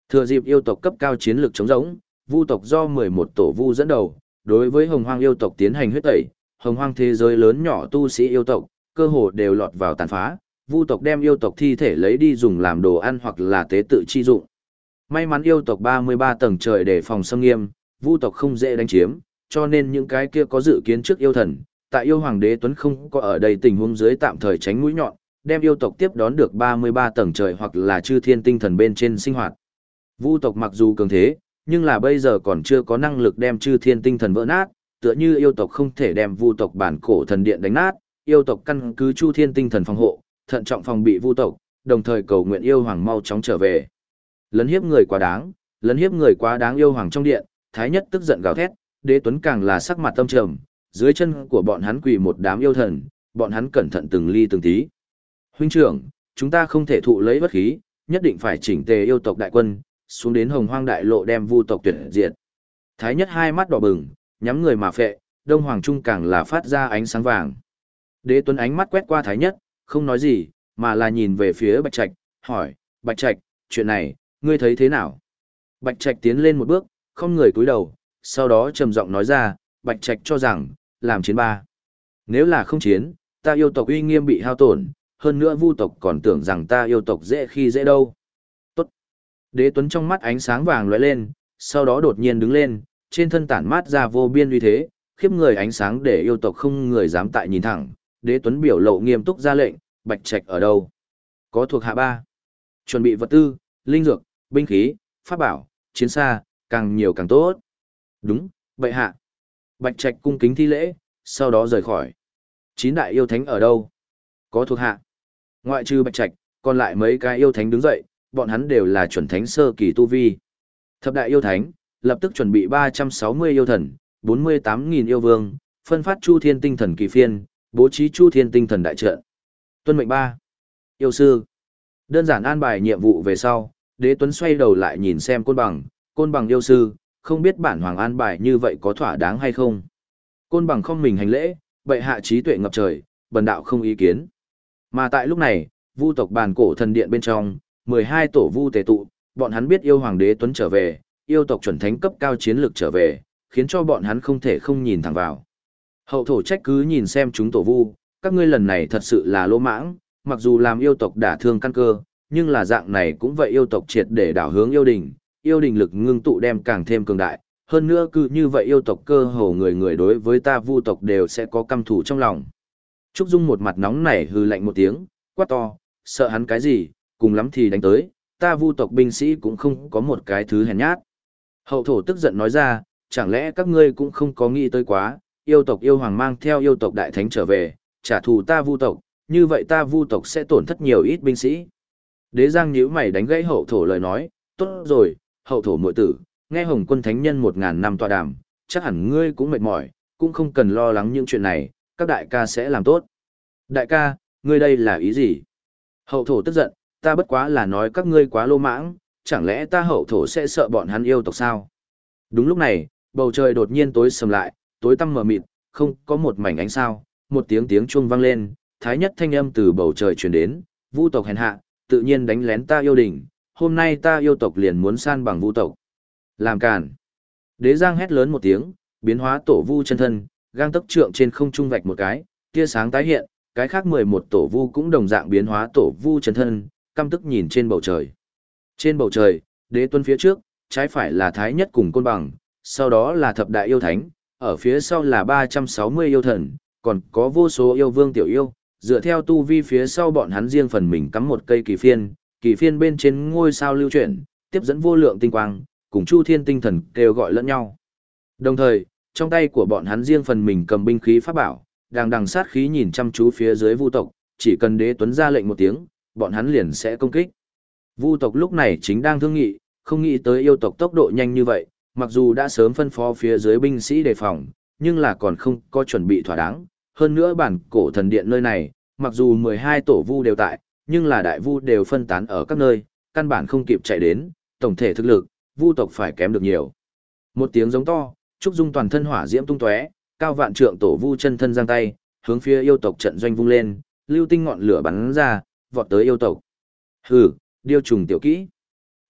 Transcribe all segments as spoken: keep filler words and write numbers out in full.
Thừa dịp yêu tộc cấp cao chiến lược chống rỗng, vu tộc do mười một tổ vu dẫn đầu, đối với hồng hoang yêu tộc tiến hành huyết tẩy, hồng hoang thế giới lớn nhỏ tu sĩ yêu tộc, cơ hồ đều lọt vào tàn phá, vu tộc đem yêu tộc thi thể lấy đi dùng làm đồ ăn hoặc là tế tự chi dụng. May mắn yêu tộc ba mươi ba tầng trời để phòng xâm nghiêm, vu tộc không dễ đánh chiếm, cho nên những cái kia có dự kiến trước yêu thần, tại yêu hoàng đế Tuấn không có ở đây tình huống dưới tạm thời tránh mũi nhọn, đem yêu tộc tiếp đón được ba mươi ba tầng trời hoặc là chư thiên tinh thần bên trên sinh hoạt. Vu tộc mặc dù cường thế, nhưng là bây giờ còn chưa có năng lực đem chư thiên tinh thần vỡ nát, tựa như yêu tộc không thể đem vu tộc bản cổ thần điện đánh nát, yêu tộc căn cứ chu thiên tinh thần phòng hộ, thận trọng phòng bị vu tộc, đồng thời cầu nguyện yêu hoàng mau chóng trở về. Lấn hiếp người quá đáng, lấn hiếp người quá đáng yêu hoàng trong điện, thái nhất tức giận gào thét, đế tuấn càng là sắc mặt tâm trầm, dưới chân của bọn hắn quỳ một đám yêu thần, bọn hắn cẩn thận từng ly từng tí. Huynh trưởng, chúng ta không thể thụ lấy bất khí, nhất định phải chỉnh tề yêu tộc đại quân, xuống đến hồng hoang đại lộ đem vu tộc tuyệt diệt. Thái nhất hai mắt đỏ bừng, nhắm người mà phệ, đông hoàng trung càng là phát ra ánh sáng vàng. Đế tuấn ánh mắt quét qua thái nhất, không nói gì, mà là nhìn về phía Bạch Trạch, hỏi, Bạch Trạch, chuyện này, ngươi thấy thế nào? Bạch Trạch tiến lên một bước, không người cúi đầu, sau đó trầm giọng nói ra, Bạch Trạch cho rằng, làm chiến ba. Nếu là không chiến, ta yêu tộc uy nghiêm bị hao tổn, hơn nữa vu tộc còn tưởng rằng ta yêu tộc dễ khi dễ đâu. Tốt. Đế Tuấn trong mắt ánh sáng vàng lóe lên, sau đó đột nhiên đứng lên, trên thân tản mát ra vô biên uy thế, khiếp người ánh sáng để yêu tộc không người dám tại nhìn thẳng. Đế Tuấn biểu lộ nghiêm túc ra lệnh, Bạch Trạch ở đâu? Có thuộc hạ ba. Chuẩn bị vật tư, linh dược, binh khí, pháp bảo, chiến xa, càng nhiều càng tốt. Đúng, bệ hạ. Bạch Trạch cung kính thi lễ, sau đó rời khỏi. Chín đại yêu thánh ở đâu? Có thuộc hạ. Ngoại trừ Bạch Trạch, còn lại mấy cái yêu thánh đứng dậy, bọn hắn đều là chuẩn thánh sơ kỳ tu vi. Thập đại yêu thánh, lập tức chuẩn bị ba trăm sáu mươi yêu thần, bốn mươi tám nghìn yêu vương, phân phát chu thiên tinh thần kỳ phiên, bố trí chu thiên tinh thần đại trận. Tuân mệnh ba. Yêu sư. Đơn giản an bài nhiệm vụ về sau, Đế Tuấn xoay đầu lại nhìn xem Côn Bằng, Côn Bằng yêu sư, không biết bản hoàng an bài như vậy có thỏa đáng hay không. Côn Bằng không mình hành lễ, bệ hạ trí tuệ ngập trời, bần đạo không ý kiến. Mà tại lúc này, vu tộc bàn cổ thần điện bên trong, mười hai tổ vu tề tụ, bọn hắn biết yêu hoàng Đế Tuấn trở về, yêu tộc chuẩn thánh cấp cao chiến lược trở về, khiến cho bọn hắn không thể không nhìn thẳng vào. Hậu thổ trách cứ nhìn xem chúng tổ vu, các ngươi lần này thật sự là lỗ mãng, mặc dù làm yêu tộc đả thương căn cơ, nhưng là dạng này cũng vậy yêu tộc triệt để đảo hướng yêu đình, yêu đình lực ngưng tụ đem càng thêm cường đại, hơn nữa cứ như vậy yêu tộc cơ hồ người người đối với ta vu tộc đều sẽ có căm thù trong lòng. Trúc Dung một mặt nóng nảy hừ lạnh một tiếng, quát to, sợ hắn cái gì, cùng lắm thì đánh tới, ta vu tộc binh sĩ cũng không có một cái thứ hèn nhát. Hậu thổ tức giận nói ra, chẳng lẽ các ngươi cũng không có nghĩ tới quá, yêu tộc yêu hoàng mang theo yêu tộc đại thánh trở về, trả thù ta vu tộc, như vậy ta vu tộc sẽ tổn thất nhiều ít binh sĩ. Đế Giang nhíu mày đánh gãy hậu thổ lời nói, tốt rồi, hậu thổ muội tử, nghe Hồng Quân Thánh Nhân một ngàn năm tọa đàm, chắc hẳn ngươi cũng mệt mỏi, cũng không cần lo lắng những chuyện này, các đại ca sẽ làm tốt. Đại ca, ngươi đây là ý gì? Hậu thổ tức giận, ta bất quá là nói các ngươi quá lô mãng, chẳng lẽ ta hậu thổ sẽ sợ bọn hắn yêu tộc sao? Đúng lúc này, bầu trời đột nhiên tối sầm lại, tối tăm mờ mịt, không có một mảnh ánh sao, một tiếng tiếng chuông vang lên, thái nhất thanh âm từ bầu trời truyền đến, vu tộc hèn hạ, tự nhiên đánh lén ta yêu đình, hôm nay ta yêu tộc liền muốn san bằng vu tộc. Làm càn. Đế Giang hét lớn một tiếng, biến hóa tổ vu chân thân, gang tấc trượng trên không trung vạch một cái, tia sáng tái hiện, cái khác mười một tổ vu cũng đồng dạng biến hóa tổ vu chân thân, căm tức nhìn trên bầu trời. Trên bầu trời, Đế Tuấn phía trước, trái phải là thái nhất cùng Côn Bằng, sau đó là thập đại yêu thánh, ở phía sau là ba trăm sáu mươi yêu thần, còn có vô số yêu vương tiểu yêu, dựa theo tu vi phía sau bọn hắn riêng phần mình cắm một cây kỳ phiên, kỳ phiên bên trên ngôi sao lưu chuyển, tiếp dẫn vô lượng tinh quang, cùng chu thiên tinh thần kêu gọi lẫn nhau. Đồng thời, trong tay của bọn hắn riêng phần mình cầm binh khí pháp bảo, đang đằng sát khí nhìn chăm chú phía dưới vu tộc, chỉ cần Đế Tuấn ra lệnh một tiếng, bọn hắn liền sẽ công kích. Vu tộc lúc này chính đang thương nghị, không nghĩ tới yêu tộc tốc độ nhanh như vậy, mặc dù đã sớm phân phó phía dưới binh sĩ đề phòng, nhưng là còn không có chuẩn bị thỏa đáng. Hơn nữa bản cổ thần điện nơi này, mặc dù mười hai tổ vu đều tại, nhưng là đại vu đều phân tán ở các nơi, căn bản không kịp chạy đến, tổng thể thực lực, vu tộc phải kém được nhiều. Một tiếng giống to, Trúc Dung toàn thân hỏa diễm tung tóe, cao vạn trượng tổ vu chân thân giang tay, hướng phía yêu tộc trận doanh vung lên, lưu tinh ngọn lửa bắn ra, vọt tới yêu tộc. Hừ, điêu trùng tiểu kỹ.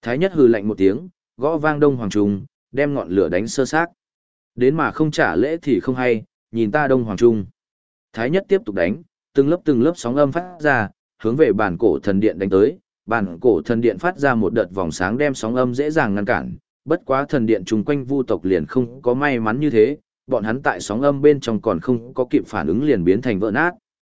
Thái nhất hừ lạnh một tiếng, gõ vang Đông Hoàng Trung, đem ngọn lửa đánh sơ xác. Đến mà không trả lễ thì không hay, nhìn ta Đông Hoàng Trung. Thái nhất tiếp tục đánh, từng lớp từng lớp sóng âm phát ra, hướng về bản cổ thần điện đánh tới. Bản cổ thần điện phát ra một đợt vòng sáng đem sóng âm dễ dàng ngăn cản, bất quá thần điện chung quanh vu tộc liền không có may mắn như thế, bọn hắn tại sóng âm bên trong còn không có kịp phản ứng liền biến thành vỡ nát.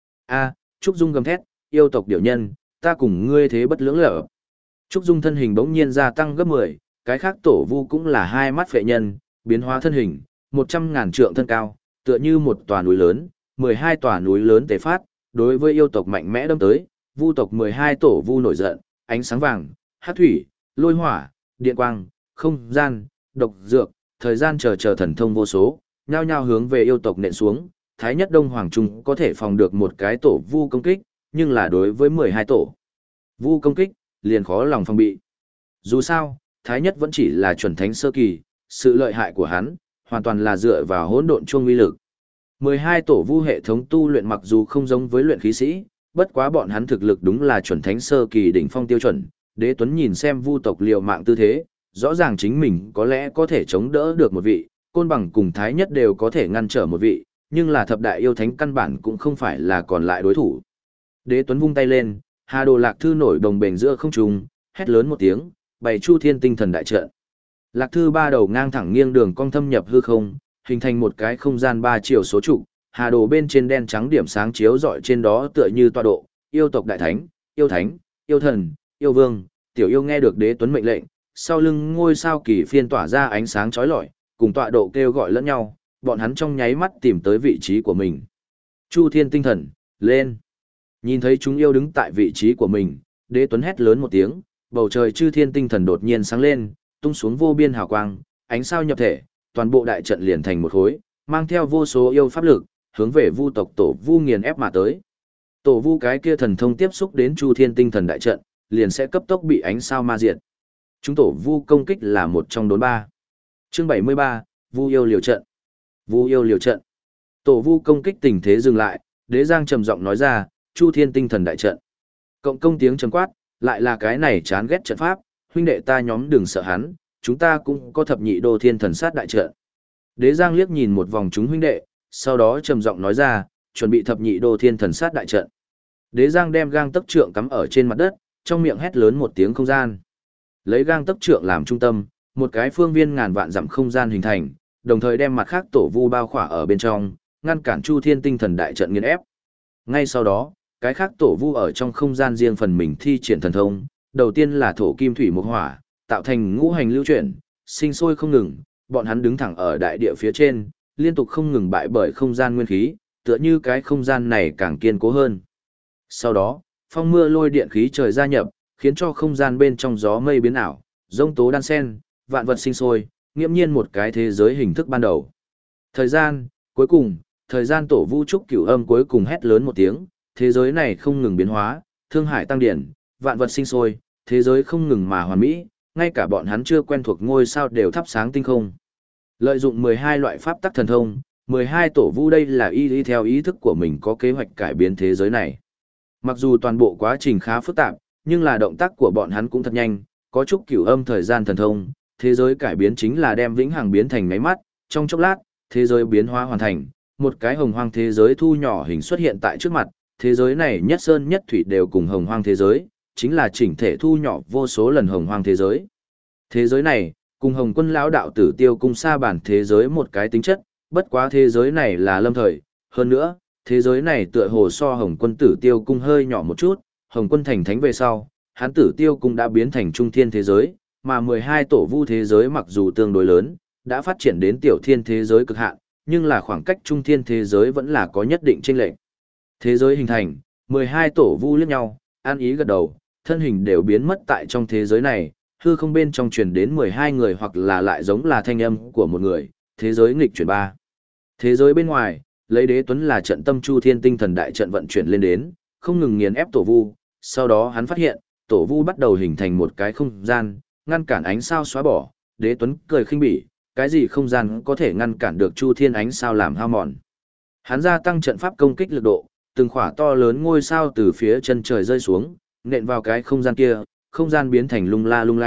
A, Trúc Dung gầm thét, yêu tộc điểu nhân, ta cùng ngươi thế bất lưỡng lở. Trúc Dung thân hình bỗng nhiên gia tăng gấp mười, cái khác tổ vu cũng là hai mắt phệ nhân, biến hóa thân hình, một trăm ngàn trượng thân cao, tựa như một tòa núi lớn, mười hai tòa núi lớn tề phát, đối với yêu tộc mạnh mẽ đâm tới, vu tộc mười hai tổ vu nổi giận, ánh sáng vàng, hắc thủy, lôi hỏa, điện quang, không gian, độc dược, thời gian chờ chờ thần thông vô số, nhao nhao hướng về yêu tộc nện xuống, Thái nhất Đông Hoàng Trung có thể phòng được một cái tổ vu công kích, nhưng là đối với mười hai tổ vu công kích, liền khó lòng phòng bị. Dù sao, Thái nhất vẫn chỉ là chuẩn thánh sơ kỳ, sự lợi hại của hắn, hoàn toàn là dựa vào hỗn độn chuông uy lực. mười hai tổ vu hệ thống tu luyện mặc dù không giống với luyện khí sĩ, bất quá bọn hắn thực lực đúng là chuẩn thánh sơ kỳ đỉnh phong tiêu chuẩn. Đế Tuấn nhìn xem vu tộc liều mạng tư thế, rõ ràng chính mình có lẽ có thể chống đỡ được một vị, Côn Bằng cùng Thái nhất đều có thể ngăn trở một vị, nhưng là thập đại yêu thánh căn bản cũng không phải là còn lại đối thủ. Đế Tuấn vung tay lên, Hà Đồ Lạc Thư nổi đồng bền giữa không trung, hét lớn một tiếng, bày Chu Thiên Tinh Thần đại trận. Lạc Thư ba đầu ngang thẳng nghiêng đường cong thâm nhập hư không, hình thành một cái không gian ba chiều số trụ, Hà Đồ bên trên đen trắng điểm sáng chiếu rọi trên đó tựa như tọa độ, yêu tộc đại thánh, yêu thánh, yêu thần, yêu vương, tiểu yêu nghe được Đế Tuấn mệnh lệnh, sau lưng ngôi sao kỳ phiên tỏa ra ánh sáng chói lọi, cùng tọa độ kêu gọi lẫn nhau, bọn hắn trong nháy mắt tìm tới vị trí của mình. Chu Thiên Tinh Thần, lên! Nhìn thấy chúng yêu đứng tại vị trí của mình, Đế Tuấn hét lớn một tiếng, bầu trời Chư Thiên Tinh Thần đột nhiên sáng lên, tung xuống vô biên hào quang, ánh sao nhập thể, toàn bộ đại trận liền thành một khối, mang theo vô số yêu pháp lực, hướng về vu tộc tổ vu nghiền ép mà tới. Tổ vu cái kia thần thông tiếp xúc đến Chu Thiên Tinh Thần đại trận, liền sẽ cấp tốc bị ánh sao ma diệt. Chúng tổ vu công kích là một trong đốn ba. Chương bảy mươi ba, Vu yêu liều trận. Vu yêu liều trận. Tổ vu công kích tình thế dừng lại, Đế Giang trầm giọng nói ra, Chu Thiên Tinh Thần đại trận. Cộng công tiếng trầm quát, lại là cái này chán ghét trận pháp, huynh đệ ta nhóm đừng sợ hắn, chúng ta cũng có thập nhị đô thiên thần sát đại trận. Đế Giang liếc nhìn một vòng chúng huynh đệ, sau đó trầm giọng nói ra, chuẩn bị thập nhị đô thiên thần sát đại trận. Đế Giang đem gang tấc trượng cắm ở trên mặt đất, trong miệng hét lớn một tiếng không gian. Lấy gang tấc trượng làm trung tâm, một cái phương viên ngàn vạn dặm không gian hình thành, đồng thời đem mặt khác tổ vu bao khỏa ở bên trong, ngăn cản Chu Thiên Tinh Thần đại trận nghiền ép. Ngay sau đó, cái khác tổ vu ở trong không gian riêng phần mình thi triển thần thông, đầu tiên là thổ kim thủy mộc hỏa, tạo thành ngũ hành lưu chuyển, sinh sôi không ngừng, bọn hắn đứng thẳng ở đại địa phía trên, liên tục không ngừng bại bởi không gian nguyên khí, tựa như cái không gian này càng kiên cố hơn. Sau đó, phong mưa lôi điện khí trời gia nhập, khiến cho không gian bên trong gió mây biến ảo, rông tố đan sen, vạn vật sinh sôi, nghiễm nhiên một cái thế giới hình thức ban đầu. Thời gian, cuối cùng, thời gian tổ vu trúc cửu âm cuối cùng hét lớn một tiếng, thế giới này không ngừng biến hóa, thương hải tăng điển, vạn vật sinh sôi, thế giới không ngừng mà hoàn mỹ, ngay cả bọn hắn chưa quen thuộc ngôi sao đều thắp sáng tinh không. Lợi dụng mười hai loại pháp tắc thần thông, mười hai tổ vu đây là y đi theo ý thức của mình có kế hoạch cải biến thế giới này. Mặc dù toàn bộ quá trình khá phức tạp, nhưng là động tác của bọn hắn cũng thật nhanh, có chút cửu âm thời gian thần thông, thế giới cải biến chính là đem vĩnh hằng biến thành máy mắt, trong chốc lát, thế giới biến hóa hoàn thành, một cái hồng hoang thế giới thu nhỏ hình xuất hiện tại trước mặt, thế giới này nhất sơn nhất thủy đều cùng hồng hoang thế giới, chính là chỉnh thể thu nhỏ vô số lần hồng hoang thế giới. Thế giới này, cùng Hồng Quân lão đạo tử Tiêu Cung xa bản thế giới một cái tính chất, bất quá thế giới này là lâm thời, hơn nữa, thế giới này tựa hồ so Hồng Quân tử Tiêu Cung hơi nhỏ một chút, Hồng Quân thành thánh về sau, hắn tử Tiêu Cung đã biến thành trung thiên thế giới, mà mười hai tổ vu thế giới mặc dù tương đối lớn, đã phát triển đến tiểu thiên thế giới cực hạn, nhưng là khoảng cách trung thiên thế giới vẫn là có nhất định chênh lệch. Thế giới hình thành, mười hai tổ vu liếc nhau, an ý gật đầu, thân hình đều biến mất tại trong thế giới này, hư không bên trong truyền đến mười hai người hoặc là lại giống là thanh âm của một người, thế giới nghịch chuyển ba. Thế giới bên ngoài, lấy Đế Tuấn là trận tâm Chu Thiên Tinh Thần đại trận vận chuyển lên đến, không ngừng nghiền ép tổ vu, sau đó hắn phát hiện, tổ vu bắt đầu hình thành một cái không gian, ngăn cản ánh sao xóa bỏ, Đế Tuấn cười khinh bỉ, cái gì không gian có thể ngăn cản được Chu Thiên ánh sao làm hao mòn. Hắn gia tăng trận pháp công kích lực độ, từng khỏa to lớn ngôi sao từ phía chân trời rơi xuống, nện vào cái không gian kia, không gian biến thành lung la lung lay,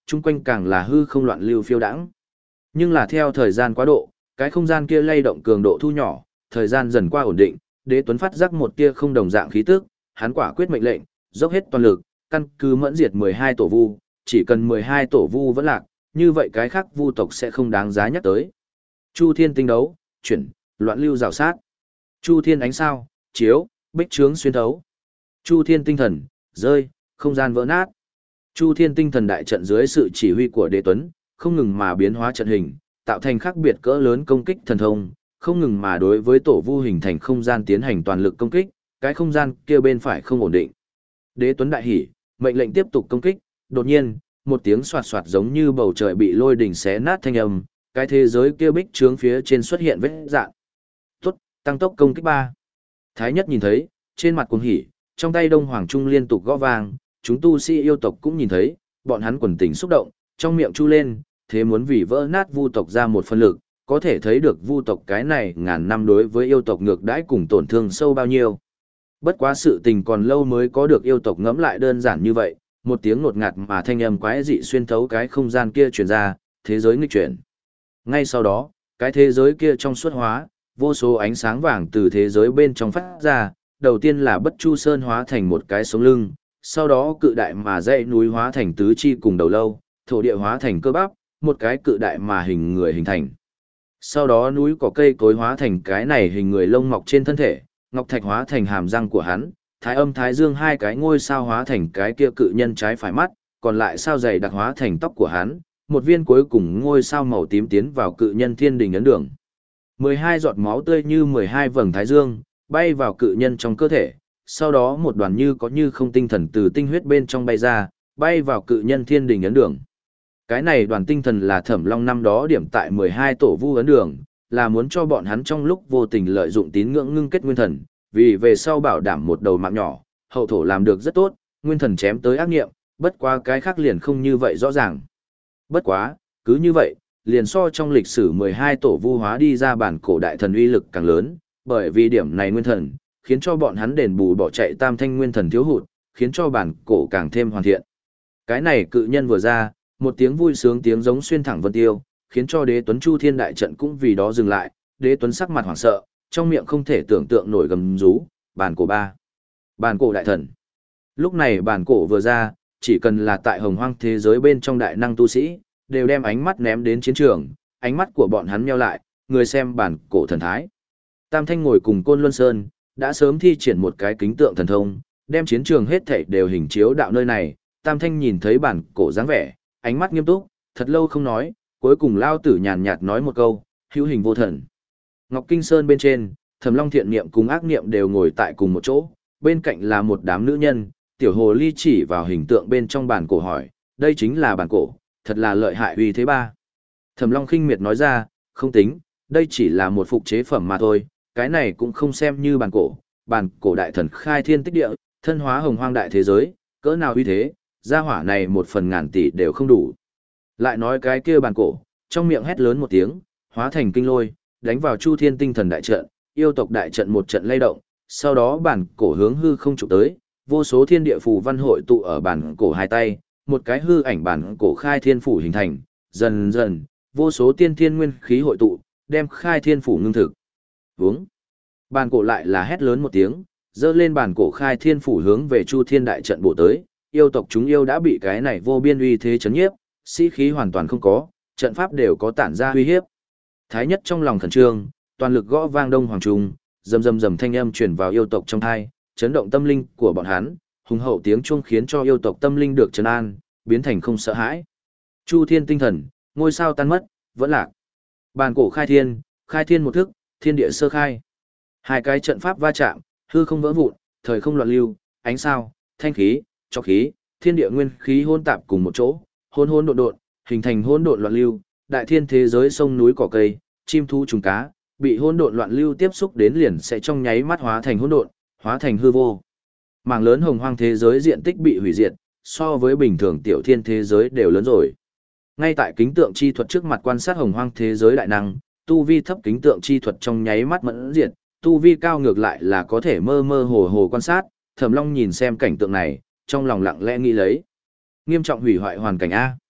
chung quanh càng là hư không loạn lưu phiêu đãng. Nhưng là theo thời gian quá độ, cái không gian kia lay động cường độ thu nhỏ, thời gian dần qua ổn định, Đế Tuấn phát giác một tia không đồng dạng khí tức, hắn quả quyết mệnh lệnh, dốc hết toàn lực, căn cứ mẫn diệt mười hai tổ vu, chỉ cần mười hai tổ vu vẫn lạc, như vậy cái khác vu tộc sẽ không đáng giá nhắc tới. Chu Thiên tinh đấu, chuyển, loạn lưu rào sát. Chu Thiên ánh sao, chiếu, bích trướng xuyên thấu. Chu Thiên tinh thần, rơi, không gian vỡ nát. Chu Thiên tinh thần đại trận dưới sự chỉ huy của Đế Tuấn, không ngừng mà biến hóa trận hình, tạo thành khác biệt cỡ lớn công kích thần thông, không ngừng mà đối với tổ vu hình thành không gian tiến hành toàn lực công kích, cái không gian kia bên phải không ổn định. Đế Tuấn đại hỉ, mệnh lệnh tiếp tục công kích, đột nhiên, một tiếng xoạt xoạt giống như bầu trời bị lôi đỉnh xé nát thanh âm, cái thế giới kia bích trướng phía trên xuất hiện vết rạn. Tốt, tăng tốc công kích ba. Thái nhất nhìn thấy, trên mặt cuồng hỉ, trong tay Đông Hoàng Trung liên tục gõ vang, chúng tu sĩ yêu tộc cũng nhìn thấy, bọn hắn quần tình xúc động, trong miệng chu lên, thế muốn vì vỡ nát vu tộc ra một phân lực, có thể thấy được vu tộc cái này ngàn năm đối với yêu tộc ngược đãi cùng tổn thương sâu bao nhiêu. Bất quá sự tình còn lâu mới có được yêu tộc ngẫm lại đơn giản như vậy, một tiếng ngột ngạt mà thanh âm quái dị xuyên thấu cái không gian kia truyền ra, thế giới nghịch chuyển. Ngay sau đó, cái thế giới kia trong suốt hóa, vô số ánh sáng vàng từ thế giới bên trong phát ra, đầu tiên là Bất Chu Sơn hóa thành một cái sống lưng, sau đó cự đại mà dãy núi hóa thành tứ chi cùng đầu lâu, thổ địa hóa thành cơ bắp, một cái cự đại mà hình người hình thành. Sau đó núi cỏ cây cối hóa thành cái này hình người lông mọc trên thân thể, ngọc thạch hóa thành hàm răng của hắn, thái âm thái dương hai cái ngôi sao hóa thành cái kia cự nhân trái phải mắt, còn lại sao dày đặc hóa thành tóc của hắn, một viên cuối cùng ngôi sao màu tím tiến vào cự nhân thiên đình ấn đường. mười hai giọt máu tươi như mười hai vầng thái dương, bay vào cự nhân trong cơ thể, sau đó một đoàn như có như không tinh thần từ tinh huyết bên trong bay ra, bay vào cự nhân thiên đình ấn đường. Cái này đoàn tinh thần là Thẩm Long năm đó điểm tại mười hai tổ vu ấn đường, là muốn cho bọn hắn trong lúc vô tình lợi dụng tín ngưỡng ngưng kết nguyên thần, vì về sau bảo đảm một đầu mạng nhỏ, hậu thổ làm được rất tốt, nguyên thần chém tới ác nghiệm, bất quá cái khác liền không như vậy rõ ràng. Bất quá, cứ như vậy, liền so trong lịch sử mười hai tổ vu hóa đi ra bản cổ đại thần uy lực càng lớn, bởi vì điểm này nguyên thần, khiến cho bọn hắn đền bù bỏ chạy tam thanh nguyên thần thiếu hụt, khiến cho bản cổ càng thêm hoàn thiện. Cái này cự nhân vừa ra, một tiếng vui sướng tiếng giống xuyên thẳng vân tiêu, khiến cho Đế Tuấn Chu Thiên đại trận cũng vì đó dừng lại, Đế Tuấn sắc mặt hoảng sợ, trong miệng không thể tưởng tượng nổi gầm rú, bản cổ ba. Bản cổ đại thần. Lúc này bản cổ vừa ra, chỉ cần là tại hồng hoang thế giới bên trong đại năng tu sĩ, đều đem ánh mắt ném đến chiến trường, ánh mắt của bọn hắn nheo lại, người xem bản cổ thần thái. Tam Thanh ngồi cùng Côn Luân Sơn, đã sớm thi triển một cái kính tượng thần thông, đem chiến trường hết thảy đều hình chiếu đạo nơi này, Tam Thanh nhìn thấy bản cổ dáng vẻ, ánh mắt nghiêm túc, thật lâu không nói, cuối cùng lao tử nhàn nhạt nói một câu, hữu hình vô thần. Ngọc Kinh Sơn bên trên, Thẩm Long thiện niệm cùng ác niệm đều ngồi tại cùng một chỗ, bên cạnh là một đám nữ nhân, tiểu hồ ly chỉ vào hình tượng bên trong bản cổ hỏi, đây chính là bản cổ, thật là lợi hại uy thế ba. Thẩm Long khinh miệt nói ra, không tính, đây chỉ là một phục chế phẩm mà thôi, cái này cũng không xem như bản cổ, bản cổ đại thần khai thiên tích địa, thân hóa hồng hoang đại thế giới, cỡ nào uy thế, gia hỏa này một phần ngàn tỷ đều không đủ. Lại nói cái kia bản cổ, trong miệng hét lớn một tiếng, hóa thành kinh lôi, đánh vào Chu Thiên tinh thần đại trận, yêu tộc đại trận một trận lay động, sau đó bản cổ hướng hư không chụp tới, vô số thiên địa phù văn hội tụ ở bản cổ hai tay, một cái hư ảnh bản cổ khai thiên phủ hình thành, dần dần, vô số tiên thiên nguyên khí hội tụ, đem khai thiên phủ ngưng thực. Vướng. Bản cổ lại là hét lớn một tiếng, dơ lên bản cổ khai thiên phủ hướng về Chu Thiên đại trận bổ tới, yêu tộc chúng yêu đã bị cái này vô biên uy thế chấn nhiếp, sĩ khí hoàn toàn không có, trận pháp đều có tản ra uy hiếp. Thái nhất trong lòng khẩn trương, toàn lực gõ vang Đông Hoàng Trung, rầm rầm rầm thanh âm truyền vào yêu tộc trong tai, chấn động tâm linh của bọn hắn, hùng hậu tiếng chuông khiến cho yêu tộc tâm linh được trấn an, biến thành không sợ hãi. Chu Thiên tinh thần, ngôi sao tan mất, vẫn lạc. Bàn cổ khai thiên, khai thiên một thức, thiên địa sơ khai. Hai cái trận pháp va chạm, hư không vỡ vụn, thời không loạn lưu, ánh sao, thanh khí, cho khí, thiên địa nguyên khí hỗn tạp cùng một chỗ, hỗn hỗn độn độn, hình thành hỗn độn loạn lưu, đại thiên thế giới sông núi cỏ cây, chim thú trùng cá, bị hỗn độn loạn lưu tiếp xúc đến liền sẽ trong nháy mắt hóa thành hỗn độn, hóa thành hư vô. Mảng lớn hồng hoang thế giới diện tích bị hủy diệt, so với bình thường tiểu thiên thế giới đều lớn rồi. Ngay tại kính tượng chi thuật trước mặt quan sát hồng hoang thế giới đại năng, tu vi thấp kính tượng chi thuật trong nháy mắt mẫn diệt, tu vi cao ngược lại là có thể mơ mơ hồ hồ quan sát. Thẩm Long nhìn xem cảnh tượng này, trong lòng lặng lẽ nghĩ lấy. Nghiêm trọng hủy hoại hoàn cảnh A.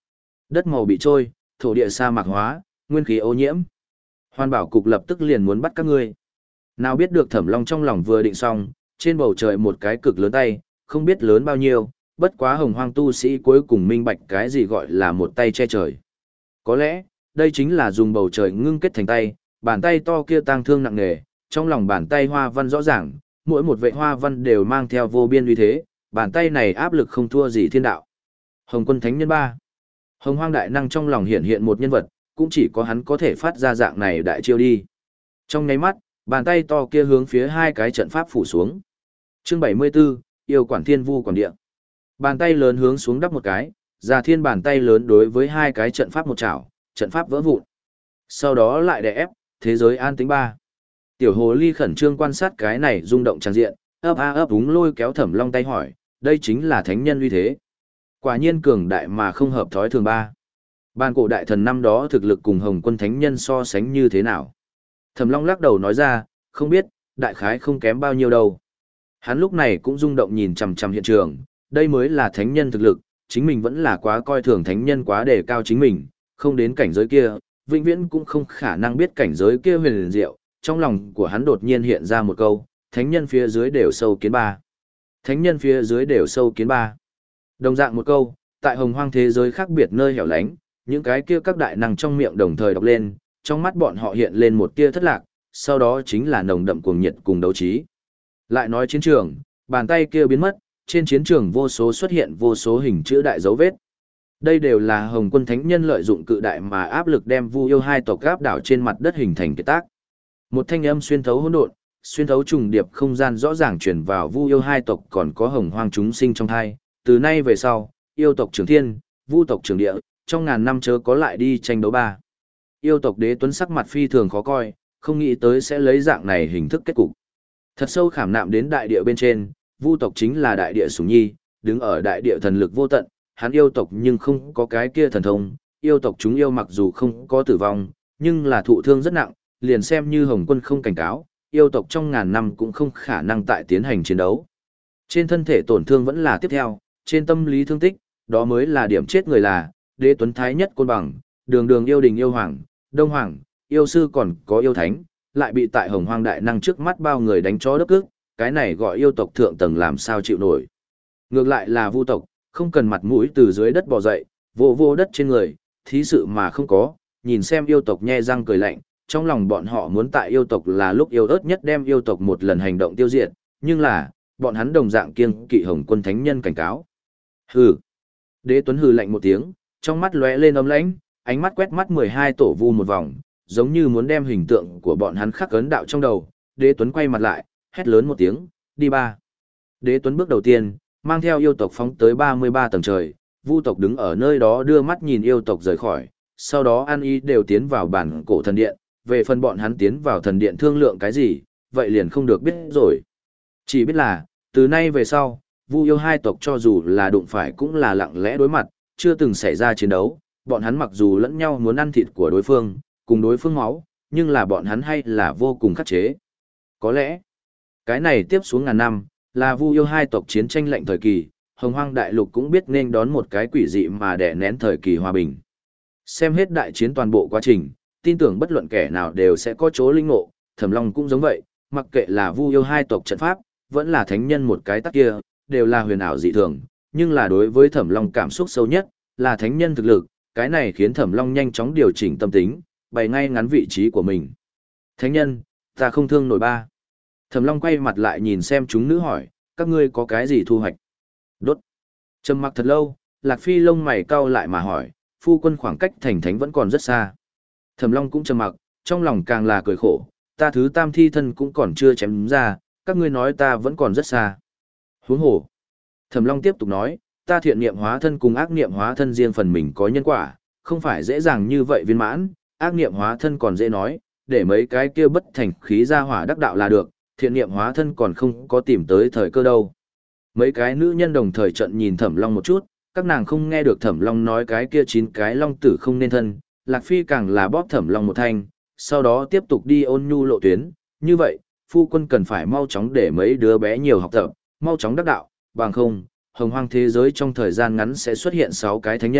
Đất màu bị trôi, thổ địa sa mạc hóa, nguyên khí ô nhiễm. Hoàn bảo cục lập tức liền muốn bắt các ngươi. Nào biết được Thẩm Long trong lòng vừa định xong, trên bầu trời một cái cực lớn tay, không biết lớn bao nhiêu, bất quá hồng hoang tu sĩ cuối cùng minh bạch cái gì gọi là một tay che trời. Có lẽ, đây chính là dùng bầu trời ngưng kết thành tay, bàn tay to kia tang thương nặng nề, trong lòng bàn tay hoa văn rõ ràng, mỗi một vệ hoa văn đều mang theo vô biên uy thế, bàn tay này áp lực không thua gì thiên đạo. Hồng Quân Thánh Nhân ba. Hồng Hoang đại năng trong lòng hiện hiện một nhân vật, cũng chỉ có hắn có thể phát ra dạng này đại chiêu đi. Trong nháy mắt, bàn tay to kia hướng phía hai cái trận pháp phủ xuống. Chương bảy mươi 74, yêu quản thiên vu quản địa. Bàn tay lớn hướng xuống đắp một cái, Già Thiên bàn tay lớn đối với hai cái trận pháp một chảo, trận pháp vỡ vụn. Sau đó lại đè ép, thế giới an tĩnh ba. Tiểu hồ ly khẩn trương quan sát cái này rung động tràn diện, ấp a ấp úng lôi kéo Thẩm Long tay hỏi, đây chính là thánh nhân uy thế. Quả nhiên cường đại mà không hợp thói thường ba. Ban cổ đại thần năm đó thực lực cùng Hồng Quân Thánh Nhân so sánh như thế nào? Thẩm Long lắc đầu nói ra, không biết, đại khái không kém bao nhiêu đâu. Hắn lúc này cũng rung động nhìn chằm chằm hiện trường, đây mới là thánh nhân thực lực, chính mình vẫn là quá coi thường thánh nhân quá đề cao chính mình, không đến cảnh giới kia, vĩnh viễn cũng không khả năng biết cảnh giới kia huyền diệu. Trong lòng của hắn đột nhiên hiện ra một câu, thánh nhân phía dưới đều sâu kiến ba. Thánh nhân phía dưới đều sâu kiến ba. Đồng dạng một câu, tại hồng hoang thế giới khác biệt nơi hẻo lánh, những cái kia các đại năng trong miệng đồng thời đọc lên, trong mắt bọn họ hiện lên một tia thất lạc, sau đó chính là nồng đậm cuồng nhiệt cùng đấu trí. Lại nói chiến trường, bàn tay kia biến mất, trên chiến trường vô số xuất hiện vô số hình chữ đại dấu vết. Đây đều là Hồng Quân Thánh Nhân lợi dụng cự đại mà áp lực đem Vu Yêu hai tộc áp đảo trên mặt đất hình thành kết tác. Một thanh âm xuyên thấu hỗn độn, xuyên thấu trùng điệp không gian rõ ràng truyền vào Vu Yêu hai tộc còn có hồng hoang chúng sinh trong thai, từ nay về sau, yêu tộc trường thiên, vu tộc trường địa, trong ngàn năm chớ có lại đi tranh đấu ba. Yêu tộc Đế Tuấn sắc mặt phi thường khó coi, không nghĩ tới sẽ lấy dạng này hình thức kết cục. Thật sâu khảm nạm đến đại địa bên trên, vu tộc chính là đại địa sủng nhi, đứng ở đại địa thần lực vô tận, hắn yêu tộc nhưng không có cái kia thần thông, yêu tộc chúng yêu mặc dù không có tử vong, nhưng là thụ thương rất nặng, liền xem như Hồng Quân không cảnh cáo, yêu tộc trong ngàn năm cũng không khả năng tại tiến hành chiến đấu. Trên thân thể tổn thương vẫn là tiếp theo, trên tâm lý thương tích, đó mới là điểm chết người là, Đế Tuấn Thái nhất côn bằng, đường đường yêu đình yêu hoàng, đông hoàng, yêu sư còn có yêu thánh, lại bị tại hồng hoang đại năng trước mắt bao người đánh chó đất cước, cái này gọi yêu tộc thượng tầng làm sao chịu nổi. Ngược lại là vu tộc, không cần mặt mũi từ dưới đất bò dậy, vô vô đất trên người, thí sự mà không có, nhìn xem yêu tộc nhe răng cười lạnh, trong lòng bọn họ muốn tại yêu tộc là lúc yêu ớt nhất đem yêu tộc một lần hành động tiêu diệt, nhưng là, bọn hắn đồng dạng kiêng kỵ Hồng Quân Thánh Nhân cảnh cáo. Hừ. Đế Tuấn hừ lạnh một tiếng, trong mắt lóe lên ấm lãnh, ánh mắt quét mắt mười hai tổ vu một vòng, giống như muốn đem hình tượng của bọn hắn khắc ấn đạo trong đầu. Đế Tuấn quay mặt lại, hét lớn một tiếng, đi ba. Đế Tuấn bước đầu tiên, mang theo yêu tộc phóng tới ba mươi ba tầng trời, vu tộc đứng ở nơi đó đưa mắt nhìn yêu tộc rời khỏi, sau đó an ý đều tiến vào bản cổ thần điện, về phần bọn hắn tiến vào thần điện thương lượng cái gì, vậy liền không được biết rồi. Chỉ biết là, từ nay về sau, Vu Yêu hai tộc cho dù là đụng phải cũng là lặng lẽ đối mặt, chưa từng xảy ra chiến đấu, bọn hắn mặc dù lẫn nhau muốn ăn thịt của đối phương, cùng đối phương máu, nhưng là bọn hắn hay là vô cùng khắc chế. Có lẽ, cái này tiếp xuống ngàn năm, là Vu Yêu hai tộc chiến tranh lạnh thời kỳ, Hồng Hoang đại lục cũng biết nên đón một cái quỷ dị mà đè nén thời kỳ hòa bình. Xem hết đại chiến toàn bộ quá trình, tin tưởng bất luận kẻ nào đều sẽ có chỗ linh ngộ, Thẩm Long cũng giống vậy, mặc kệ là Vu Yêu hai tộc trận pháp, vẫn là thánh nhân một cái tắc kia, đều là huyền ảo dị thường, nhưng là đối với Thẩm Long cảm xúc sâu nhất, là thánh nhân thực lực, cái này khiến Thẩm Long nhanh chóng điều chỉnh tâm tính, bày ngay ngắn vị trí của mình. Thánh nhân, ta không thương nổi ba. Thẩm Long quay mặt lại nhìn xem chúng nữ hỏi, các ngươi có cái gì thu hoạch? Đốt. Trầm mặc thật lâu, Lạc Phi lông mày cau lại mà hỏi, phu quân khoảng cách thành thánh vẫn còn rất xa. Thẩm Long cũng trầm mặc, trong lòng càng là cười khổ, ta thứ tam thi thân cũng còn chưa chém ra, các ngươi nói ta vẫn còn rất xa. Huống hồ. Thẩm Long tiếp tục nói, ta thiện niệm hóa thân cùng ác niệm hóa thân riêng phần mình có nhân quả, không phải dễ dàng như vậy viên mãn, ác niệm hóa thân còn dễ nói, để mấy cái kia bất thành khí ra hỏa đắc đạo là được, thiện niệm hóa thân còn không có tìm tới thời cơ đâu. Mấy cái nữ nhân đồng thời trận nhìn Thẩm Long một chút, các nàng không nghe được Thẩm Long nói cái kia chín cái long tử không nên thân, Lạc Phi càng là bóp Thẩm Long một thanh, sau đó tiếp tục đi ôn nhu lộ tuyến, như vậy, phu quân cần phải mau chóng để mấy đứa bé nhiều học tập, mau chóng đắc đạo, bằng không, hồng hoang thế giới trong thời gian ngắn sẽ xuất hiện sáu cái thánh nhân,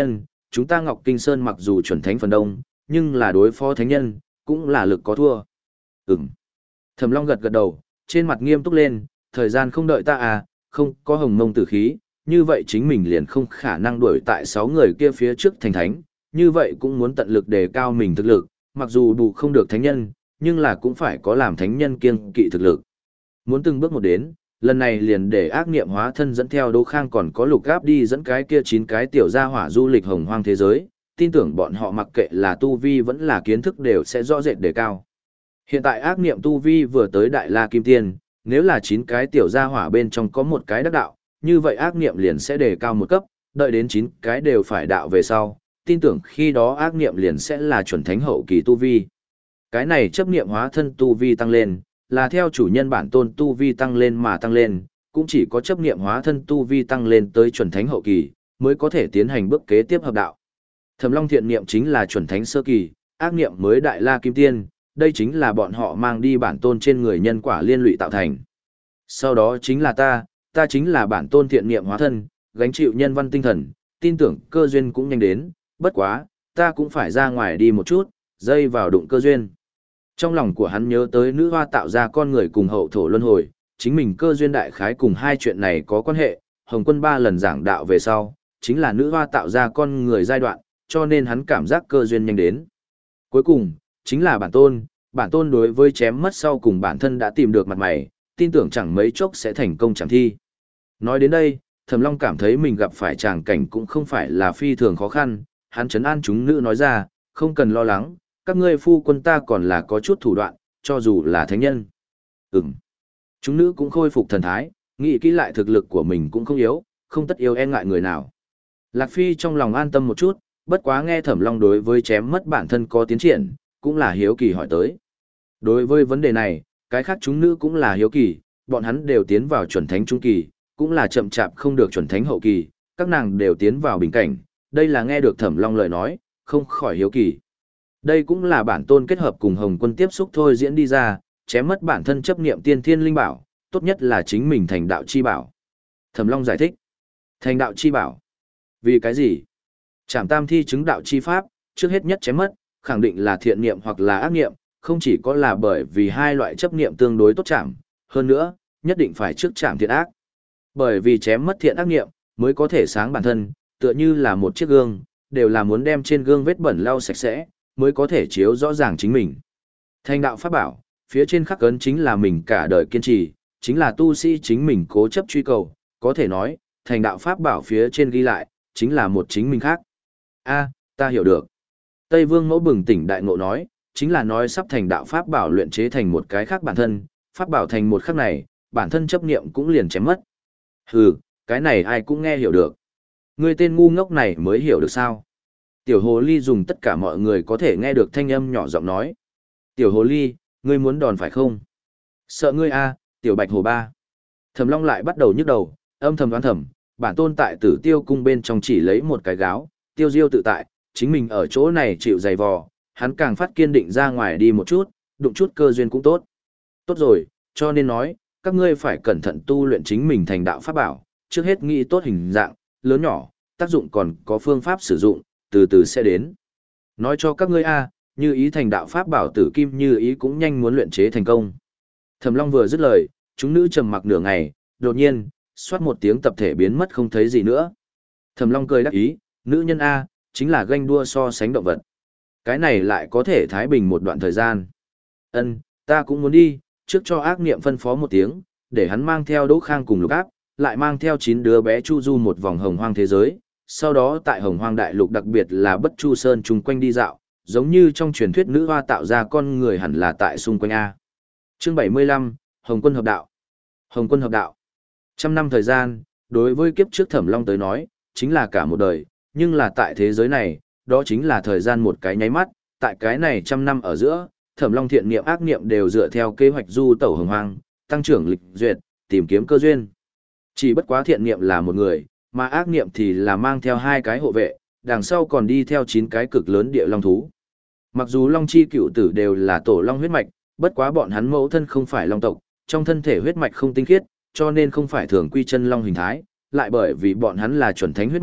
chúng ta Ngọc Kinh Sơn mặc dù chuẩn thánh phần đông, nhưng là đối phó thánh nhân, cũng là lực có thua. Ừm. Thẩm Long gật gật đầu, trên mặt nghiêm túc lên, thời gian không đợi ta à, không có hồng mông tử khí, như vậy chính mình liền không khả năng đuổi tại sáu người kia phía trước thành thánh, như vậy cũng muốn tận lực đề cao mình thực lực, mặc dù đủ không được thánh nhân, nhưng là cũng phải có làm thánh nhân kiêng kỵ thực lực. Muốn từng bước một đến, lần này liền để ác niệm hóa thân dẫn theo Đỗ Khang còn có Lục Gáp đi dẫn cái kia chín cái tiểu gia hỏa du lịch hồng hoang thế giới, tin tưởng bọn họ mặc kệ là tu vi vẫn là kiến thức đều sẽ rõ rệt đề cao. Hiện tại ác niệm tu vi vừa tới Đại La Kim Tiên, nếu là chín cái tiểu gia hỏa bên trong có một cái đắc đạo, như vậy ác niệm liền sẽ đề cao một cấp, đợi đến chín cái đều phải đạo về sau, tin tưởng khi đó ác niệm liền sẽ là chuẩn thánh hậu kỳ tu vi. Cái này chấp niệm hóa thân tu vi tăng lên, là theo chủ nhân bản tôn tu vi tăng lên mà tăng lên, cũng chỉ có chấp niệm hóa thân tu vi tăng lên tới chuẩn thánh hậu kỳ, mới có thể tiến hành bước kế tiếp hợp đạo. Thẩm Long thiện niệm chính là chuẩn thánh sơ kỳ, ác niệm mới Đại La Kim Tiên, đây chính là bọn họ mang đi bản tôn trên người nhân quả liên lụy tạo thành. Sau đó chính là ta, ta chính là bản tôn thiện niệm hóa thân, gánh chịu nhân văn tinh thần, tin tưởng cơ duyên cũng nhanh đến, bất quá, ta cũng phải ra ngoài đi một chút, dây vào đụng cơ duyên. Trong lòng của hắn nhớ tới nữ hoa tạo ra con người cùng hậu thổ luân hồi, chính mình cơ duyên đại khái cùng hai chuyện này có quan hệ, Hồng Quân ba lần giảng đạo về sau, chính là nữ hoa tạo ra con người giai đoạn, cho nên hắn cảm giác cơ duyên nhanh đến. Cuối cùng, chính là bản tôn, bản tôn đối với chém mất sau cùng bản thân đã tìm được mặt mày, tin tưởng chẳng mấy chốc sẽ thành công chẳng thi. Nói đến đây, Thẩm Long cảm thấy mình gặp phải tràng cảnh cũng không phải là phi thường khó khăn, hắn trấn an chúng nữ nói ra, không cần lo lắng, các ngươi phu quân ta còn là có chút thủ đoạn, cho dù là thánh nhân. Ừm. Chúng nữ cũng khôi phục thần thái, nghĩ kỹ lại thực lực của mình cũng không yếu, không tất yếu e ngại người nào. Lạc Phi trong lòng an tâm một chút, bất quá nghe Thẩm Long đối với chém mất bản thân có tiến triển, cũng là hiếu kỳ hỏi tới. Đối với vấn đề này, cái khác chúng nữ cũng là hiếu kỳ, bọn hắn đều tiến vào chuẩn thánh trung kỳ, cũng là chậm chạp không được chuẩn thánh hậu kỳ, các nàng đều tiến vào bình cảnh, đây là nghe được Thẩm Long lời nói, không khỏi hiếu kỳ. Đây cũng là bản tôn kết hợp cùng Hồng Quân tiếp xúc thôi diễn đi ra, chém mất bản thân chấp niệm tiên thiên linh bảo, tốt nhất là chính mình thành đạo chi bảo. Thẩm Long giải thích, thành đạo chi bảo. Vì cái gì? Trảm tam thi chứng đạo chi pháp, trước hết nhất chém mất, khẳng định là thiện niệm hoặc là ác niệm, không chỉ có là bởi vì hai loại chấp niệm tương đối tốt chạm, hơn nữa, nhất định phải trước chạm thiện ác. Bởi vì chém mất thiện ác niệm, mới có thể sáng bản thân, tựa như là một chiếc gương, đều là muốn đem trên gương vết bẩn lau sạch sẽ, mới có thể chiếu rõ ràng chính mình. Thành đạo pháp bảo, phía trên khắc ấn chính là mình cả đời kiên trì, chính là tu sĩ chính mình cố chấp truy cầu, có thể nói, thành đạo pháp bảo phía trên ghi lại, chính là một chính mình khác. A, ta hiểu được. Tây Vương Mẫu bừng tỉnh đại ngộ nói, chính là nói sắp thành đạo pháp bảo luyện chế thành một cái khác bản thân, pháp bảo thành một khắc này, bản thân chấp niệm cũng liền chém mất. Hừ, cái này ai cũng nghe hiểu được. Người tên ngu ngốc này mới hiểu được sao? Tiểu Hồ Ly dùng tất cả mọi người có thể nghe được thanh âm nhỏ giọng nói. Tiểu Hồ Ly, ngươi muốn đòn phải không? Sợ ngươi a, Tiểu Bạch Hồ Ba. Thẩm Long lại bắt đầu nhức đầu, âm thầm đoán thầm, bản tôn tại Tử Tiêu cung bên trong chỉ lấy một cái gáo, tiêu diêu tự tại, chính mình ở chỗ này chịu dày vò, hắn càng phát kiên định ra ngoài đi một chút, đụng chút cơ duyên cũng tốt. Tốt rồi, cho nên nói, các ngươi phải cẩn thận tu luyện chính mình thành đạo pháp bảo, trước hết nghĩ tốt hình dạng, lớn nhỏ, tác dụng còn có phương pháp sử dụng, từ từ sẽ đến. Nói cho các ngươi a, như ý thành đạo pháp bảo tử kim như ý cũng nhanh muốn luyện chế thành công. Thẩm Long vừa dứt lời, chúng nữ trầm mặc nửa ngày, đột nhiên, xoát một tiếng tập thể biến mất không thấy gì nữa. Thẩm Long cười đắc ý, nữ nhân a, chính là ganh đua so sánh động vật. Cái này lại có thể thái bình một đoạn thời gian. Ân, ta cũng muốn đi, trước cho ác niệm phân phó một tiếng, để hắn mang theo Đỗ Khang cùng Lục Áp, lại mang theo chín đứa bé chu du một vòng hồng hoang thế giới, sau đó tại hồng hoang đại lục đặc biệt là Bất Chu Sơn chung quanh đi dạo, giống như trong truyền thuyết nữ hoa tạo ra con người hẳn là tại xung quanh A. Chương bảy mươi lăm, Hồng Quân hợp đạo. Hồng Quân hợp đạo. Trăm năm thời gian, đối với kiếp trước Thẩm Long tới nói, chính là cả một đời, nhưng là tại thế giới này, đó chính là thời gian một cái nháy mắt, tại cái này trăm năm ở giữa, Thẩm Long thiện niệm ác niệm đều dựa theo kế hoạch du tẩu hồng hoang, tăng trưởng lịch duyệt, tìm kiếm cơ duyên. Chỉ bất quá thiện niệm là một người, mà ác niệm thì là mang theo hai cái hộ vệ, đằng sau còn đi theo chín cái cực lớn địa long thú. Mặc dù Long Chi cựu tử đều là tổ long huyết mạch, bất quá bọn hắn mẫu thân không phải long tộc, trong thân thể huyết mạch không tinh khiết, cho nên không phải thường quy chân long hình thái, lại bởi vì bọn hắn là chuẩn thánh huyết mạch,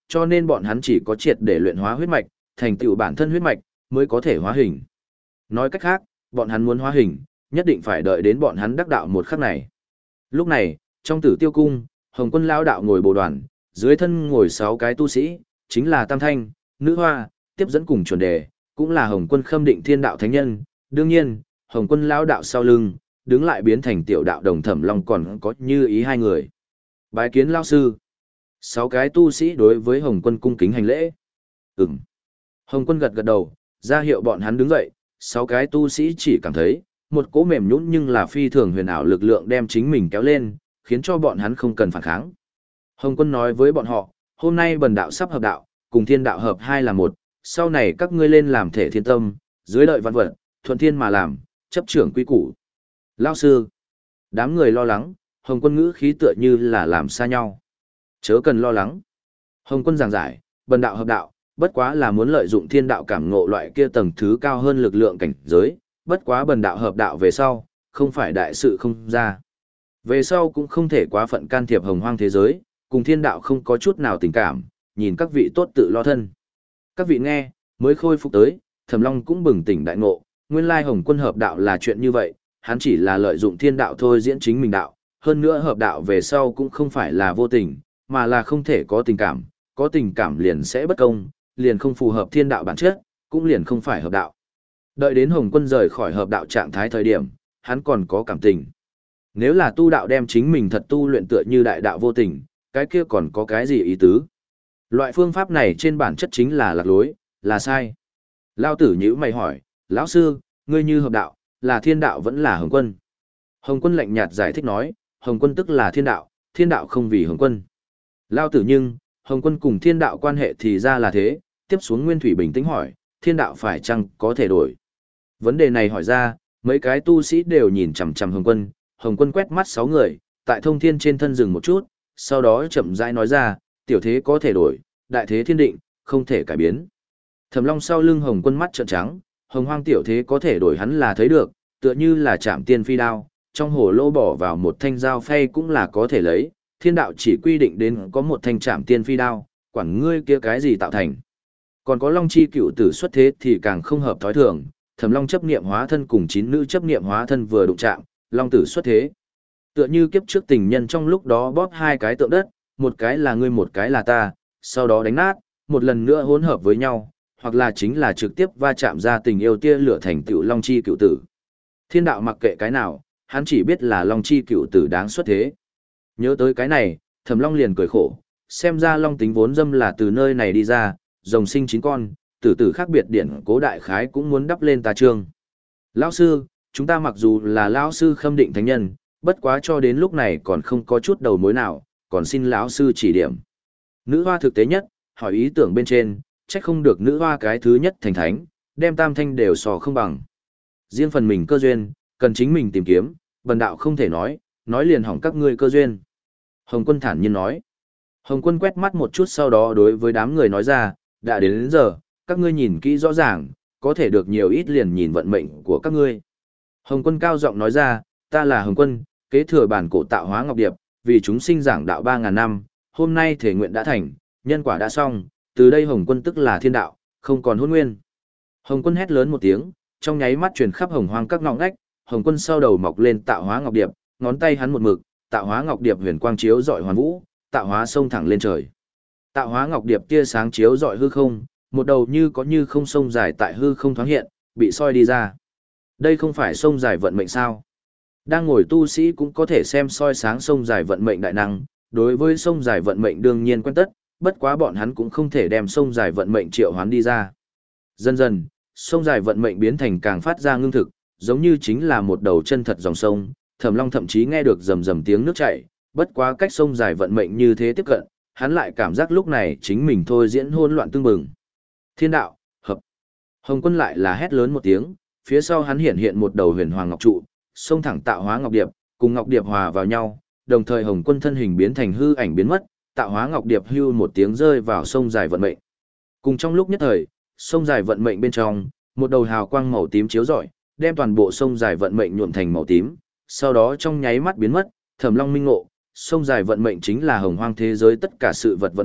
cho nên bọn hắn chỉ có triệt để luyện hóa huyết mạch, thành tựu bản thân huyết mạch, mới có thể hóa hình. Nói cách khác, bọn hắn muốn hóa hình, nhất định phải đợi đến bọn hắn đắc đạo một khắc này. Lúc này, trong Tử Tiêu cung, Hồng Quân lão đạo ngồi bồ đoàn, dưới thân ngồi sáu cái tu sĩ, chính là Tam Thanh, Nữ Hoa, tiếp dẫn cùng chuẩn đề, cũng là Hồng Quân Khâm Định Thiên Đạo Thánh Nhân. Đương nhiên, Hồng Quân lão đạo sau lưng, đứng lại biến thành tiểu đạo đồng Thẩm Long còn có Như Ý hai người. Bái kiến lão sư. Sáu cái tu sĩ đối với Hồng Quân cung kính hành lễ. Ừm. Hồng Quân gật gật đầu, ra hiệu bọn hắn đứng dậy, sáu cái tu sĩ chỉ cảm thấy, một cỗ mềm nhũn nhưng là phi thường huyền ảo lực lượng đem chính mình kéo lên, khiến cho bọn hắn không cần phản kháng. Hồng Quân nói với bọn họ, hôm nay bần đạo sắp hợp đạo, cùng thiên đạo hợp hai là một, sau này các ngươi lên làm thể thiên tâm, dưới lợi văn vật, thuận thiên mà làm, chấp trưởng quy củ. Lao sư, đám người lo lắng, Hồng Quân ngữ khí tựa như là làm xa nhau. Chớ cần lo lắng. Hồng Quân giảng giải, bần đạo hợp đạo, bất quá là muốn lợi dụng thiên đạo cảm ngộ loại kia tầng thứ cao hơn lực lượng cảnh giới, bất quá bần đạo hợp đạo về sau, không phải đại sự không ra. Về sau cũng không thể quá phận can thiệp hồng hoang thế giới, cùng thiên đạo không có chút nào tình cảm, nhìn các vị tốt tự lo thân. Các vị nghe, mới khôi phục tới, Thẩm Long cũng bừng tỉnh đại ngộ, nguyên lai Hồng Quân hợp đạo là chuyện như vậy, hắn chỉ là lợi dụng thiên đạo thôi diễn chính mình đạo, hơn nữa hợp đạo về sau cũng không phải là vô tình, mà là không thể có tình cảm, có tình cảm liền sẽ bất công, liền không phù hợp thiên đạo bản chất, cũng liền không phải hợp đạo. Đợi đến Hồng Quân rời khỏi hợp đạo trạng thái thời điểm, hắn còn có cảm tình. Nếu là tu đạo đem chính mình thật tu luyện tựa như đại đạo vô tình, cái kia còn có cái gì ý tứ? Loại phương pháp này trên bản chất chính là lạc lối, là sai. Lao tử nhữ mày hỏi, lão sư, ngươi như hợp đạo, là thiên đạo vẫn là Hồng Quân? Hồng Quân lạnh nhạt giải thích nói, Hồng Quân tức là thiên đạo, thiên đạo không vì Hồng Quân. Lao tử nhưng, Hồng Quân cùng thiên đạo quan hệ thì ra là thế, tiếp xuống Nguyên Thủy bình tĩnh hỏi, thiên đạo phải chăng có thể đổi? Vấn đề này hỏi ra, mấy cái tu sĩ đều nhìn chằm chằm Hồng Quân, Hồng Quân quét mắt sáu người, tại thông thiên trên thân dừng một chút, sau đó chậm rãi nói ra, tiểu thế có thể đổi, đại thế thiên định, không thể cải biến. Thẩm Long sau lưng Hồng Quân mắt trợn trắng, Hồng Hoang tiểu thế có thể đổi hắn là thấy được, tựa như là chạm tiên phi đao, trong hồ lô bỏ vào một thanh dao phay cũng là có thể lấy, thiên đạo chỉ quy định đến có một thanh chạm tiên phi đao, quản ngươi kia cái gì tạo thành. Còn có Long chi cựu tử xuất thế thì càng không hợp thói thường, Thẩm Long chấp niệm hóa thân cùng chín nữ chấp niệm hóa thân vừa đụng chạm, Long tử xuất thế. Tựa như kiếp trước tình nhân trong lúc đó bóp hai cái tượng đất, một cái là ngươi một cái là ta, sau đó đánh nát, một lần nữa hỗn hợp với nhau, hoặc là chính là trực tiếp va chạm ra tình yêu tia lửa thành tựu Long chi cựu tử. Thiên đạo mặc kệ cái nào, hắn chỉ biết là Long chi cựu tử đáng xuất thế. Nhớ tới cái này, Thẩm Long liền cười khổ, xem ra Long tính vốn dâm là từ nơi này đi ra, rồng sinh chín con, tử tử khác biệt điển cố đại khái cũng muốn đắp lên tà trương. Lão sư, chúng ta mặc dù là lão sư khâm định thánh nhân, bất quá cho đến lúc này còn không có chút đầu mối nào, còn xin lão sư chỉ điểm. Nữ hoa thực tế nhất, hỏi ý tưởng bên trên, trách không được nữ hoa cái thứ nhất thành thánh, đem tam thanh đều sò không bằng. Riêng phần mình cơ duyên, cần chính mình tìm kiếm, bần đạo không thể nói, nói liền hỏng các ngươi cơ duyên. Hồng Quân thản nhiên nói. Hồng Quân quét mắt một chút sau đó đối với đám người nói ra, đã đến đến giờ, các ngươi nhìn kỹ rõ ràng, có thể được nhiều ít liền nhìn vận mệnh của các ngươi. Hồng Quân cao giọng nói ra, ta là Hồng Quân, kế thừa bản cổ tạo hóa ngọc điệp, vì chúng sinh giảng đạo ba ngàn năm, hôm nay thể nguyện đã thành, nhân quả đã xong, từ đây Hồng Quân tức là thiên đạo, không còn hôn nguyên. Hồng Quân hét lớn một tiếng, trong nháy mắt truyền khắp hồng hoang các ngõ ngách, Hồng Quân sau đầu mọc lên tạo hóa ngọc điệp, ngón tay hắn một mực, tạo hóa ngọc điệp huyền quang chiếu rọi hoàn vũ, tạo hóa sông thẳng lên trời. Tạo hóa ngọc điệp tia sáng chiếu rọi hư không, một đầu như có như không sông dài tại hư không thoáng hiện, bị soi đi ra. Đây không phải sông dài vận mệnh sao? Đang ngồi tu sĩ cũng có thể xem soi sáng sông dài vận mệnh đại năng, đối với sông dài vận mệnh đương nhiên quen tất, bất quá bọn hắn cũng không thể đem sông dài vận mệnh triệu hoán đi ra. Dần dần, sông dài vận mệnh biến thành càng phát ra ngưng thực, giống như chính là một đầu chân thật dòng sông, Thẩm Long thậm chí nghe được rầm rầm tiếng nước chảy, bất quá cách sông dài vận mệnh như thế tiếp cận, hắn lại cảm giác lúc này chính mình thôi diễn hỗn loạn tương bừng. Thiên đạo, hợp. Hồng Quân lại là hét lớn một tiếng, phía sau hắn hiện hiện một đầu huyền hoàng ngọc trụ, xông thẳng tạo hóa ngọc điệp, cùng ngọc điệp hòa vào nhau, đồng thời Hồng Quân thân hình biến thành hư ảnh biến mất, tạo hóa ngọc điệp hưu một tiếng rơi vào sông dài vận mệnh. Cùng trong lúc nhất thời, sông dài vận mệnh bên trong, một đầu hào quang màu tím chiếu rọi, đem toàn bộ sông dài vận mệnh nhuộm thành màu tím, sau đó trong nháy mắt biến mất, Thẩm Long minh ngộ, sông dài vận mệnh chính là hồng hoang thế giới tất cả sự vật vận mệnh,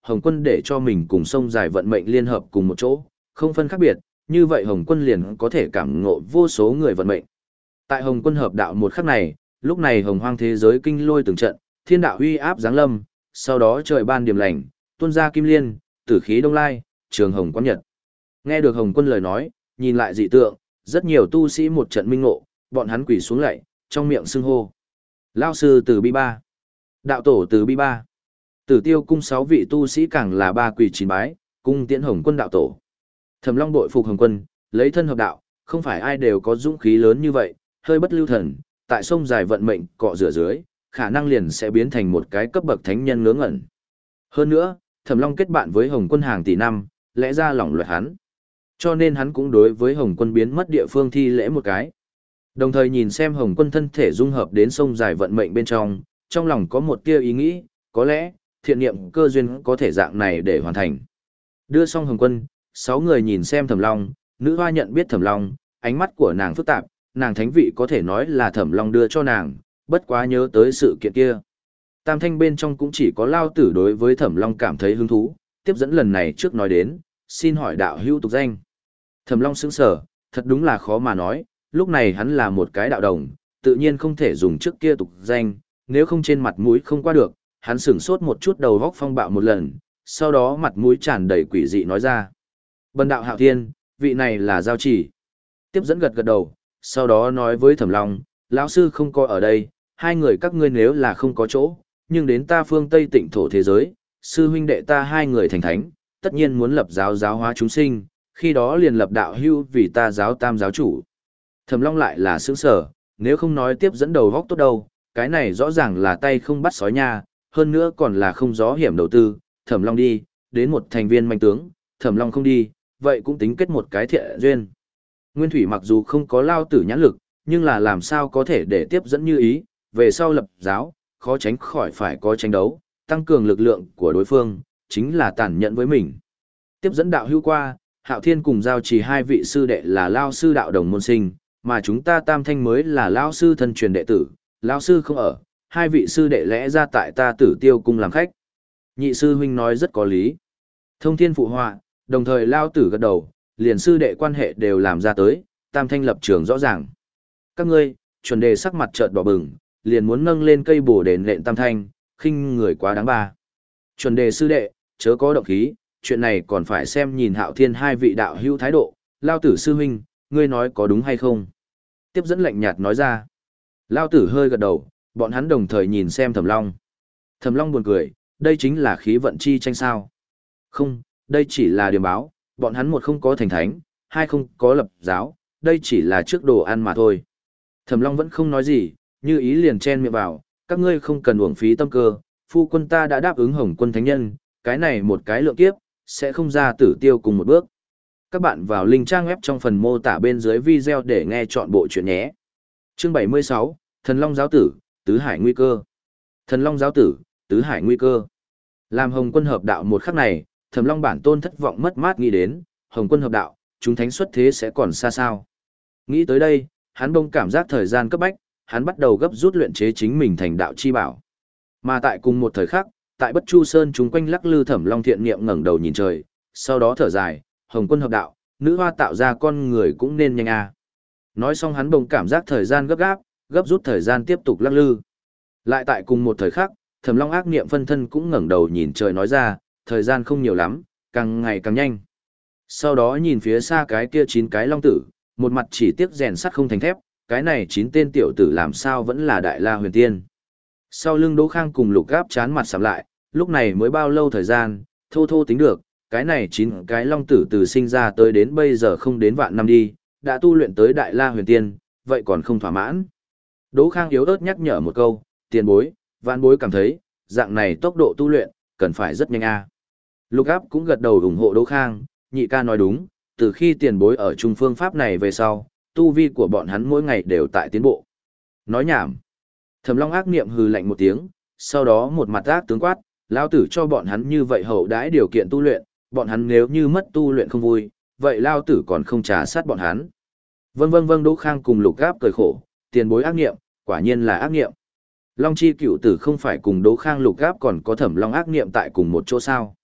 Hồng Quân để cho mình cùng sông dài vận mệnh liên hợp cùng một chỗ, không phân khác biệt, như vậy Hồng Quân liền có thể cảm ngộ vô số người vận mệnh. Tại Hồng Quân hợp đạo một khắc này, lúc này hồng hoang thế giới kinh lôi từng trận, thiên đạo uy áp giáng lâm, sau đó trời ban điểm lành, tuôn ra kim liên, tử khí đông lai, trường hồng quán nhật. Nghe được Hồng Quân lời nói, nhìn lại dị tượng, rất nhiều tu sĩ một trận minh ngộ, bọn hắn quỳ xuống lạy, trong miệng xưng hô. Lao sư từ bi ba, đạo tổ từ bi ba. Tử Tiêu cung sáu vị tu sĩ càng là ba quỳ chín bái, cung tiễn Hồng Quân đạo tổ. Thẩm Long bội phục Hồng Quân, lấy thân hợp đạo, không phải ai đều có dũng khí lớn như vậy, hơi bất lưu thần, tại sông dài vận mệnh cọ rửa dưới, khả năng liền sẽ biến thành một cái cấp bậc thánh nhân ngớ ngẩn. Hơn nữa, Thẩm Long kết bạn với Hồng Quân hàng tỷ năm, lẽ ra lỏng loẹt hắn. Cho nên hắn cũng đối với Hồng Quân biến mất địa phương thi lễ một cái. Đồng thời nhìn xem Hồng Quân thân thể dung hợp đến sông dài vận mệnh bên trong, trong lòng có một tia ý nghĩ, có lẽ, thiện niệm cơ duyên có thể dạng này để hoàn thành. Đưa xong Hồng Quân, sáu người nhìn xem Thẩm Long, nữ hoa nhận biết Thẩm Long, ánh mắt của nàng phức tạp, nàng thánh vị có thể nói là Thẩm Long đưa cho nàng, bất quá nhớ tới sự kiện kia. Tam thanh bên trong cũng chỉ có Lao Tử đối với Thẩm Long cảm thấy hứng thú, tiếp dẫn lần này trước nói đến, xin hỏi đạo hữu tục danh. Thẩm Long sững sờ, thật đúng là khó mà nói, lúc này hắn là một cái đạo đồng, tự nhiên không thể dùng trước kia tục danh, nếu không trên mặt mũi không qua được, hắn sửng sốt một chút đầu góc phong bạo một lần, sau đó mặt mũi tràn đầy quỷ dị nói ra. Bần đạo Hạo Thiên, vị này là Giao Chỉ. Tiếp dẫn gật gật đầu, sau đó nói với Thẩm Long, lão sư không có ở đây, hai người các ngươi nếu là không có chỗ, nhưng đến ta phương Tây Tịnh thổ thế giới, sư huynh đệ ta hai người thành thánh, tất nhiên muốn lập giáo giáo hóa chúng sinh, khi đó liền lập đạo hưu vì ta giáo tam giáo chủ. Thẩm Long lại là sướng sở, nếu không nói tiếp dẫn đầu góc tốt đâu, cái này rõ ràng là tay không bắt sói nha, hơn nữa còn là không gió hiểm đầu tư, Thẩm Long đi, đến một thành viên manh tướng, Thẩm Long không đi, vậy cũng tính kết một cái thiện duyên. Nguyên Thủy mặc dù không có Lao Tử nhãn lực, nhưng là làm sao có thể để tiếp dẫn như ý, về sau lập giáo, khó tránh khỏi phải có tranh đấu, tăng cường lực lượng của đối phương, chính là tàn nhẫn với mình. Tiếp dẫn đạo hữu qua, Hạo Thiên cùng Giao Trì hai vị sư đệ là Lao sư đạo đồng môn sinh, mà chúng ta Tam Thanh mới là Lao sư thân truyền đệ tử, Lao sư không ở, hai vị sư đệ lẽ ra tại ta Tử Tiêu cung làm khách. Nhị sư huynh nói rất có lý. Thông thiên phụ họa, đồng thời Lao Tử gật đầu, liền sư đệ quan hệ đều làm ra tới, Tam Thanh lập trường rõ ràng. Các ngươi, chuẩn đề sắc mặt chợt đỏ bừng, liền muốn nâng lên cây bổ đền lệnh Tam Thanh, khinh người quá đáng ba. Chuẩn đề sư đệ, chớ có động khí, chuyện này còn phải xem nhìn Hạo Thiên hai vị đạo hữu thái độ, Lao Tử sư huynh, ngươi nói có đúng hay không? Tiếp dẫn lạnh nhạt nói ra. Lao Tử hơi gật đầu, bọn hắn đồng thời nhìn xem Thẩm Long. Thẩm Long buồn cười, đây chính là khí vận chi tranh sao? Không, đây chỉ là điểm báo, bọn hắn một không có thành thánh, hai không có lập giáo, đây chỉ là trước đồ ăn mà thôi. Thẩm Long vẫn không nói gì, như ý liền chen miệng vào, các ngươi không cần uổng phí tâm cơ, phu quân ta đã đáp ứng Hồng Quân thánh nhân, cái này một cái lượng kiếp, sẽ không ra Tử Tiêu cùng một bước. Các bạn vào link trang web trong phần mô tả bên dưới video để nghe chọn bộ chuyện nhé. Chương bảy mươi sáu, Thần Long giáo tử, Tứ Hải nguy cơ. Thần Long giáo tử, Tứ Hải nguy cơ. Làm Hồng Quân hợp đạo một khắc này, Thẩm Long bản tôn thất vọng mất mát nghĩ đến, Hồng Quân hợp đạo, chúng thánh xuất thế sẽ còn xa sao. Nghĩ tới đây, hắn bỗng cảm giác thời gian cấp bách, hắn bắt đầu gấp rút luyện chế chính mình thành đạo chi bảo. Mà tại cùng một thời khắc, tại Bất Chu Sơn chúng quanh lắc lư Thẩm Long thiện niệm ngẩng đầu nhìn trời, sau đó thở dài, Hồng Quân hợp đạo, nữ hoa tạo ra con người cũng nên nhanh a. Nói xong hắn bỗng cảm giác thời gian gấp gáp, gấp rút thời gian tiếp tục lắc lư. Lại tại cùng một thời khắc, Thẩm Long ác niệm phân thân cũng ngẩng đầu nhìn trời nói ra, thời gian không nhiều lắm, càng ngày càng nhanh. Sau đó nhìn phía xa cái kia chín cái long tử, một mặt chỉ tiếc rèn sắt không thành thép, cái này chín tên tiểu tử làm sao vẫn là Đại La Huyền Tiên. Sau lưng Đỗ Khang cùng Lục Gáp chán mặt sầm lại, lúc này mới bao lâu thời gian, thô thô tính được, cái này chín cái long tử từ sinh ra tới đến bây giờ không đến vạn năm đi, đã tu luyện tới Đại La Huyền Tiên, vậy còn không thỏa mãn. Đỗ Khang yếu ớt nhắc nhở một câu, tiền bối, vạn bối cảm thấy, dạng này tốc độ tu luyện, cần phải rất nhanh a. Lục Áp cũng gật đầu ủng hộ Đỗ Khang, nhị ca nói đúng, từ khi tiền bối ở trung phương pháp này về sau, tu vi của bọn hắn mỗi ngày đều tại tiến bộ. Nói nhảm. Thẩm Long ác niệm hừ lạnh một tiếng, sau đó một mặt ác tướng quát, lão tử cho bọn hắn như vậy hậu đãi điều kiện tu luyện, bọn hắn nếu như mất tu luyện không vui, vậy lão tử còn không trả sát bọn hắn. Vâng vâng vâng Đỗ Khang cùng Lục Áp cười khổ, tiền bối ác niệm, quả nhiên là ác niệm. Long chi cựu tử không phải cùng Đỗ Khang Lục Áp còn có Thẩm Long ác niệm tại cùng một chỗ sao?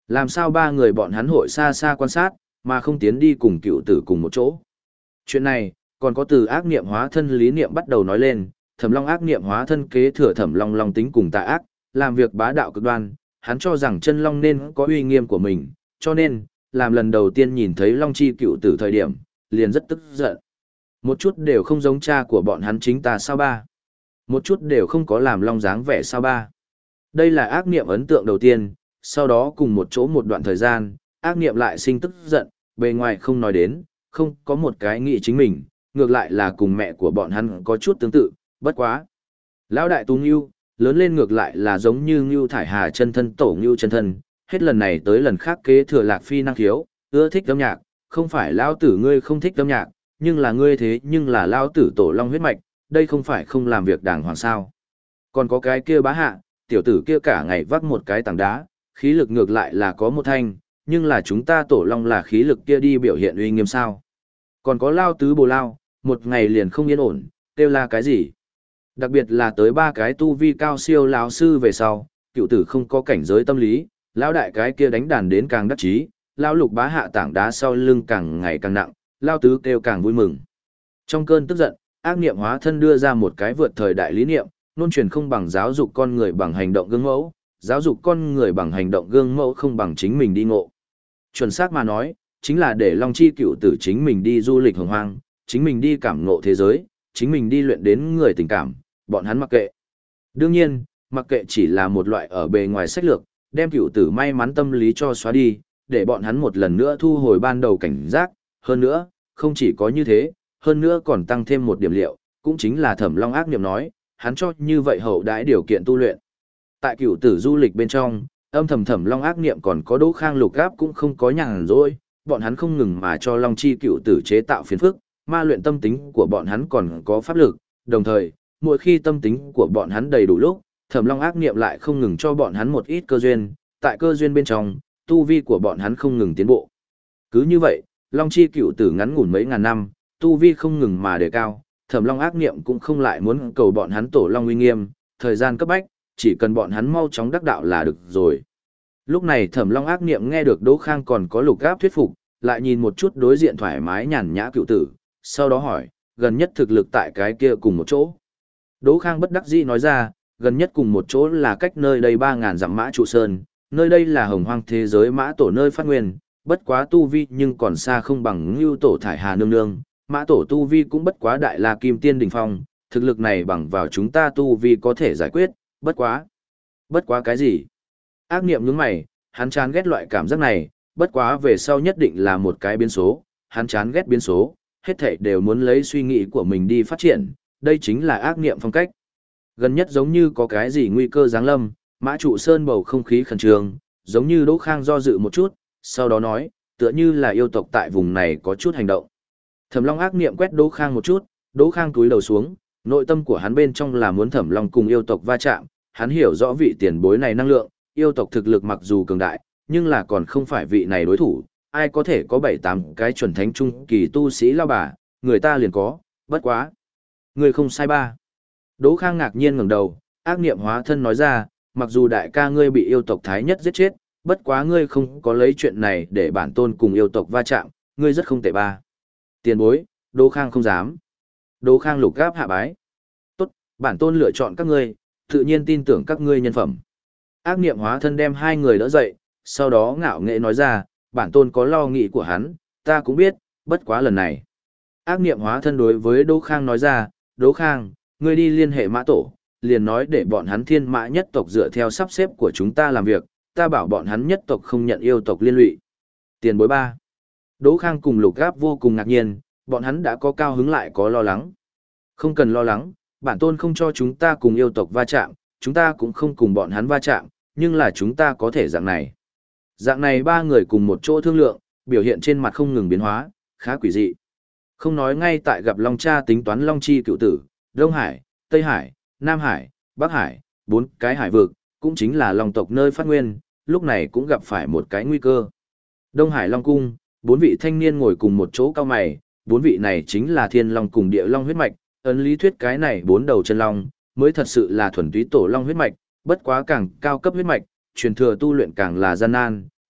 Làm sao ba người bọn hắn hội xa xa quan sát, mà không tiến đi cùng cựu tử cùng một chỗ. Chuyện này, còn có từ ác niệm hóa thân lý niệm bắt đầu nói lên, Thẩm Long ác niệm hóa thân kế thừa Thẩm Long long tính cùng tà ác, làm việc bá đạo cực đoan, hắn cho rằng chân long nên có uy nghiêm của mình, cho nên, làm lần đầu tiên nhìn thấy Long Chi cựu tử thời điểm, liền rất tức giận. Một chút đều không giống cha của bọn hắn chính ta sao ba. Một chút đều không có làm long dáng vẻ sao ba. Đây là ác niệm ấn tượng đầu tiên, sau đó cùng một chỗ một đoạn thời gian, ác niệm lại sinh tức giận, bề ngoài không nói đến, không có một cái nghĩ chính mình, ngược lại là cùng mẹ của bọn hắn có chút tương tự, bất quá. Lão đại Tú Ngưu, lớn lên ngược lại là giống như Ngưu Thải Hà chân thân tổ Ngưu chân thân, hết lần này tới lần khác kế thừa Lạc Phi năng khiếu, ưa thích âm nhạc, không phải lão tử ngươi không thích âm nhạc, nhưng là ngươi thế nhưng là lão tử tổ long huyết mạch, đây không phải không làm việc đàng hoàng sao. Còn có cái kia bá hạ, tiểu tử kia cả ngày vác một cái tảng đá, khí lực ngược lại là có một thanh, nhưng là chúng ta tổ long là khí lực kia đi biểu hiện uy nghiêm sao. Còn có lao tứ bồ lao, một ngày liền không yên ổn, kêu là cái gì. Đặc biệt là tới ba cái tu vi cao siêu lão sư về sau, cựu tử không có cảnh giới tâm lý, lão đại cái kia đánh đàn đến càng đắc chí, lão lục bá hạ tảng đá sau lưng càng ngày càng nặng, lao tứ kêu càng vui mừng. Trong cơn tức giận, ác niệm hóa thân đưa ra một cái vượt thời đại lý niệm, nôn truyền không bằng giáo dục con người bằng hành động gương mẫu, giáo dục con người bằng hành động gương mẫu không bằng chính mình đi ngộ. Chuẩn xác mà nói, chính là để Long Chi cựu tử chính mình đi du lịch hồng hoang, chính mình đi cảm ngộ thế giới, chính mình đi luyện đến người tình cảm, bọn hắn mặc kệ. Đương nhiên, mặc kệ chỉ là một loại ở bề ngoài sách lược, đem cựu tử may mắn tâm lý cho xóa đi, để bọn hắn một lần nữa thu hồi ban đầu cảnh giác, hơn nữa, không chỉ có như thế, hơn nữa còn tăng thêm một điểm liệu, cũng chính là Thẩm Long ác niệm nói, hắn cho như vậy hậu đãi điều kiện tu luyện. Tại cựu tử du lịch bên trong, âm thầm Thẩm Long ác niệm còn có Đỗ Khang Lục Gáp cũng không có nhàn rỗi, bọn hắn không ngừng mà cho Long Chi cựu tử chế tạo phiền phức, ma luyện tâm tính của bọn hắn còn có pháp lực, đồng thời, mỗi khi tâm tính của bọn hắn đầy đủ lúc, Thẩm Long ác niệm lại không ngừng cho bọn hắn một ít cơ duyên, tại cơ duyên bên trong, tu vi của bọn hắn không ngừng tiến bộ. Cứ như vậy, Long Chi cựu tử ngắn ngủn mấy ngàn năm, tu vi không ngừng mà đề cao, Thẩm Long ác niệm cũng không lại muốn cầu bọn hắn tổ long uy nghiêm, thời gian cấp bách, chỉ cần bọn hắn mau chóng đắc đạo là được rồi. Lúc này Thẩm Long ác niệm nghe được Đỗ Khang còn có Lục Gáp thuyết phục, lại nhìn một chút đối diện thoải mái nhàn nhã cựu tử, sau đó hỏi, gần nhất thực lực tại cái kia cùng một chỗ. Đỗ Khang bất đắc dĩ nói ra, gần nhất cùng một chỗ là cách nơi đây ba ngàn dặm Mã Trụ Sơn, nơi đây là hồng hoang thế giới mã tổ nơi phát nguyên, bất quá tu vi nhưng còn xa không bằng Ngưu tổ Thải Hà nương nương, mã tổ tu vi cũng bất quá đại la kim tiên đỉnh phong, thực lực này bằng vào chúng ta tu vi có thể giải quyết, bất quá. Bất quá cái gì? Ác niệm nhướng mày, hắn chán ghét loại cảm giác này, bất quá về sau nhất định là một cái biến số, hắn chán ghét biến số, hết thảy đều muốn lấy suy nghĩ của mình đi phát triển, đây chính là ác niệm phong cách. Gần nhất giống như có cái gì nguy cơ giáng lâm, Mã Trụ Sơn bầu không khí khẩn trương, giống như Đỗ Khang do dự một chút, sau đó nói, tựa như là yêu tộc tại vùng này có chút hành động. Thẩm Long ác niệm quét Đỗ Khang một chút, Đỗ Khang cúi đầu xuống, nội tâm của hắn bên trong là muốn Thẩm Long cùng yêu tộc va chạm, hắn hiểu rõ vị tiền bối này năng lượng, yêu tộc thực lực mặc dù cường đại, nhưng là còn không phải vị này đối thủ, ai có thể có bảy tám cái chuẩn thánh trung kỳ tu sĩ lao bà, người ta liền có, bất quá. Người không sai ba. Đỗ Khang ngạc nhiên ngẩng đầu, ác niệm hóa thân nói ra, mặc dù đại ca ngươi bị yêu tộc thái nhất giết chết, bất quá ngươi không có lấy chuyện này để bản tôn cùng yêu tộc va chạm, ngươi rất không tệ ba. Tiền bối, Đỗ Khang không dám. Đỗ Khang Lục Gáp hạ bái. Tốt, bản tôn lựa chọn các ngươi, tự nhiên tin tưởng các ngươi nhân phẩm. Ác niệm hóa thân đem hai người đỡ dậy, sau đó ngạo nghễ nói ra, bản tôn có lo nghĩ của hắn, ta cũng biết, bất quá lần này. Ác niệm hóa thân đối với Đỗ Khang nói ra, Đỗ Khang, ngươi đi liên hệ mã tổ, liền nói để bọn hắn thiên mã nhất tộc dựa theo sắp xếp của chúng ta làm việc, ta bảo bọn hắn nhất tộc không nhận yêu tộc liên lụy. Tiền bối ba. Đỗ Khang cùng Lục Gáp vô cùng ngạc nhiên, bọn hắn đã có cao hứng lại có lo lắng. Không cần lo lắng, bản tôn không cho chúng ta cùng yêu tộc va chạm, chúng ta cũng không cùng bọn hắn va chạm, nhưng là chúng ta có thể dạng này. Dạng này ba người cùng một chỗ thương lượng, biểu hiện trên mặt không ngừng biến hóa, khá quỷ dị. Không nói ngay tại gặp Long Cha tính toán Long Chi cựu tử, Đông Hải, Tây Hải, Nam Hải, Bắc Hải, bốn cái hải vực, cũng chính là Long tộc nơi phát nguyên, lúc này cũng gặp phải một cái nguy cơ. Đông Hải Long Cung, bốn vị thanh niên ngồi cùng một chỗ cao mày, bốn vị này chính là Thiên Long cùng Địa Long huyết mạch, ấn lý thuyết cái này bốn đầu chân long, mới thật sự là thuần túy tổ long huyết mạch, bất quá càng cao cấp huyết mạch, truyền thừa tu luyện càng là gian nan,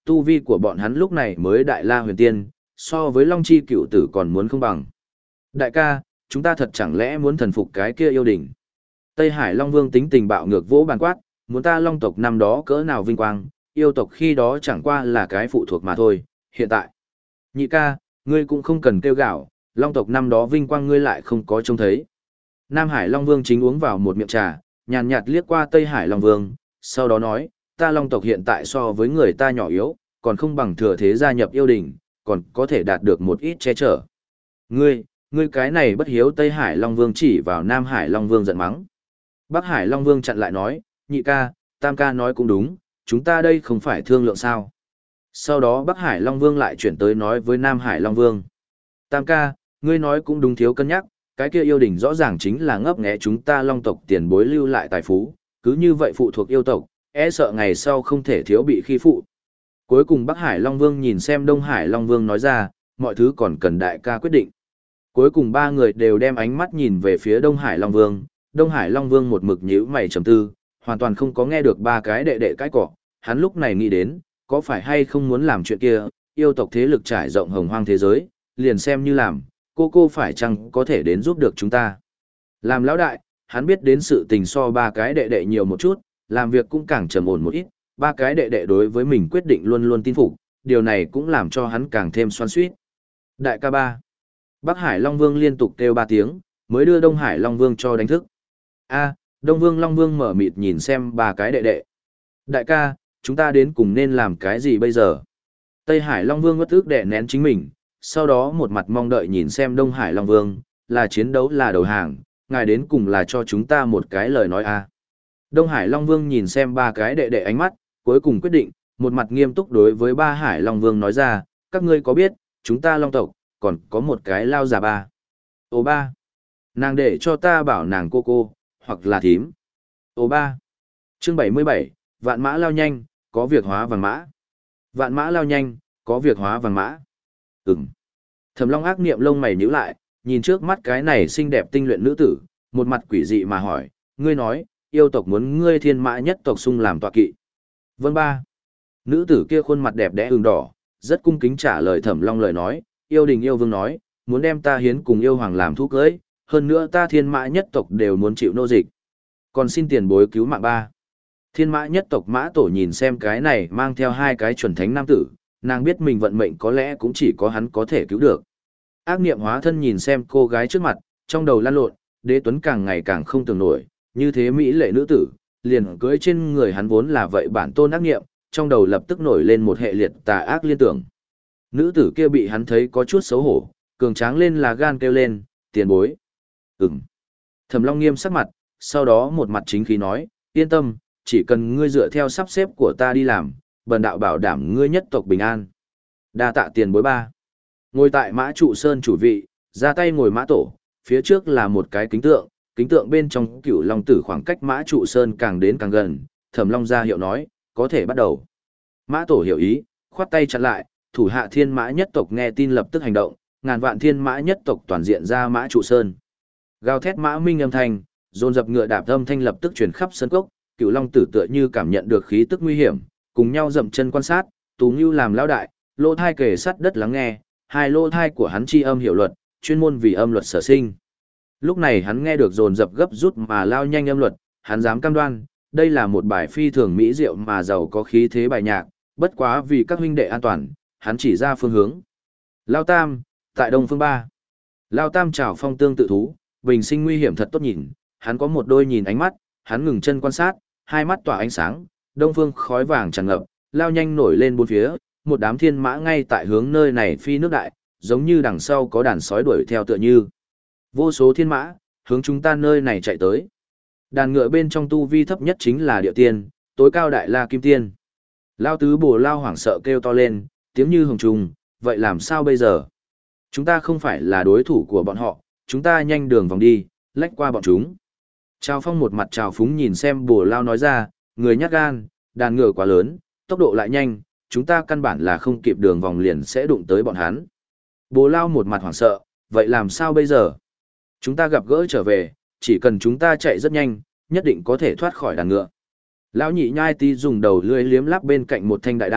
tu vi của bọn hắn lúc này mới đại la huyền tiên, so với Long Chi cựu tử còn muốn không bằng. Đại ca, chúng ta thật chẳng lẽ muốn thần phục cái kia yêu đình? Tây Hải Long Vương tính tình bạo ngược vỗ bàn quát, muốn ta Long tộc năm đó cỡ nào vinh quang, yêu tộc khi đó chẳng qua là cái phụ thuộc mà thôi, hiện tại. Nhị ca, ngươi cũng không cần kêu gạo, Long tộc năm đó vinh quang ngươi lại không có trông thấy. Nam Hải Long Vương chính uống vào một miệng trà, nhàn nhạt liếc qua Tây Hải Long Vương, sau đó nói, ta Long tộc hiện tại so với người ta nhỏ yếu, còn không bằng thừa thế gia nhập yêu đình, còn có thể đạt được một ít che chở. Ngươi, ngươi cái này bất hiếu. Tây Hải Long Vương chỉ vào Nam Hải Long Vương giận mắng. Bắc Hải Long Vương chặn lại nói, nhị ca, tam ca nói cũng đúng, chúng ta đây không phải thương lượng sao. Sau đó Bắc Hải Long Vương lại chuyển tới nói với Nam Hải Long Vương. Tam ca, ngươi nói cũng đúng, thiếu cân nhắc, cái kia yêu đình rõ ràng chính là ngấp nghé chúng ta Long tộc tiền bối lưu lại tài phú, cứ như vậy phụ thuộc yêu tộc, e sợ ngày sau không thể thiếu bị khi phụ. Cuối cùng Bắc Hải Long Vương nhìn xem Đông Hải Long Vương nói ra, mọi thứ còn cần đại ca quyết định. Cuối cùng ba người đều đem ánh mắt nhìn về phía Đông Hải Long Vương, Đông Hải Long Vương một mực nhíu mày trầm tư, hoàn toàn không có nghe được ba cái đệ đệ cái cọ, hắn lúc này nghĩ đến, có phải hay không muốn làm chuyện kia, yêu tộc thế lực trải rộng hồng hoang thế giới, liền xem như làm, cô cô phải chăng có thể đến giúp được chúng ta. Làm lão đại, hắn biết đến sự tình so ba cái đệ đệ nhiều một chút, làm việc cũng càng trầm ổn một ít, ba cái đệ đệ đối với mình quyết định luôn luôn tin phục, điều này cũng làm cho hắn càng thêm xoan xuýt. Đại ca ba. Bắc Hải Long Vương liên tục kêu ba tiếng, mới đưa Đông Hải Long Vương cho đánh thức. A, Đông Vương Long Vương mở mịt nhìn xem ba cái đệ đệ. Đại ca, chúng ta đến cùng nên làm cái gì bây giờ? Tây Hải Long Vương ngất ức đè nén chính mình, sau đó một mặt mong đợi nhìn xem Đông Hải Long Vương, là chiến đấu là đầu hàng, ngài đến cùng là cho chúng ta một cái lời nói a. Đông Hải Long Vương nhìn xem ba cái đệ đệ ánh mắt, cuối cùng quyết định, một mặt nghiêm túc đối với ba Hải Long Vương nói ra, các ngươi có biết, chúng ta Long tộc, còn có một cái lao già ba. Ô ba, nàng để cho ta bảo nàng cô cô, hoặc là thím. Ô ba, chương bảy mươi bảy, vạn mã lao nhanh, có việc hóa vàng mã. Vạn mã lao nhanh, có việc hóa vàng mã. Ừm. Thẩm Long ác niệm lông mày nhíu lại, nhìn trước mắt cái này xinh đẹp tinh luyện nữ tử, một mặt quỷ dị mà hỏi, ngươi nói, yêu tộc muốn ngươi thiên mã nhất tộc sung làm tọa kỵ. Vâng ba. Nữ tử kia khuôn mặt đẹp đẽ ửng đỏ, rất cung kính trả lời Thẩm Long lời nói, yêu đình yêu vương nói, muốn đem ta hiến cùng yêu hoàng làm thú cưới, hơn nữa ta thiên mã nhất tộc đều muốn chịu nô dịch. Còn xin tiền bối cứu mạng ba. Thiên mã nhất tộc mã tổ nhìn xem cái này mang theo hai cái chuẩn thánh nam tử, nàng biết mình vận mệnh có lẽ cũng chỉ có hắn có thể cứu được. Ác niệm hóa thân nhìn xem cô gái trước mặt, trong đầu lan lộn, Đế Tuấn càng ngày càng không tưởng nổi, như thế mỹ lệ nữ tử, liền cưới trên người hắn vốn là vậy bản tôn ác niệm, trong đầu lập tức nổi lên một hệ liệt tà ác liên tưởng. Nữ tử kia bị hắn thấy có chút xấu hổ, cường tráng lên là gan kêu lên, tiền bối. Ừm. Thẩm Long nghiêm sắc mặt, sau đó một mặt chính khí nói, yên tâm, chỉ cần ngươi dựa theo sắp xếp của ta đi làm, bần đạo bảo đảm ngươi nhất tộc bình an. Đa tạ tiền bối ba. Ngồi tại mã trụ sơn chủ vị, ra tay ngồi mã tổ, phía trước là một cái kính tượng, kính tượng bên trong cửu long tử khoảng cách mã trụ sơn càng đến càng gần, Thẩm Long ra hiệu nói, có thể bắt đầu. Mã tổ hiểu ý, khoát tay chặn lại, thủ hạ thiên mã nhất tộc nghe tin lập tức hành động, ngàn vạn thiên mã nhất tộc toàn diện ra mã trụ sơn. Gào thét mã minh âm thanh, dồn dập ngựa đạp âm thanh lập tức truyền khắp sân cốc, cửu long tử tựa như cảm nhận được khí tức nguy hiểm, cùng nhau dậm chân quan sát, Tú Nưu làm lão đại, lỗ thai kề sát đất lắng nghe, hai lỗ thai của hắn chi âm hiểu luật, chuyên môn vì âm luật sở sinh. Lúc này hắn nghe được dồn dập gấp rút mà lao nhanh âm luật, hắn dám cam đoan, đây là một bài phi thường mỹ diệu mà giàu có khí thế bài nhạc, bất quá vì các huynh đệ an toàn, hắn chỉ ra phương hướng. Lao Tam, tại Đông Phương ba. Lao Tam chào phong tương tự thú, bình sinh nguy hiểm thật tốt nhìn, hắn có một đôi nhìn ánh mắt, hắn ngừng chân quan sát, hai mắt tỏa ánh sáng, đông phương khói vàng tràn ngập, lao nhanh nổi lên bốn phía, một đám thiên mã ngay tại hướng nơi này phi nước đại, giống như đằng sau có đàn sói đuổi theo tựa như. Vô số thiên mã, hướng chúng ta nơi này chạy tới. Đàn ngựa bên trong tu vi thấp nhất chính là địa tiên, tối cao đại la kim tiên. Lao tứ bồ lao hoảng sợ kêu to lên, tiếng như hồng trùng, vậy làm sao bây giờ? Chúng ta không phải là đối thủ của bọn họ, chúng ta nhanh đường vòng đi, lách qua bọn chúng. Trào Phong một mặt trào phúng nhìn xem bồ lao nói ra, người nhát gan, đàn ngựa quá lớn, tốc độ lại nhanh, chúng ta căn bản là không kịp đường vòng liền sẽ đụng tới bọn hắn. Bồ lao một mặt hoảng sợ, vậy làm sao bây giờ? Chúng ta gặp gỡ trở về, chỉ cần chúng ta chạy rất nhanh, nhất định có thể thoát khỏi đàn ngựa. Lão nhị nhai tí dùng đầu lưỡi liếm lắp bên cạnh một thanh đại đao,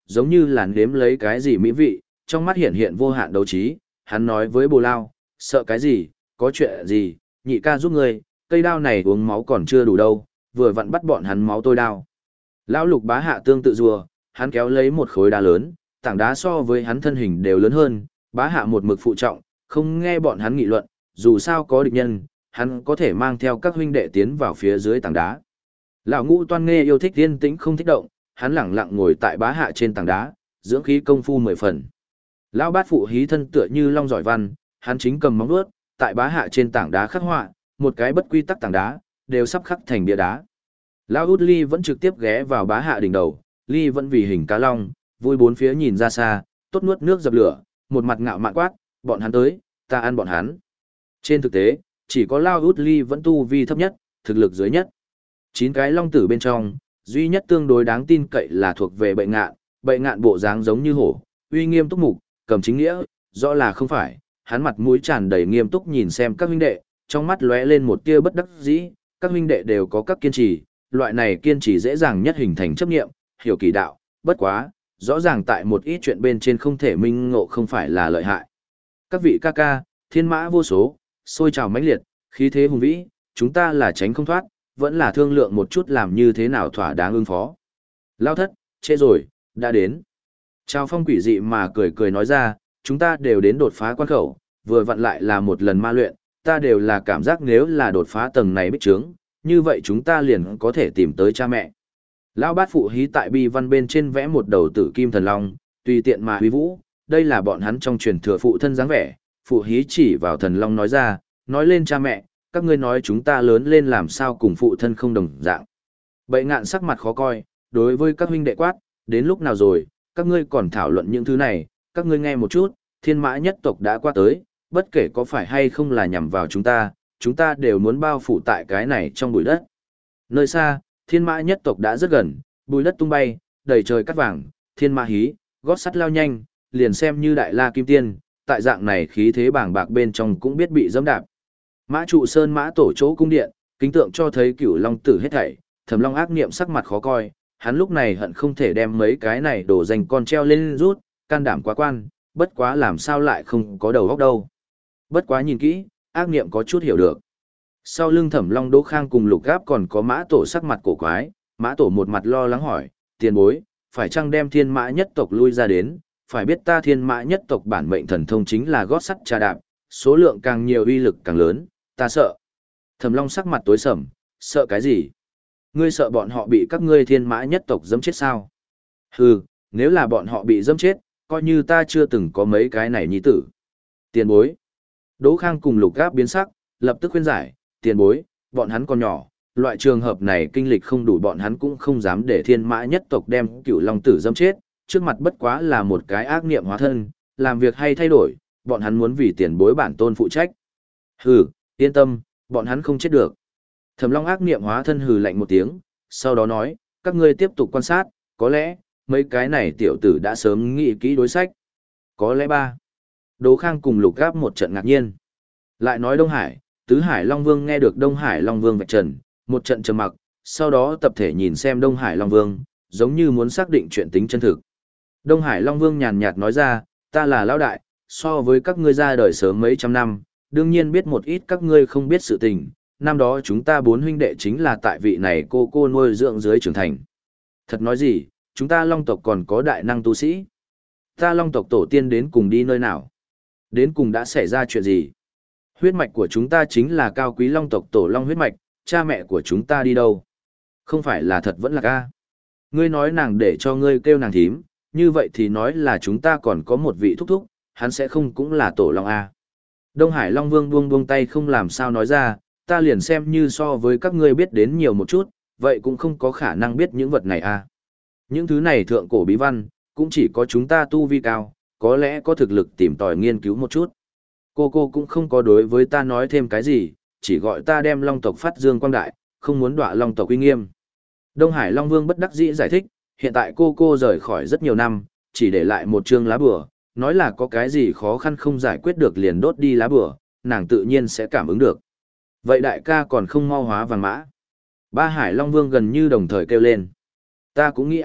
giống như là nếm lấy cái gì mỹ vị, trong mắt hiện hiện vô hạn đấu trí, hắn nói với Bồ Lao, sợ cái gì, có chuyện gì, nhị ca giúp ngươi, cây đao này uống máu còn chưa đủ đâu, vừa vặn bắt bọn hắn máu tôi đao. Lão Lục Bá Hạ tương tự rùa, hắn kéo lấy một khối đá lớn, tảng đá so với hắn thân hình đều lớn hơn, Bá Hạ một mực phụ trọng, không nghe bọn hắn nghị luận, dù sao có địch nhân, hắn có thể mang theo các huynh đệ tiến vào phía dưới tảng đá. Lão Ngũ Toan nghe yêu thích yên tĩnh không thích động, hắn lẳng lặng ngồi tại Bá Hạ trên tảng đá, dưỡng khí công phu mười phần. Lão Bát Phụ hí thân tựa như long giỏi văn, hắn chính cầm móng vuốt, tại Bá Hạ trên tảng đá khắc họa, một cái bất quy tắc tảng đá, đều sắp khắc thành bia đá. Lão Út Ly vẫn trực tiếp ghé vào Bá Hạ đỉnh đầu, Ly vẫn vì hình cá long, vui bốn phía nhìn ra xa, tốt nuốt nước dập lửa, một mặt ngạo mạn quát, bọn hắn tới, ta ăn bọn hắn. Trên thực tế, chỉ có Lão Út Ly vẫn tu vi thấp nhất, thực lực dưới nhất. Chín cái long tử bên trong, duy nhất tương đối đáng tin cậy là thuộc về Bệ Ngạn, Bệ Ngạn bộ dáng giống như hổ, uy nghiêm túc mục, cầm chính nghĩa, rõ là không phải, hắn mặt mũi tràn đầy nghiêm túc nhìn xem các huynh đệ, trong mắt lóe lên một tia bất đắc dĩ, các huynh đệ đều có các kiên trì, loại này kiên trì dễ dàng nhất hình thành chấp niệm, hiểu kỳ đạo, bất quá, rõ ràng tại một ít chuyện bên trên không thể minh ngộ không phải là lợi hại. Các vị ca ca, thiên mã vô số, sôi trào mãnh liệt, khí thế hùng vĩ, chúng ta là tránh không thoát, vẫn là thương lượng một chút làm như thế nào thỏa đáng ứng phó. Lao thất, trễ rồi, đã đến. Trào Phong quỷ dị mà cười cười nói ra, chúng ta đều đến đột phá quan khẩu, vừa vặn lại là một lần ma luyện, ta đều là cảm giác nếu là đột phá tầng này bích trướng, như vậy chúng ta liền có thể tìm tới cha mẹ. Lão Bát Phụ hí tại bi văn bên trên vẽ một đầu tử kim thần long, tùy tiện mà huy vũ, đây là bọn hắn trong truyền thừa phụ thân dáng vẻ, phụ hí chỉ vào thần long nói ra, nói lên cha mẹ, các ngươi nói chúng ta lớn lên làm sao cùng phụ thân không đồng dạng. Bệ Ngạn sắc mặt khó coi, đối với các huynh đệ quát, đến lúc nào rồi, các ngươi còn thảo luận những thứ này, các ngươi nghe một chút, thiên mã nhất tộc đã qua tới, bất kể có phải hay không là nhằm vào chúng ta, chúng ta đều muốn bao phủ tại cái này trong bụi đất. Nơi xa, thiên mã nhất tộc đã rất gần, bụi đất tung bay, đầy trời cát vàng, thiên mã hí, gót sắt lao nhanh, liền xem như đại la kim tiên, tại dạng này khí thế bàng bạc bên trong cũng biết bị dẫm đạp. Mã trụ sơn mã tổ chỗ cung điện, kính tượng cho thấy cửu long tử hết thảy, Thẩm Long ác niệm sắc mặt khó coi, hắn lúc này hận không thể đem mấy cái này đổ dành con treo lên rút, can đảm quá quan, bất quá làm sao lại không có đầu óc đâu. Bất quá nhìn kỹ, ác niệm có chút hiểu được. Sau lưng Thẩm Long Đỗ Khang cùng Lục Gáp còn có mã tổ sắc mặt cổ quái, mã tổ một mặt lo lắng hỏi, tiền bối, phải chăng đem thiên mã nhất tộc lui ra đến, phải biết ta thiên mã nhất tộc bản mệnh thần thông chính là gót sắt trà đạp, số lượng càng nhiều uy lực càng lớn, ta sợ. Thẩm Long sắc mặt tối sầm, sợ cái gì? Ngươi sợ bọn họ bị các ngươi thiên mã nhất tộc dẫm chết sao? Hừ, nếu là bọn họ bị dẫm chết, coi như ta chưa từng có mấy cái này nhi tử. Tiền bối. Đỗ Khang cùng Lục Gáp biến sắc, lập tức khuyên giải, tiền bối, bọn hắn còn nhỏ, loại trường hợp này kinh lịch không đủ bọn hắn cũng không dám để thiên mã nhất tộc đem cửu long tử dẫm chết, trước mặt bất quá là một cái ác niệm hóa thân, làm việc hay thay đổi, bọn hắn muốn vì tiền bối bản tôn phụ trách. Hừ, yên tâm, bọn hắn không chết được. Thẩm Long ác niệm hóa thân hừ lạnh một tiếng, sau đó nói, các ngươi tiếp tục quan sát, có lẽ, mấy cái này tiểu tử đã sớm nghĩ kỹ đối sách. Có lẽ ba. Đỗ Khang cùng Lục Gáp một trận ngạc nhiên. Lại nói Đông Hải, Tứ Hải Long Vương nghe được Đông Hải Long Vương vạch trần, một trận trầm mặc, sau đó tập thể nhìn xem Đông Hải Long Vương, giống như muốn xác định chuyện tính chân thực. Đông Hải Long Vương nhàn nhạt nói ra, ta là lão đại, so với các ngươi ra đời sớm mấy trăm năm, đương nhiên biết một ít các ngươi không biết sự tình, năm đó chúng ta bốn huynh đệ chính là tại vị này cô cô nuôi dưỡng dưới trưởng thành. Thật nói gì, chúng ta Long tộc còn có đại năng tu sĩ. Ta Long tộc tổ tiên đến cùng đi nơi nào? Đến cùng đã xảy ra chuyện gì? Huyết mạch của chúng ta chính là cao quý Long tộc tổ Long huyết mạch, cha mẹ của chúng ta đi đâu? Không phải là thật vẫn là ca. Ngươi nói nàng để cho ngươi kêu nàng thím, như vậy thì nói là chúng ta còn có một vị thúc thúc, hắn sẽ không cũng là tổ Long A. Đông Hải Long Vương buông buông tay không làm sao nói ra, ta liền xem như so với các ngươi biết đến nhiều một chút, vậy cũng không có khả năng biết những vật này A. Những thứ này thượng cổ bí văn, cũng chỉ có chúng ta tu vi cao, có lẽ có thực lực tìm tòi nghiên cứu một chút. Cô cô cũng không có đối với ta nói thêm cái gì, chỉ gọi ta đem Long tộc phát dương quang đại, không muốn đọa Long tộc uy nghiêm. Đông Hải Long Vương bất đắc dĩ giải thích, hiện tại cô cô rời khỏi rất nhiều năm, chỉ để lại một chương lá bùa, nói là có cái gì khó khăn không giải quyết được liền đốt đi lá bùa, nàng tự nhiên sẽ cảm ứng được. Vậy đại ca còn không mau hóa vàng mã. Ba Hải Long Vương gần như đồng thời kêu lên. Ta cũng nghĩ a,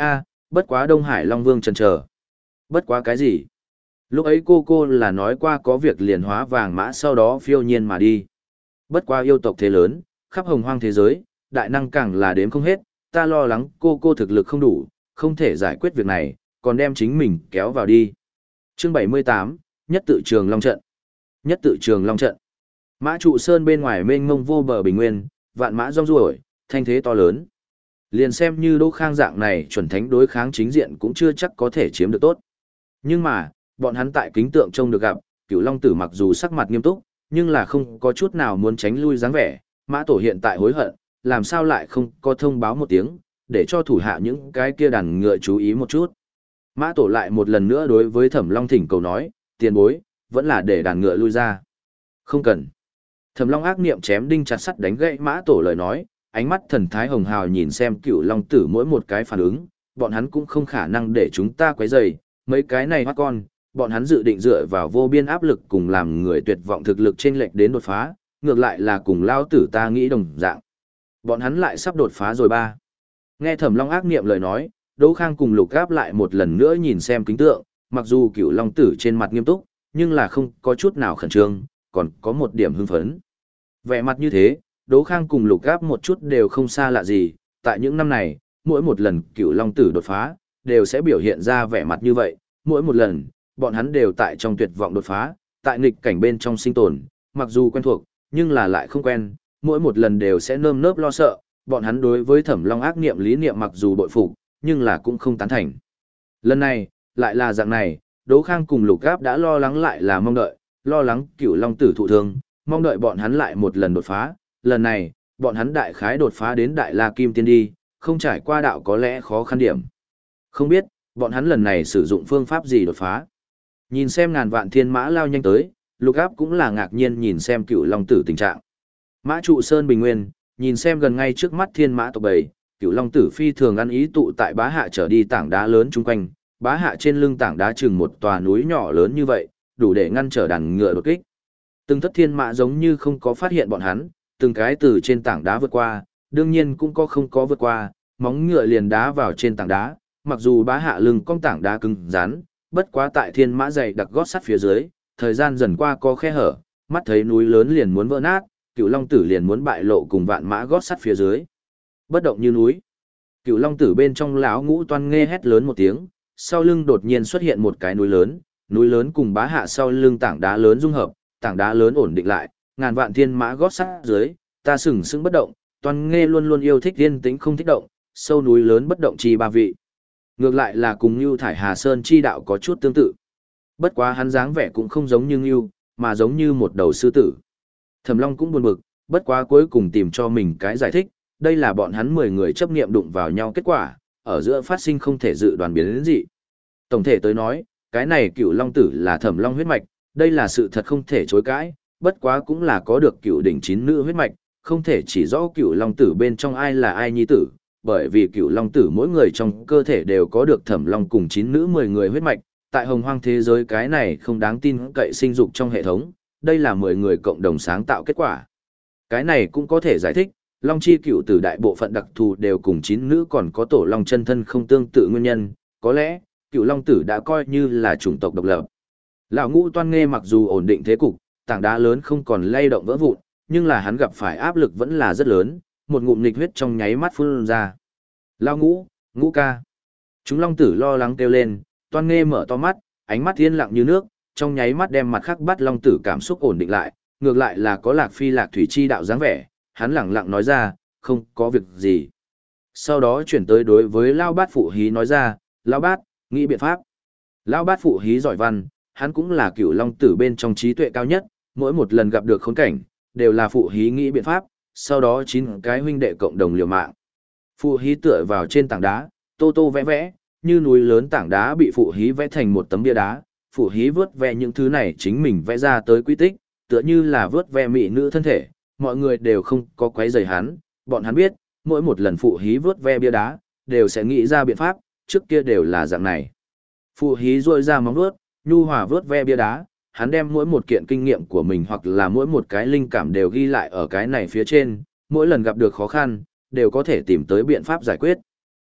bất quá Đông Hải Long Vương chần chờ. Bất quá cái gì? Lúc ấy cô cô là nói qua có việc liền hóa vàng mã sau đó phiêu nhiên mà đi. Bất quá yêu tộc thế lớn, khắp hồng hoang thế giới, đại năng càng là đếm không hết, ta lo lắng cô cô thực lực không đủ, không thể giải quyết việc này, còn đem chính mình kéo vào đi. Chương bảy mươi tám, Nhất tự trường Long Trận. Nhất tự trường Long Trận. Mã trụ sơn bên ngoài mênh mông vô bờ bình nguyên, vạn mã rong ruổi, thanh thế to lớn. Liền xem như Đỗ Khang dạng này chuẩn thánh đối kháng chính diện cũng chưa chắc có thể chiếm được tốt. Nhưng mà, bọn hắn tại kính tượng trông được gặp, Cửu Long Tử mặc dù sắc mặt nghiêm túc, nhưng là không có chút nào muốn tránh lui dáng vẻ, Mã Tổ hiện tại hối hận, làm sao lại không có thông báo một tiếng, để cho thủ hạ những cái kia đàn ngựa chú ý một chút. Mã Tổ lại một lần nữa đối với Thẩm Long thỉnh cầu nói, tiền bối, vẫn là để đàn ngựa lui ra. Không cần. Thẩm Long ác niệm chém đinh chặt sắt đánh gãy Mã Tổ lời nói, ánh mắt thần thái hồng hào nhìn xem Cửu Long Tử mỗi một cái phản ứng, bọn hắn cũng không khả năng để chúng ta quấy rầy, mấy cái này hoa con, bọn hắn dự định dựa vào vô biên áp lực cùng làm người tuyệt vọng thực lực trên lệch đến đột phá, ngược lại là cùng lao tử ta nghĩ đồng dạng. Bọn hắn lại sắp đột phá rồi ba. Nghe Thẩm Long ác niệm lời nói, Đỗ Khang cùng Lục Gáp lại một lần nữa nhìn xem kính tượng, mặc dù Cửu Long Tử trên mặt nghiêm túc, nhưng là không có chút nào khẩn trương, còn có một điểm hưng phấn. Vẻ mặt như thế, Đỗ Khang cùng Lục Gáp một chút đều không xa lạ gì, tại những năm này, mỗi một lần Cửu Long Tử đột phá, đều sẽ biểu hiện ra vẻ mặt như vậy, mỗi một lần, bọn hắn đều tại trong tuyệt vọng đột phá, tại nghịch cảnh bên trong sinh tồn, mặc dù quen thuộc, nhưng là lại không quen, mỗi một lần đều sẽ nơm nớp lo sợ, bọn hắn đối với Thẩm Long ác niệm lý niệm mặc dù bội phục, nhưng là cũng không tán thành. Lần này, lại là dạng này, Đỗ Khang cùng Lục Gáp đã lo lắng lại là mong đợi, lo lắng Cửu Long Tử thụ thương, mong đợi bọn hắn lại một lần đột phá, lần này, bọn hắn đại khái đột phá đến Đại La Kim Tiên đi, không trải qua đạo có lẽ khó khăn điểm. Không biết, bọn hắn lần này sử dụng phương pháp gì đột phá. Nhìn xem ngàn vạn thiên mã lao nhanh tới, Lục Áp cũng là ngạc nhiên nhìn xem Cửu Long Tử tình trạng. Mã trụ sơn bình nguyên, nhìn xem gần ngay trước mắt thiên mã tộc bầy, Cửu Long Tử phi thường ăn ý tụ tại bá hạ trở đi tảng đá lớn chung quanh, bá hạ trên lưng tảng đá chừng một tòa núi nhỏ lớn như vậy, đủ để ngăn trở đàn ngựa đột kích. Từng thất thiên mã giống như không có phát hiện bọn hắn, từng cái từ trên tảng đá vượt qua, đương nhiên cũng có không có vượt qua, móng ngựa liền đá vào trên tảng đá, mặc dù bá hạ lưng cong tảng đá cứng rắn, bất quá tại thiên mã dày đặc gót sắt phía dưới, thời gian dần qua có khe hở, mắt thấy núi lớn liền muốn vỡ nát, Cửu Long Tử liền muốn bại lộ cùng vạn mã gót sắt phía dưới. Bất động như núi. Cửu Long Tử bên trong lão ngũ toan nghe hét lớn một tiếng, sau lưng đột nhiên xuất hiện một cái núi lớn, núi lớn cùng bá hạ sau lưng tảng đá lớn dung hợp, tảng đá lớn ổn định lại, ngàn vạn thiên mã gót sắt dưới, ta sừng sững bất động, toan nghe luôn luôn yêu thích yên tĩnh không thích động, sâu núi lớn bất động chi ba vị. Ngược lại là cùng Nưu Thải Hà Sơn chi đạo có chút tương tự. Bất quá hắn dáng vẻ cũng không giống như Nưu, mà giống như một đầu sư tử. Thẩm Long cũng buồn bực, bất quá cuối cùng tìm cho mình cái giải thích, đây là bọn hắn mười người chấp niệm đụng vào nhau kết quả, ở giữa phát sinh không thể dự đoán biến đến gì. Tổng thể tới nói, cái này Cửu Long Tử là Thẩm Long huyết mạch, đây là sự thật không thể chối cãi, bất quá cũng là có được Cửu đỉnh chín nữ huyết mạch, không thể chỉ rõ Cửu Long Tử bên trong ai là ai nhi tử, bởi vì Cửu Long Tử mỗi người trong cơ thể đều có được Thẩm Long cùng chín nữ mười người huyết mạch, tại hồng hoang thế giới cái này không đáng tin cậy sinh dục trong hệ thống, đây là mười người cộng đồng sáng tạo kết quả. Cái này cũng có thể giải thích, Long chi Cửu Tử đại bộ phận đặc thù đều cùng chín nữ còn có tổ Long chân thân không tương tự nguyên nhân, có lẽ, Cửu Long Tử đã coi như là chủng tộc độc lập. Lão Ngũ Toan Nghê mặc dù ổn định thế cục, tảng đá lớn không còn lay động vỡ vụn, nhưng là hắn gặp phải áp lực vẫn là rất lớn, một ngụm nghịch huyết trong nháy mắt phun ra. Lão Ngũ, Ngũ ca. Chúng Long Tử lo lắng kêu lên, Toan Nghê mở to mắt, ánh mắt yên lặng như nước, trong nháy mắt đem mặt khắc bắt Long Tử cảm xúc ổn định lại, ngược lại là có Lạc Phi Lạc Thủy chi đạo dáng vẻ, hắn lẳng lặng nói ra, không có việc gì. Sau đó chuyển tới đối với Lão Bát Phụ Hí nói ra, Lão Bát, nghĩ biện pháp. Lão Bát Phụ Hí giỏi văn, hắn cũng là Cửu Long Tử bên trong trí tuệ cao nhất, mỗi một lần gặp được khốn cảnh, đều là Phụ Hí nghĩ biện pháp, sau đó chín cái huynh đệ cộng đồng liều mạng. Phụ Hí tựa vào trên tảng đá, tô tô vẽ vẽ, như núi lớn tảng đá bị Phụ Hí vẽ thành một tấm bia đá, Phụ Hí vớt vẽ những thứ này chính mình vẽ ra tới quy tích, tựa như là vớt vẽ mỹ nữ thân thể, mọi người đều không có quấy rầy hắn, bọn hắn biết, mỗi một lần Phụ Hí vớt vẽ bia đá, đều sẽ nghĩ ra biện pháp, trước kia đều là dạng này. Phụ Hí rôi ra móng vuốt, nhu hòa vớt ve bia đá, hắn đem mỗi một kiện kinh nghiệm của mình hoặc là mỗi một cái linh cảm đều ghi lại ở cái này phía trên, mỗi lần gặp được khó khăn, đều có thể tìm tới biện pháp giải quyết.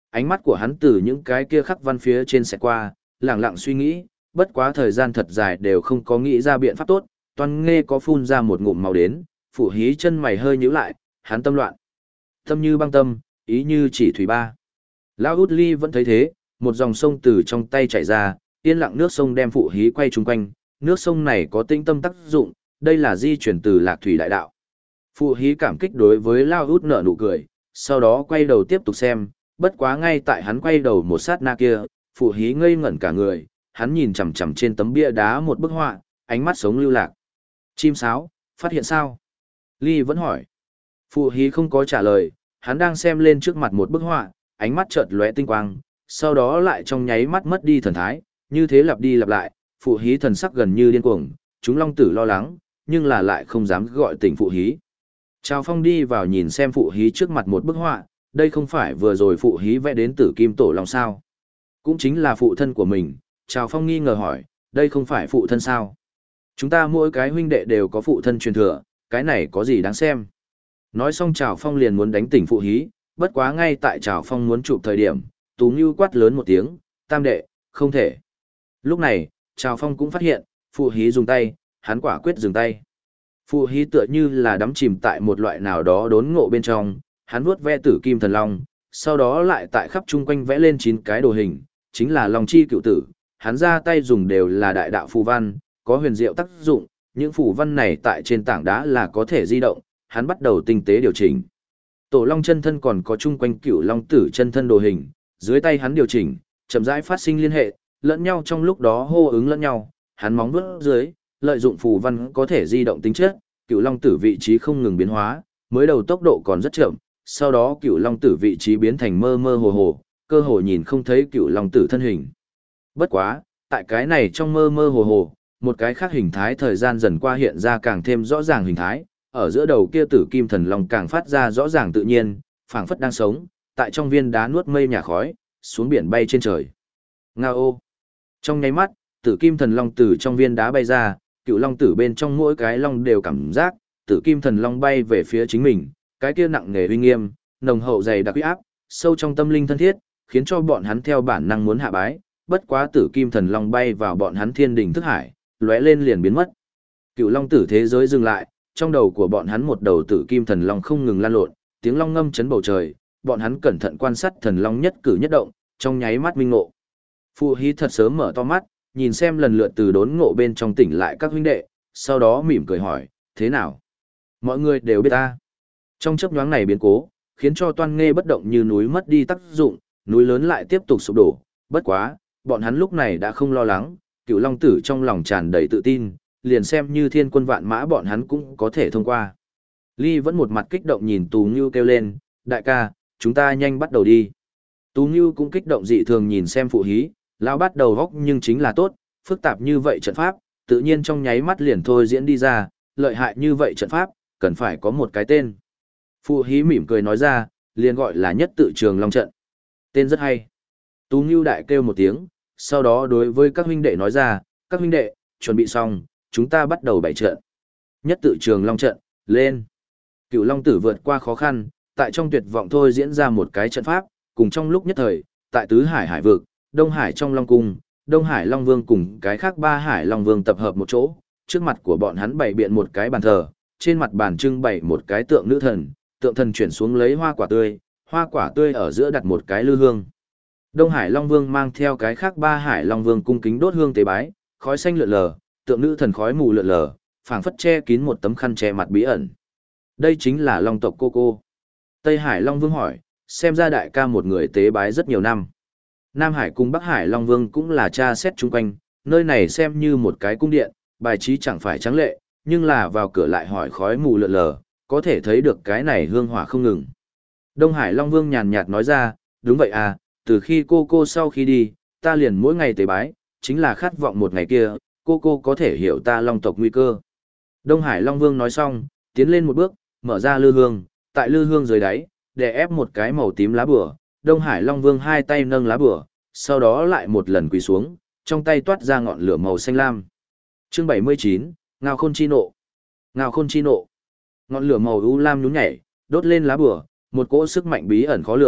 Ánh mắt của hắn từ những cái kia khắc văn phía trên xẹt qua, lặng lặng suy nghĩ, bất quá thời gian thật dài đều không có nghĩ ra biện pháp tốt, Toan Nghê có phun ra một ngụm màu đến, Phụ Hí chân mày hơi nhíu lại, hắn tâm loạn. Tâm như băng tâm, ý như chỉ thủy ba. Lão Út Ly vẫn thấy thế, một dòng sông từ trong tay chảy ra, yên lặng nước sông đem Phụ Hí quay chung quanh, nước sông này có tinh tâm tác dụng, đây là di chuyển từ Lạc Thủy đại đạo. Phụ Hí cảm kích đối với Lão Út nở nụ cười, sau đó quay đầu tiếp tục xem, bất quá ngay tại hắn quay đầu một sát na kia, Phụ Hí ngây ngẩn cả người, hắn nhìn chằm chằm trên tấm bia đá một bức họa, ánh mắt sống lưu lạc. Chim sáo, phát hiện sao? Ly vẫn hỏi. Phụ Hí không có trả lời, hắn đang xem lên trước mặt một bức họa, ánh mắt chợt lóe tinh quang, sau đó lại trong nháy mắt mất đi thần thái, như thế lặp đi lặp lại, Phụ Hí thần sắc gần như điên cuồng, chúng long tử lo lắng, nhưng là lại không dám gọi tỉnh Phụ Hí. Trào Phong đi vào nhìn xem Phụ Hí trước mặt một bức họa, đây không phải vừa rồi Phụ Hí vẽ đến Tử Kim Tổ Long sao? Cũng chính là phụ thân của mình. Trào Phong nghi ngờ hỏi, đây không phải phụ thân sao? Chúng ta mỗi cái huynh đệ đều có phụ thân truyền thừa, cái này có gì đáng xem? Nói xong Trào Phong liền muốn đánh tỉnh Phụ Hí, bất quá ngay tại Trào Phong muốn chụp thời điểm, Tú Ngưu quát lớn một tiếng, tam đệ, không thể. Lúc này, Trào Phong cũng phát hiện, Phụ Hí dùng tay, hắn quả quyết dừng tay. Phụ Hí tựa như là đắm chìm tại một loại nào đó đốn ngộ bên trong, hắn vuốt ve Tử Kim Thần Long, sau đó lại tại khắp chung quanh vẽ lên chín cái đồ hình, chính là Long Chi Cựu Tử. Hắn ra tay dùng đều là đại đạo phù văn, có huyền diệu tác dụng, những phù văn này tại trên tảng đá là có thể di động, hắn bắt đầu tinh tế điều chỉnh. Tổ Long chân thân còn có chung quanh Cửu Long Tử chân thân đồ hình, dưới tay hắn điều chỉnh, chậm rãi phát sinh liên hệ, lẫn nhau trong lúc đó hô ứng lẫn nhau, hắn móng vuốt dưới, lợi dụng phù văn có thể di động tính chất, Cửu Long Tử vị trí không ngừng biến hóa, mới đầu tốc độ còn rất chậm, sau đó Cửu Long Tử vị trí biến thành mơ mơ hồ hồ, cơ hồ nhìn không thấy Cửu Long Tử thân hình. Bất quá, tại cái này trong mơ mơ hồ hồ, một cái khác hình thái thời gian dần qua hiện ra càng thêm rõ ràng hình thái, ở giữa đầu kia Tử Kim Thần Long càng phát ra rõ ràng tự nhiên, phảng phất đang sống, tại trong viên đá nuốt mây nhà khói, xuống biển bay trên trời. Ngao. Trong nháy mắt, Tử Kim Thần Long từ trong viên đá bay ra, Cựu Long Tử bên trong mỗi cái long đều cảm giác, Tử Kim Thần Long bay về phía chính mình, cái kia nặng nề uy nghiêm, nồng hậu dày đặc uy áp, sâu trong tâm linh thân thiết, khiến cho bọn hắn theo bản năng muốn hạ bái, bất quá Tử Kim Thần Long bay vào bọn hắn thiên đình thức hải, lóe lên liền biến mất. Cựu Long Tử thế giới dừng lại, trong đầu của bọn hắn một đầu Tử Kim Thần Long không ngừng lan lộn, tiếng long ngâm chấn bầu trời, bọn hắn cẩn thận quan sát thần long nhất cử nhất động, trong nháy mắt minh ngộ. Phụ Hí thật sớm mở to mắt, nhìn xem lần lượt từ đốn ngộ bên trong tỉnh lại các huynh đệ, sau đó mỉm cười hỏi, thế nào? Mọi người đều biết ta. Trong chớp nhoáng này biến cố, khiến cho Toan Nghê bất động như núi mất đi tác dụng, núi lớn lại tiếp tục sụp đổ, bất quá, bọn hắn lúc này đã không lo lắng, Cựu Long Tử trong lòng tràn đầy tự tin, liền xem như thiên quân vạn mã bọn hắn cũng có thể thông qua. Ly vẫn một mặt kích động nhìn Tú Ngưu kêu lên, đại ca, chúng ta nhanh bắt đầu đi. Tú Ngưu cũng kích động dị thường nhìn xem Phụ Hí, lão bắt đầu góc nhưng chính là tốt, phức tạp như vậy trận pháp, tự nhiên trong nháy mắt liền thôi diễn đi ra, lợi hại như vậy trận pháp, cần phải có một cái tên. Phụ Hí mỉm cười nói ra, liền gọi là Nhất Tự Trường Long trận. Tên rất hay. Tú Ngưu đại kêu một tiếng, sau đó đối với các huynh đệ nói ra, các huynh đệ, chuẩn bị xong, chúng ta bắt đầu bày trận. Nhất Tự Trường Long trận, lên. Cựu Long Tử vượt qua khó khăn, tại trong tuyệt vọng thôi diễn ra một cái trận pháp, cùng trong lúc nhất thời, tại Tứ Hải Hải vực, Đông Hải trong Long Cung, Đông Hải Long Vương cùng cái khác ba Hải Long Vương tập hợp một chỗ, trước mặt của bọn hắn bày biện một cái bàn thờ, trên mặt bàn trưng bày một cái tượng nữ thần, tượng thần chuyển xuống lấy hoa quả tươi, hoa quả tươi ở giữa đặt một cái lư hương. Đông Hải Long Vương mang theo cái khác ba Hải Long Vương cung kính đốt hương tế bái, khói xanh lượn lờ, tượng nữ thần khói mù lượn lờ, phảng phất che kín một tấm khăn che mặt bí ẩn. Đây chính là Long tộc cô cô. Tây Hải Long Vương hỏi, xem ra đại ca một người tế bái rất nhiều năm. Nam Hải cùng Bắc Hải Long Vương cũng là tra xét chung quanh, nơi này xem như một cái cung điện, bài trí chẳng phải trắng lệ, nhưng là vào cửa lại hỏi khói mù lượn lờ, có thể thấy được cái này hương hỏa không ngừng. Đông Hải Long Vương nhàn nhạt nói ra, đúng vậy à, từ khi cô cô sau khi đi, ta liền mỗi ngày tế bái, chính là khát vọng một ngày kia, cô cô có thể hiểu ta Long tộc nguy cơ. Đông Hải Long Vương nói xong, tiến lên một bước, mở ra lư hương, tại lư hương dưới đáy, để ép một cái màu tím lá bùa. Đông Hải Long Vương hai tay nâng lá bùa, sau đó lại một lần quỳ xuống, trong tay toát ra ngọn lửa màu xanh lam. Chương bảy mươi chín, Ngao Khôn Chi Nộ. Ngao Khôn Chi Nộ. Ngọn lửa màu u lam nhún nhảy, đốt lên lá bùa, một cỗ sức mạnh bí ẩn khó lường,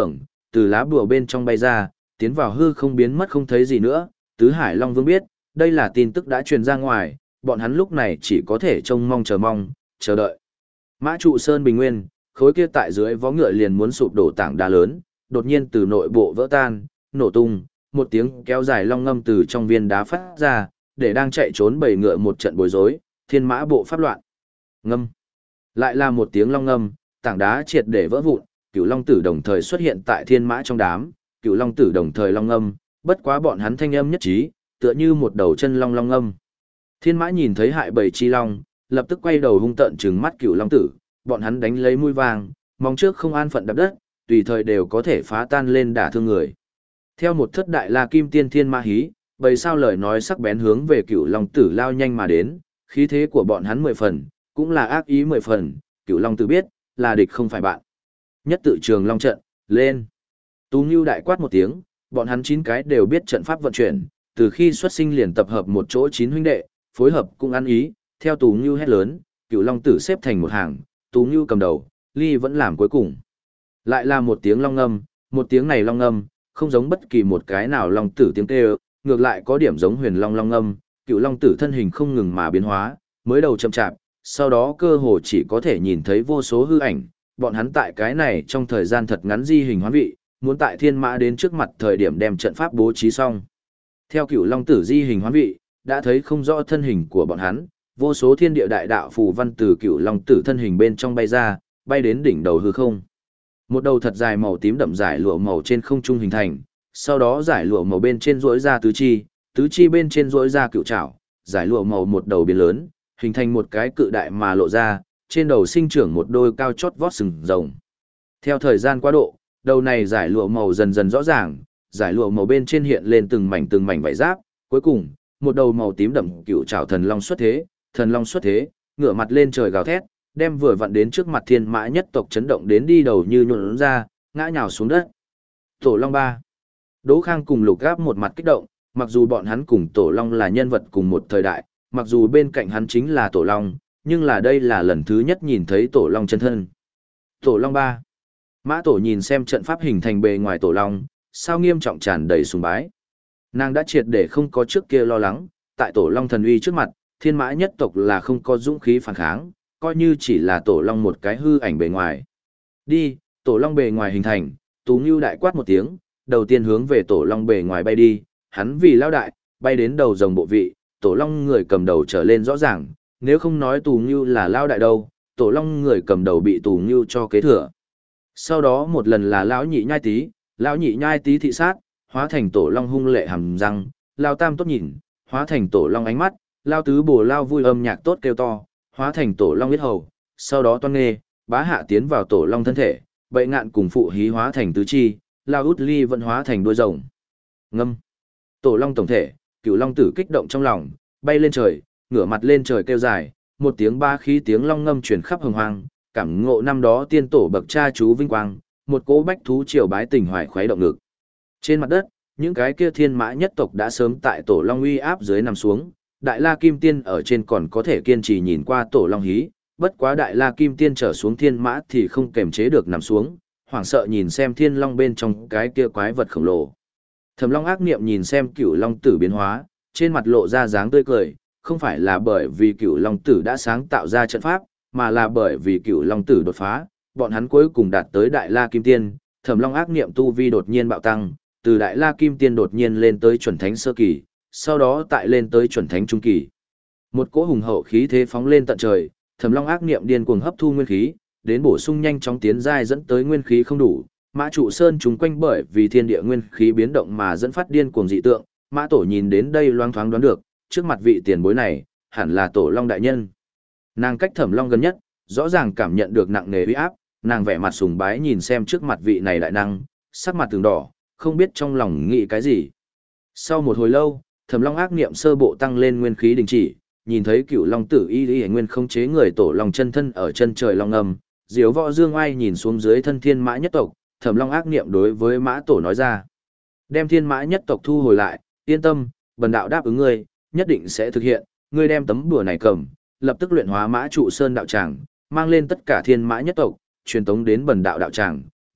từ lá bùa bên trong bay ra, tiến vào hư không biến mất không thấy gì nữa. Tứ Hải Long Vương biết, đây là tin tức đã truyền ra ngoài, bọn hắn lúc này chỉ có thể trông mong chờ mong, chờ đợi. Mã trụ sơn bình nguyên, khối kia tại dưới vó ngựa liền muốn sụp đổ tảng đá lớn, đột nhiên từ nội bộ vỡ tan, nổ tung, một tiếng kéo dài long ngâm từ trong viên đá phát ra, để đang chạy trốn bầy ngựa một trận bối rối, thiên mã bộ pháp loạn. Ngâm. Lại là một tiếng long ngâm, tảng đá triệt để vỡ vụn, Cửu Long Tử đồng thời xuất hiện tại thiên mã trong đám, Cửu Long Tử đồng thời long ngâm, bất quá bọn hắn thanh âm nhất trí, tựa như một đầu chân long long ngâm. Thiên mã nhìn thấy hại bầy chi long, lập tức quay đầu hung tợn trừng mắt Cửu Long Tử, bọn hắn đánh lấy mũi vàng, mong trước không an phận đập đất, tùy thời đều có thể phá tan lên đả thương người. Theo một thất đại la kim tiên thiên ma hí, bầy sao lời nói sắc bén hướng về Cửu Long Tử lao nhanh mà đến, khí thế của bọn hắn mười phần, cũng là ác ý mười phần, Cửu Long Tử biết, là địch không phải bạn. Nhất tự trường long trận, lên. Tú Ngưu đại quát một tiếng, bọn hắn chín cái đều biết trận pháp vận chuyển, từ khi xuất sinh liền tập hợp một chỗ chín huynh đệ, phối hợp cũng ăn ý, theo Tú Ngưu hét lớn, Cửu Long Tử xếp thành một hàng, Tú Ngưu cầm đầu, Ly vẫn làm cuối cùng. Lại là một tiếng long ngâm, một tiếng này long ngâm, không giống bất kỳ một cái nào long tử tiếng kêu, ngược lại có điểm giống huyền long long ngâm, Cửu Long Tử thân hình không ngừng mà biến hóa, mới đầu chậm chạp, sau đó cơ hồ chỉ có thể nhìn thấy vô số hư ảnh, bọn hắn tại cái này trong thời gian thật ngắn di hình hoán vị, muốn tại thiên mã đến trước mặt thời điểm đem trận pháp bố trí xong. Theo Cửu Long Tử di hình hoán vị, đã thấy không rõ thân hình của bọn hắn, vô số thiên địa đại đạo phù văn từ Cửu Long Tử thân hình bên trong bay ra, bay đến đỉnh đầu hư không. Một đầu thật dài màu tím đậm giải lụa màu trên không trung hình thành, sau đó giải lụa màu bên trên rỗi ra tứ chi, tứ chi bên trên rỗi ra cựu trảo, giải lụa màu một đầu biến lớn, hình thành một cái cự đại mà lộ ra, trên đầu sinh trưởng một đôi cao chót vót sừng rồng. Theo thời gian quá độ, đầu này giải lụa màu dần dần rõ ràng, giải lụa màu bên trên hiện lên từng mảnh từng mảnh vảy giáp, cuối cùng, một đầu màu tím đậm cựu trảo thần long xuất thế, thần long xuất thế, ngửa mặt lên trời gào thét, đem vừa vặn đến trước mặt thiên mã nhất tộc chấn động đến đi đầu như nhuộn ra, ngã nhào xuống đất. Tổ Long ba. Đỗ Khang cùng Lục Gáp một mặt kích động, mặc dù bọn hắn cùng Tổ Long là nhân vật cùng một thời đại, mặc dù bên cạnh hắn chính là Tổ Long, nhưng là đây là lần thứ nhất nhìn thấy Tổ Long chân thân. Tổ Long ba. Mã Tổ nhìn xem trận pháp hình thành bề ngoài Tổ Long, sao nghiêm trọng tràn đầy sùng bái. Nàng đã triệt để không có trước kia lo lắng, tại Tổ Long thần uy trước mặt, thiên mã nhất tộc là không có dũng khí phản kháng, coi như chỉ là Tổ Long một cái hư ảnh bề ngoài. Đi, Tổ Long bề ngoài hình thành, Tú Ngưu đại quát một tiếng, đầu tiên hướng về Tổ Long bề ngoài bay đi, hắn vì lao đại, bay đến đầu rồng bộ vị, Tổ Long người cầm đầu trở lên rõ ràng, nếu không nói Tú Ngưu là lao đại đâu, Tổ Long người cầm đầu bị Tú Ngưu cho kế thừa. Sau đó một lần là lão nhị nhai tí, lão nhị nhai tí thị sát, hóa thành Tổ Long hung lệ hàm răng, lao tam tốt nhìn, hóa thành Tổ Long ánh mắt, lao tứ bổ lao vui âm nhạc tốt kêu to, hóa thành Tổ Long huyết hầu, sau đó toan nghê, bá hạ tiến vào Tổ Long thân thể, bậy ngạn cùng phụ hí hóa thành tứ chi, lao út ly vẫn hóa thành đuôi rồng. Ngâm. Tổ Long tổng thể, Cửu Long Tử kích động trong lòng, bay lên trời, ngửa mặt lên trời kêu dài, một tiếng ba khí tiếng long ngâm truyền khắp hồng hoang, cảm ngộ năm đó tiên tổ bậc cha chú vinh quang, một cỗ bách thú triều bái tình hoài khuấy động ngực. Trên mặt đất, những cái kia thiên mã nhất tộc đã sớm tại Tổ Long uy áp dưới nằm xuống, Đại La Kim Tiên ở trên còn có thể kiên trì nhìn qua Tổ Long hí, bất quá Đại La Kim Tiên trở xuống thiên mã thì không kềm chế được nằm xuống, hoảng sợ nhìn xem thiên long bên trong cái kia quái vật khổng lồ. Thẩm Long ác niệm nhìn xem Cửu Long Tử biến hóa, trên mặt lộ ra dáng tươi cười, không phải là bởi vì Cửu Long Tử đã sáng tạo ra trận pháp, mà là bởi vì Cửu Long Tử đột phá, bọn hắn cuối cùng đạt tới Đại La Kim Tiên, Thẩm Long ác niệm tu vi đột nhiên bạo tăng, từ Đại La Kim Tiên đột nhiên lên tới chuẩn thánh sơ kỳ, sau đó tại lên tới chuẩn thánh trung kỳ. Một cỗ hùng hậu khí thế phóng lên tận trời, Thẩm Long ác niệm điên cuồng hấp thu nguyên khí, đến bổ sung nhanh chóng tiến giai dẫn tới nguyên khí không đủ, Mã Trụ Sơn chúng quanh bởi vì thiên địa nguyên khí biến động mà dẫn phát điên cuồng dị tượng, Mã Tổ nhìn đến đây loáng thoáng đoán được, trước mặt vị tiền bối này, hẳn là Tổ Long đại nhân. Nàng cách Thẩm Long gần nhất, rõ ràng cảm nhận được nặng nề uy áp, nàng vẻ mặt sùng bái nhìn xem trước mặt vị này đại năng, sắc mặt từng đỏ, không biết trong lòng nghĩ cái gì. Sau một hồi lâu, Thẩm Long ác niệm sơ bộ tăng lên nguyên khí đình chỉ, nhìn thấy Cửu Long Tử y y nguyên không chế người Tổ Long chân thân ở chân trời long ngầm, Diếu Võ Dương Oai nhìn xuống dưới thân thiên mã nhất tộc, Thẩm Long ác niệm đối với Mã Tổ nói ra: "Đem thiên mã nhất tộc thu hồi lại, yên tâm, bần đạo đáp ứng ngươi, nhất định sẽ thực hiện, ngươi đem tấm đùa này cầm, lập tức luyện hóa Mã Trụ Sơn đạo tràng, mang lên tất cả thiên mã nhất tộc, truyền tống đến bần đạo đạo tràng,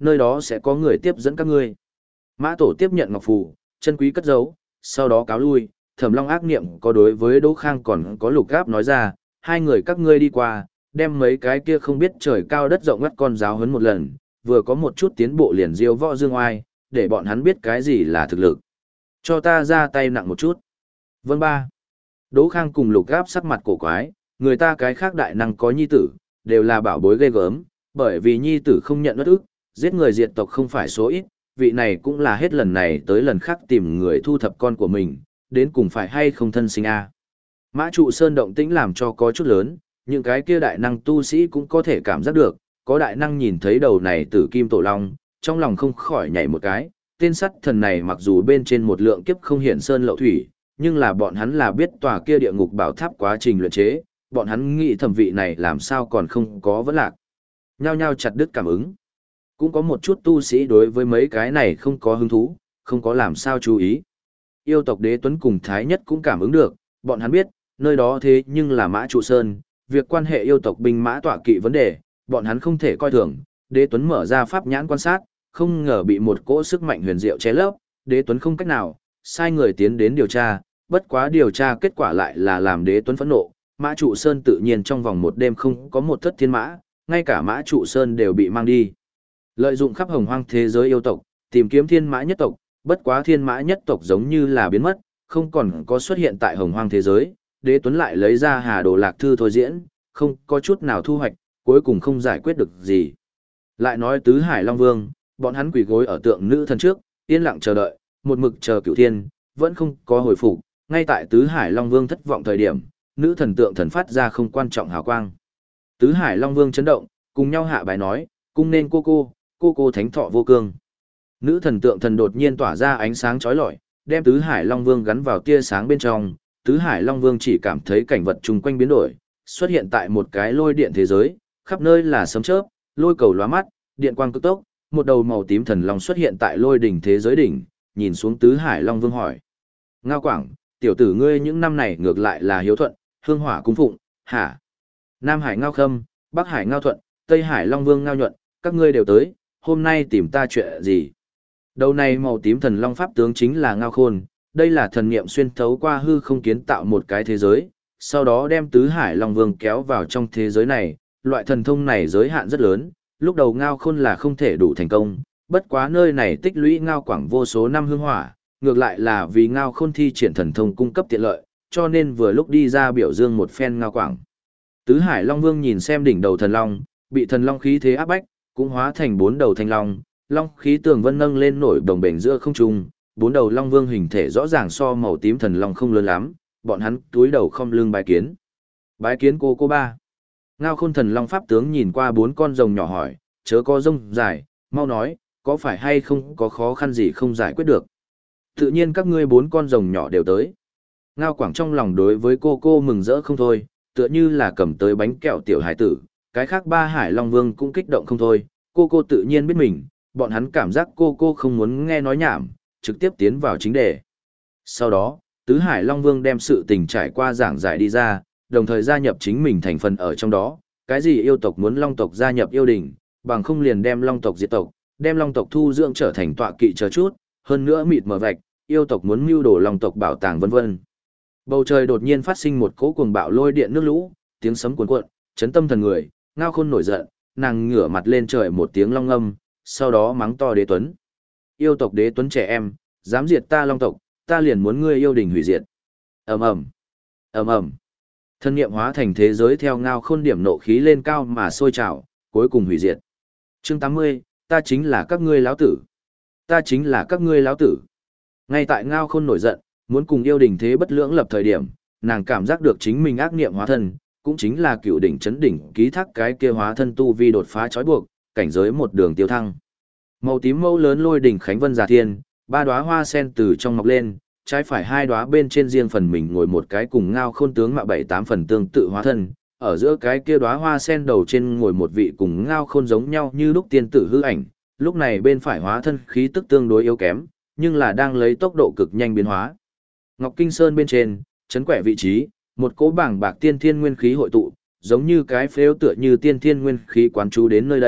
nơi đó sẽ có người tiếp dẫn các ngươi. Mã Tổ tiếp nhận ngọc phù, chân quý cất giấu, sau đó cáo lui, Thẩm Long ác niệm có đối với Đỗ Khang còn có Lục Gáp nói ra, hai người các ngươi đi qua, đem mấy cái kia không biết trời cao đất rộng ngắt con giáo huấn một lần, vừa có một chút tiến bộ liền diêu võ dương oai, để bọn hắn biết cái gì là thực lực. Cho ta ra tay nặng một chút. Vâng ba. Đỗ Khang cùng Lục Gáp sắc mặt cổ quái, người ta cái khác đại năng có nhi tử, đều là bảo bối ghê gớm, bởi vì nhi tử không nhận bất ức, giết người diệt tộc không phải số ít, vị này cũng là hết lần này tới lần khác tìm người thu thập con của mình, đến cùng phải hay không thân sinh a. Mã Trụ Sơn động tĩnh làm cho có chút lớn, những cái kia đại năng tu sĩ cũng có thể cảm giác được, có đại năng nhìn thấy đầu này tử kim tổ long, trong lòng không khỏi nhảy một cái, tên sắt thần này mặc dù bên trên một lượng kiếp không hiện sơn lậu thủy, nhưng là bọn hắn là biết tòa kia địa ngục bảo tháp quá trình luyện chế, bọn hắn nghĩ thẩm vị này làm sao còn không có vấn lạc. Nhao nhao chặt đứt cảm ứng. Cũng có một chút tu sĩ đối với mấy cái này không có hứng thú, không có làm sao chú ý. Yêu tộc Đế Tuấn cùng Thái Nhất cũng cảm ứng được, bọn hắn biết, nơi đó thế nhưng là Mã Trụ Sơn, việc quan hệ yêu tộc binh mã tọa kỵ vấn đề, bọn hắn không thể coi thường. Đế Tuấn mở ra pháp nhãn quan sát, không ngờ bị một cỗ sức mạnh huyền diệu che lấp, Đế Tuấn không cách nào, sai người tiến đến điều tra, bất quá điều tra kết quả lại là làm Đế Tuấn phẫn nộ, Mã Trụ Sơn tự nhiên trong vòng một đêm không có một thất thiên mã, ngay cả Mã Trụ Sơn đều bị mang đi. Lợi dụng khắp hồng hoang thế giới yêu tộc, tìm kiếm thiên mã nhất tộc, bất quá thiên mã nhất tộc giống như là biến mất, không còn có xuất hiện tại hồng hoang thế giới, Đế Tuấn lại lấy ra Hà Đồ Lạc Thư thôi diễn, không có chút nào thu hoạch, cuối cùng không giải quyết được gì. Lại nói Tứ Hải Long Vương, bọn hắn quỳ gối ở tượng nữ thần trước, yên lặng chờ đợi, một mực chờ cửu thiên, vẫn không có hồi phục, ngay tại Tứ Hải Long Vương thất vọng thời điểm, nữ thần tượng thần phát ra không quan trọng hào quang. Tứ Hải Long Vương chấn động, cùng nhau hạ bài nói, cung nên cô cô, cô cô thánh thọ vô cương. Nữ thần tượng thần đột nhiên tỏa ra ánh sáng chói lọi, đem Tứ Hải Long Vương gắn vào tia sáng bên trong, Tứ Hải Long Vương chỉ cảm thấy cảnh vật chung quanh biến đổi, xuất hiện tại một cái lôi điện thế giới, khắp nơi là sấm chớp, lôi cầu lóa mắt, điện quang cực tốc, một đầu màu tím thần long xuất hiện tại lôi đỉnh thế giới đỉnh, nhìn xuống Tứ Hải Long Vương hỏi: "Ngao Quảng, tiểu tử ngươi những năm này ngược lại là hiếu thuận, hương hỏa cung phụng, hả?" Nam Hải Ngao Khâm, Bắc Hải Ngao Thuận, Tây Hải Long Vương Ngao Nhuận, các ngươi đều tới, hôm nay tìm ta chuyện gì? Đầu này màu tím thần long pháp tướng chính là Ngao Khôn, đây là thần niệm xuyên thấu qua hư không kiến tạo một cái thế giới, sau đó đem Tứ Hải Long Vương kéo vào trong thế giới này, loại thần thông này giới hạn rất lớn, lúc đầu Ngao Khôn là không thể đủ thành công, bất quá nơi này tích lũy Ngao Quảng vô số năm hương hỏa, ngược lại là vì Ngao Khôn thi triển thần thông cung cấp tiện lợi, cho nên vừa lúc đi ra biểu dương một phen Ngao Quảng. Tứ Hải Long Vương nhìn xem đỉnh đầu thần long, bị thần long khí thế áp bách, cũng hóa thành bốn đầu thanh long, long khí tường vân nâng lên nổi đồng bền giữa không trung, bốn đầu long vương hình thể rõ ràng so màu tím thần long không lớn lắm, bọn hắn túi đầu không lưng bái kiến. Bái kiến cô cô ba. Ngao Khôn thần long pháp tướng nhìn qua bốn con rồng nhỏ hỏi, chớ có rông dài, mau nói, có phải hay không có khó khăn gì không giải quyết được. Tự nhiên các ngươi bốn con rồng nhỏ đều tới. Ngao Quảng trong lòng đối với cô cô mừng rỡ không thôi, tựa như là cầm tới bánh kẹo tiểu hải tử, cái khác ba Hải Long Vương cũng kích động không thôi, cô cô tự nhiên biết mình, bọn hắn cảm giác cô cô không muốn nghe nói nhảm, trực tiếp tiến vào chính đề. Sau đó, Tứ Hải Long Vương đem sự tình trải qua giảng giải đi ra, đồng thời gia nhập chính mình thành phần ở trong đó, cái gì yêu tộc muốn Long tộc gia nhập yêu đình, bằng không liền đem Long tộc diệt tộc, đem Long tộc thu dưỡng trở thành tọa kỵ chờ chút, hơn nữa mịt mờ vạch, yêu tộc muốn mưu đồ Long tộc bảo tàng vân vân. Bầu trời đột nhiên phát sinh một cỗ cuồng bạo lôi điện nước lũ, tiếng sấm cuồn cuộn, chấn tâm thần người, Ngao Khôn nổi giận, nàng ngửa mặt lên trời một tiếng long ngâm, sau đó mắng to Đế Tuấn. Yêu tộc Đế Tuấn trẻ em, dám diệt ta Long tộc, ta liền muốn ngươi yêu đình hủy diệt. Ầm ầm, ầm ầm. Thân niệm hóa thành thế giới theo Ngao Khôn điểm nộ khí lên cao mà sôi trào, cuối cùng hủy diệt. Chương tám mươi, ta chính là các ngươi lão tử. Ta chính là các ngươi lão tử. Ngay tại Ngao Khôn nổi giận, muốn cùng yêu đình thế bất lưỡng lập thời điểm, nàng cảm giác được chính mình ác niệm hóa thân, cũng chính là cựu đỉnh chấn đỉnh ký thác cái kia hóa thân tu vi đột phá trói buộc, cảnh giới một đường tiêu thăng. Màu tím mâu lớn lôi đỉnh khánh vân giả thiên, ba đóa hoa sen từ trong mọc lên, trái phải hai đóa bên trên riêng phần mình ngồi một cái cùng Ngao Khôn tướng mạo bảy tám phần tương tự hóa thân, ở giữa cái kia đóa hoa sen đầu trên ngồi một vị cùng Ngao Khôn giống nhau như lúc tiên tử hư ảnh, lúc này bên phải hóa thân khí tức tương đối yếu kém, nhưng là đang lấy tốc độ cực nhanh biến hóa. Ngọc Kinh Sơn bên trên, chấn quẻ vị trí, một cỗ bảng bạc tiên thiên nguyên khí hội tụ, giống như cái phếu tựa như tiên thiên nguyên khí quán chú đến nơi đây,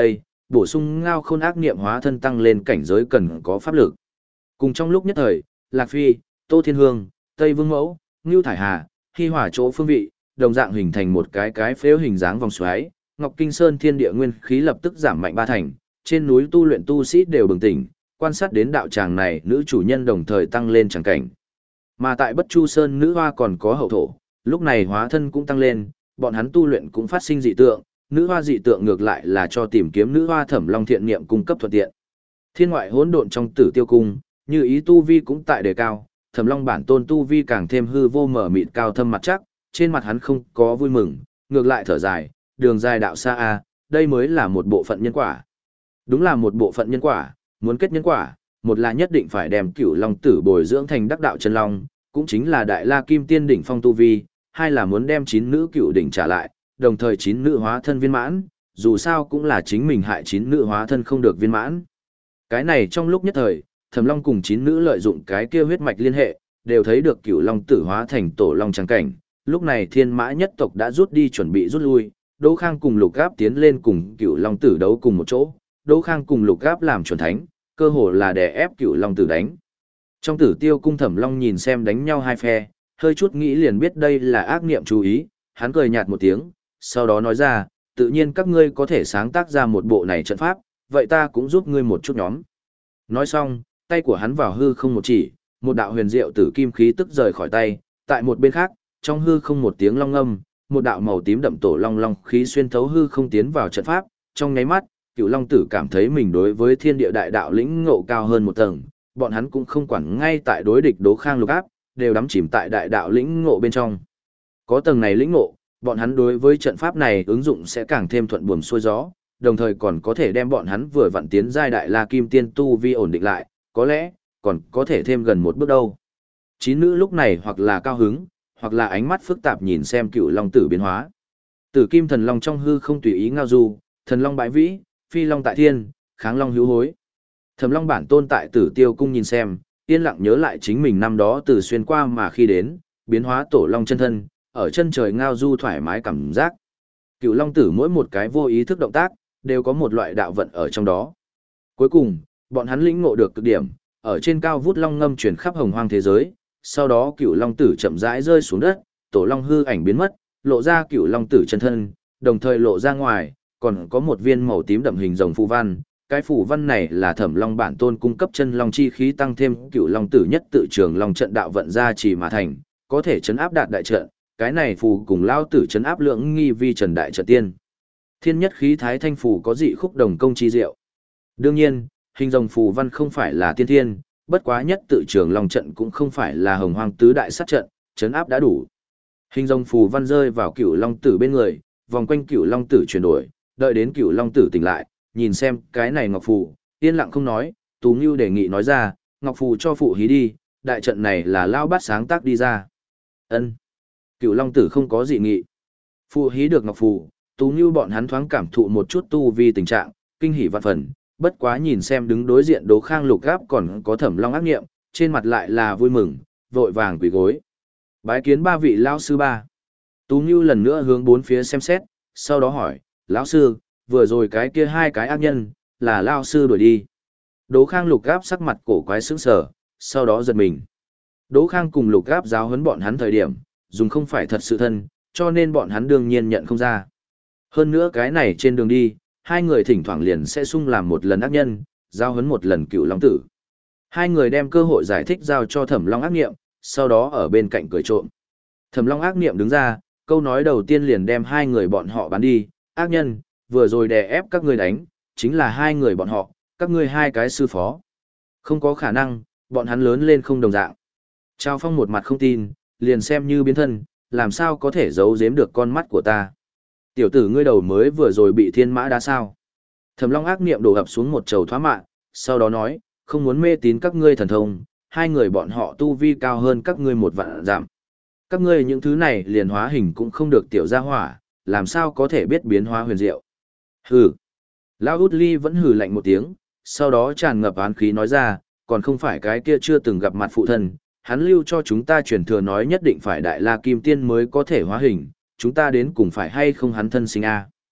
bổ sung ngao khôn ác niệm hóa thân tăng lên cảnh giới cần có pháp lực. Cùng trong lúc nhất thời, Lạc Phi, Tô Thiên Hương, Tây Vương Mẫu, Ngưu Thải Hà, Hy Hỏa chỗ phương vị, đồng dạng hình thành một cái cái phếu hình dáng vòng xoáy, Ngọc Kinh Sơn thiên địa nguyên khí lập tức giảm mạnh ba thành, trên núi tu luyện tu sĩ đều bừng tỉnh, quan sát đến đạo tràng này, nữ chủ nhân đồng thời tăng lên tràng cảnh. Mà tại Bất Chu Sơn nữ hoa còn có hậu thổ, lúc này hóa thân cũng tăng lên, bọn hắn tu luyện cũng phát sinh dị tượng, nữ hoa dị tượng ngược lại là cho tìm kiếm nữ hoa Thẩm Long thiện niệm cung cấp thuận tiện. Thiên ngoại hỗn độn trong Tử Tiêu cung, như ý tu vi cũng tại đề cao, Thẩm Long bản tôn tu vi càng thêm hư vô mở mịt cao thâm mặt chắc, trên mặt hắn không có vui mừng, ngược lại thở dài, đường dài đạo xa a, đây mới là một bộ phận nhân quả. Đúng là một bộ phận nhân quả, muốn kết nhân quả, một là nhất định phải đem Cửu Long Tử bồi dưỡng thành đắc đạo chân long, cũng chính là Đại La Kim Tiên đỉnh phong tu vi, hai là muốn đem chín nữ cựu đỉnh trả lại, đồng thời chín nữ hóa thân viên mãn, dù sao cũng là chính mình hại chín nữ hóa thân không được viên mãn. Cái này trong lúc nhất thời, Thẩm Long cùng chín nữ lợi dụng cái kia huyết mạch liên hệ, đều thấy được Cửu Long Tử hóa thành tổ long trắng cảnh, lúc này Thiên Mã nhất tộc đã rút đi chuẩn bị rút lui, Đỗ Khang cùng Lục Gáp tiến lên cùng Cửu Long Tử đấu cùng một chỗ, Đỗ Khang cùng Lục Gáp làm chuẩn thánh, cơ hồ là đè ép Cửu Long Tử đánh. Trong Tử Tiêu cung Thẩm Long nhìn xem đánh nhau hai phe, hơi chút nghĩ liền biết đây là ác niệm chú ý, hắn cười nhạt một tiếng, sau đó nói ra, tự nhiên các ngươi có thể sáng tác ra một bộ này trận pháp, vậy ta cũng giúp ngươi một chút nhóm. Nói xong, tay của hắn vào hư không một chỉ, một đạo huyền diệu tử kim khí tức rời khỏi tay, tại một bên khác, trong hư không một tiếng long âm, một đạo màu tím đậm tổ long long khí xuyên thấu hư không tiến vào trận pháp, trong nháy mắt, Cửu Long Tử cảm thấy mình đối với thiên địa đại đạo lĩnh ngộ cao hơn một tầng, bọn hắn cũng không quản ngay tại đối địch Đỗ Khang Lục Áp, đều đắm chìm tại đại đạo lĩnh ngộ bên trong. Có tầng này lĩnh ngộ, bọn hắn đối với trận pháp này ứng dụng sẽ càng thêm thuận buồm xuôi gió, đồng thời còn có thể đem bọn hắn vừa vặn tiến giai đại La Kim Tiên tu vi ổn định lại, có lẽ còn có thể thêm gần một bước đâu. Chín nữ lúc này hoặc là cao hứng, hoặc là ánh mắt phức tạp nhìn xem Cửu Long Tử biến hóa. Tử Kim Thần Long trong hư không tùy ý ngao du, Thần Long bãi vĩ, Phi Long tại thiên, Kháng Long hữu hối. Thẩm Long bản tôn tại Tử Tiêu cung nhìn xem, yên lặng nhớ lại chính mình năm đó từ xuyên qua mà khi đến, biến hóa tổ long chân thân, ở chân trời ngao du thoải mái cảm giác. Cửu Long Tử mỗi một cái vô ý thức động tác, đều có một loại đạo vận ở trong đó. Cuối cùng, bọn hắn lĩnh ngộ được cực điểm, ở trên cao vút long ngâm truyền khắp hồng hoang thế giới, sau đó Cửu Long Tử chậm rãi rơi xuống đất, tổ long hư ảnh biến mất, lộ ra Cửu Long Tử chân thân, đồng thời lộ ra ngoài, còn có một viên màu tím đậm hình rồng phù văn. Cái phù văn này là Thẩm Long bản tôn cung cấp chân long chi khí tăng thêm Cửu Long Tử nhất tự trường long trận đạo vận ra chỉ mà thành, có thể chấn áp đạt đại trận. Cái này phù cùng lao tử chấn áp lượng nghi vi trần đại trận tiên. Thiên nhất khí thái thanh phù có dị khúc đồng công chi diệu. Đương nhiên, hình rồng phù văn không phải là tiên thiên, bất quá nhất tự trường long trận cũng không phải là hồng hoang tứ đại sát trận, chấn áp đã đủ. Hình rồng phù văn rơi vào Cửu Long Tử bên người, vòng quanh Cửu Long Tử chuyển đổi, đợi đến Cửu Long Tử tỉnh lại, nhìn xem cái này ngọc phù, yên lặng không nói, Tú Ngưu đề nghị nói ra, ngọc phù cho phụ hí đi, đại trận này là lao bát sáng tác đi ra. Ân. Cửu Long Tử không có dị nghị. Phụ hí được ngọc phù, Tú Ngưu bọn hắn thoáng cảm thụ một chút tu vi tình trạng, kinh hỉ vạn phần, bất quá nhìn xem đứng đối diện Đỗ Khang Lục Gáp còn có Thẩm Long ác nghiệm, trên mặt lại là vui mừng, vội vàng quỳ gối. Bái kiến ba vị lão sư ba. Tú Ngưu lần nữa hướng bốn phía xem xét, sau đó hỏi, lão sư, vừa rồi cái kia hai cái ác nhân, là lão sư đuổi đi. Đỗ Khang Lục Gáp sắc mặt cổ quái sững sờ, sau đó giật mình. Đỗ Khang cùng Lục Gáp giáo huấn bọn hắn thời điểm, dùng không phải thật sự thân, cho nên bọn hắn đương nhiên nhận không ra. Hơn nữa cái này trên đường đi, hai người thỉnh thoảng liền sẽ sung làm một lần ác nhân, giao huấn một lần Cửu Long Tử. Hai người đem cơ hội giải thích giao cho Thẩm Long ác nghiệm, sau đó ở bên cạnh cười trộm. Thẩm Long ác nghiệm đứng ra, câu nói đầu tiên liền đem hai người bọn họ bán đi, ác nhân, vừa rồi đè ép các ngươi đánh, chính là hai người bọn họ, các ngươi hai cái sư phó. Không có khả năng, bọn hắn lớn lên không đồng dạng. Trao Phong một mặt không tin, liền xem như biến thân, làm sao có thể giấu giếm được con mắt của ta. Tiểu tử ngươi đầu mới vừa rồi bị thiên mã đá sao. Thẩm Long ác niệm đổ ập xuống một chầu thoá mạ, sau đó nói, không muốn mê tín các ngươi thần thông, hai người bọn họ tu vi cao hơn các ngươi một vạn giảm. Các ngươi những thứ này liền hóa hình cũng không được tiểu gia hỏa, làm sao có thể biết biến hóa huyền diệu. Hừ. Lão Út Ly vẫn hừ lạnh một tiếng, sau đó tràn ngập án khí nói ra, còn không phải cái kia chưa từng gặp mặt phụ thân, hắn lưu cho chúng ta truyền thừa nói nhất định phải đại la kim tiên mới có thể hóa hình, chúng ta đến cùng phải hay không hắn thân sinh a.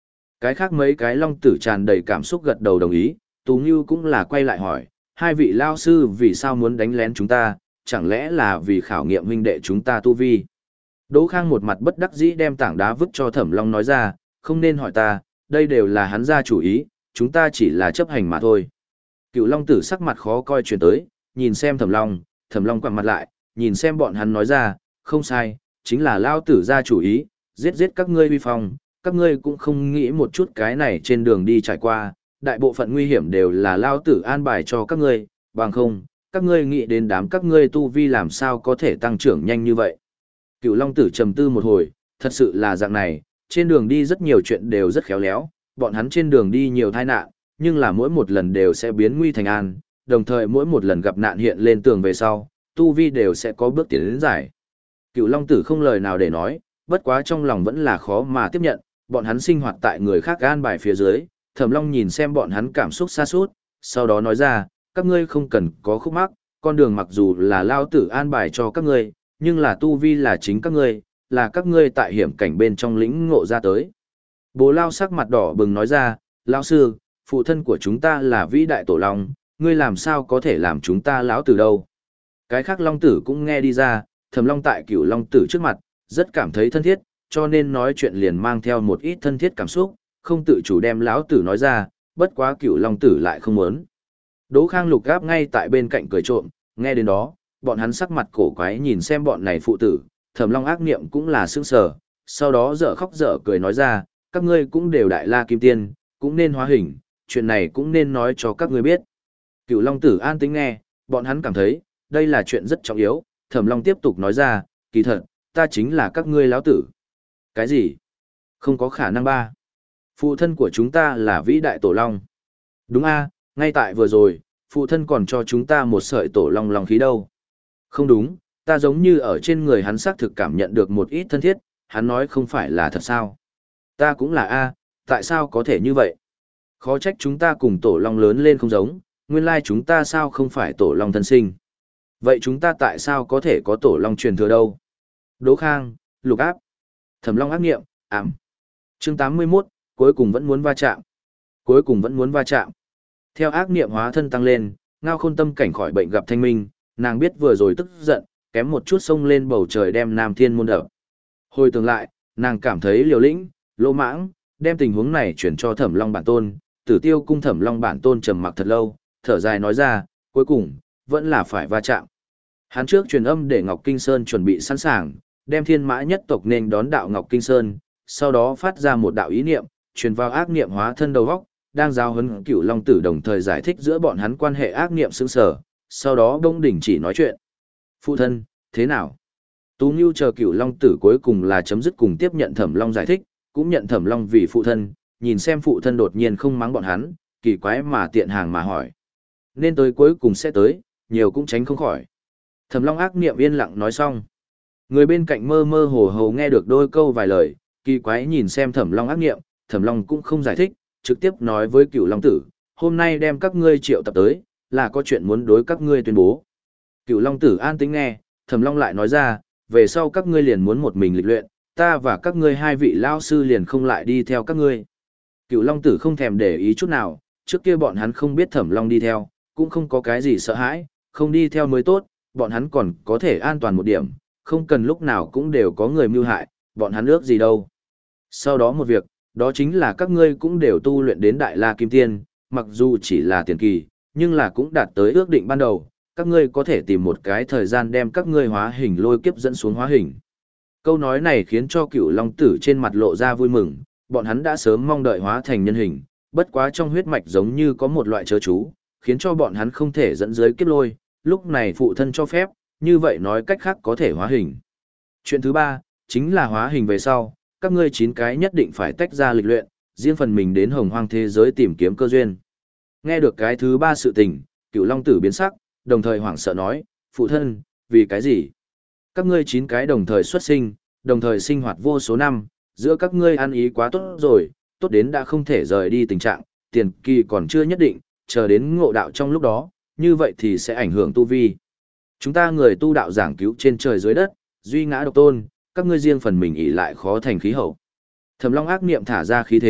Cái khác mấy cái long tử tràn đầy cảm xúc gật đầu đồng ý, Tú Ngưu cũng là quay lại hỏi, hai vị lao sư vì sao muốn đánh lén chúng ta, chẳng lẽ là vì khảo nghiệm huynh đệ chúng ta tu vi. Đỗ Khang một mặt bất đắc dĩ đem tảng đá vứt cho Thẩm Long nói ra, không nên hỏi ta, đây đều là hắn ra chủ ý, chúng ta chỉ là chấp hành mà thôi. Cựu Long tử sắc mặt khó coi chuyển tới, nhìn xem Thẩm Long, Thẩm Long quẳng mặt lại, nhìn xem bọn hắn nói ra, không sai, chính là lao tử ra chủ ý, giết giết các ngươi uy phong, các ngươi cũng không nghĩ một chút cái này trên đường đi trải qua, đại bộ phận nguy hiểm đều là lao tử an bài cho các ngươi, bằng không, các ngươi nghĩ đến đám các ngươi tu vi làm sao có thể tăng trưởng nhanh như vậy. Cựu Long tử trầm tư một hồi, thật sự là dạng này, trên đường đi rất nhiều chuyện đều rất khéo léo, bọn hắn trên đường đi nhiều tai nạn, nhưng là mỗi một lần đều sẽ biến nguy thành an, đồng thời mỗi một lần gặp nạn hiện lên tường về sau, tu vi đều sẽ có bước tiến đến giải. Cựu Long tử không lời nào để nói, bất quá trong lòng vẫn là khó mà tiếp nhận, bọn hắn sinh hoạt tại người khác an bài phía dưới, Thẩm Long nhìn xem bọn hắn cảm xúc xa sút, sau đó nói ra, các ngươi không cần có khúc mắc, con đường mặc dù là lao tử an bài cho các ngươi, nhưng là tu vi là chính các ngươi, là các ngươi tại hiểm cảnh bên trong lĩnh ngộ ra tới. Bố Lao sắc mặt đỏ bừng nói ra, lão sư, phụ thân của chúng ta là vĩ đại tổ long, ngươi làm sao có thể làm chúng ta lão tử đâu. Cái khác long tử cũng nghe đi ra, Thẩm Long tại Cửu Long tử trước mặt, rất cảm thấy thân thiết, cho nên nói chuyện liền mang theo một ít thân thiết cảm xúc, không tự chủ đem lão tử nói ra, bất quá Cửu Long tử lại không muốn. Đỗ Khang Lục Gáp ngay tại bên cạnh cười trộm, nghe đến đó, bọn hắn sắc mặt cổ quái nhìn xem bọn này phụ tử, Thẩm Long ác niệm cũng là sững sờ, sau đó dở khóc dở cười nói ra, các ngươi cũng đều đại la kim tiên, cũng nên hóa hình, chuyện này cũng nên nói cho các ngươi biết. Cửu Long tử an tĩnh nghe, bọn hắn cảm thấy, đây là chuyện rất trọng yếu, Thẩm Long tiếp tục nói ra, kỳ thật, ta chính là các ngươi lão tử. Cái gì? Không có khả năng ba. Phụ thân của chúng ta là vĩ đại tổ long. Đúng a, ngay tại vừa rồi, phụ thân còn cho chúng ta một sợi tổ long long khí đâu. Không đúng, ta giống như ở trên người hắn xác thực cảm nhận được một ít thân thiết, hắn nói không phải là thật sao. Ta cũng là a, tại sao có thể như vậy? Khó trách chúng ta cùng tổ long lớn lên không giống, nguyên lai chúng ta sao không phải tổ long thân sinh. Vậy chúng ta tại sao có thể có tổ long truyền thừa đâu? Đỗ Khang, Lục Áp, Thẩm Long ác nghiệm, ảm. Chương tám mươi mốt, cuối cùng vẫn muốn va chạm. Cuối cùng vẫn muốn va chạm. Theo ác niệm hóa thân tăng lên, Ngao Khôn tâm cảnh khỏi bệnh gặp thanh minh, nàng biết vừa rồi tức giận, kém một chút xông lên bầu trời đem Nam Thiên môn đập. Hồi tưởng lại, nàng cảm thấy liều lĩnh, lỗ mãng, đem tình huống này chuyển cho Thẩm Long bản tôn, Tử Tiêu cung Thẩm Long bản tôn trầm mặc thật lâu, thở dài nói ra, cuối cùng vẫn là phải va chạm. Hắn trước truyền âm để Ngọc Kinh Sơn chuẩn bị sẵn sàng, đem Thiên Mã nhất tộc nên đón đạo Ngọc Kinh Sơn, sau đó phát ra một đạo ý niệm, truyền vào ác niệm hóa thân đầu góc, đang giao huấn Cửu Long tử đồng thời giải thích giữa bọn hắn quan hệ ác niệm xứng sở, sau đó đông đỉnh chỉ nói chuyện. Phụ thân, thế nào? Tú Ngưu chờ Cửu Long tử cuối cùng là chấm dứt cùng tiếp nhận Thẩm Long giải thích, cũng nhận Thẩm Long vì phụ thân, nhìn xem phụ thân đột nhiên không mắng bọn hắn, kỳ quái mà tiện hàng mà hỏi. Nên tới cuối cùng sẽ tới, nhiều cũng tránh không khỏi. Thẩm Long ác niệm yên lặng nói xong. Người bên cạnh mơ mơ hồ hồ nghe được đôi câu vài lời, kỳ quái nhìn xem Thẩm Long ác niệm, Thẩm Long cũng không giải thích, trực tiếp nói với Cửu Long tử, hôm nay đem các ngươi triệu tập tới, là có chuyện muốn đối các ngươi tuyên bố. Cửu Long tử an tĩnh nghe, Thẩm Long lại nói ra, về sau các ngươi liền muốn một mình lịch luyện, ta và các ngươi hai vị lao sư liền không lại đi theo các ngươi. Cửu Long tử không thèm để ý chút nào, trước kia bọn hắn không biết Thẩm Long đi theo, cũng không có cái gì sợ hãi, không đi theo mới tốt, bọn hắn còn có thể an toàn một điểm, không cần lúc nào cũng đều có người mưu hại, bọn hắn ước gì đâu. Sau đó một việc, đó chính là các ngươi cũng đều tu luyện đến Đại La Kim Tiên, mặc dù chỉ là tiền kỳ, nhưng là cũng đạt tới ước định ban đầu, các ngươi có thể tìm một cái thời gian đem các ngươi hóa hình lôi kiếp dẫn xuống hóa hình. Câu nói này khiến cho Cửu Long tử trên mặt lộ ra vui mừng, bọn hắn đã sớm mong đợi hóa thành nhân hình, bất quá trong huyết mạch giống như có một loại chớ chú, khiến cho bọn hắn không thể dẫn dưới kiếp lôi, lúc này phụ thân cho phép, như vậy nói cách khác có thể hóa hình. Chuyện thứ ba, chính là hóa hình về sau, các ngươi chín cái nhất định phải tách ra lịch luyện, riêng phần mình đến hồng hoang thế giới tìm kiếm cơ duyên. Nghe được cái thứ ba sự tình, Cửu Long tử biến sắc, đồng thời hoảng sợ nói, phụ thân, vì cái gì? Các ngươi chín cái đồng thời xuất sinh, đồng thời sinh hoạt vô số năm, giữa các ngươi ăn ý quá tốt rồi, tốt đến đã không thể rời đi tình trạng, tiền kỳ còn chưa nhất định, chờ đến ngộ đạo trong lúc đó, như vậy thì sẽ ảnh hưởng tu vi. Chúng ta người tu đạo giảng cứu trên trời dưới đất, duy ngã độc tôn, các ngươi riêng phần mình ỷ lại khó thành khí hậu. Thẩm Long ác niệm thả ra khí thế,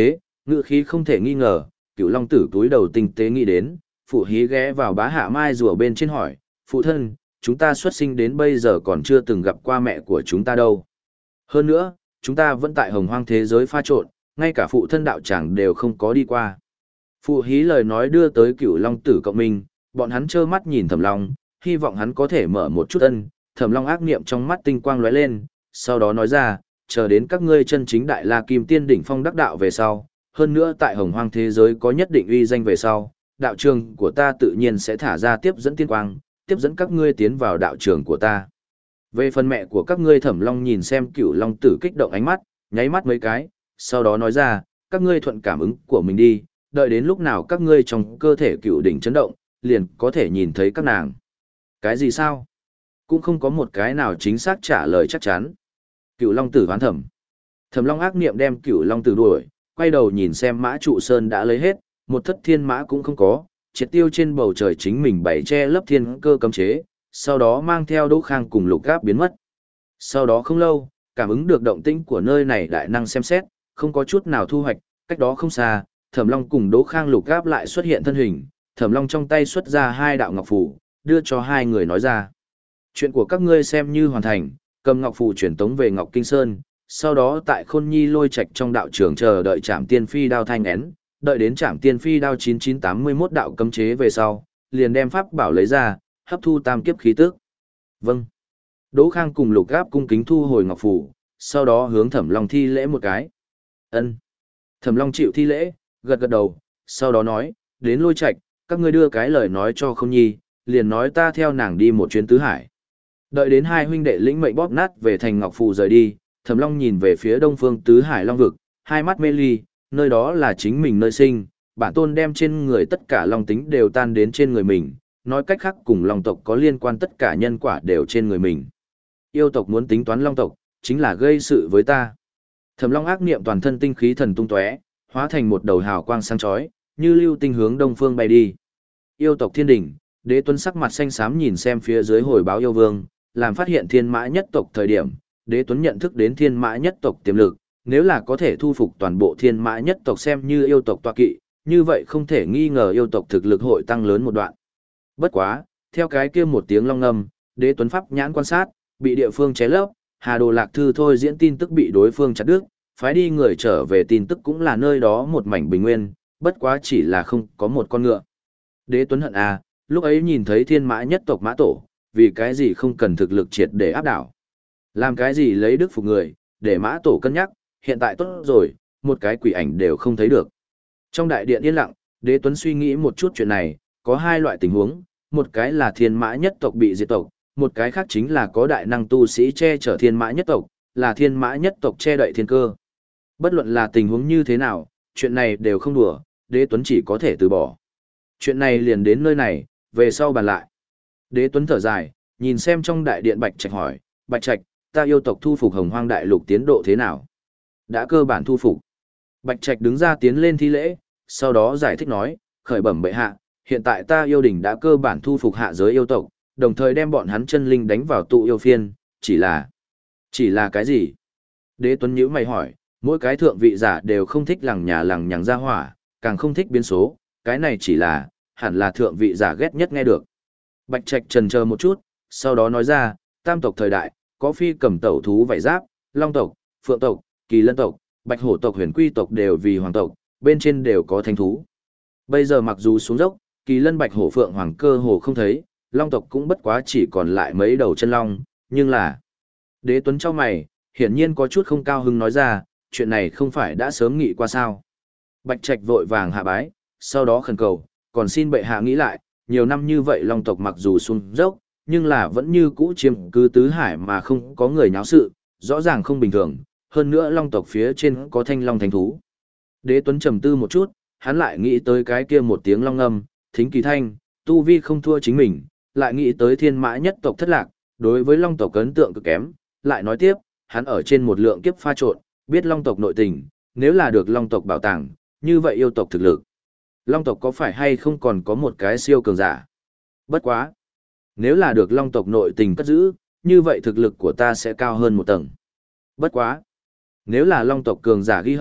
Ngự khí không thể nghi ngờ, Cửu Long tử túi đầu tinh tế nghĩ đến, phụ hí ghé vào bá hạ mai rùa bên trên hỏi, phụ thân, chúng ta xuất sinh đến bây giờ còn chưa từng gặp qua mẹ của chúng ta đâu. Hơn nữa, chúng ta vẫn tại hồng hoang thế giới pha trộn, ngay cả phụ thân đạo tràng đều không có đi qua. Phụ hí lời nói đưa tới Cửu Long tử cộng minh, bọn hắn trơ mắt nhìn Thẩm Long, hy vọng hắn có thể mở một chút ân. Thẩm Long ác niệm trong mắt tinh quang lóe lên, sau đó nói ra, chờ đến các ngươi chân chính đại la kim tiên đỉnh phong đắc đạo về sau, hơn nữa tại hồng hoang thế giới có nhất định uy danh về sau, đạo trường của ta tự nhiên sẽ thả ra tiếp dẫn tiên quang, tiếp dẫn các ngươi tiến vào đạo trường của ta. Về phần mẹ của các ngươi Thẩm Long nhìn xem Cửu Long tử kích động ánh mắt, nháy mắt mấy cái, sau đó nói ra, các ngươi thuận cảm ứng của mình đi, đợi đến lúc nào các ngươi trong cơ thể cựu đỉnh chấn động, liền có thể nhìn thấy các nàng. Cái gì sao? Cũng không có một cái nào chính xác trả lời chắc chắn. Cựu Long tử hoán thẩm. Thẩm Long ác niệm đem Cựu Long tử đuổi, quay đầu nhìn xem mã trụ sơn đã lấy hết, một thất thiên mã cũng không có, triệt tiêu trên bầu trời chính mình bày che lấp thiên cơ cấm chế, sau đó mang theo Đỗ Khang cùng Lục Gáp biến mất. Sau đó không lâu, cảm ứng được động tĩnh của nơi này đại năng xem xét, không có chút nào thu hoạch, cách đó không xa, Thẩm Long cùng Đỗ Khang Lục Gáp lại xuất hiện thân hình, Thẩm Long trong tay xuất ra hai đạo ngọc phù, đưa cho hai người nói ra. Chuyện của các ngươi xem như hoàn thành, cầm ngọc phù chuyển tống về Ngọc Kinh Sơn, sau đó tại Khôn Nhi lôi trạch trong đạo trường chờ đợi Trảm Tiên Phi đao thanh én, đợi đến Trảm Tiên Phi đao chín chín tám mươi mốt đạo cấm chế về sau, liền đem pháp bảo lấy ra, hấp thu tam kiếp khí tức. Vâng. Đỗ Khang cùng Lục Gáp cung kính thu hồi ngọc phù, sau đó hướng Thẩm Long thi lễ một cái. Ân. Thẩm Long chịu thi lễ, gật gật đầu, sau đó nói, đến lôi trạch, các ngươi đưa cái lời nói cho Khôn Nhi, liền nói ta theo nàng đi một chuyến tứ hải. Đợi đến hai huynh đệ lĩnh mệnh bóp nát về thành ngọc phù rời đi, Thẩm Long nhìn về phía đông phương tứ hải long vực, hai mắt mê ly, nơi đó là chính mình nơi sinh, bản tôn đem trên người tất cả long tính đều tan đến trên người mình, nói cách khác cùng long tộc có liên quan tất cả nhân quả đều trên người mình. Yêu tộc muốn tính toán long tộc, chính là gây sự với ta. Thẩm Long ác niệm toàn thân tinh khí thần tung tóe, hóa thành một đầu hào quang sáng chói, như lưu tinh hướng đông phương bay đi. Yêu tộc thiên đỉnh, Đế Tuấn sắc mặt xanh xám nhìn xem phía dưới hồi báo yêu vương, làm phát hiện thiên mã nhất tộc thời điểm, Đế Tuấn nhận thức đến thiên mã nhất tộc tiềm lực, nếu là có thể thu phục toàn bộ thiên mã nhất tộc xem như yêu tộc tọa kỵ, như vậy không thể nghi ngờ yêu tộc thực lực hội tăng lớn một đoạn. Bất quá, theo cái kia một tiếng long ngâm, Đế Tuấn pháp nhãn quan sát, bị địa phương ché lấp, Hà Đồ Lạc Thư thôi diễn tin tức bị đối phương chặt đứt, phái đi người trở về tin tức cũng là nơi đó một mảnh bình nguyên, bất quá chỉ là không có một con ngựa. Đế Tuấn hận à, lúc ấy nhìn thấy thiên mã nhất tộc mã tổ, vì cái gì không cần thực lực triệt để áp đảo. Làm cái gì lấy đức phục người, để mã tổ cân nhắc, hiện tại tốt rồi, một cái quỷ ảnh đều không thấy được. Trong đại điện yên lặng, Đế Tuấn suy nghĩ một chút chuyện này, có hai loại tình huống, một cái là thiên mã nhất tộc bị diệt tộc, một cái khác chính là có đại năng tu sĩ che chở thiên mã nhất tộc, là thiên mã nhất tộc che đậy thiên cơ. Bất luận là tình huống như thế nào, chuyện này đều không đùa, Đế Tuấn chỉ có thể từ bỏ. Chuyện này liền đến nơi này, về sau bàn lại. Đế Tuấn thở dài, nhìn xem trong đại điện Bạch Trạch hỏi, Bạch Trạch, ta yêu tộc thu phục hồng hoang đại lục tiến độ thế nào? Đã cơ bản thu phục. Bạch Trạch đứng ra tiến lên thi lễ, sau đó giải thích nói, khởi bẩm bệ hạ, hiện tại ta yêu đỉnh đã cơ bản thu phục hạ giới yêu tộc, đồng thời đem bọn hắn chân linh đánh vào tụ yêu phiên, chỉ là... Chỉ là cái gì? Đế Tuấn nhíu mày hỏi, mỗi cái thượng vị giả đều không thích lằng nhà lằng nhằng ra hỏa, càng không thích biến số, cái này chỉ là, hẳn là thượng vị giả ghét nhất nghe được. Bạch Trạch trần chờ một chút, sau đó nói ra, tam tộc thời đại, có phi cầm tẩu thú vảy giáp, long tộc, phượng tộc, kỳ lân tộc, bạch hổ tộc huyền quy tộc đều vì hoàng tộc, bên trên đều có thánh thú. Bây giờ mặc dù xuống dốc, kỳ lân bạch hổ phượng hoàng cơ hồ không thấy, long tộc cũng bất quá chỉ còn lại mấy đầu chân long, nhưng là... Đế Tuấn cho mày, hiển nhiên có chút không cao hứng nói ra, chuyện này không phải đã sớm nghị qua sao. Bạch Trạch vội vàng hạ bái, sau đó khẩn cầu, còn xin bệ hạ nghĩ lại, nhiều năm như vậy long tộc mặc dù xuống dốc, nhưng là vẫn như cũ chiếm cứ tứ hải mà không có người nháo sự, rõ ràng không bình thường, hơn nữa long tộc phía trên có thanh long thánh thú. Đế Tuấn trầm tư một chút, hắn lại nghĩ tới cái kia một tiếng long ngâm, thính kỳ thanh, tu vi không thua chính mình, lại nghĩ tới thiên mã nhất tộc thất lạc, đối với long tộc ấn tượng cực kém, lại nói tiếp, hắn ở trên một lượng kiếp pha trộn, biết long tộc nội tình, nếu là được long tộc bảo tàng, như vậy yêu tộc thực lực. Long tộc có phải hay không còn có một cái siêu cường giả? Bất quá. Nếu là được long tộc nội tình cất giữ, như vậy thực lực của ta sẽ cao hơn một tầng. Bất quá. Nếu là long tộc cường giả ghi hận,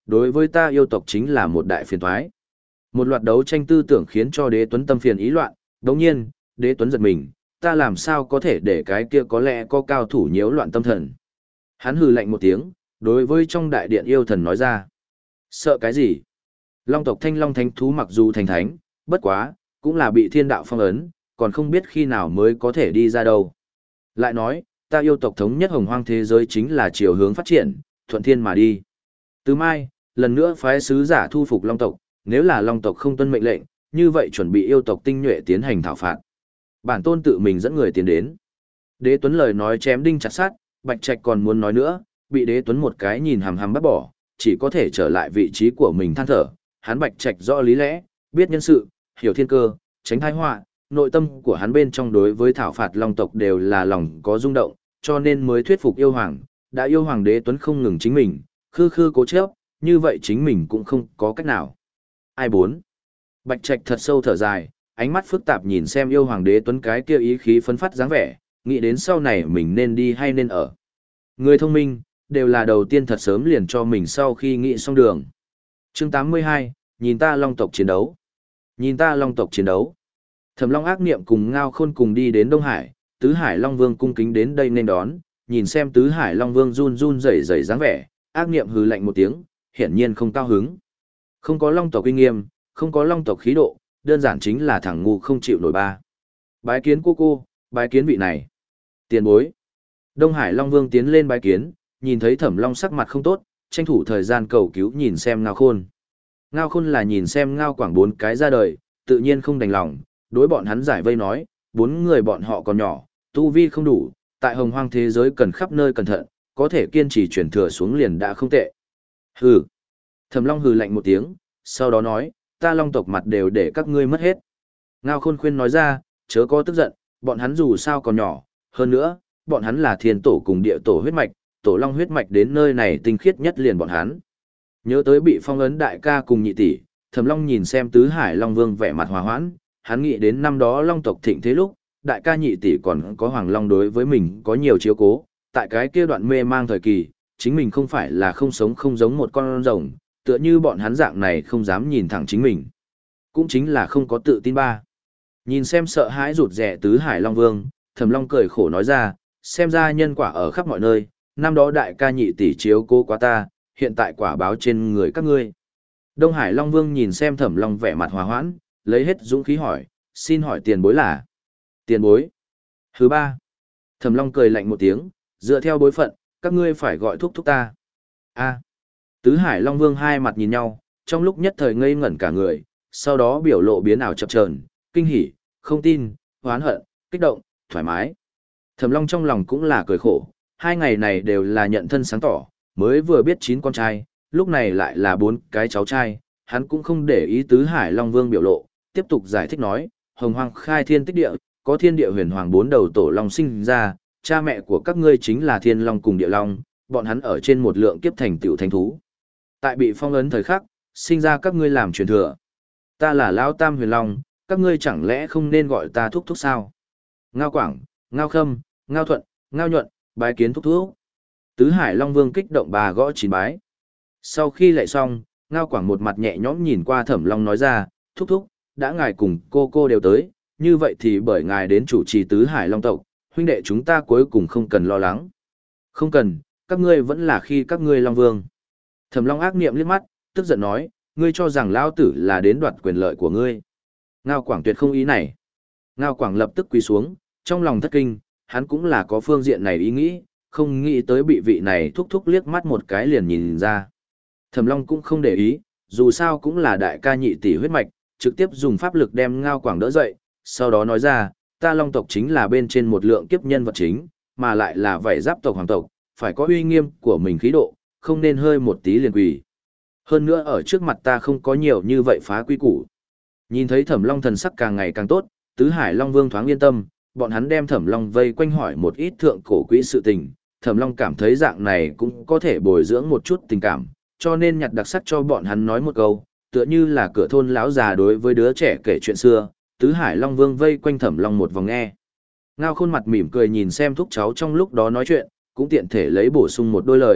đối với ta yêu tộc chính là một đại phiền toái. Một loạt đấu tranh tư tưởng khiến cho Đế Tuấn tâm phiền ý loạn, đồng nhiên, Đế Tuấn giật mình, ta làm sao có thể để cái kia có lẽ có cao thủ nhiễu loạn tâm thần. Hắn hừ lạnh một tiếng, đối với trong đại điện yêu thần nói ra. Sợ cái gì? Long tộc Thanh Long Thánh Thú mặc dù thành thánh, bất quá, cũng là bị thiên đạo phong ấn, còn không biết khi nào mới có thể đi ra đâu. Lại nói, ta yêu tộc thống nhất hồng hoang thế giới chính là chiều hướng phát triển, thuận thiên mà đi. Từ mai, lần nữa phái sứ giả thu phục Long tộc, nếu là Long tộc không tuân mệnh lệnh, như vậy chuẩn bị yêu tộc tinh nhuệ tiến hành thảo phạt. Bản tôn tự mình dẫn người tiến đến. Đế Tuấn lời nói chém đinh chặt sắt, Bạch Trạch còn muốn nói nữa, bị Đế Tuấn một cái nhìn hằm hằm bắt bỏ, chỉ có thể trở lại vị trí của mình than thở. Hắn Bạch Trạch rõ lý lẽ, biết nhân sự, hiểu thiên cơ, tránh tai họa, nội tâm của hắn bên trong đối với thảo phạt Long tộc đều là lòng có rung động, cho nên mới thuyết phục yêu hoàng, đã yêu hoàng Đế Tuấn không ngừng chính mình, khư khư cố chấp, như vậy chính mình cũng không có cách nào. Ai bốn? Bạch Trạch thật sâu thở dài, ánh mắt phức tạp nhìn xem yêu hoàng Đế Tuấn cái kia ý khí phấn phát dáng vẻ, nghĩ đến sau này mình nên đi hay nên ở. Người thông minh, đều là đầu tiên thật sớm liền cho mình sau khi nghĩ xong đường. Chương tám mươi hai, nhìn ta Long tộc chiến đấu. Nhìn ta Long tộc chiến đấu. Thẩm Long ác niệm cùng Ngao Khôn cùng đi đến Đông Hải, Tứ Hải Long Vương cung kính đến đây nên đón, nhìn xem Tứ Hải Long Vương run run rẩy rẩy dáng vẻ, ác niệm hừ lạnh một tiếng, hiển nhiên không cao hứng. Không có Long tộc uy nghiêm, không có Long tộc khí độ, đơn giản chính là thằng ngu không chịu nổi ba. Bái kiến cô cô, bái kiến vị này. Tiền bối. Đông Hải Long Vương tiến lên bái kiến, nhìn thấy Thẩm Long sắc mặt không tốt, tranh thủ thời gian cầu cứu nhìn xem Ngao Khôn. Ngao Khôn là nhìn xem Ngao Quảng bốn cái ra đời, tự nhiên không đành lòng, đối bọn hắn giải vây nói, bốn người bọn họ còn nhỏ, tu vi không đủ, tại hồng hoang thế giới cần khắp nơi cẩn thận, có thể kiên trì chuyển thừa xuống liền đã không tệ. Hừ. Thẩm Long hừ lạnh một tiếng, sau đó nói, ta Long tộc mặt đều để các ngươi mất hết. Ngao Khôn khuyên nói ra, chớ có tức giận, bọn hắn dù sao còn nhỏ, hơn nữa, bọn hắn là thiên tổ cùng địa tổ huyết mạch, tổ Long huyết mạch đến nơi này tinh khiết nhất liền bọn hắn. Nhớ tới bị phong ấn đại ca cùng nhị tỷ, Thẩm Long nhìn xem Tứ Hải Long Vương vẻ mặt hòa hoãn, hắn nghĩ đến năm đó Long tộc thịnh thế lúc, đại ca nhị tỷ còn có Hoàng Long đối với mình có nhiều chiếu cố, tại cái kia đoạn mê mang thời kỳ, chính mình không phải là không sống không giống một con rồng, tựa như bọn hắn dạng này không dám nhìn thẳng chính mình. Cũng chính là không có tự tin ba. Nhìn xem sợ hãi rụt rè Tứ Hải Long Vương, Thẩm Long cười khổ nói ra, xem ra nhân quả ở khắp mọi nơi, năm đó đại ca nhị tỷ chiếu cố quá ta, hiện tại quả báo trên người các ngươi. Đông Hải Long Vương nhìn xem Thẩm Long vẻ mặt hòa hoãn, lấy hết dũng khí hỏi, xin hỏi tiền bối là? Tiền bối. Thứ ba. Thẩm Long cười lạnh một tiếng, dựa theo bối phận, các ngươi phải gọi thúc thúc ta. A. Tứ Hải Long Vương hai mặt nhìn nhau, trong lúc nhất thời ngây ngẩn cả người, sau đó biểu lộ biến ảo chập chờn, kinh hỉ, không tin, hoán hận, kích động, thoải mái. Thẩm Long trong lòng cũng là cười khổ, hai ngày này đều là nhận thân sáng tỏ, mới vừa biết chín con trai, lúc này lại là bốn cái cháu trai, hắn cũng không để ý Tứ Hải Long Vương biểu lộ, tiếp tục giải thích nói, hồng hoang khai thiên tích địa, có thiên địa huyền hoàng bốn đầu tổ long sinh ra, cha mẹ của các ngươi chính là thiên long cùng địa long, bọn hắn ở trên một lượng kiếp thành tựu thánh thú. Tại bị phong ấn thời khắc, sinh ra các ngươi làm truyền thừa. Ta là Lão Tam Huyền Long, các ngươi chẳng lẽ không nên gọi ta thúc thúc sao? Ngao Quảng, Ngao Khâm, Ngao Thuận, Ngao Nhuận, bái kiến thúc thúc. Tứ Hải Long Vương kích động bà gõ chín bái. Sau khi lạy xong, Ngao Quảng một mặt nhẹ nhõm nhìn qua Thẩm Long nói ra, thúc thúc, đã ngài cùng cô cô đều tới, như vậy thì bởi ngài đến chủ trì Tứ Hải Long tộc, huynh đệ chúng ta cuối cùng không cần lo lắng. Không cần, các ngươi vẫn là khi các ngươi Long Vương. Thẩm Long ác niệm liếc mắt, tức giận nói, ngươi cho rằng lão tử là đến đoạt quyền lợi của ngươi. Ngao Quảng tuyệt không ý này. Ngao Quảng lập tức quỳ xuống, trong lòng thất kinh, hắn cũng là có phương diện này ý nghĩ, không nghĩ tới bị vị này thúc thúc liếc mắt một cái liền nhìn ra. Thẩm Long cũng không để ý, dù sao cũng là đại ca nhị tỷ huyết mạch, trực tiếp dùng pháp lực đem Ngao Quảng đỡ dậy, sau đó nói ra, ta Long tộc chính là bên trên một lượng kiếp nhân vật chính, mà lại là vảy giáp tộc hoàng tộc, phải có uy nghiêm của mình khí độ, không nên hơi một tí liền quỳ. Hơn nữa ở trước mặt ta không có nhiều như vậy phá quy củ. Nhìn thấy Thẩm Long thần sắc càng ngày càng tốt, Tứ Hải Long Vương thoáng yên tâm, bọn hắn đem Thẩm Long vây quanh hỏi một ít thượng cổ quỹ sự tình, Thẩm Long cảm thấy dạng này cũng có thể bồi dưỡng một chút tình cảm, cho nên nhặt đặc sắc cho bọn hắn nói một câu, tựa như là cửa thôn lão già đối với đứa trẻ kể chuyện xưa. Tứ Hải Long Vương vây quanh Thẩm Long một vòng nghe. Ngao Khôn mặt mỉm cười nhìn xem thúc cháu trong lúc đó nói chuyện, cũng tiện thể lấy bổ sung một đôi lời,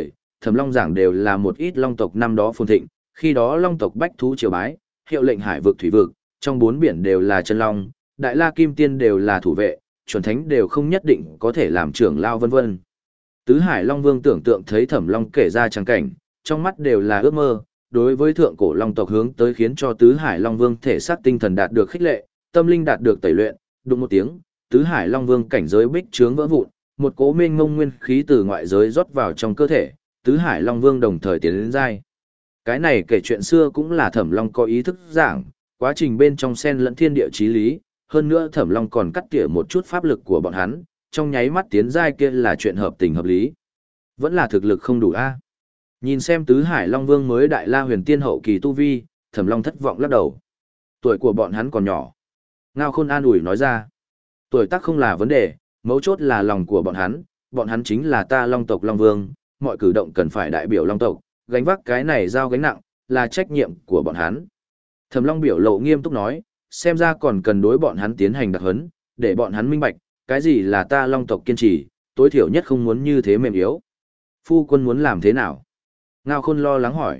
Thẩm Long giảng đều là một ít long tộc năm đó phồn thịnh, khi đó long tộc bách thú triều bái, hiệu lệnh hải vực thủy vực, trong bốn biển đều là chân long, đại la kim tiên đều là thủ vệ, chuẩn thánh đều không nhất định có thể làm trưởng lao vân vân. Tứ Hải Long Vương tưởng tượng thấy Thẩm Long kể ra trắng cảnh, trong mắt đều là ước mơ, đối với thượng cổ long tộc hướng tới khiến cho Tứ Hải Long Vương thể xác tinh thần đạt được khích lệ, tâm linh đạt được tẩy luyện, đùng một tiếng, Tứ Hải Long Vương cảnh giới bích trướng vỡ vụn, một cỗ mênh mông nguyên khí từ ngoại giới rót vào trong cơ thể, Tứ Hải Long Vương đồng thời tiến đến giai. Cái này kể chuyện xưa cũng là Thẩm Long có ý thức giảng, quá trình bên trong xen lẫn thiên địa chí lý, hơn nữa Thẩm Long còn cắt tỉa một chút pháp lực của bọn hắn, trong nháy mắt tiến giai kia là chuyện hợp tình hợp lý. Vẫn là thực lực không đủ a. Nhìn xem Tứ Hải Long Vương mới đại la huyền tiên hậu kỳ tu vi, Thẩm Long thất vọng lắc đầu. Tuổi của bọn hắn còn nhỏ. Ngao Khôn an ủi nói ra. Tuổi tác không là vấn đề, mấu chốt là lòng của bọn hắn, bọn hắn chính là ta Long tộc Long Vương, mọi cử động cần phải đại biểu Long tộc, gánh vác cái này giao gánh nặng, là trách nhiệm của bọn hắn. Thẩm Long biểu lộ nghiêm túc nói, xem ra còn cần đối bọn hắn tiến hành đặc huấn, để bọn hắn minh bạch, cái gì là ta Long tộc kiên trì, tối thiểu nhất không muốn như thế mềm yếu. Phu quân muốn làm thế nào? Ngao Khôn lo lắng hỏi.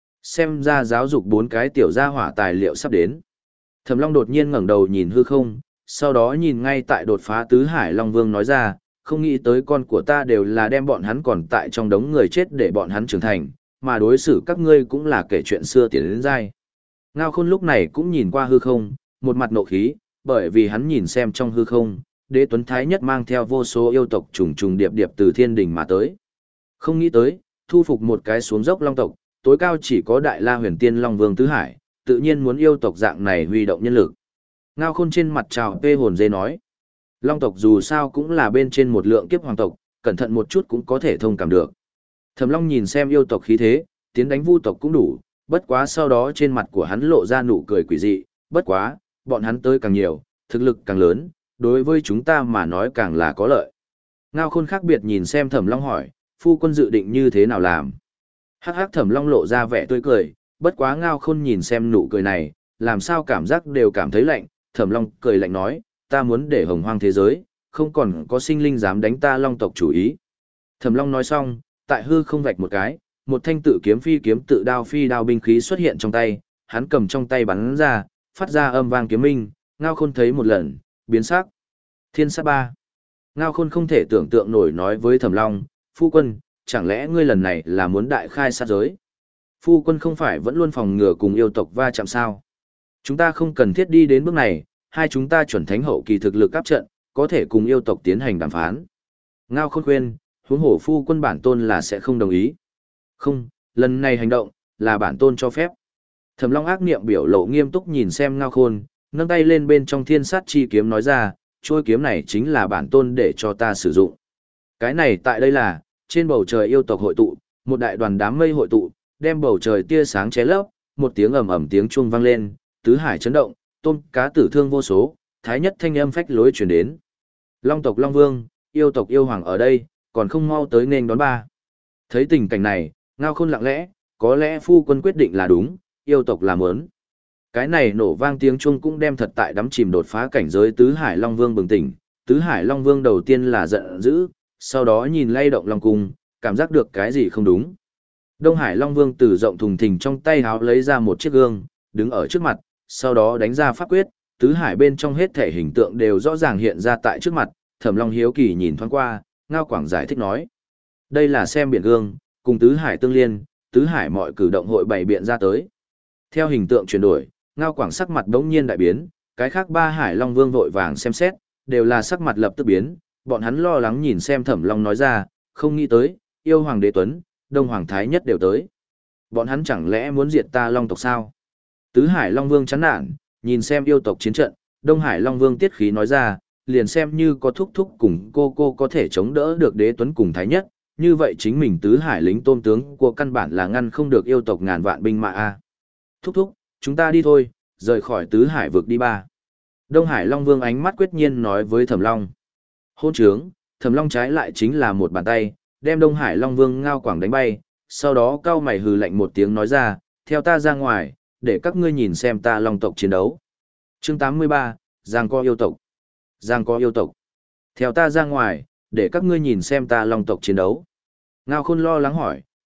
Xem ra giáo dục bốn cái tiểu gia hỏa tài liệu sắp đến. Thẩm Long đột nhiên ngẩng đầu nhìn hư không, sau đó nhìn ngay tại đột phá Tứ Hải Long Vương nói ra, không nghĩ tới con của ta đều là đem bọn hắn còn tại trong đống người chết để bọn hắn trưởng thành, mà đối xử các ngươi cũng là kể chuyện xưa tiến đến dai. Ngao Khôn lúc này cũng nhìn qua hư không, một mặt nộ khí, bởi vì hắn nhìn xem trong hư không, Đế Tuấn Thái Nhất mang theo vô số yêu tộc trùng trùng điệp điệp từ thiên đình mà tới. Không nghĩ tới, thu phục một cái xuống dốc long tộc, tối cao chỉ có Đại La Huyền Tiên Long Vương Tứ Hải, tự nhiên muốn yêu tộc dạng này huy động nhân lực. Ngao Khôn trên mặt trào tê hồn dê nói, long tộc dù sao cũng là bên trên một lượng kiếp hoàng tộc, cẩn thận một chút cũng có thể thông cảm được. Thẩm Long nhìn xem yêu tộc khí thế, tiến đánh vu tộc cũng đủ, bất quá sau đó trên mặt của hắn lộ ra nụ cười quỷ dị, bất quá, bọn hắn tới càng nhiều, thực lực càng lớn, đối với chúng ta mà nói càng là có lợi. Ngao Khôn khác biệt nhìn xem Thẩm Long hỏi, phu quân dự định như thế nào làm? Hắc hắc Thẩm Long lộ ra vẻ tươi cười, bất quá Ngao Khôn nhìn xem nụ cười này, làm sao cảm giác đều cảm thấy lạnh, Thẩm Long cười lạnh nói, ta muốn để hồng hoang thế giới, không còn có sinh linh dám đánh ta Long tộc chủ ý. Thẩm Long nói xong, tại hư không vạch một cái, một thanh tự kiếm phi kiếm tự đao phi đao binh khí xuất hiện trong tay, hắn cầm trong tay bắn ra, phát ra âm vang kiếm minh, Ngao Khôn thấy một lần, biến sắc. Thiên sát ba. Ngao Khôn không thể tưởng tượng nổi nói với Thẩm Long, phu quân, chẳng lẽ ngươi lần này là muốn đại khai sát giới? Phu quân không phải vẫn luôn phòng ngừa cùng yêu tộc va chạm sao? Chúng ta không cần thiết đi đến bước này, hai chúng ta chuẩn thánh hậu kỳ thực lực áp trận, có thể cùng yêu tộc tiến hành đàm phán. Ngao Khôn khuyên, huống hổ phu quân bản tôn là sẽ không đồng ý. Không, lần này hành động, là bản tôn cho phép. Thẩm Long ác niệm biểu lộ nghiêm túc nhìn xem Ngao Khôn, nâng tay lên bên trong thiên sát chi kiếm nói ra, trôi kiếm này chính là bản tôn để cho ta sử dụng. Cái này tại đây là, trên bầu trời yêu tộc hội tụ, một đại đoàn đám mây hội tụ, đem bầu trời tia sáng ché lấp, một tiếng ầm ầm tiếng chuông vang lên, tứ hải chấn động, tôm cá tử thương vô số, thái nhất thanh âm phách lối truyền đến. Long tộc Long Vương, yêu tộc yêu hoàng ở đây, còn không mau tới nên đón ba. Thấy tình cảnh này, Ngao Khôn lặng lẽ, có lẽ phu quân quyết định là đúng, yêu tộc là mớn. Cái này nổ vang tiếng chuông cũng đem thật tại đắm chìm đột phá cảnh giới Tứ Hải Long Vương bừng tỉnh. Tứ Hải Long Vương đầu tiên là giận dữ, sau đó nhìn lay động Long Cung, cảm giác được cái gì không đúng. Đông Hải Long Vương từ rộng thùng thình trong tay háo lấy ra một chiếc gương, đứng ở trước mặt, sau đó đánh ra pháp quyết, Tứ Hải bên trong hết thể hình tượng đều rõ ràng hiện ra tại trước mặt. Thẩm Long hiếu kỳ nhìn thoáng qua, Ngao Quảng giải thích nói. Đây là xem biển gương, cùng Tứ Hải tương liên, Tứ Hải mọi cử động hội bày biện ra tới. Theo hình tượng chuyển đổi, Ngao Quảng sắc mặt đống nhiên đại biến, cái khác ba Hải Long Vương vội vàng xem xét, đều là sắc mặt lập tức biến, bọn hắn lo lắng nhìn xem Thẩm Long nói ra, không nghĩ tới, yêu hoàng đế tuấn, đông hoàng thái nhất đều tới. Bọn hắn chẳng lẽ muốn diệt ta Long tộc sao? Tứ Hải Long Vương chán nản, nhìn xem yêu tộc chiến trận, Đông Hải Long Vương tiết khí nói ra, liền xem như có thúc thúc cùng cô cô có thể chống đỡ được đế tuấn cùng thái nhất, như vậy chính mình Tứ Hải lính tôm tướng của căn bản là ngăn không được yêu tộc ngàn vạn binh mã a. Thúc thúc, chúng ta đi thôi, rời khỏi Tứ Hải vực đi ba. Đông Hải Long Vương ánh mắt quyết nhiên nói với Thẩm Long. Hôn trướng, Thẩm Long trái lại chính là một bàn tay, đem Đông Hải Long Vương Ngao Quảng đánh bay, sau đó cao mày hừ lạnh một tiếng nói ra, theo ta ra ngoài, để các ngươi nhìn xem ta Long tộc chiến đấu. Chương tám mươi ba, Giang co yêu tộc. Giang co yêu tộc. Theo ta ra ngoài, để các ngươi nhìn xem ta Long tộc chiến đấu. Ngao Khôn lo lắng hỏi,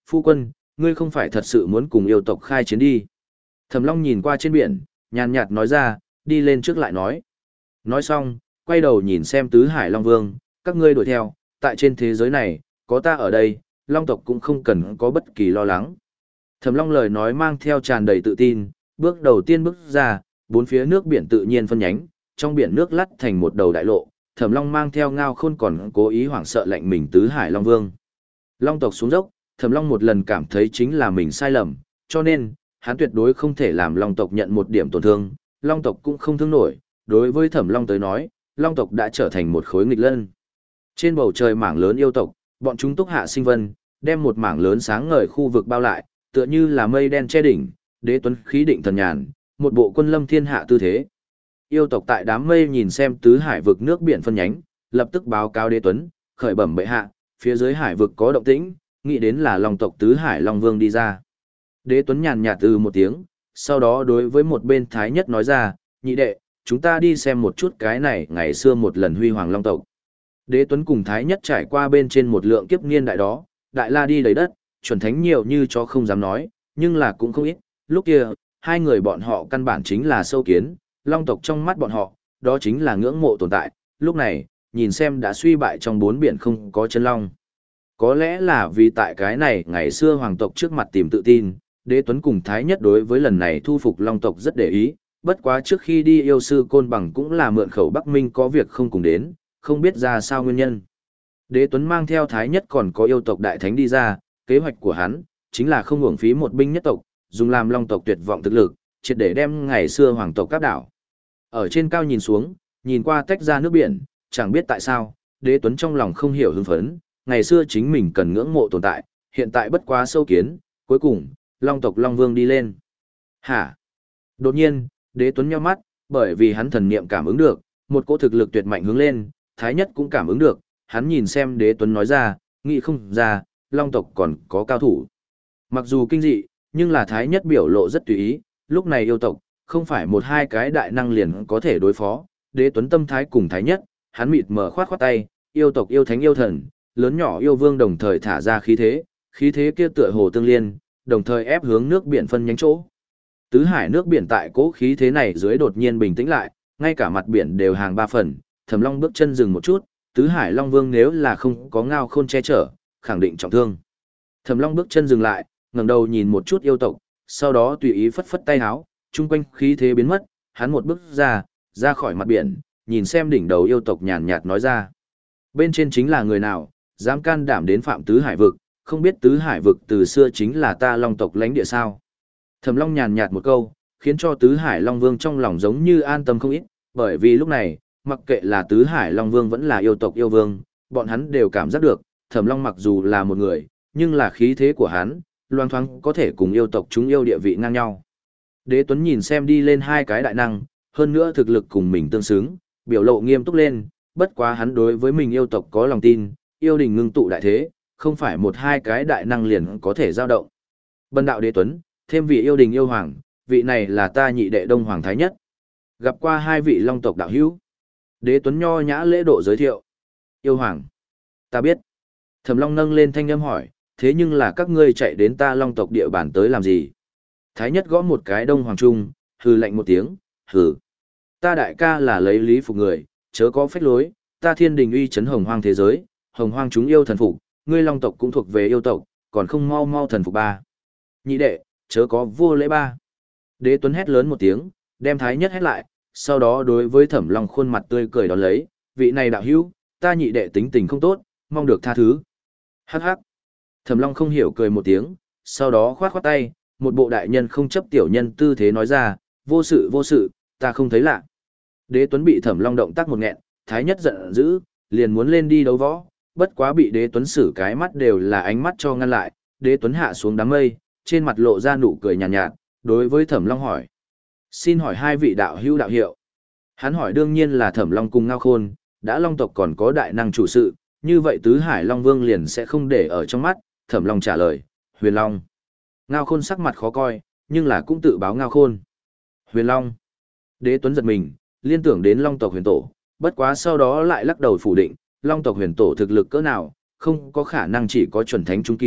phu quân, ngươi không phải thật sự muốn cùng yêu tộc khai chiến đi. Thẩm Long nhìn qua trên biển, nhàn nhạt nói ra, đi lên trước lại nói. Nói xong, quay đầu nhìn xem Tứ Hải Long Vương, các ngươi đuổi theo, tại trên thế giới này, có ta ở đây, Long tộc cũng không cần có bất kỳ lo lắng. Thẩm Long lời nói mang theo tràn đầy tự tin, bước đầu tiên bước ra, bốn phía nước biển tự nhiên phân nhánh, trong biển nước lắt thành một đầu đại lộ, Thẩm Long mang theo Ngao Khôn còn cố ý hoảng sợ lệnh mình Tứ Hải Long Vương. Long tộc xuống dốc, Thẩm Long một lần cảm thấy chính là mình sai lầm, cho nên, hắn tuyệt đối không thể làm Long tộc nhận một điểm tổn thương, Long tộc cũng không thương nổi, đối với Thẩm Long tới nói, Long tộc đã trở thành một khối nghịch lân. Trên bầu trời mảng lớn yêu tộc, bọn chúng túc hạ sinh vân, đem một mảng lớn sáng ngời khu vực bao lại, tựa như là mây đen che đỉnh, đế tuấn khí định thần nhàn, một bộ quân lâm thiên hạ tư thế. Yêu tộc tại đám mây nhìn xem tứ hải vực nước biển phân nhánh, lập tức báo cáo đế tuấn, khởi bẩm bệ hạ, phía dưới hải vực có động tĩnh, nghĩ đến là Long tộc tứ hải Long Vương đi ra. Đế tuấn nhàn nhạt từ một tiếng, sau đó đối với một bên thái nhất nói ra, nhị đệ, chúng ta đi xem một chút cái này ngày xưa một lần huy hoàng Long tộc. Đế tuấn cùng thái nhất trải qua bên trên một lượng kiếp niên đại đó, đại la đi đầy đất, chuẩn thánh nhiều như chó không dám nói, nhưng là cũng không ít, lúc kia, hai người bọn họ căn bản chính là sâu kiến, Long tộc trong mắt bọn họ, đó chính là ngưỡng mộ tồn tại, lúc này, nhìn xem đã suy bại trong bốn biển không có chân long. Có lẽ là vì tại cái này ngày xưa hoàng tộc trước mặt tìm tự tin, đế tuấn cùng thái nhất đối với lần này thu phục Long tộc rất để ý, bất quá trước khi đi yêu sư Côn Bằng cũng là mượn khẩu Bắc Minh có việc không cùng đến, không biết ra sao nguyên nhân. Đế tuấn mang theo thái nhất còn có yêu tộc đại thánh đi ra, kế hoạch của hắn chính là không uổng phí một binh nhất tộc, dùng làm Long tộc tuyệt vọng thực lực, triệt để đem ngày xưa hoàng tộc các đảo. Ở trên cao nhìn xuống, nhìn qua tách ra nước biển, chẳng biết tại sao, đế tuấn trong lòng không hiểu hưng phấn, ngày xưa chính mình cần ngưỡng mộ tồn tại, hiện tại bất quá sâu kiến, cuối cùng, Long tộc Long Vương đi lên. Hả? Đột nhiên, đế tuấn nhíu mắt, bởi vì hắn thần niệm cảm ứng được, một cỗ thực lực tuyệt mạnh hướng lên, thái nhất cũng cảm ứng được, hắn nhìn xem đế tuấn nói ra, nghĩ không ra, Long tộc còn có cao thủ. Mặc dù kinh dị, nhưng là thái nhất biểu lộ rất tùy ý, lúc này yêu tộc, không phải một hai cái đại năng liền có thể đối phó, đế tuấn tâm thái cùng thái nhất, hắn mịt mở khoát khoát tay, yêu tộc yêu thánh yêu thần, lớn nhỏ yêu vương đồng thời thả ra khí thế, khí thế kia tựa hồ tương liên, đồng thời ép hướng nước biển phân nhánh chỗ. Tứ hải nước biển tại cỗ khí thế này dưới đột nhiên bình tĩnh lại, ngay cả mặt biển đều hàng ba phần, Thẩm Long bước chân dừng một chút, tứ hải Long Vương nếu là không có Ngao Khôn che chở, khẳng định trọng thương. Thẩm Long bước chân dừng lại, ngẩng đầu nhìn một chút yêu tộc, sau đó tùy ý phất phất tay áo, chung quanh khí thế biến mất, hắn một bước ra, ra khỏi mặt biển, nhìn xem đỉnh đầu yêu tộc nhàn nhạt nói ra. Bên trên chính là người nào, dám can đảm đến phạm tứ hải vực, không biết tứ hải vực từ xưa chính là ta Long tộc lãnh địa sao. Thẩm Long nhàn nhạt một câu, khiến cho tứ hải Long Vương trong lòng giống như an tâm không ít, bởi vì lúc này, mặc kệ là tứ hải Long Vương vẫn là yêu tộc yêu vương, bọn hắn đều cảm giác được, Thẩm Long mặc dù là một người, nhưng là khí thế của hắn, loang thoáng có thể cùng yêu tộc chúng yêu địa vị ngang nhau. Đế Tuấn nhìn xem đi lên hai cái đại năng, hơn nữa thực lực cùng mình tương xứng, biểu lộ nghiêm túc lên, bất quá hắn đối với mình yêu tộc có lòng tin, yêu đình ngưng tụ đại thế, không phải một hai cái đại năng liền có thể giao động. Bần đạo Đế Tuấn, thêm vị yêu đình yêu hoàng, vị này là ta nhị đệ Đông Hoàng Thái Nhất. Gặp qua hai vị Long tộc đạo hữu. Đế Tuấn nho nhã lễ độ giới thiệu. Yêu hoàng. Ta biết. Thẩm Long nâng lên thanh âm hỏi, thế nhưng là các ngươi chạy đến ta Long tộc địa bàn tới làm gì? Thái Nhất gõ một cái Đông Hoàng Trung, hừ lạnh một tiếng, hừ. Ta đại ca là lấy lý phục người, chớ có phách lối, ta thiên đình uy chấn hồng hoang thế giới, hồng hoang chúng yêu thần phục, ngươi Long tộc cũng thuộc về yêu tộc, còn không mau mau thần phục ba. Nhị đệ, chớ có vô lễ ba. Đế Tuấn hét lớn một tiếng, đem Thái Nhất hét lại, sau đó đối với Thẩm Long khuôn mặt tươi cười đón lấy, vị này đạo hữu, ta nhị đệ tính tình không tốt, mong được tha thứ. Hắc hắc. Thẩm Long không hiểu cười một tiếng, sau đó khoát khoát tay, một bộ đại nhân không chấp tiểu nhân tư thế nói ra, vô sự vô sự, ta không thấy lạ. Đế Tuấn bị Thẩm Long động tác một nghẹn, Thái Nhất giận dữ, liền muốn lên đi đấu võ, bất quá bị Đế Tuấn xử cái mắt đều là ánh mắt cho ngăn lại, Đế Tuấn hạ xuống đám mây, trên mặt lộ ra nụ cười nhàn nhạt, nhạt, đối với Thẩm Long hỏi. Xin hỏi hai vị đạo hữu đạo hiệu. Hắn hỏi đương nhiên là Thẩm Long cùng Ngao Khôn, đã Long tộc còn có đại năng chủ sự, như vậy Tứ Hải Long Vương liền sẽ không để ở trong mắt, Thẩm Long trả lời, Huyền Long. Ngao Khôn sắc mặt khó coi, nhưng là cũng tự báo Ngao Khôn. Huyền Long. Đế Tuấn giật mình, liên tưởng đến Long tộc huyền tổ, bất quá sau đó lại lắc đầu phủ định, Long tộc huyền tổ thực lực cỡ nào, không có khả năng chỉ có chuẩn thánh trung kỳ,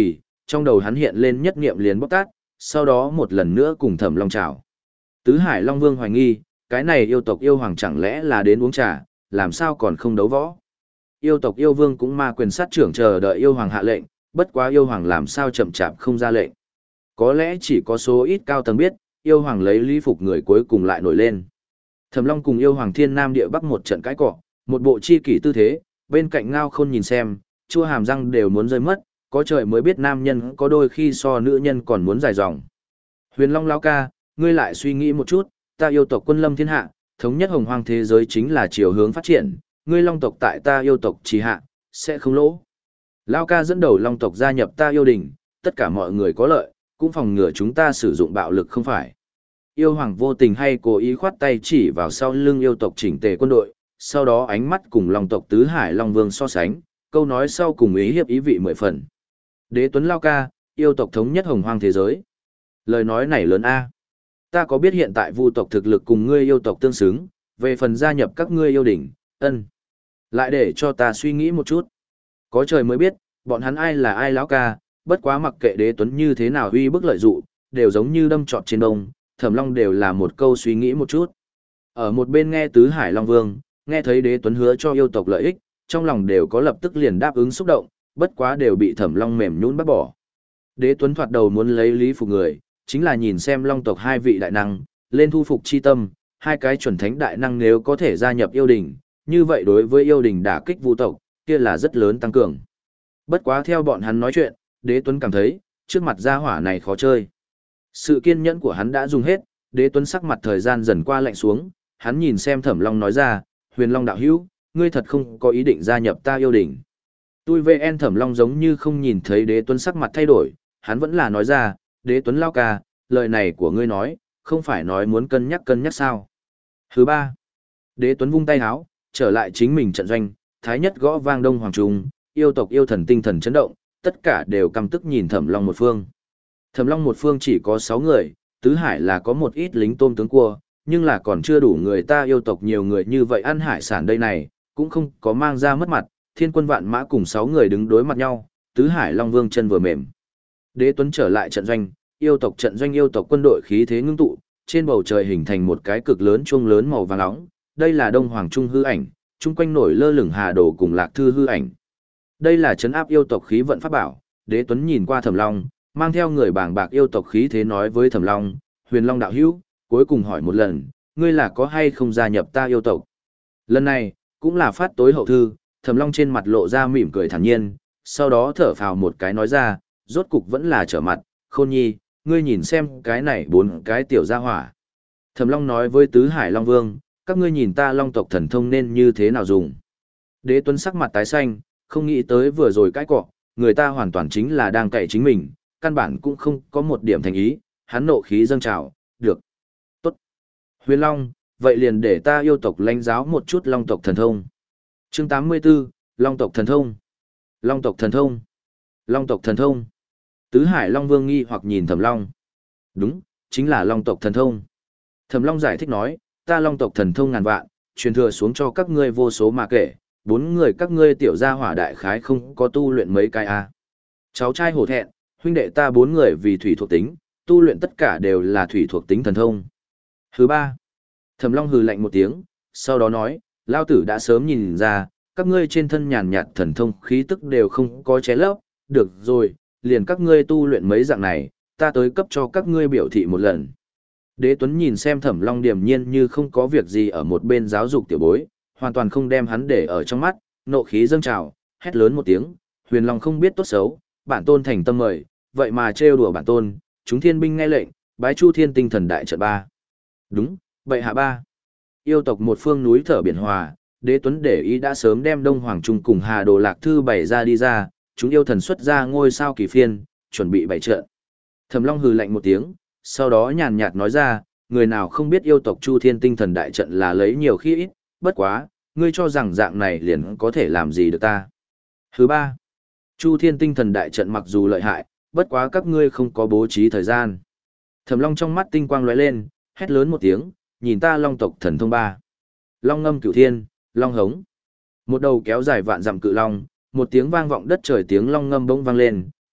trong đầu hắn hiện lên nhất niệm liền bóc tát, sau đó một lần nữa cùng Thẩm Long chào. Tứ Hải Long Vương hoài nghi, cái này yêu tộc yêu hoàng chẳng lẽ là đến uống trà, làm sao còn không đấu võ. Yêu tộc yêu vương cũng ma quyền sát trưởng chờ đợi yêu hoàng hạ lệnh, bất quá yêu hoàng làm sao chậm chạp không ra lệnh. Có lẽ chỉ có số ít cao tầng biết, yêu hoàng lấy lý phục người cuối cùng lại nổi lên. Thẩm Long cùng yêu hoàng thiên nam địa bắc một trận cãi cọ, một bộ chi kỷ tư thế, bên cạnh Ngao Khôn nhìn xem, chua hàm răng đều muốn rơi mất, có trời mới biết nam nhân có đôi khi so nữ nhân còn muốn dài dòng. Huyền Long lão ca, ngươi lại suy nghĩ một chút, ta yêu tộc quân lâm thiên hạ, thống nhất hồng hoang thế giới chính là chiều hướng phát triển, ngươi long tộc tại ta yêu tộc trì hạ, sẽ không lỗ. Lão ca dẫn đầu long tộc gia nhập ta yêu đình, tất cả mọi người có lợi, cũng phòng ngừa chúng ta sử dụng bạo lực không phải. Yêu hoàng vô tình hay cố ý khoát tay chỉ vào sau lưng yêu tộc chỉnh tề quân đội, sau đó ánh mắt cùng long tộc tứ hải long vương so sánh, câu nói sau cùng ý hiếp ý vị mười phần. Đế Tuấn Lao ca, yêu tộc thống nhất hồng hoang thế giới. Lời nói này lớn a. Ta có biết hiện tại vu tộc thực lực cùng ngươi yêu tộc tương xứng, về phần gia nhập các ngươi yêu đỉnh, ân. Lại để cho ta suy nghĩ một chút. Có trời mới biết, bọn hắn ai là ai lão ca, bất quá mặc kệ Đế Tuấn như thế nào uy bức lợi dụ, đều giống như đâm trọt trên đông, Thẩm Long đều là một câu suy nghĩ một chút. Ở một bên nghe tứ hải long vương, nghe thấy Đế Tuấn hứa cho yêu tộc lợi ích, trong lòng đều có lập tức liền đáp ứng xúc động, bất quá đều bị Thẩm Long mềm nhũn bắt bỏ. Đế Tuấn thoạt đầu muốn lấy lý phục người, chính là nhìn xem long tộc hai vị đại năng, lên thu phục chi tâm, hai cái chuẩn thánh đại năng nếu có thể gia nhập yêu đình, như vậy đối với yêu đình đả kích vu tộc, kia là rất lớn tăng cường. Bất quá theo bọn hắn nói chuyện, Đế Tuấn cảm thấy, trước mặt gia hỏa này khó chơi. Sự kiên nhẫn của hắn đã dùng hết, Đế Tuấn sắc mặt thời gian dần qua lạnh xuống, hắn nhìn xem Thẩm Long nói ra, Huyền Long đạo hữu, ngươi thật không có ý định gia nhập ta yêu đình. Tui vê en Thẩm Long giống như không nhìn thấy Đế Tuấn sắc mặt thay đổi, hắn vẫn là nói ra, Đế Tuấn lao ca, lời này của ngươi nói, không phải nói muốn cân nhắc cân nhắc sao. Thứ ba, Đế Tuấn vung tay háo, trở lại chính mình trận doanh, thái nhất gõ vang đông hoàng trung, yêu tộc yêu thần tinh thần chấn động, tất cả đều căm tức nhìn Thẩm Long một phương. Thẩm Long một phương chỉ có sáu người, tứ hải là có một ít lính tôm tướng cua, nhưng là còn chưa đủ người ta yêu tộc nhiều người như vậy ăn hải sản đây này, cũng không có mang ra mất mặt, thiên quân vạn mã cùng sáu người đứng đối mặt nhau, tứ hải long vương chân vừa mềm. Đế Tuấn trở lại trận doanh, yêu tộc trận doanh yêu tộc quân đội khí thế ngưng tụ, trên bầu trời hình thành một cái cực lớn chuông lớn màu vàng nóng, đây là Đông Hoàng Trung hư ảnh, chung quanh nổi lơ lửng Hà Đồ cùng Lạc Thư hư ảnh. Đây là trấn áp yêu tộc khí vận pháp bảo, Đế Tuấn nhìn qua Thẩm Long, mang theo người bảng bạc yêu tộc khí thế nói với Thẩm Long, Huyền Long đạo hữu, cuối cùng hỏi một lần, ngươi là có hay không gia nhập ta yêu tộc? Lần này, cũng là phát tối hậu thư, Thẩm Long trên mặt lộ ra mỉm cười thản nhiên, sau đó thở phào một cái nói ra, rốt cục vẫn là trở mặt, Khôn Nhi, ngươi nhìn xem cái này bốn cái tiểu gia hỏa. Thẩm Long nói với Tứ Hải Long Vương, các ngươi nhìn ta Long tộc thần thông nên như thế nào dùng. Đế Tuấn sắc mặt tái xanh, không nghĩ tới vừa rồi cái cọ, người ta hoàn toàn chính là đang cậy chính mình, căn bản cũng không có một điểm thành ý, hắn nộ khí dâng trào, được. Tốt. Huyền Long, vậy liền để ta yêu tộc lãnh giáo một chút Long tộc thần thông. Chương tám mươi 84, Long tộc thần thông. Long tộc thần thông. Long tộc thần thông. Tứ Hải Long Vương nghi hoặc nhìn Thẩm Long. Đúng, chính là Long tộc thần thông. Thẩm Long giải thích nói, ta Long tộc thần thông ngàn vạn, truyền thừa xuống cho các ngươi vô số mà kể, bốn người các ngươi tiểu gia hỏa đại khái không có tu luyện mấy cái a. Cháu trai hổ thẹn, huynh đệ ta bốn người vì thủy thuộc tính, tu luyện tất cả đều là thủy thuộc tính thần thông. Thứ ba. Thẩm Long hừ lạnh một tiếng, sau đó nói, lao tử đã sớm nhìn ra, các ngươi trên thân nhàn nhạt thần thông khí tức đều không có ché lấp, được rồi, liền các ngươi tu luyện mấy dạng này, ta tới cấp cho các ngươi biểu thị một lần. Đế Tuấn nhìn xem Thẩm Long điềm nhiên như không có việc gì ở một bên giáo dục tiểu bối, hoàn toàn không đem hắn để ở trong mắt, nộ khí dâng trào, hét lớn một tiếng, Huyền Long không biết tốt xấu, bản tôn thành tâm mời, vậy mà trêu đùa bản tôn, chúng thiên binh nghe lệnh, bái Chu Thiên tinh thần đại trận ba. Đúng, vậy hạ ba. Yêu tộc một phương núi thở biển hòa, Đế Tuấn để ý đã sớm đem Đông Hoàng Trung cùng Hà Đồ Lạc Thư bày ra đi ra, chúng yêu thần xuất ra ngôi sao kỳ phiên, chuẩn bị bày trận. Thẩm Long hừ lạnh một tiếng, sau đó nhàn nhạt nói ra, người nào không biết yêu tộc Chu Thiên tinh thần đại trận là lấy nhiều khi ít, bất quá, ngươi cho rằng dạng này liền có thể làm gì được ta. Thứ ba, Chu Thiên tinh thần đại trận mặc dù lợi hại, bất quá các ngươi không có bố trí thời gian. Thẩm Long trong mắt tinh quang lóe lên, hét lớn một tiếng, nhìn ta Long tộc thần thông ba. Long ngâm cửu thiên, long hống. Một đầu kéo dài vạn dặm cự long, một tiếng vang vọng đất trời tiếng long ngâm bỗng vang lên,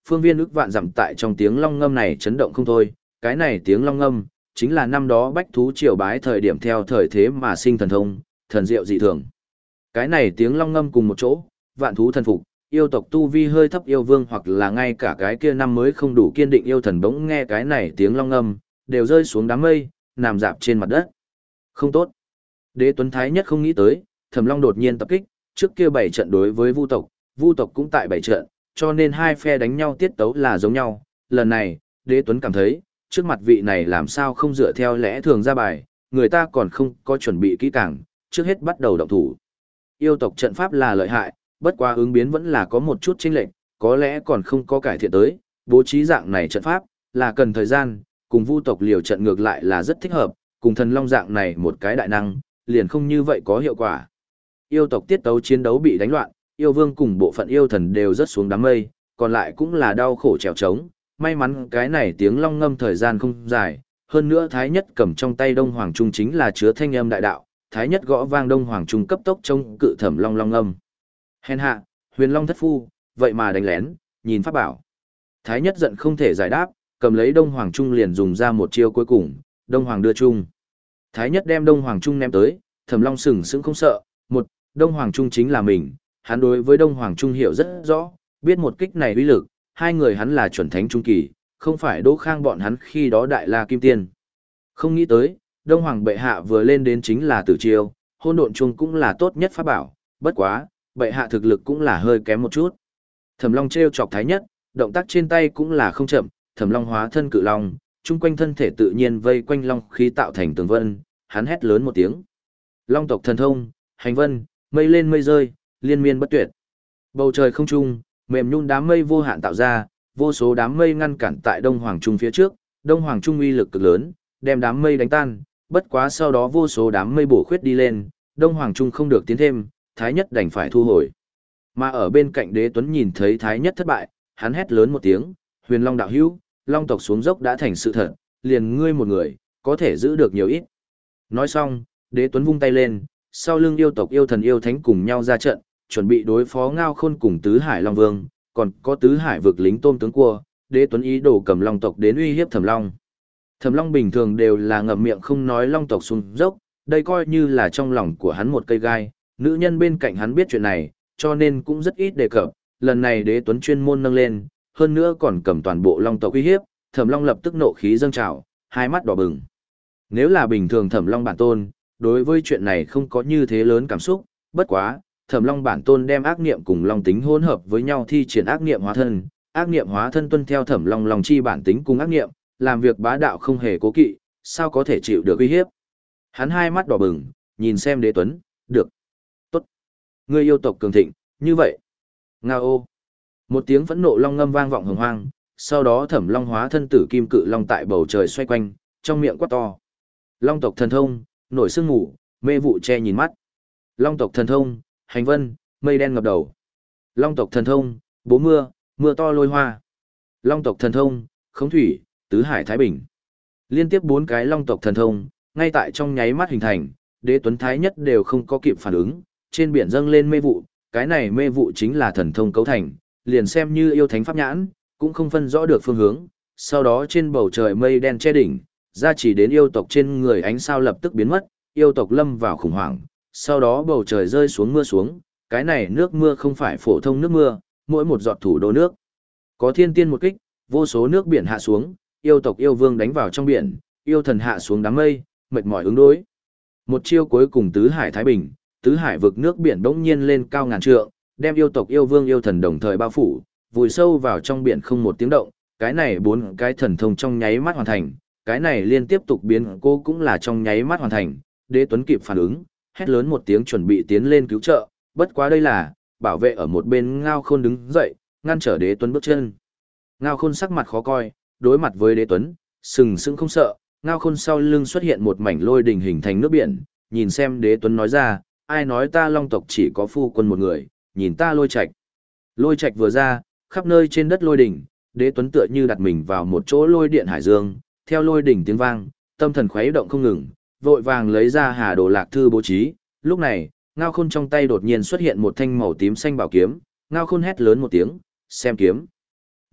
phương viên ức vạn dặm tại trong tiếng long ngâm này chấn động không thôi, cái này tiếng long ngâm, chính là năm đó bách thú triều bái thời điểm theo thời thế mà sinh thần thông, thần diệu dị thường. Cái này tiếng long ngâm cùng một chỗ, vạn thú thần phục, yêu tộc tu vi hơi thấp yêu vương hoặc là ngay cả cái kia năm mới không đủ kiên định yêu thần bỗng nghe cái này tiếng long ngâm, đều rơi xuống đám mây, nằm dạp trên mặt đất. Không tốt. Đế Tuấn Thái nhất không nghĩ tới, Thẩm Long đột nhiên tập kích, trước kia bảy trận đối với Vu tộc, Vu tộc cũng tại bảy trận, cho nên hai phe đánh nhau tiết tấu là giống nhau. Lần này, Đế Tuấn cảm thấy, trước mặt vị này làm sao không dựa theo lẽ thường ra bài, người ta còn không có chuẩn bị kỹ càng, trước hết bắt đầu động thủ. Yêu tộc trận pháp là lợi hại, bất quá ứng biến vẫn là có một chút chênh lệch, có lẽ còn không có cải thiện tới, bố trí dạng này trận pháp là cần thời gian, cùng Vu tộc liều trận ngược lại là rất thích hợp, cùng Thần Long dạng này một cái đại năng, liền không như vậy có hiệu quả. Yêu tộc tiết tấu chiến đấu bị đánh loạn, yêu vương cùng bộ phận yêu thần đều rất xuống đám mây, còn lại cũng là đau khổ trèo trống, may mắn cái này tiếng long ngâm thời gian không dài, hơn nữa Thái Nhất cầm trong tay Đông Hoàng Trung chính là chứa thanh âm đại đạo, Thái Nhất gõ vang Đông Hoàng Trung cấp tốc chống cự Thẩm Long long ngâm. Hèn hạ, Huyền Long thất phu, vậy mà đánh lén, nhìn pháp bảo. Thái Nhất giận không thể giải đáp, cầm lấy Đông Hoàng Trung liền dùng ra một chiêu cuối cùng, Đông Hoàng đưa Trung. Thái Nhất đem Đông Hoàng Trung ném tới, Thẩm Long sừng sững không sợ, một, Đông Hoàng Trung chính là mình, hắn đối với Đông Hoàng Trung hiểu rất rõ, biết một kích này uy lực, hai người hắn là chuẩn thánh trung kỳ, không phải Đỗ Khang bọn hắn khi đó đại la kim tiên. Không nghĩ tới, Đông Hoàng bệ hạ vừa lên đến chính là tử chiêu, hôn độn Trung cũng là tốt nhất pháp bảo, bất quá, bệ hạ thực lực cũng là hơi kém một chút. Thẩm Long trêu chọc Thái Nhất, động tác trên tay cũng là không chậm, Thẩm Long hóa thân cự long, chung quanh thân thể tự nhiên vây quanh long khí tạo thành tường vân, hắn hét lớn một tiếng. Long tộc thần thông, hành vân, mây lên mây rơi, liên miên bất tuyệt. Bầu trời không trung, mềm nhún đám mây vô hạn tạo ra, vô số đám mây ngăn cản tại Đông Hoàng Trung phía trước, Đông Hoàng Trung uy lực cực lớn, đem đám mây đánh tan, bất quá sau đó vô số đám mây bổ khuyết đi lên, Đông Hoàng Trung không được tiến thêm, Thái Nhất đành phải thu hồi. Mà ở bên cạnh Đế Tuấn nhìn thấy Thái Nhất thất bại, hắn hét lớn một tiếng, Huyền Long đạo hữu, Long tộc xuống dốc đã thành sự thật, liền ngươi một người, có thể giữ được nhiều ít. Nói xong, Đế Tuấn vung tay lên, sau lưng yêu tộc yêu thần yêu thánh cùng nhau ra trận, chuẩn bị đối phó Ngao Khôn cùng Tứ Hải Long Vương, còn có Tứ Hải vực lính tôm tướng cua, Đế Tuấn ý đồ cầm Long tộc đến uy hiếp Thẩm Long. Thẩm Long bình thường đều là ngậm miệng không nói Long tộc xuống dốc, đây coi như là trong lòng của hắn một cây gai, nữ nhân bên cạnh hắn biết chuyện này, cho nên cũng rất ít đề cập, lần này Đế Tuấn chuyên môn nâng lên, hơn nữa còn cầm toàn bộ Long tộc uy hiếp, Thẩm Long lập tức nộ khí dâng trào, hai mắt đỏ bừng. Nếu là bình thường Thẩm Long bản tôn, đối với chuyện này không có như thế lớn cảm xúc, bất quá, Thẩm Long bản tôn đem ác niệm cùng long tính hỗn hợp với nhau thi triển ác niệm hóa thân, ác niệm hóa thân tuân theo Thẩm Long long chi bản tính cùng ác niệm, làm việc bá đạo không hề cố kỵ, sao có thể chịu được uy hiếp. Hắn hai mắt đỏ bừng, nhìn xem Đế Tuấn, được. Tốt. Ngươi yêu tộc cường thịnh, như vậy. Nga ô. Một tiếng phẫn nộ long ngâm vang vọng hồng hoang, sau đó Thẩm Long hóa thân tử kim cự long tại bầu trời xoay quanh, trong miệng quát to. Long tộc thần thông, nổi sương mù, mê vụ che nhìn mắt. Long tộc thần thông, hành vân, mây đen ngập đầu. Long tộc thần thông, bố mưa, mưa to lôi hoa. Long tộc thần thông, khống thủy, tứ hải thái bình. Liên tiếp bốn cái long tộc thần thông, ngay tại trong nháy mắt hình thành, Đế Tuấn Thái Nhất đều không có kịp phản ứng, trên biển dâng lên mê vụ, cái này mê vụ chính là thần thông cấu thành, liền xem như yêu thánh pháp nhãn, cũng không phân rõ được phương hướng. Sau đó trên bầu trời mây đen che đỉnh, ra chỉ đến yêu tộc trên người ánh sao lập tức biến mất, yêu tộc lâm vào khủng hoảng, sau đó bầu trời rơi xuống mưa xuống, cái này nước mưa không phải phổ thông nước mưa, mỗi một giọt thủ đô nước. Có thiên tiên một kích, vô số nước biển hạ xuống, yêu tộc yêu vương đánh vào trong biển, yêu thần hạ xuống đám mây, mệt mỏi ứng đối. Một chiêu cuối cùng tứ hải thái bình, tứ hải vực nước biển bỗng nhiên lên cao ngàn trượng, đem yêu tộc yêu vương yêu thần đồng thời bao phủ, vùi sâu vào trong biển không một tiếng động, cái này bốn cái thần thông trong nháy mắt hoàn thành. Cái này liên tiếp tục biến cô cũng là trong nháy mắt hoàn thành, Đế Tuấn kịp phản ứng, hét lớn một tiếng chuẩn bị tiến lên cứu trợ, bất quá đây là, bảo vệ ở một bên Ngao Khôn đứng dậy, ngăn trở Đế Tuấn bước chân. Ngao Khôn sắc mặt khó coi, đối mặt với Đế Tuấn, sừng sững không sợ, Ngao Khôn sau lưng xuất hiện một mảnh lôi đỉnh hình thành nước biển, nhìn xem Đế Tuấn nói ra, ai nói ta Long tộc chỉ có phu quân một người, nhìn ta Lôi Trạch. Lôi Trạch vừa ra, khắp nơi trên đất lôi đỉnh, Đế Tuấn tựa như đặt mình vào một chỗ lôi điện hải dương. Theo lôi đỉnh tiếng vang, tâm thần khuấy động không ngừng, vội vàng lấy ra Hà Đồ Lạc Thư bố trí. Lúc này, Ngao Khôn trong tay đột nhiên xuất hiện một thanh màu tím xanh bảo kiếm, Ngao Khôn hét lớn một tiếng, xem kiếm.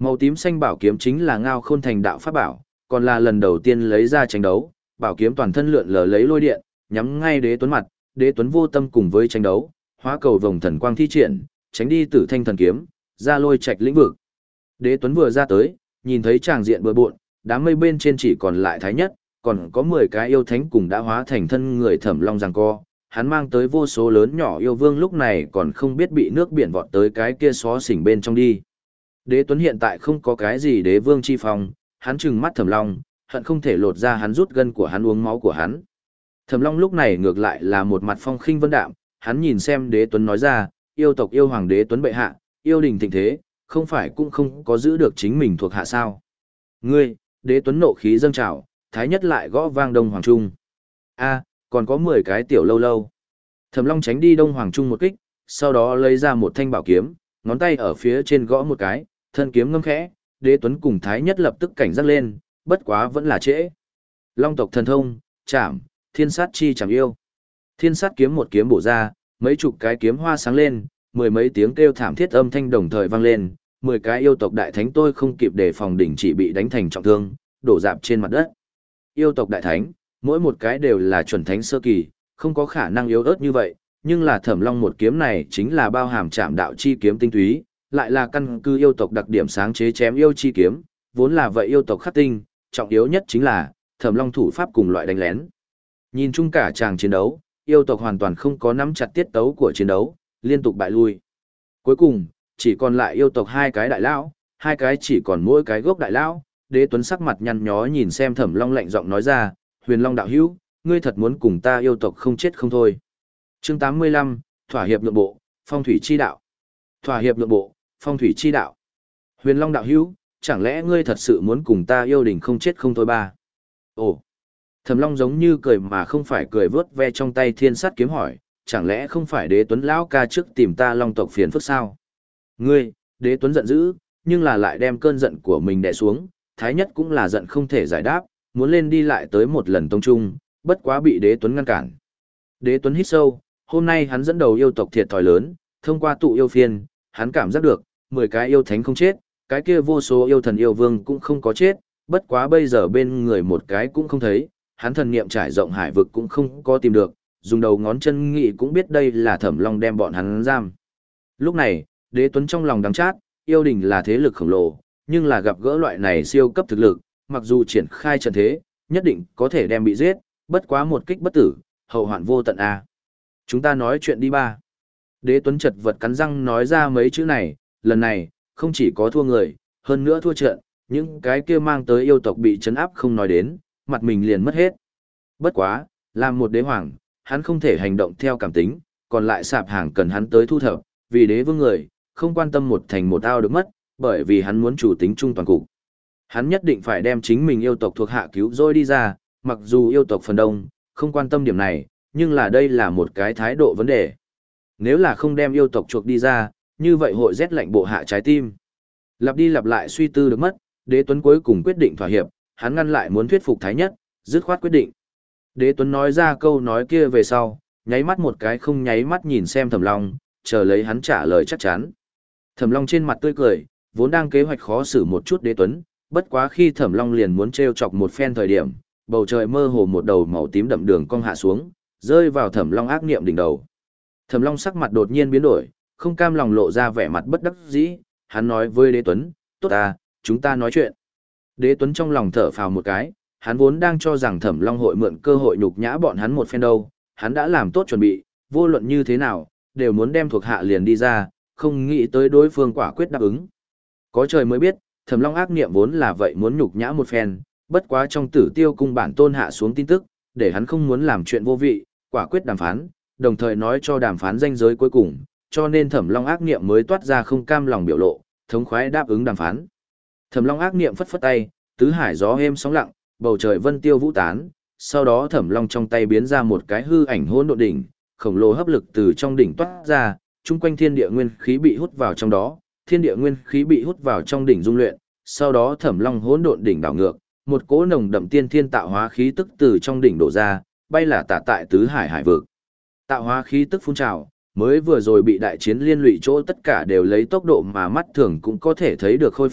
Màu tím xanh bảo kiếm chính là Ngao Khôn thành đạo pháp bảo, còn là lần đầu tiên lấy ra tranh đấu, bảo kiếm toàn thân lượn lờ lấy lôi điện, nhắm ngay Đế Tuấn mặt, Đế Tuấn vô tâm cùng với tranh đấu, hóa cầu vồng thần quang thi triển, tránh đi Tử Thanh thần kiếm, ra lôi trạch lĩnh vực. Đế Tuấn vừa ra tới, nhìn thấy tràng diện bừa bộn, đám mây bên trên chỉ còn lại Thái Nhất, còn có mười cái yêu thánh cùng đã hóa thành thân người Thẩm Long giằng co. Hắn mang tới vô số lớn nhỏ yêu vương lúc này còn không biết bị nước biển vọt tới cái kia xó xỉnh bên trong đi. Đế Tuấn hiện tại không có cái gì đế vương chi phong, hắn trừng mắt Thẩm Long, hận không thể lột ra hắn rút gân của hắn uống máu của hắn. Thẩm Long lúc này ngược lại là một mặt phong khinh vân đạm, hắn nhìn xem Đế Tuấn nói ra, yêu tộc yêu hoàng Đế Tuấn bệ hạ, yêu đình thịnh thế, không phải cũng không có giữ được chính mình thuộc hạ sao. Ngươi, Đế Tuấn nộ khí dâng trào, Thái Nhất lại gõ vang Đông Hoàng Trung. A, còn có mười cái tiểu lâu lâu. Thẩm Long tránh đi Đông Hoàng Trung một kích, sau đó lấy ra một thanh bảo kiếm, ngón tay ở phía trên gõ một cái, thân kiếm ngâm khẽ, Đế Tuấn cùng Thái Nhất lập tức cảnh giác lên, bất quá vẫn là trễ. Long tộc thần thông, chạm, thiên sát chi chạm yêu. Thiên sát kiếm một kiếm bổ ra, mấy chục cái kiếm hoa sáng lên, mười mấy tiếng kêu thảm thiết âm thanh đồng thời vang lên, mười cái yêu tộc đại thánh tôi không kịp đề phòng đỉnh chỉ bị đánh thành trọng thương, đổ rạp trên mặt đất. Yêu tộc đại thánh, mỗi một cái đều là chuẩn thánh sơ kỳ, không có khả năng yếu ớt như vậy, nhưng là Thẩm Long một kiếm này chính là bao hàm chạm đạo chi kiếm tinh túy, lại là căn cứ yêu tộc đặc điểm sáng chế chém yêu chi kiếm, vốn là vậy yêu tộc khắc tinh, trọng yếu nhất chính là Thẩm Long thủ pháp cùng loại đánh lén. Nhìn chung cả tràng chiến đấu, yêu tộc hoàn toàn không có nắm chặt tiết tấu của chiến đấu, liên tục bại lui. Cuối cùng, chỉ còn lại yêu tộc hai cái đại lão, hai cái chỉ còn mỗi cái gốc đại lão. Đế Tuấn sắc mặt nhăn nhó nhìn xem Thẩm Long lạnh giọng nói ra, Huyền Long đạo hữu, ngươi thật muốn cùng ta yêu tộc không chết không thôi. Chương tám mươi lăm, thỏa hiệp nhượng bộ, phong thủy chi đạo. Thỏa hiệp nhượng bộ, phong thủy chi đạo. Huyền Long đạo hữu, chẳng lẽ ngươi thật sự muốn cùng ta yêu đình không chết không thôi ba? Ồ. Thẩm Long giống như cười mà không phải cười, vớt ve trong tay thiên sát kiếm hỏi, chẳng lẽ không phải Đế Tuấn lão ca trước tìm ta Long tộc phiền phức sao? Ngươi, Đế Tuấn giận dữ, nhưng là lại đem cơn giận của mình đè xuống, Thái Nhất cũng là giận không thể giải đáp, muốn lên đi lại tới một lần tông trung, bất quá bị Đế Tuấn ngăn cản. Đế Tuấn hít sâu, hôm nay hắn dẫn đầu yêu tộc thiệt thòi lớn, thông qua tụ yêu phiên, hắn cảm giác được, mười cái yêu thánh không chết, cái kia vô số yêu thần yêu vương cũng không có chết, bất quá bây giờ bên người một cái cũng không thấy, hắn thần niệm trải rộng hải vực cũng không có tìm được, dùng đầu ngón chân nghĩ cũng biết đây là Thẩm Long đem bọn hắn giam. Lúc này, Đế Tuấn trong lòng đắng chát, yêu đình là thế lực khổng lồ, nhưng là gặp gỡ loại này siêu cấp thực lực, mặc dù triển khai trận thế, nhất định có thể đem bị giết, bất quá một kích bất tử, hậu hoạn vô tận a. Chúng ta nói chuyện đi ba. Đế Tuấn chật vật cắn răng nói ra mấy chữ này, lần này, không chỉ có thua người, hơn nữa thua trận, những cái kia mang tới yêu tộc bị chấn áp không nói đến, mặt mình liền mất hết. Bất quá, làm một đế hoàng, hắn không thể hành động theo cảm tính, còn lại sạp hàng cần hắn tới thu thập, vì đế vương người, không quan tâm một thành một ao được mất, bởi vì hắn muốn chủ tính trung toàn cục. Hắn nhất định phải đem chính mình yêu tộc thuộc hạ cứu rỗi đi ra, mặc dù yêu tộc phần đông, không quan tâm điểm này, nhưng là đây là một cái thái độ vấn đề. Nếu là không đem yêu tộc chuộc đi ra, như vậy hội rét lạnh bộ hạ trái tim. Lặp đi lặp lại suy tư được mất, Đế Tuấn cuối cùng quyết định thỏa hiệp, hắn ngăn lại muốn thuyết phục Thái Nhất, dứt khoát quyết định. Đế Tuấn nói ra câu nói kia về sau, nháy mắt một cái không nháy mắt nhìn xem Thẩm Long, chờ lấy hắn trả lời chắc chắn. Thẩm Long trên mặt tươi cười, vốn đang kế hoạch khó xử một chút Đế Tuấn, bất quá khi Thẩm Long liền muốn trêu chọc một phen thời điểm, bầu trời mơ hồ một đầu màu tím đậm đường cong hạ xuống, rơi vào Thẩm Long ác niệm đỉnh đầu. Thẩm Long sắc mặt đột nhiên biến đổi, không cam lòng lộ ra vẻ mặt bất đắc dĩ, hắn nói với Đế Tuấn, tốt à, chúng ta nói chuyện. Đế Tuấn trong lòng thở phào một cái, hắn vốn đang cho rằng Thẩm Long hội mượn cơ hội nhục nhã bọn hắn một phen đâu, hắn đã làm tốt chuẩn bị, vô luận như thế nào, đều muốn đem thuộc hạ liền đi ra, không nghĩ tới đối phương quả quyết đáp ứng. Có trời mới biết, Thẩm Long ác niệm vốn là vậy muốn nhục nhã một phen, bất quá trong Tử Tiêu cung bản tôn hạ xuống tin tức, để hắn không muốn làm chuyện vô vị, quả quyết đàm phán, đồng thời nói cho đàm phán ranh giới cuối cùng, cho nên Thẩm Long ác niệm mới toát ra không cam lòng biểu lộ, thống khoái đáp ứng đàm phán. Thẩm Long ác niệm phất phất tay, tứ hải gió êm sóng lặng, bầu trời vân tiêu vũ tán, sau đó Thẩm Long trong tay biến ra một cái hư ảnh hỗn độn đỉnh, khổng lồ hấp lực từ trong đỉnh toát ra, chung quanh thiên địa nguyên khí bị hút vào trong đó, thiên địa nguyên khí bị hút vào trong đỉnh dung luyện, sau đó Thẩm Long hỗn độn đỉnh đảo ngược, một cỗ nồng đậm tiên thiên tạo hóa khí tức từ trong đỉnh đổ ra, bay là tả tại tứ hải hải vực. Tạo hóa khí tức phun trào, mới vừa rồi bị đại chiến liên lụy chỗ tất cả đều lấy tốc độ mà mắt thường cũng có thể thấy được khôi phục,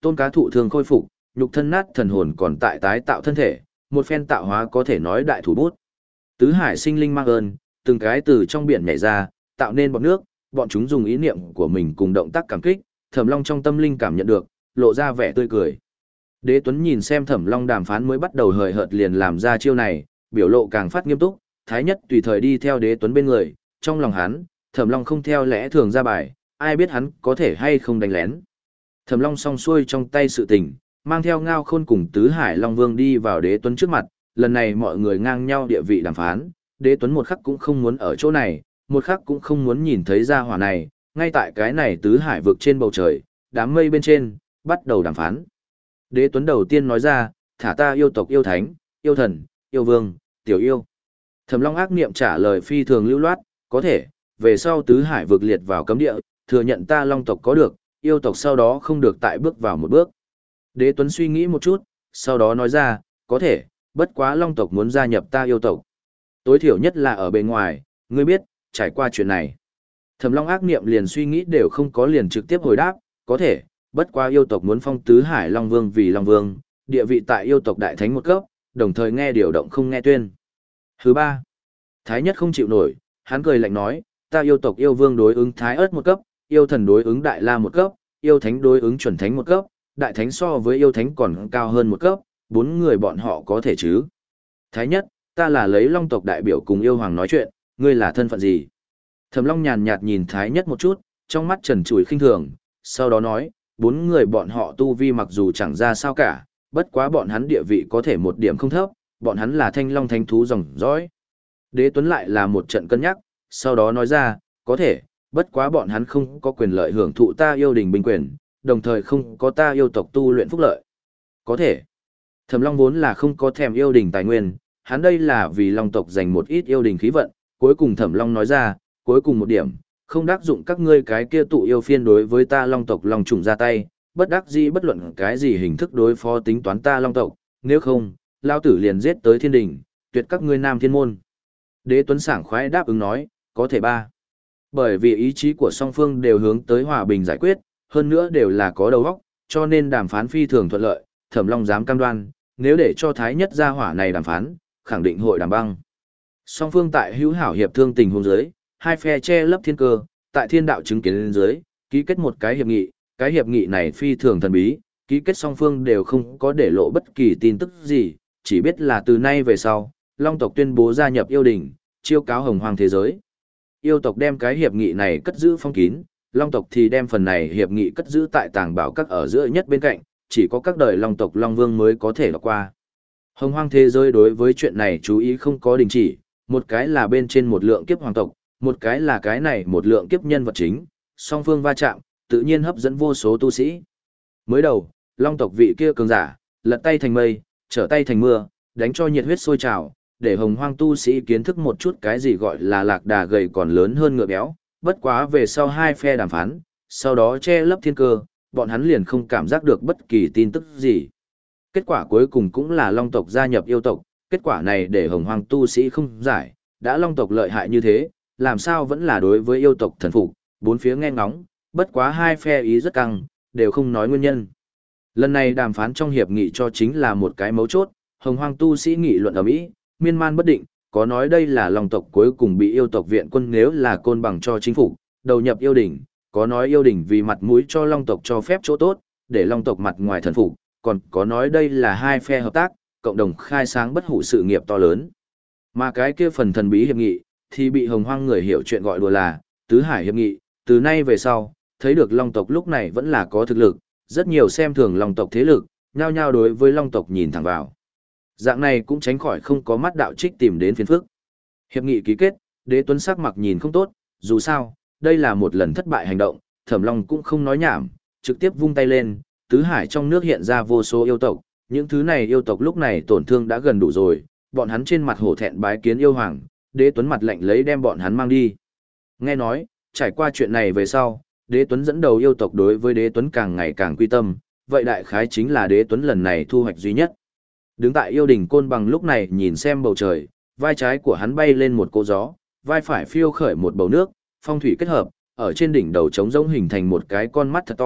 tôn cá thụ thương khôi phục, nhục thân nát thần hồn còn tại tái tạo thân thể, một phen tạo hóa có thể nói đại thủ bút. Tứ hải sinh linh mang ơn, từng cái từ trong biển nhảy ra, tạo nên bọt nước, bọn chúng dùng ý niệm của mình cùng động tác cảm kích, Thẩm Long trong tâm linh cảm nhận được, lộ ra vẻ tươi cười. Đế Tuấn nhìn xem Thẩm Long đàm phán mới bắt đầu hời hợt liền làm ra chiêu này, biểu lộ càng phát nghiêm túc, Thái Nhất tùy thời đi theo Đế Tuấn bên người, trong lòng hắn, Thẩm Long không theo lẽ thường ra bài, ai biết hắn có thể hay không đánh lén. Thẩm Long song xuôi trong tay sự tình, mang theo Ngao Khôn cùng Tứ Hải Long Vương đi vào Đế Tuấn trước mặt, lần này mọi người ngang nhau địa vị đàm phán, Đế Tuấn một khắc cũng không muốn ở chỗ này, một khắc cũng không muốn nhìn thấy gia hỏa này, ngay tại cái này Tứ Hải vực trên bầu trời, đám mây bên trên, bắt đầu đàm phán. Đế Tuấn đầu tiên nói ra, thả ta yêu tộc yêu thánh, yêu thần, yêu vương, tiểu yêu. Thẩm Long ác niệm trả lời phi thường lưu loát, có thể, về sau Tứ Hải vực liệt vào cấm địa, thừa nhận ta Long tộc có được, yêu tộc sau đó không được tại bước vào một bước. Đế Tuấn suy nghĩ một chút, sau đó nói ra, có thể, bất quá Long tộc muốn gia nhập ta yêu tộc. Tối thiểu nhất là ở bên ngoài, ngươi biết, trải qua chuyện này. Thẩm Long ác niệm liền suy nghĩ đều không có liền trực tiếp hồi đáp, có thể, bất quá yêu tộc muốn phong Tứ Hải Long Vương vì Long Vương, địa vị tại yêu tộc đại thánh một cấp, đồng thời nghe điều động không nghe tuyên. Thứ ba, Thái Nhất không chịu nổi, hắn cười lạnh nói, ta yêu tộc yêu vương đối ứng Thái Ất một cấp, yêu thần đối ứng Đại La một cấp, yêu thánh đối ứng chuẩn thánh một cấp, đại thánh so với yêu thánh còn cao hơn một cấp, bốn người bọn họ có thể chứ. Thái Nhất, ta là lấy Long tộc đại biểu cùng yêu hoàng nói chuyện, ngươi là thân phận gì? Thẩm Long nhàn nhạt nhìn Thái Nhất một chút, trong mắt trần trụi khinh thường, sau đó nói, bốn người bọn họ tu vi mặc dù chẳng ra sao cả, bất quá bọn hắn địa vị có thể một điểm không thấp, bọn hắn là thanh long thánh thú dòng dõi. Đế Tuấn lại là một trận cân nhắc, sau đó nói ra, có thể, bất quá bọn hắn không có quyền lợi hưởng thụ ta yêu đình binh quyền, đồng thời không có ta yêu tộc tu luyện phúc lợi. Có thể. Thẩm Long vốn là không có thèm yêu đình tài nguyên, hắn đây là vì Long tộc dành một ít yêu đình khí vận, cuối cùng Thẩm Long nói ra, cuối cùng một điểm, không đắc dụng các ngươi cái kia tụ yêu phiên đối với ta Long tộc Long trùng ra tay, bất đắc dĩ bất luận cái gì hình thức đối phó tính toán ta Long tộc, nếu không, lao tử liền giết tới thiên đình, tuyệt các ngươi nam thiên môn. Đế Tuấn sảng khoái đáp ứng nói, có thể ba. Bởi vì ý chí của song phương đều hướng tới hòa bình giải quyết, hơn nữa đều là có đầu óc, cho nên đàm phán phi thường thuận lợi, Thẩm Long dám cam đoan, nếu để cho Thái Nhất gia hỏa này đàm phán, khẳng định hội đàm băng. Song phương tại hữu hảo hiệp thương tình huống dưới, hai phe che lấp thiên cơ, tại thiên đạo chứng kiến lên dưới, ký kết một cái hiệp nghị, cái hiệp nghị này phi thường thần bí, ký kết song phương đều không có để lộ bất kỳ tin tức gì, chỉ biết là từ nay về sau, Long tộc tuyên bố gia nhập yêu đình, chiêu cáo hồng hoang thế giới. Yêu tộc đem cái hiệp nghị này cất giữ phong kín, Long tộc thì đem phần này hiệp nghị cất giữ tại tàng bảo các ở giữa nhất bên cạnh, chỉ có các đời Long tộc Long Vương mới có thể đọc qua. Hồng hoang thế giới đối với chuyện này chú ý không có đình chỉ, một cái là bên trên một lượng kiếp hoàng tộc, một cái là cái này một lượng kiếp nhân vật chính, song phương va chạm, tự nhiên hấp dẫn vô số tu sĩ. Mới đầu, Long tộc vị kia cường giả, lật tay thành mây, trở tay thành mưa, đánh cho nhiệt huyết sôi trào, để hồng hoang tu sĩ kiến thức một chút cái gì gọi là lạc đà gầy còn lớn hơn ngựa béo, bất quá về sau hai phe đàm phán, sau đó che lấp thiên cơ, bọn hắn liền không cảm giác được bất kỳ tin tức gì. Kết quả cuối cùng cũng là Long tộc gia nhập yêu tộc, kết quả này để hồng hoang tu sĩ không giải, đã Long tộc lợi hại như thế, làm sao vẫn là đối với yêu tộc thần phục, bốn phía nghe ngóng, bất quá hai phe ý rất căng, đều không nói nguyên nhân. Lần này đàm phán trong hiệp nghị cho chính là một cái mấu chốt, hồng hoang tu sĩ nghị luận ở Mỹ, miên man bất định, có nói đây là Long tộc cuối cùng bị yêu tộc viện quân nếu là côn bằng cho chính phủ, đầu nhập yêu đỉnh, có nói yêu đỉnh vì mặt mũi cho Long tộc cho phép chỗ tốt, để Long tộc mặt ngoài thần phục, còn có nói đây là hai phe hợp tác, cộng đồng khai sáng bất hủ sự nghiệp to lớn. Mà cái kia phần thần bí hiệp nghị, thì bị hồng hoang người hiểu chuyện gọi đùa là Tứ Hải hiệp nghị, từ nay về sau, thấy được Long tộc lúc này vẫn là có thực lực, rất nhiều xem thường Long tộc thế lực, nhao nhao đối với Long tộc nhìn thẳng vào. Dạng này cũng tránh khỏi không có mắt đạo trích tìm đến phiền phức. Hiệp nghị ký kết, Đế Tuấn sắc mặt nhìn không tốt, dù sao, đây là một lần thất bại hành động, Thẩm Long cũng không nói nhảm, trực tiếp vung tay lên, Tứ Hải trong nước hiện ra vô số yêu tộc, những thứ này yêu tộc lúc này tổn thương đã gần đủ rồi, bọn hắn trên mặt hổ thẹn bái kiến yêu hoàng, Đế Tuấn mặt lạnh lấy đem bọn hắn mang đi. Nghe nói, trải qua chuyện này về sau, Đế Tuấn dẫn đầu yêu tộc đối với Đế Tuấn càng ngày càng quy tâm, vậy đại khái chính là Đế Tuấn lần này thu hoạch duy nhất. Đứng tại yêu đỉnh côn bằng lúc này nhìn xem bầu trời, vai trái của hắn bay lên một cỗ gió, vai phải phiêu khởi một bầu nước, phong thủy kết hợp, ở trên đỉnh đầu trống rỗng hình thành một cái con mắt thật to,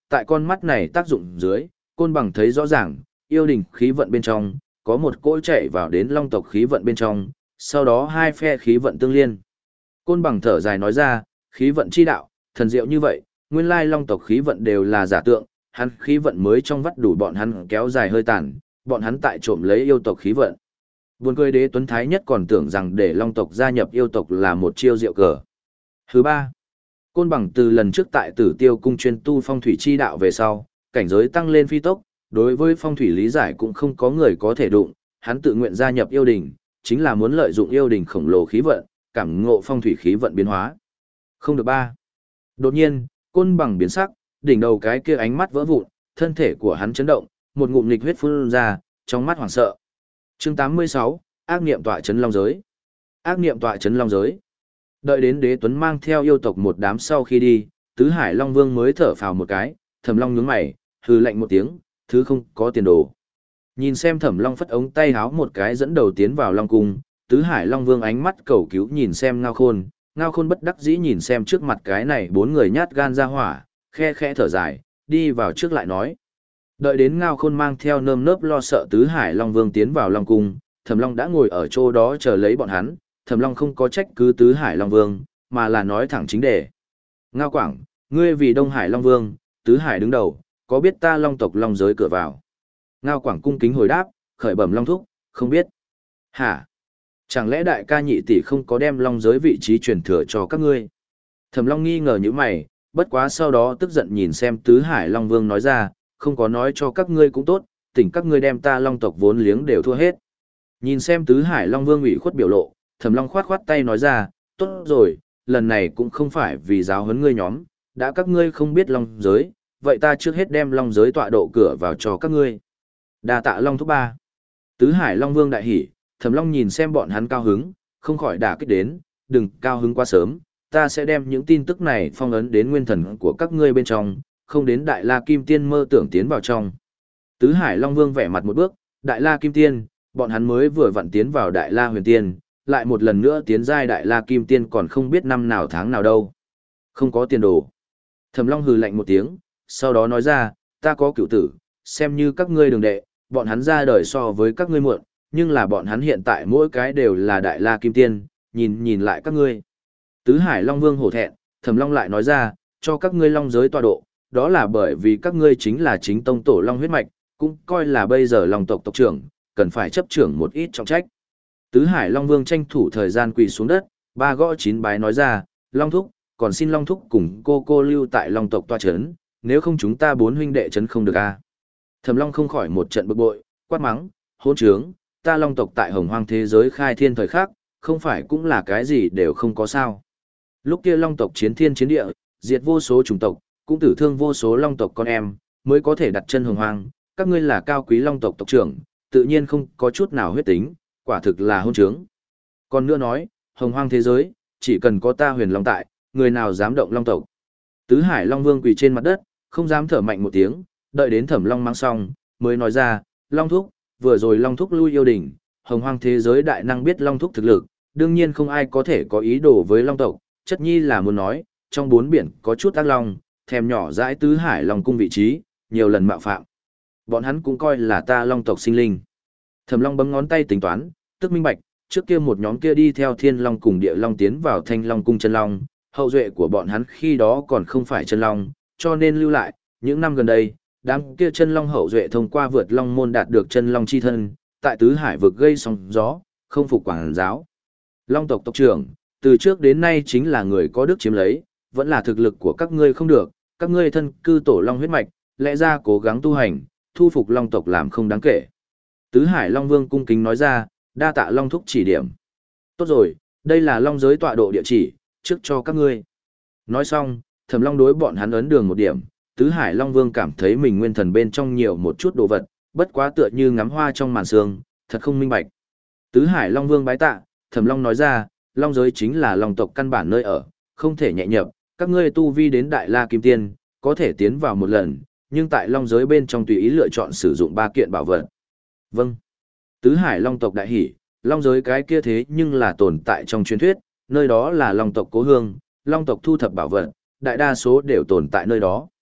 tại con mắt này tác dụng dưới, Côn Bằng thấy rõ ràng, yêu đình khí vận bên trong, có một cỗ chạy vào đến long tộc khí vận bên trong, sau đó hai phe khí vận tương liên. Côn Bằng thở dài nói ra, khí vận chi đạo, thần diệu như vậy, nguyên lai long tộc khí vận đều là giả tượng, hắn khí vận mới trong vắt đủ bọn hắn kéo dài hơi tàn, bọn hắn tại trộm lấy yêu tộc khí vận. Buồn cười Đế Tuấn Thái Nhất còn tưởng rằng để long tộc gia nhập yêu tộc là một chiêu diệu cờ. Thứ ba, Côn Bằng từ lần trước tại Tử Tiêu cung chuyên tu phong thủy chi đạo về sau, cảnh giới tăng lên phi tốc, đối với phong thủy lý giải cũng không có người có thể đụng, hắn tự nguyện gia nhập yêu đình, chính là muốn lợi dụng yêu đình khổng lồ khí vận, cảm ngộ phong thủy khí vận biến hóa. Không được ba. Đột nhiên, Côn Bằng biến sắc, đỉnh đầu cái kia ánh mắt vỡ vụn, thân thể của hắn chấn động, một ngụm nghịch huyết phun ra, trong mắt hoảng sợ. Chương tám mươi sáu, ác niệm tọa chấn long giới. Ác niệm tọa chấn long giới. Đợi đến Đế Tuấn mang theo yêu tộc một đám sau khi đi, Tứ Hải Long Vương mới thở phào một cái, Thẩm Long nhướng mày, hừ lạnh một tiếng, thứ không có tiền đồ. Nhìn xem Thẩm Long phất ống tay háo một cái dẫn đầu tiến vào Long cung, Tứ Hải Long Vương ánh mắt cầu cứu nhìn xem Ngao Khôn, Ngao Khôn bất đắc dĩ nhìn xem trước mặt cái này bốn người nhát gan ra hỏa, khe khẽ thở dài, đi vào trước lại nói. Đợi đến Ngao Khôn mang theo nơm nớp lo sợ Tứ Hải Long Vương tiến vào Long cung, Thẩm Long đã ngồi ở chỗ đó chờ lấy bọn hắn, Thẩm Long không có trách cứ Tứ Hải Long Vương, mà là nói thẳng chính đề. Ngao Quảng, ngươi vì Đông Hải Long Vương, Tứ Hải đứng đầu, có biết ta Long tộc Long giới cửa vào? Ngao Quảng cung kính hồi đáp, khởi bẩm Long thúc, không biết. Hả? Chẳng lẽ đại ca nhị tỷ không có đem Long giới vị trí truyền thừa cho các ngươi? Thẩm Long nghi ngờ như mày, bất quá sau đó tức giận nhìn xem Tứ Hải Long Vương nói ra, không có nói cho các ngươi cũng tốt, tỉnh các ngươi đem ta Long tộc vốn liếng đều thua hết. Nhìn xem Tứ Hải Long Vương ủy khuất biểu lộ, Thẩm Long khoát khoát tay nói ra, tốt rồi, lần này cũng không phải vì giáo huấn ngươi nhóm, đã các ngươi không biết Long giới, vậy ta trước hết đem Long giới tọa độ cửa vào cho các ngươi. Đa tạ Long thúc ba. Tứ Hải Long Vương đại hỉ, Thẩm Long nhìn xem bọn hắn cao hứng, không khỏi đả kích đến, đừng cao hứng quá sớm, ta sẽ đem những tin tức này phong ấn đến nguyên thần của các ngươi bên trong, không đến Đại La Kim Tiên mơ tưởng tiến vào trong. Tứ Hải Long Vương vẻ mặt một bước, Đại La Kim Tiên, bọn hắn mới vừa vặn tiến vào Đại La Huyền Tiên, lại một lần nữa tiến giai Đại La Kim Tiên còn không biết năm nào tháng nào đâu. Không có tiền đồ. Thẩm Long hừ lạnh một tiếng, sau đó nói ra, ta có cửu tử, xem như các ngươi đường đệ, bọn hắn ra đời so với các ngươi muộn, nhưng là bọn hắn hiện tại mỗi cái đều là Đại La Kim Tiên, nhìn nhìn lại các ngươi. Tứ Hải Long Vương hổ thẹn, Thẩm Long lại nói ra, cho các ngươi Long giới tọa độ, đó là bởi vì các ngươi chính là chính tông tổ Long huyết mạch, cũng coi là bây giờ Long tộc tộc trưởng, cần phải chấp trưởng một ít trọng trách. Tứ Hải Long Vương tranh thủ thời gian quỳ xuống đất, ba gõ chín bái nói ra, Long thúc, còn xin Long thúc cùng cô cô lưu tại Long tộc tọa chấn, nếu không chúng ta bốn huynh đệ chấn không được a. Thẩm Long không khỏi một trận bực bội, quát mắng, hỗn trướng, ta Long tộc tại Hồng Hoang thế giới khai thiên thời khắc, không phải cũng là cái gì đều không có sao. Lúc kia Long tộc chiến thiên chiến địa, diệt vô số chủng tộc, cũng tử thương vô số Long tộc con em, mới có thể đặt chân Hồng Hoang, các ngươi là cao quý Long tộc tộc trưởng, tự nhiên không có chút nào huyết tính, quả thực là hôn trướng. Còn nữa nói, Hồng Hoang thế giới, chỉ cần có ta Huyền Long tại, người nào dám động Long tộc. Tứ Hải Long Vương quỳ trên mặt đất, không dám thở mạnh một tiếng, đợi đến Thẩm Long mang xong, mới nói ra, Long thúc, vừa rồi Long thúc lui yêu đình, Hồng Hoang thế giới đại năng biết Long thúc thực lực, đương nhiên không ai có thể có ý đồ với Long tộc, chất nhi là muốn nói, trong bốn biển có chút ác long, thèm nhỏ dãi Tứ Hải Long cung vị trí, nhiều lần mạo phạm. Bọn hắn cũng coi là ta Long tộc sinh linh. Thẩm Long bấm ngón tay tính toán, tức minh bạch, trước kia một nhóm kia đi theo Thiên Long cùng Địa Long tiến vào Thanh Long cung chân long, hậu duệ của bọn hắn khi đó còn không phải chân long, cho nên lưu lại, những năm gần đây, đám kia chân long hậu duệ thông qua vượt long môn đạt được chân long chi thân, tại Tứ Hải vực gây sóng gió, không phục quản giáo. Long tộc tộc trưởng, từ trước đến nay chính là người có đức chiếm lấy, vẫn là thực lực của các ngươi không được, các ngươi thân cư tổ long huyết mạch, lẽ ra cố gắng tu hành, thu phục long tộc làm không đáng kể. Tứ Hải Long Vương cung kính nói ra, đa tạ Long thúc chỉ điểm. Tốt rồi, đây là Long giới tọa độ địa chỉ, trước cho các ngươi. Nói xong, Thẩm Long đối bọn hắn ấn đường một điểm, Tứ Hải Long Vương cảm thấy mình nguyên thần bên trong nhiều một chút đồ vật, bất quá tựa như ngắm hoa trong màn sương, thật không minh bạch. Tứ Hải Long Vương bái tạ, Thẩm Long nói ra, Long giới chính là Long tộc căn bản nơi ở, không thể nhẹ nhập, các ngươi tu vi đến Đại La Kim Tiên, có thể tiến vào một lần, nhưng tại Long giới bên trong tùy ý lựa chọn sử dụng ba kiện bảo vật. Vâng. Tứ Hải Long tộc đại hỉ, Long giới cái kia thế nhưng là tồn tại trong truyền thuyết, nơi đó là Long tộc cố hương, Long tộc thu thập bảo vật, đại đa số đều tồn tại nơi đó.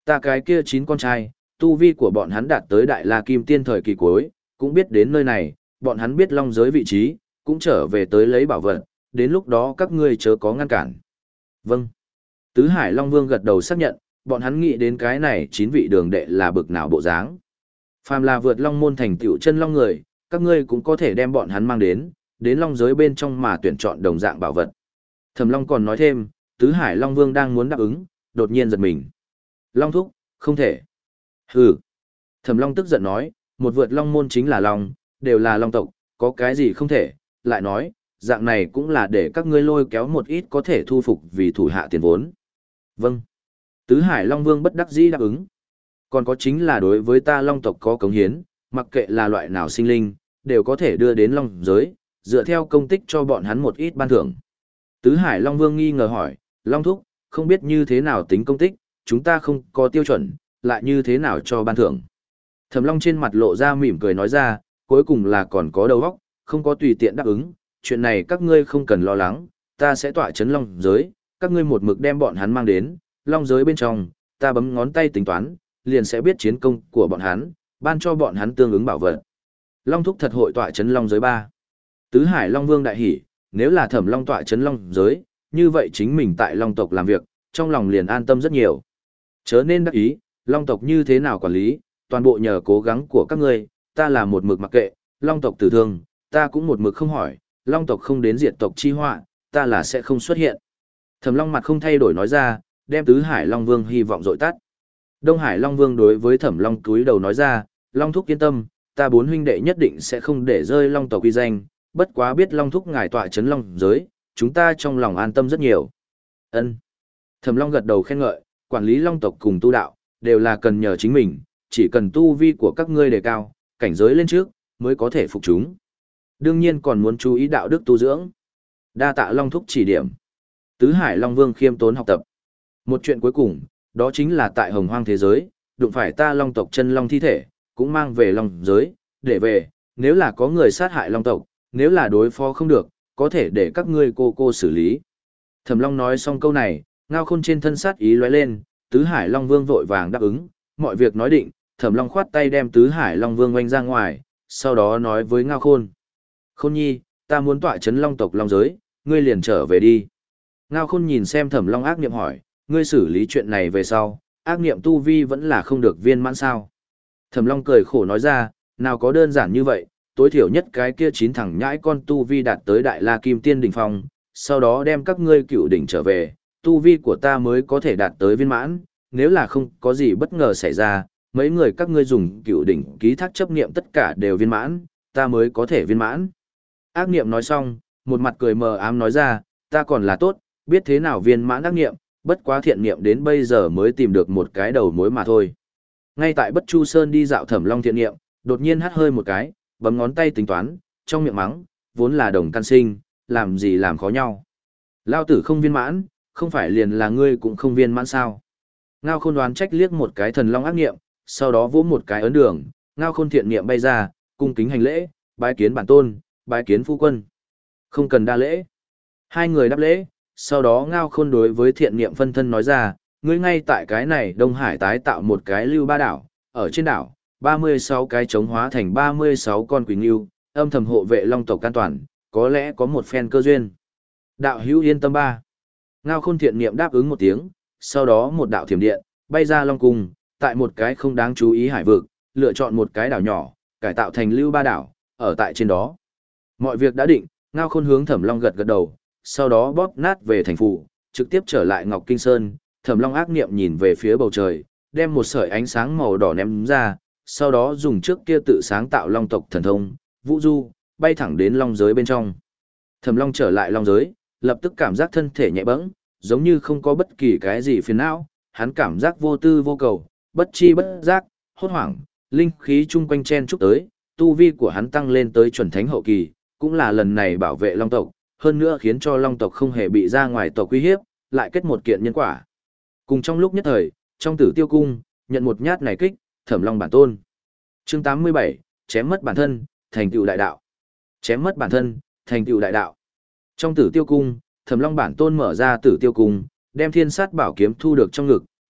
Ta cái kia chín con trai, tu vi của bọn hắn đạt tới đại la kim tiên thời kỳ cuối, cũng biết đến nơi này, bọn hắn biết long giới vị trí, cũng trở về tới lấy bảo vật, đến lúc đó các ngươi chớ có ngăn cản. Vâng. Tứ Hải Long Vương gật đầu xác nhận, bọn hắn nghĩ đến cái này chín vị đường đệ là bực nào bộ dáng. Phàm là vượt long môn thành tựu chân long người, các ngươi cũng có thể đem bọn hắn mang đến, đến long giới bên trong mà tuyển chọn đồng dạng bảo vật. Thẩm Long còn nói thêm, Tứ Hải Long Vương đang muốn đáp ứng, đột nhiên giật mình. Long thúc, không thể. Hừ. Thẩm Long tức giận nói, một vượt long môn chính là long, đều là long tộc, có cái gì không thể, lại nói, dạng này cũng là để các ngươi lôi kéo một ít có thể thu phục vì thủ hạ tiền vốn. Vâng. Tứ Hải Long Vương bất đắc dĩ đáp ứng. Còn có chính là đối với ta long tộc có cống hiến, mặc kệ là loại nào sinh linh, đều có thể đưa đến long giới, dựa theo công tích cho bọn hắn một ít ban thưởng. Tứ Hải Long Vương nghi ngờ hỏi, Long Thúc, không biết như thế nào tính công tích, chúng ta không có tiêu chuẩn, lại như thế nào cho ban thưởng. Thẩm Long trên mặt lộ ra mỉm cười nói ra, cuối cùng là còn có đầu óc, không có tùy tiện đáp ứng, chuyện này các ngươi không cần lo lắng, ta sẽ tọa chấn long giới, các ngươi một mực đem bọn hắn mang đến, long giới bên trong, ta bấm ngón tay tính toán, liền sẽ biết chiến công của bọn hắn, ban cho bọn hắn tương ứng bảo vật. Long Thúc thật hội tọa chấn long giới ba. Tứ Hải Long Vương đại hỉ, nếu là Thẩm Long tọa chấn long giới, như vậy chính mình tại long tộc làm việc, trong lòng liền an tâm rất nhiều. Chớ nên đắc ý, long tộc như thế nào quản lý, toàn bộ nhờ cố gắng của các ngươi, ta là một mực mặc kệ, long tộc tử thương, ta cũng một mực không hỏi, long tộc không đến diệt tộc chi họa, ta là sẽ không xuất hiện. Thẩm Long mặt không thay đổi nói ra, đem Tứ Hải Long Vương hy vọng dội tắt. Đông Hải Long Vương đối với Thẩm Long cúi đầu nói ra, Long Thúc yên tâm, ta bốn huynh đệ nhất định sẽ không để rơi long tộc uy danh, bất quá biết Long Thúc ngài tọa chấn long giới, chúng ta trong lòng an tâm rất nhiều. Ân. Thẩm Long gật đầu khen ngợi, quản lý long tộc cùng tu đạo, đều là cần nhờ chính mình, chỉ cần tu vi của các ngươi đề cao, cảnh giới lên trước, mới có thể phục chúng. Đương nhiên còn muốn chú ý đạo đức tu dưỡng. Đa tạ Long Thúc chỉ điểm. Tứ Hải Long Vương khiêm tốn học tập. Một chuyện cuối cùng, đó chính là tại hồng hoang thế giới, đụng phải ta long tộc chân long thi thể, cũng mang về long giới, để về, nếu là có người sát hại long tộc, nếu là đối phó không được, có thể để các ngươi cô cô xử lý. Thẩm Long nói xong câu này, Ngao Khôn trên thân sát ý lóe lên, Tứ Hải Long Vương vội vàng đáp ứng, mọi việc nói định, Thẩm Long khoát tay đem Tứ Hải Long Vương oanh ra ngoài, sau đó nói với Ngao Khôn. Khôn nhi, ta muốn tọa chấn long tộc long giới, ngươi liền trở về đi. Ngao Khôn nhìn xem Thẩm Long ác niệm hỏi, ngươi xử lý chuyện này về sau, ác niệm tu vi vẫn là không được viên mãn sao. Thẩm Long cười khổ nói ra, nào có đơn giản như vậy, tối thiểu nhất cái kia chín thằng nhãi con tu vi đạt tới đại la kim tiên đỉnh phong, sau đó đem các ngươi cựu đỉnh trở về, tu vi của ta mới có thể đạt tới viên mãn, nếu là không có gì bất ngờ xảy ra, mấy người các ngươi dùng cựu đỉnh ký thác chấp niệm tất cả đều viên mãn, ta mới có thể viên mãn. Ác niệm nói xong, một mặt cười mờ ám nói ra, ta còn là tốt, biết thế nào viên mãn ác niệm, bất quá thiện niệm đến bây giờ mới tìm được một cái đầu mối mà thôi. Ngay tại Bất Chu Sơn đi dạo Thẩm Long thiện niệm, đột nhiên hắt hơi một cái, bấm ngón tay tính toán, trong miệng mắng, vốn là đồng căn sinh, làm gì làm khó nhau. Lao tử không viên mãn, không phải liền là ngươi cũng không viên mãn sao. Ngao Khôn đoán trách liếc một cái thần long ác niệm, sau đó vỗ một cái ấn đường, Ngao Khôn thiện niệm bay ra, cung kính hành lễ, bái kiến bản tôn, bái kiến phu quân. Không cần đa lễ. Hai người đáp lễ, sau đó Ngao Khôn đối với thiện niệm phân thân nói ra, ngươi ngay tại cái này Đông Hải tái tạo một cái lưu ba đảo, ở trên đảo, ba mươi sáu cái trống hóa thành ba mươi sáu con quỷ ngưu, âm thầm hộ vệ long tộc an toàn, có lẽ có một phen cơ duyên. Đạo hữu yên tâm ba. Ngao Khôn thiện niệm đáp ứng một tiếng, sau đó một đạo thiểm điện, bay ra long cung, tại một cái không đáng chú ý hải vực, lựa chọn một cái đảo nhỏ, cải tạo thành lưu ba đảo, ở tại trên đó. Mọi việc đã định, Ngao Khôn hướng Thẩm Long gật gật đầu, sau đó bóp nát về thành phủ, trực tiếp trở lại Ngọc Kinh Sơn. Thẩm Long ác niệm nhìn về phía bầu trời, đem một sợi ánh sáng màu đỏ ném ra, sau đó dùng trước kia tự sáng tạo long tộc thần thông, vũ du, bay thẳng đến long giới bên trong. Thẩm Long trở lại long giới, lập tức cảm giác thân thể nhẹ bẫng, giống như không có bất kỳ cái gì phiền não, hắn cảm giác vô tư vô cầu, bất chi bất giác, hốt hoảng, linh khí chung quanh chen chúc tới, tu vi của hắn tăng lên tới chuẩn thánh hậu kỳ, cũng là lần này bảo vệ long tộc, hơn nữa khiến cho long tộc không hề bị ra ngoài tộc uy hiếp, lại kết một kiện nhân quả. Cùng trong lúc nhất thời, trong Tử Tiêu cung, nhận một nhát này kích, Thẩm Long bản tôn. Chương tám mươi bảy, chém mất bản thân, thành tựu đại đạo. Chém mất bản thân, thành tựu đại đạo. Trong Tử Tiêu cung, Thẩm Long bản tôn mở ra Tử Tiêu cung, đem Thiên Sát bảo kiếm thu được trong ngực,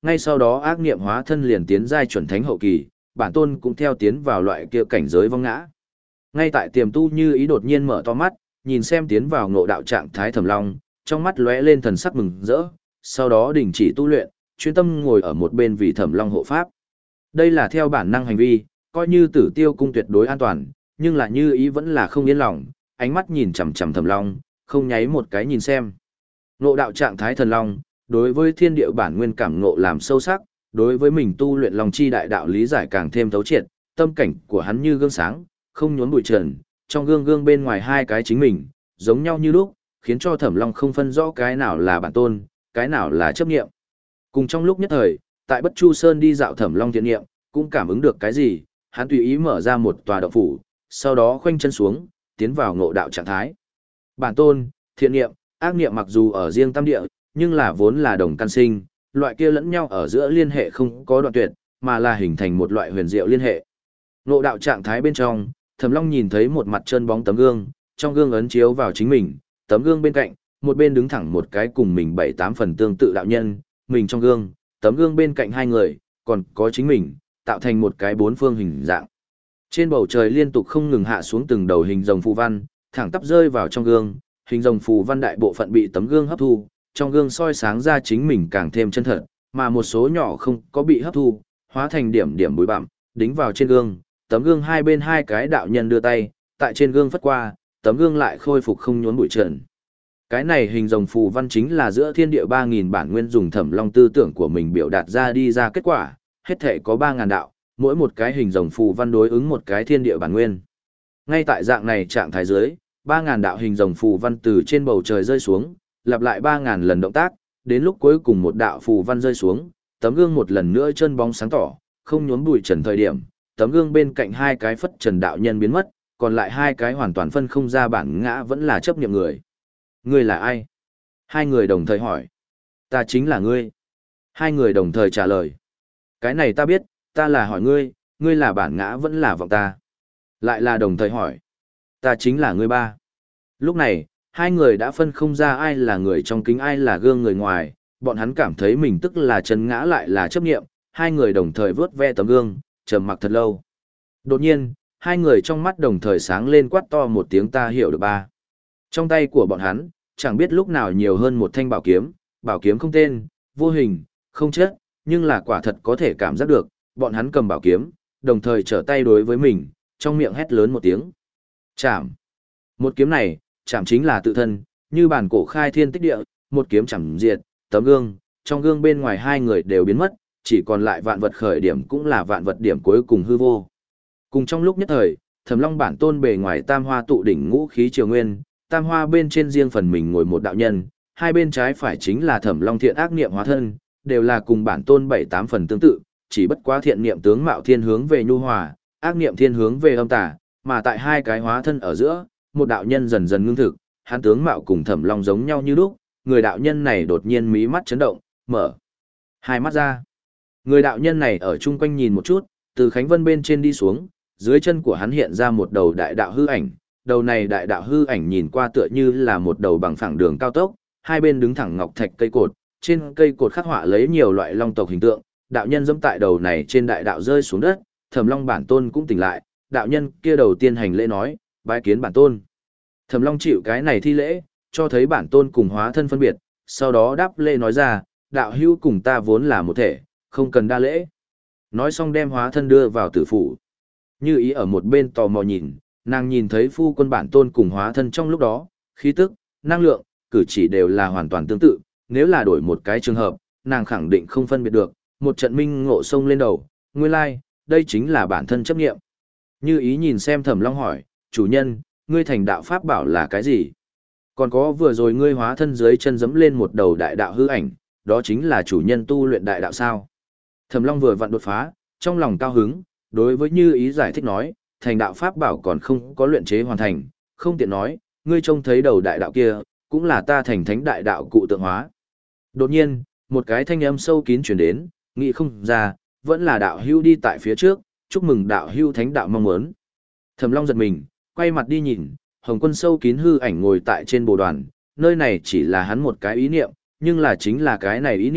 Ngay sau đó ác niệm hóa thân liền tiến giai chuẩn thánh hậu kỳ, bản tôn cũng theo tiến vào loại kia cảnh giới vong ngã. Ngay tại tiềm tu như ý đột nhiên mở to mắt, nhìn xem tiến vào ngộ đạo trạng thái Thẩm Long, trong mắt lóe lên thần sắc mừng rỡ, sau đó đình chỉ tu luyện, chuyên tâm ngồi ở một bên vì Thẩm Long hộ pháp. Đây là theo bản năng hành vi, coi như Tử Tiêu cung tuyệt đối an toàn, nhưng là như ý vẫn là không yên lòng, ánh mắt nhìn chằm chằm Thẩm Long, không nháy một cái nhìn xem. Ngộ đạo trạng thái thần long, đối với thiên địa bản nguyên cảm ngộ làm sâu sắc, đối với mình tu luyện long chi đại đạo lý giải càng thêm thấu triệt, tâm cảnh của hắn như gương sáng, không nhốn bụi trần, trong gương gương bên ngoài hai cái chính mình, giống nhau như lúc, khiến cho Thẩm Long không phân rõ cái nào là bản tôn, cái nào là chấp nghiệm. Cùng trong lúc nhất thời, tại Bất Chu Sơn đi dạo Thẩm Long thiện nghiệm, cũng cảm ứng được cái gì, hắn tùy ý mở ra một tòa động phủ, sau đó khoanh chân xuống, tiến vào ngộ đạo trạng thái. Bản tôn, thiện nghiệm, ác nghiệm mặc dù ở riêng tam địa, nhưng là vốn là đồng căn sinh, loại kia lẫn nhau ở giữa liên hệ không có đoạn tuyệt, mà là hình thành một loại huyền diệu liên hệ. Ngộ đạo trạng thái bên trong, Thẩm Long nhìn thấy một mặt chân bóng tấm gương, trong gương ấn chiếu vào chính mình, tấm gương bên cạnh, một bên đứng thẳng một cái cùng mình bảy tám phần tương tự đạo nhân, mình trong gương, tấm gương bên cạnh hai người, còn có chính mình, tạo thành một cái bốn phương hình dạng. Trên bầu trời liên tục không ngừng hạ xuống từng đầu hình rồng phù văn, thẳng tắp rơi vào trong gương, hình rồng phù văn đại bộ phận bị tấm gương hấp thu, trong gương soi sáng ra chính mình càng thêm chân thật, mà một số nhỏ không có bị hấp thu, hóa thành điểm điểm bụi bặm, đính vào trên gương, tấm gương hai bên hai cái đạo nhân đưa tay, tại trên gương phất qua, tấm gương lại khôi phục không nhốn bụi trần. Cái này hình rồng phù văn chính là giữa thiên địa ba nghìn bản nguyên dùng Thẩm Long tư tưởng của mình biểu đạt ra đi ra kết quả, hết thể có ba nghìn đạo, mỗi một cái hình rồng phù văn đối ứng một cái thiên địa bản nguyên. Ngay tại dạng này trạng thái dưới, ba nghìn đạo hình rồng phù văn từ trên bầu trời rơi xuống, lặp lại ba nghìn lần động tác, đến lúc cuối cùng một đạo phù văn rơi xuống, tấm gương một lần nữa chân bóng sáng tỏ, không nhốn bụi trần thời điểm, tấm gương bên cạnh hai cái phất trần đạo nhân biến mất, còn lại hai cái hoàn toàn phân không ra bản ngã vẫn là chấp niệm người. Ngươi là ai? Hai người đồng thời hỏi. Ta chính là ngươi. Hai người đồng thời trả lời. Cái này ta biết, ta là hỏi ngươi, ngươi là bản ngã vẫn là vọng ta. Lại là đồng thời hỏi. Ta chính là ngươi ba. Lúc này, hai người đã phân không ra ai là người trong kính ai là gương người ngoài, bọn hắn cảm thấy mình tức là chân ngã lại là chấp niệm, hai người đồng thời vớt ve tấm gương, trầm mặc thật lâu. Đột nhiên, hai người trong mắt đồng thời sáng lên quát to một tiếng ta hiểu được ba. Trong tay của bọn hắn, chẳng biết lúc nào nhiều hơn một thanh bảo kiếm, bảo kiếm không tên, vô hình, không chất, nhưng là quả thật có thể cảm giác được, bọn hắn cầm bảo kiếm, đồng thời trở tay đối với mình, trong miệng hét lớn một tiếng. Chạm. Một kiếm này, chạm chính là tự thân, như bản cổ khai thiên tích địa, một kiếm chạm diệt, tấm gương, trong gương bên ngoài hai người đều biến mất, chỉ còn lại vạn vật khởi điểm cũng là vạn vật điểm cuối cùng hư vô. Cùng trong lúc nhất thời, Thẩm Long bản tôn bề ngoài tam hoa tụ đỉnh ngũ khí triều nguyên, tam hoa bên trên riêng phần mình ngồi một đạo nhân, hai bên trái phải chính là Thẩm Long thiện ác niệm hóa thân, đều là cùng bản tôn bảy tám phần tương tự, chỉ bất quá thiện niệm tướng mạo thiên hướng về nhu hòa, ác niệm thiên hướng về âm tà, mà tại hai cái hóa thân ở giữa, một đạo nhân dần dần ngưng thực, hắn tướng mạo cùng Thẩm Long giống nhau như lúc, người đạo nhân này đột nhiên mí mắt chấn động, mở hai mắt ra. Người đạo nhân này ở chung quanh nhìn một chút, từ Khánh Vân bên trên đi xuống, dưới chân của hắn hiện ra một đầu đại đạo hư ảnh, đầu này đại đạo hư ảnh nhìn qua tựa như là một đầu bằng phẳng đường cao tốc, hai bên đứng thẳng ngọc thạch cây cột, trên cây cột khắc họa lấy nhiều loại long tộc hình tượng, đạo nhân dẫm tại đầu này trên đại đạo rơi xuống đất, Thẩm Long bản tôn cũng tỉnh lại, đạo nhân kia đầu tiên hành lễ nói, bái kiến bản tôn. Thẩm Long chịu cái này thi lễ, cho thấy bản tôn cùng hóa thân phân biệt, sau đó đáp lễ nói ra, đạo hữu cùng ta vốn là một thể, không cần đa lễ. Nói xong đem hóa thân đưa vào tử phủ. Như ý ở một bên tò mò nhìn, nàng nhìn thấy phu quân bản tôn cùng hóa thân trong lúc đó, khí tức, năng lượng, cử chỉ đều là hoàn toàn tương tự, nếu là đổi một cái trường hợp, nàng khẳng định không phân biệt được, một trận minh ngộ sông lên đầu, nguyên lai, like, đây chính là bản thân chấp nghiệm. Như ý nhìn xem Thẩm Long hỏi, chủ nhân, ngươi thành đạo pháp bảo là cái gì? Còn có vừa rồi ngươi hóa thân dưới chân giẫm lên một đầu đại đạo hư ảnh, đó chính là chủ nhân tu luyện đại đạo sao? Thẩm Long vừa vặn đột phá, trong lòng cao hứng, đối với Như ý giải thích nói, thành đạo pháp bảo còn không có luyện chế hoàn thành, không tiện nói, ngươi trông thấy đầu đại đạo kia, cũng là ta thành thánh đại đạo cụ tượng hóa. Đột nhiên, một cái thanh âm sâu kín truyền đến, nghĩ không ra, vẫn là đạo hưu đi tại phía trước, chúc mừng đạo hưu thánh đạo mong muốn. Thẩm Long giật mình, quay mặt đi nhìn, Hồng Quân sâu kín hư ảnh ngồi tại trên bồ đoàn, nơi này chỉ là hắn một cái ý niệm, nhưng là chính là cái này ý niệm,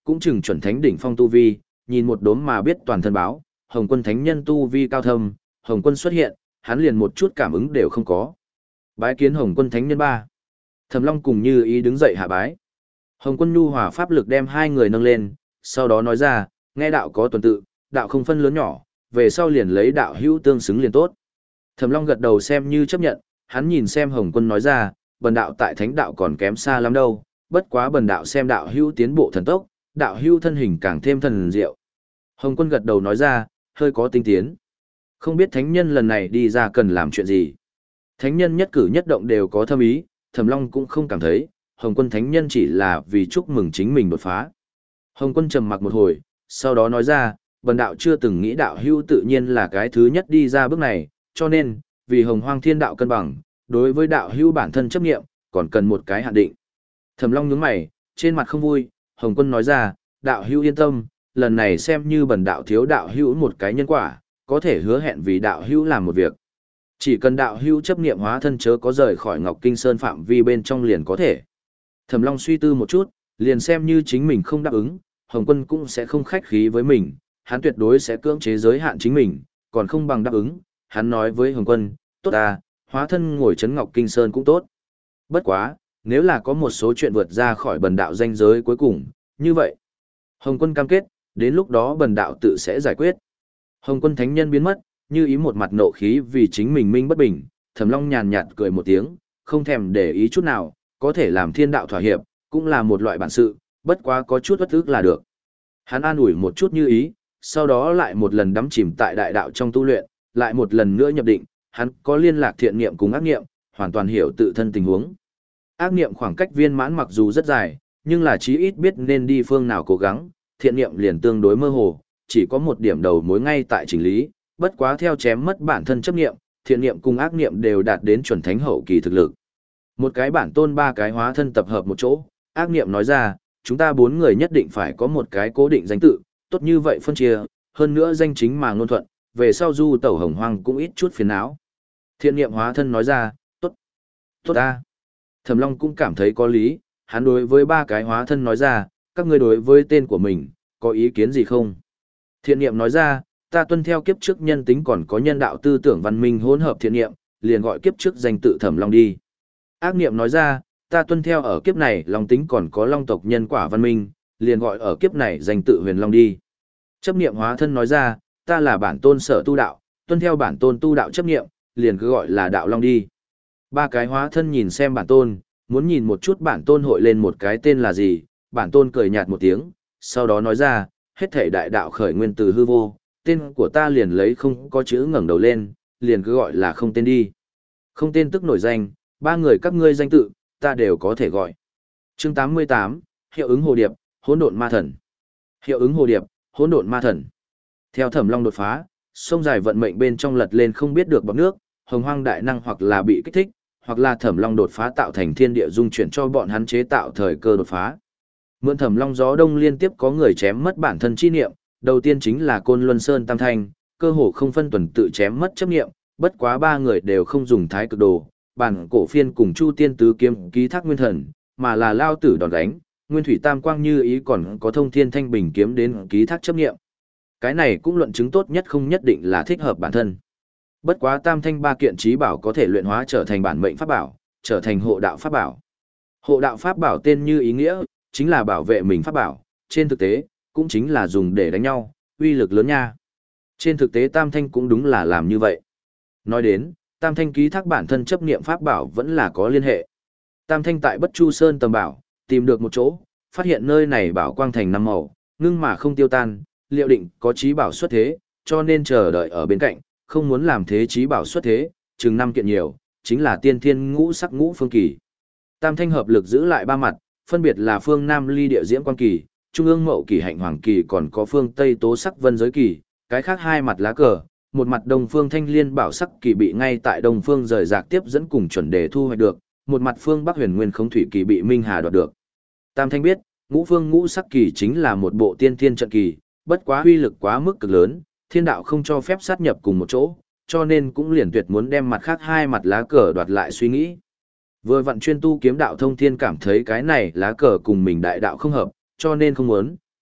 cũng chừng chuẩn thánh đỉnh phong tu vi, nhìn một đốm mà biết toàn thân báo, Hồng Quân thánh nhân tu vi cao thâm, Hồng Quân xuất hiện, hắn liền một chút cảm ứng đều không có. Bái kiến Hồng Quân thánh nhân ba. Thẩm Long cùng Như Ý đứng dậy hạ bái. Hồng Quân nhu hòa pháp lực đem hai người nâng lên, sau đó nói ra, nghe đạo có tuần tự, đạo không phân lớn nhỏ, về sau liền lấy đạo hữu tương xứng liền tốt. Thẩm Long gật đầu xem như chấp nhận, hắn nhìn xem Hồng Quân nói ra, bần đạo tại thánh đạo còn kém xa lắm đâu, bất quá bần đạo xem đạo hữu tiến bộ thần tốc, đạo hữu thân hình càng thêm thần diệu. Hồng Quân gật đầu nói ra, hơi có tinh tiến. Không biết thánh nhân lần này đi ra cần làm chuyện gì. Thánh nhân nhất cử nhất động đều có thâm ý, Thẩm Long cũng không cảm thấy, Hồng Quân thánh nhân chỉ là vì chúc mừng chính mình đột phá. Hồng Quân trầm mặc một hồi, sau đó nói ra, bần đạo chưa từng nghĩ đạo hữu tự nhiên là cái thứ nhất đi ra bước này, cho nên, vì Hồng Hoang thiên đạo cân bằng, đối với đạo hữu bản thân chấp nghiệm, còn cần một cái hạn định. Thẩm Long nhướng mày, trên mặt không vui, Hồng Quân nói ra, đạo hữu yên tâm, lần này xem như bần đạo thiếu đạo hữu một cái nhân quả, có thể hứa hẹn vì đạo hữu làm một việc. Chỉ cần đạo hữu chấp nghiệm hóa thân chớ có rời khỏi Ngọc Kinh Sơn phạm vi bên trong liền có thể. Thẩm Long suy tư một chút, liền xem như chính mình không đáp ứng, Hồng Quân cũng sẽ không khách khí với mình, hắn tuyệt đối sẽ cưỡng chế giới hạn chính mình, còn không bằng đáp ứng. Hắn nói với Hồng Quân, tốt à, hóa thân ngồi trấn Ngọc Kinh Sơn cũng tốt. Bất quá, nếu là có một số chuyện vượt ra khỏi bần đạo danh giới cuối cùng, như vậy. Hồng Quân cam kết, đến lúc đó bần đạo tự sẽ giải quyết. Hồng Quân thánh nhân biến mất, Như Ý một mặt nộ khí vì chính mình minh bất bình, Thẩm Long nhàn nhạt cười một tiếng, không thèm để ý chút nào, có thể làm thiên đạo thỏa hiệp, cũng là một loại bản sự, bất quá có chút bất ức là được. Hắn an ủi một chút Như Ý, sau đó lại một lần đắm chìm tại đại đạo trong tu luyện, lại một lần nữa nhập định, hắn có liên lạc thiện niệm cùng ác niệm, hoàn toàn hiểu tự thân tình huống. Ác niệm khoảng cách viên mãn mặc dù rất dài, nhưng là chí ít biết nên đi phương nào cố gắng, thiện niệm liền tương đối mơ hồ, chỉ có một điểm đầu mối ngay tại chỉnh lý, bất quá theo chém mất bản thân chấp niệm, thiện niệm cùng ác niệm đều đạt đến chuẩn thánh hậu kỳ thực lực. Một cái bản tôn ba cái hóa thân tập hợp một chỗ, ác niệm nói ra, chúng ta bốn người nhất định phải có một cái cố định danh tự, tốt như vậy phân chia, hơn nữa danh chính mà ngôn thuận, về sau du tẩu hồng hoang cũng ít chút phiền não. Thiện niệm hóa thân nói ra, tốt, tốt ta. Thẩm Long cũng cảm thấy có lý, hắn đối với ba cái hóa thân nói ra, các ngươi đối với tên của mình, có ý kiến gì không? Thiện niệm nói ra, ta tuân theo kiếp trước nhân tính còn có nhân đạo tư tưởng văn minh hỗn hợp thiện niệm, liền gọi kiếp trước danh tự Thẩm Long đi. Ác niệm nói ra, ta tuân theo ở kiếp này long tính còn có long tộc nhân quả văn minh, liền gọi ở kiếp này danh tự Huyền Long đi. Chấp niệm hóa thân nói ra, ta là bản tôn sở tu đạo, tuân theo bản tôn tu đạo chấp niệm, liền cứ gọi là đạo long đi. Ba cái hóa thân nhìn xem bản tôn, muốn nhìn một chút bản tôn hội lên một cái tên là gì, bản tôn cười nhạt một tiếng, sau đó nói ra, hết thể đại đạo khởi nguyên từ hư vô, tên của ta liền lấy không có chữ ngẩng đầu lên, liền cứ gọi là không tên đi. Không tên tức nổi danh, ba người các ngươi danh tự, ta đều có thể gọi. Chương tám mươi tám, hiệu ứng hồ điệp, hỗn độn ma thần. Hiệu ứng hồ điệp, hỗn độn ma thần. Theo Thẩm Long đột phá, sông dài vận mệnh bên trong lật lên không biết được bọt nước, hồng hoang đại năng hoặc là bị kích thích, hoặc là Thẩm Long đột phá tạo thành thiên địa dung chuyển cho bọn hắn chế tạo thời cơ đột phá. Mượn Thẩm Long gió đông liên tiếp có người chém mất bản thân chi niệm, đầu tiên chính là Côn Luân Sơn Tam Thanh, cơ hồ không phân tuần tự chém mất chấp niệm, bất quá ba người đều không dùng thái cực đồ, bản cổ phiên cùng Chu Tiên tứ kiếm ký thác nguyên thần, mà là lao tử đòn đánh, Nguyên Thủy Tam Quang Như Ý còn có Thông Thiên Thanh Bình kiếm đến ký thác chấp niệm. Cái này cũng luận chứng tốt nhất không nhất định là thích hợp bản thân. Bất quá Tam Thanh ba kiện trí bảo có thể luyện hóa trở thành bản mệnh pháp bảo, trở thành hộ đạo pháp bảo. Hộ đạo pháp bảo tên như ý nghĩa, chính là bảo vệ mình pháp bảo, trên thực tế, cũng chính là dùng để đánh nhau, uy lực lớn nha. Trên thực tế Tam Thanh cũng đúng là làm như vậy. Nói đến, Tam Thanh ký thác bản thân chấp niệm pháp bảo vẫn là có liên hệ. Tam Thanh tại Bất Chu Sơn tầm bảo, tìm được một chỗ, phát hiện nơi này bảo quang thành năm màu, ngưng mà không tiêu tan, liệu định có trí bảo xuất thế, cho nên chờ đợi ở bên cạnh, không muốn làm thế trí bảo xuất thế, chừng năm kiện nhiều, chính là tiên thiên ngũ sắc ngũ phương kỳ. Tam Thanh hợp lực giữ lại ba mặt, phân biệt là phương Nam ly địa diễm quang kỳ, trung ương mậu kỳ hạnh hoàng kỳ còn có phương Tây tố sắc vân giới kỳ, cái khác hai mặt lá cờ, một mặt đông phương thanh liên bảo sắc kỳ bị ngay tại đông phương rời rạc tiếp dẫn cùng chuẩn đề thu hoạch được, một mặt phương bắc huyền nguyên không thủy kỳ bị minh hà đoạt được. Tam Thanh biết, ngũ phương ngũ sắc kỳ chính là một bộ tiên thiên trận kỳ, bất quá uy lực quá mức cực lớn, thiên đạo không cho phép sát nhập cùng một chỗ, cho nên cũng liền tuyệt muốn đem mặt khác hai mặt lá cờ đoạt lại suy nghĩ. Vừa vặn chuyên tu kiếm đạo thông thiên cảm thấy cái này lá cờ cùng mình đại đạo không hợp, cho nên không muốn,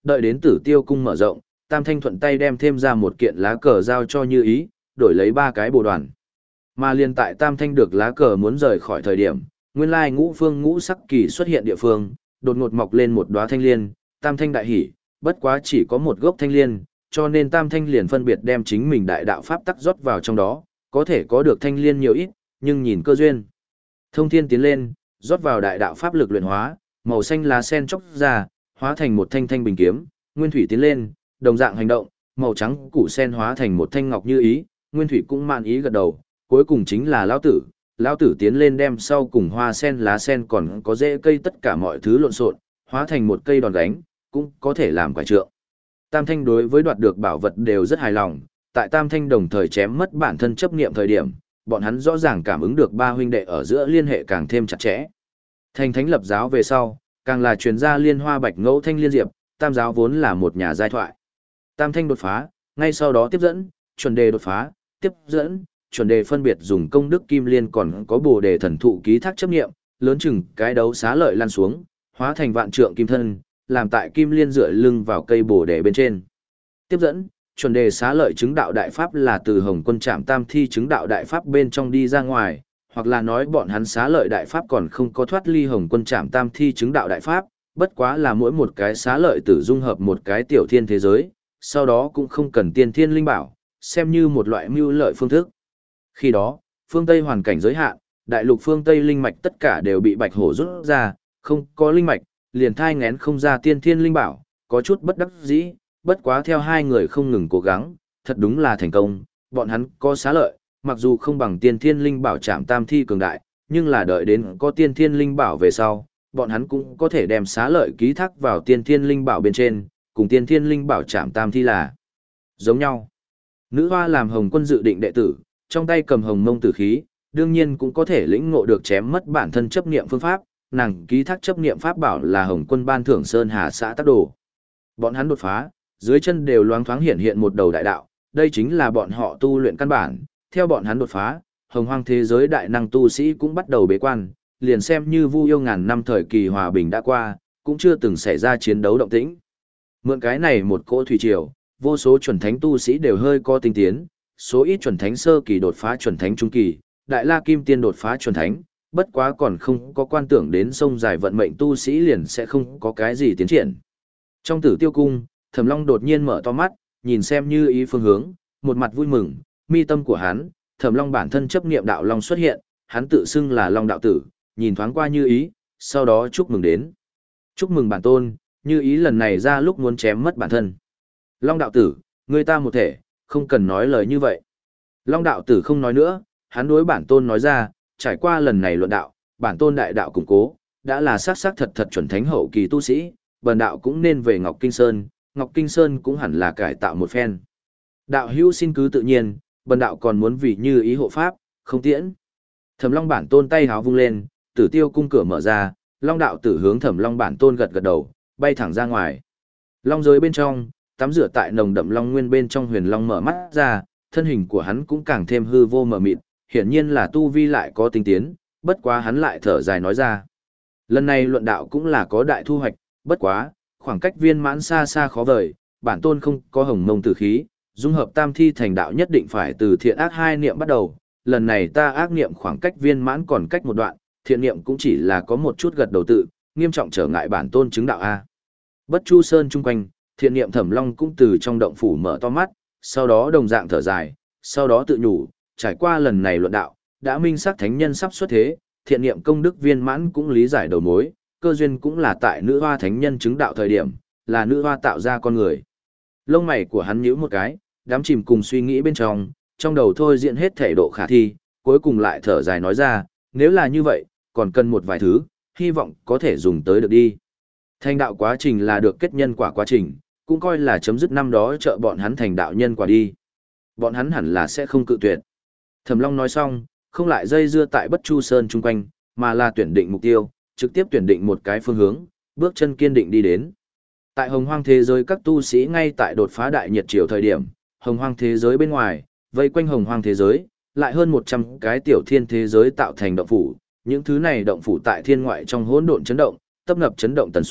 Đợi đến Tử Tiêu cung mở rộng, Tam Thanh thuận tay đem thêm ra một kiện lá cờ giao cho Như Ý, đổi lấy ba cái bồ đoàn. Mà liên tại Tam Thanh được lá cờ muốn rời khỏi thời điểm, nguyên lai ngũ phương ngũ sắc kỳ xuất hiện địa phương, đột ngột mọc lên một đóa thanh liên, Tam Thanh đại hỉ, bất quá chỉ có một gốc thanh liên, cho nên Tam Thanh liền phân biệt đem chính mình đại đạo pháp tắc rót vào trong đó, có thể có được thanh liên nhiều ít, nhưng nhìn cơ duyên. Thông Thiên tiến lên, rót vào đại đạo pháp lực luyện hóa, màu xanh lá sen chốc ra, hóa thành một thanh thanh bình kiếm, Nguyên Thủy tiến lên, đồng dạng hành động, màu trắng củ sen hóa thành một thanh ngọc Như Ý, Nguyên Thủy cũng mạn ý gật đầu, cuối cùng chính là lão tử, lão tử tiến lên đem sau cùng hoa sen lá sen còn có rễ cây tất cả mọi thứ lộn xộn, hóa thành một cây đòn gánh, cũng có thể làm quả trượng. Tam Thanh đối với đoạt được bảo vật đều rất hài lòng, tại Tam Thanh đồng thời chém mất bản thân chấp niệm thời điểm, bọn hắn rõ ràng cảm ứng được ba huynh đệ ở giữa liên hệ càng thêm chặt chẽ. Thành thánh lập giáo về sau, càng là truyền gia liên hoa bạch ngẫu thanh liên diệp, tam giáo vốn là một nhà giai thoại. Tam Thanh đột phá, ngay sau đó tiếp dẫn, chuẩn đề đột phá, tiếp dẫn, chuẩn đề phân biệt dùng công đức kim liên còn có bồ đề thần thụ ký thác chấp niệm, lớn chừng cái đấu xá lợi lan xuống, hóa thành vạn trượng kim thân, làm tại kim liên dựa lưng vào cây bồ đề bên trên. Tiếp dẫn, chuẩn đề xá lợi chứng đạo đại pháp là từ Hồng Quân Trảm Tam Thi chứng đạo đại pháp bên trong đi ra ngoài, hoặc là nói bọn hắn xá lợi đại pháp còn không có thoát ly Hồng Quân Trảm Tam Thi chứng đạo đại pháp, bất quá là mỗi một cái xá lợi tử dung hợp một cái tiểu thiên thế giới, sau đó cũng không cần tiên thiên linh bảo, xem như một loại mưu lợi phương thức. Khi đó, phương Tây hoàn cảnh giới hạn, đại lục phương Tây linh mạch tất cả đều bị bạch hổ rút ra, không có linh mạch, liền thai ngén không ra tiên thiên linh bảo, có chút bất đắc dĩ, bất quá theo hai người không ngừng cố gắng, thật đúng là thành công, bọn hắn có xá lợi, mặc dù không bằng tiên thiên linh bảo Trảm Tam Thi cường đại, nhưng là đợi đến có tiên thiên linh bảo về sau, bọn hắn cũng có thể đem xá lợi ký thác vào tiên thiên linh bảo bên trên, cùng tiên thiên linh bảo Trảm Tam Thi là giống nhau. Nữ hoa làm Hồng Quân dự định đệ tử, trong tay cầm hồng mông tử khí, đương nhiên cũng có thể lĩnh ngộ được chém mất bản thân chấp niệm phương pháp, nàng ký thác chấp niệm pháp bảo là Hồng Quân ban thưởng Sơn Hà xã tác đồ. Bọn hắn đột phá, dưới chân đều loáng thoáng hiện hiện một đầu đại đạo, đây chính là bọn họ tu luyện căn bản, theo bọn hắn đột phá, hồng hoang thế giới đại năng tu sĩ cũng bắt đầu bế quan, liền xem như Vu Yêu ngàn năm thời kỳ hòa bình đã qua, cũng chưa từng xảy ra chiến đấu động tĩnh. Mượn cái này một cỗ thủy triều, vô số chuẩn thánh tu sĩ đều hơi có tinh tiến, số ít chuẩn thánh sơ kỳ đột phá chuẩn thánh trung kỳ, đại la kim tiên đột phá chuẩn thánh, bất quá còn không có quan tưởng đến sông dài vận mệnh tu sĩ liền sẽ không có cái gì tiến triển. Trong Tử Tiêu cung, Thẩm Long đột nhiên mở to mắt, nhìn xem Như Ý phương hướng, một mặt vui mừng, mi tâm của hắn, Thẩm Long bản thân chấp niệm đạo long xuất hiện, hắn tự xưng là Long đạo tử, nhìn thoáng qua Như Ý, sau đó chúc mừng đến. Chúc mừng bản tôn, Như Ý lần này ra lúc muốn chém mất bản thân. Long đạo tử, người ta một thể, không cần nói lời như vậy. Long đạo tử không nói nữa, hắn đối bản tôn nói ra, trải qua lần này luận đạo, bản tôn đại đạo củng cố, đã là xác xác thật thật chuẩn thánh hậu kỳ tu sĩ, bần đạo cũng nên về Ngọc Kinh Sơn, Ngọc Kinh Sơn cũng hẳn là cải tạo một phen. Đạo hữu xin cứ tự nhiên, bần đạo còn muốn vì Như Ý hộ pháp, không tiễn. Thẩm Long bản tôn tay háo vung lên, Tử Tiêu cung cửa mở ra, Long đạo tử hướng Thẩm Long bản tôn gật gật đầu, bay thẳng ra ngoài. Long giới bên trong, tắm rửa tại nồng đậm long nguyên bên trong Huyền Long mở mắt ra, thân hình của hắn cũng càng thêm hư vô mờ mịt, hiển nhiên là tu vi lại có tinh tiến, bất quá hắn lại thở dài nói ra. Lần này luận đạo cũng là có đại thu hoạch, bất quá, khoảng cách viên mãn xa xa khó vời, bản tôn không có hồng mông tử khí, dung hợp tam thi thành đạo nhất định phải từ thiện ác hai niệm bắt đầu, lần này ta ác niệm khoảng cách viên mãn còn cách một đoạn, thiện niệm cũng chỉ là có một chút gật đầu tự, nghiêm trọng trở ngại bản tôn chứng đạo A. Bất Chu Sơn chung quanh, thiện niệm Thẩm Long cũng từ trong động phủ mở to mắt, sau đó đồng dạng thở dài, sau đó tự nhủ, trải qua lần này luận đạo, đã minh xác thánh nhân sắp xuất thế, thiện niệm công đức viên mãn cũng lý giải đầu mối, cơ duyên cũng là tại nữ hoa thánh nhân chứng đạo thời điểm, là nữ hoa tạo ra con người. Lông mày của hắn nhíu một cái, đám chìm cùng suy nghĩ bên trong, trong đầu thôi diễn hết thể độ khả thi, cuối cùng lại thở dài nói ra, nếu là như vậy, còn cần một vài thứ, hy vọng có thể dùng tới được đi. Thành đạo quá trình là được kết nhân quả quá trình, cũng coi là chấm dứt năm đó trợ bọn hắn thành đạo nhân quả đi. Bọn hắn hẳn là sẽ không cự tuyệt. Thẩm Long nói xong, không lại dây dưa tại Bất Chu Sơn chung quanh, mà là tuyển định mục tiêu, trực tiếp tuyển định một cái phương hướng, bước chân kiên định đi đến. Tại hồng hoang thế giới các tu sĩ ngay tại đột phá đại nhiệt triều thời điểm, hồng hoang thế giới bên ngoài, vây quanh hồng hoang thế giới, lại hơn một trăm cái tiểu thiên thế giới tạo thành động phủ, những thứ này động phủ tại thiên ngoại trong hỗn độn chấn động, tấp nập chấn động tần suất,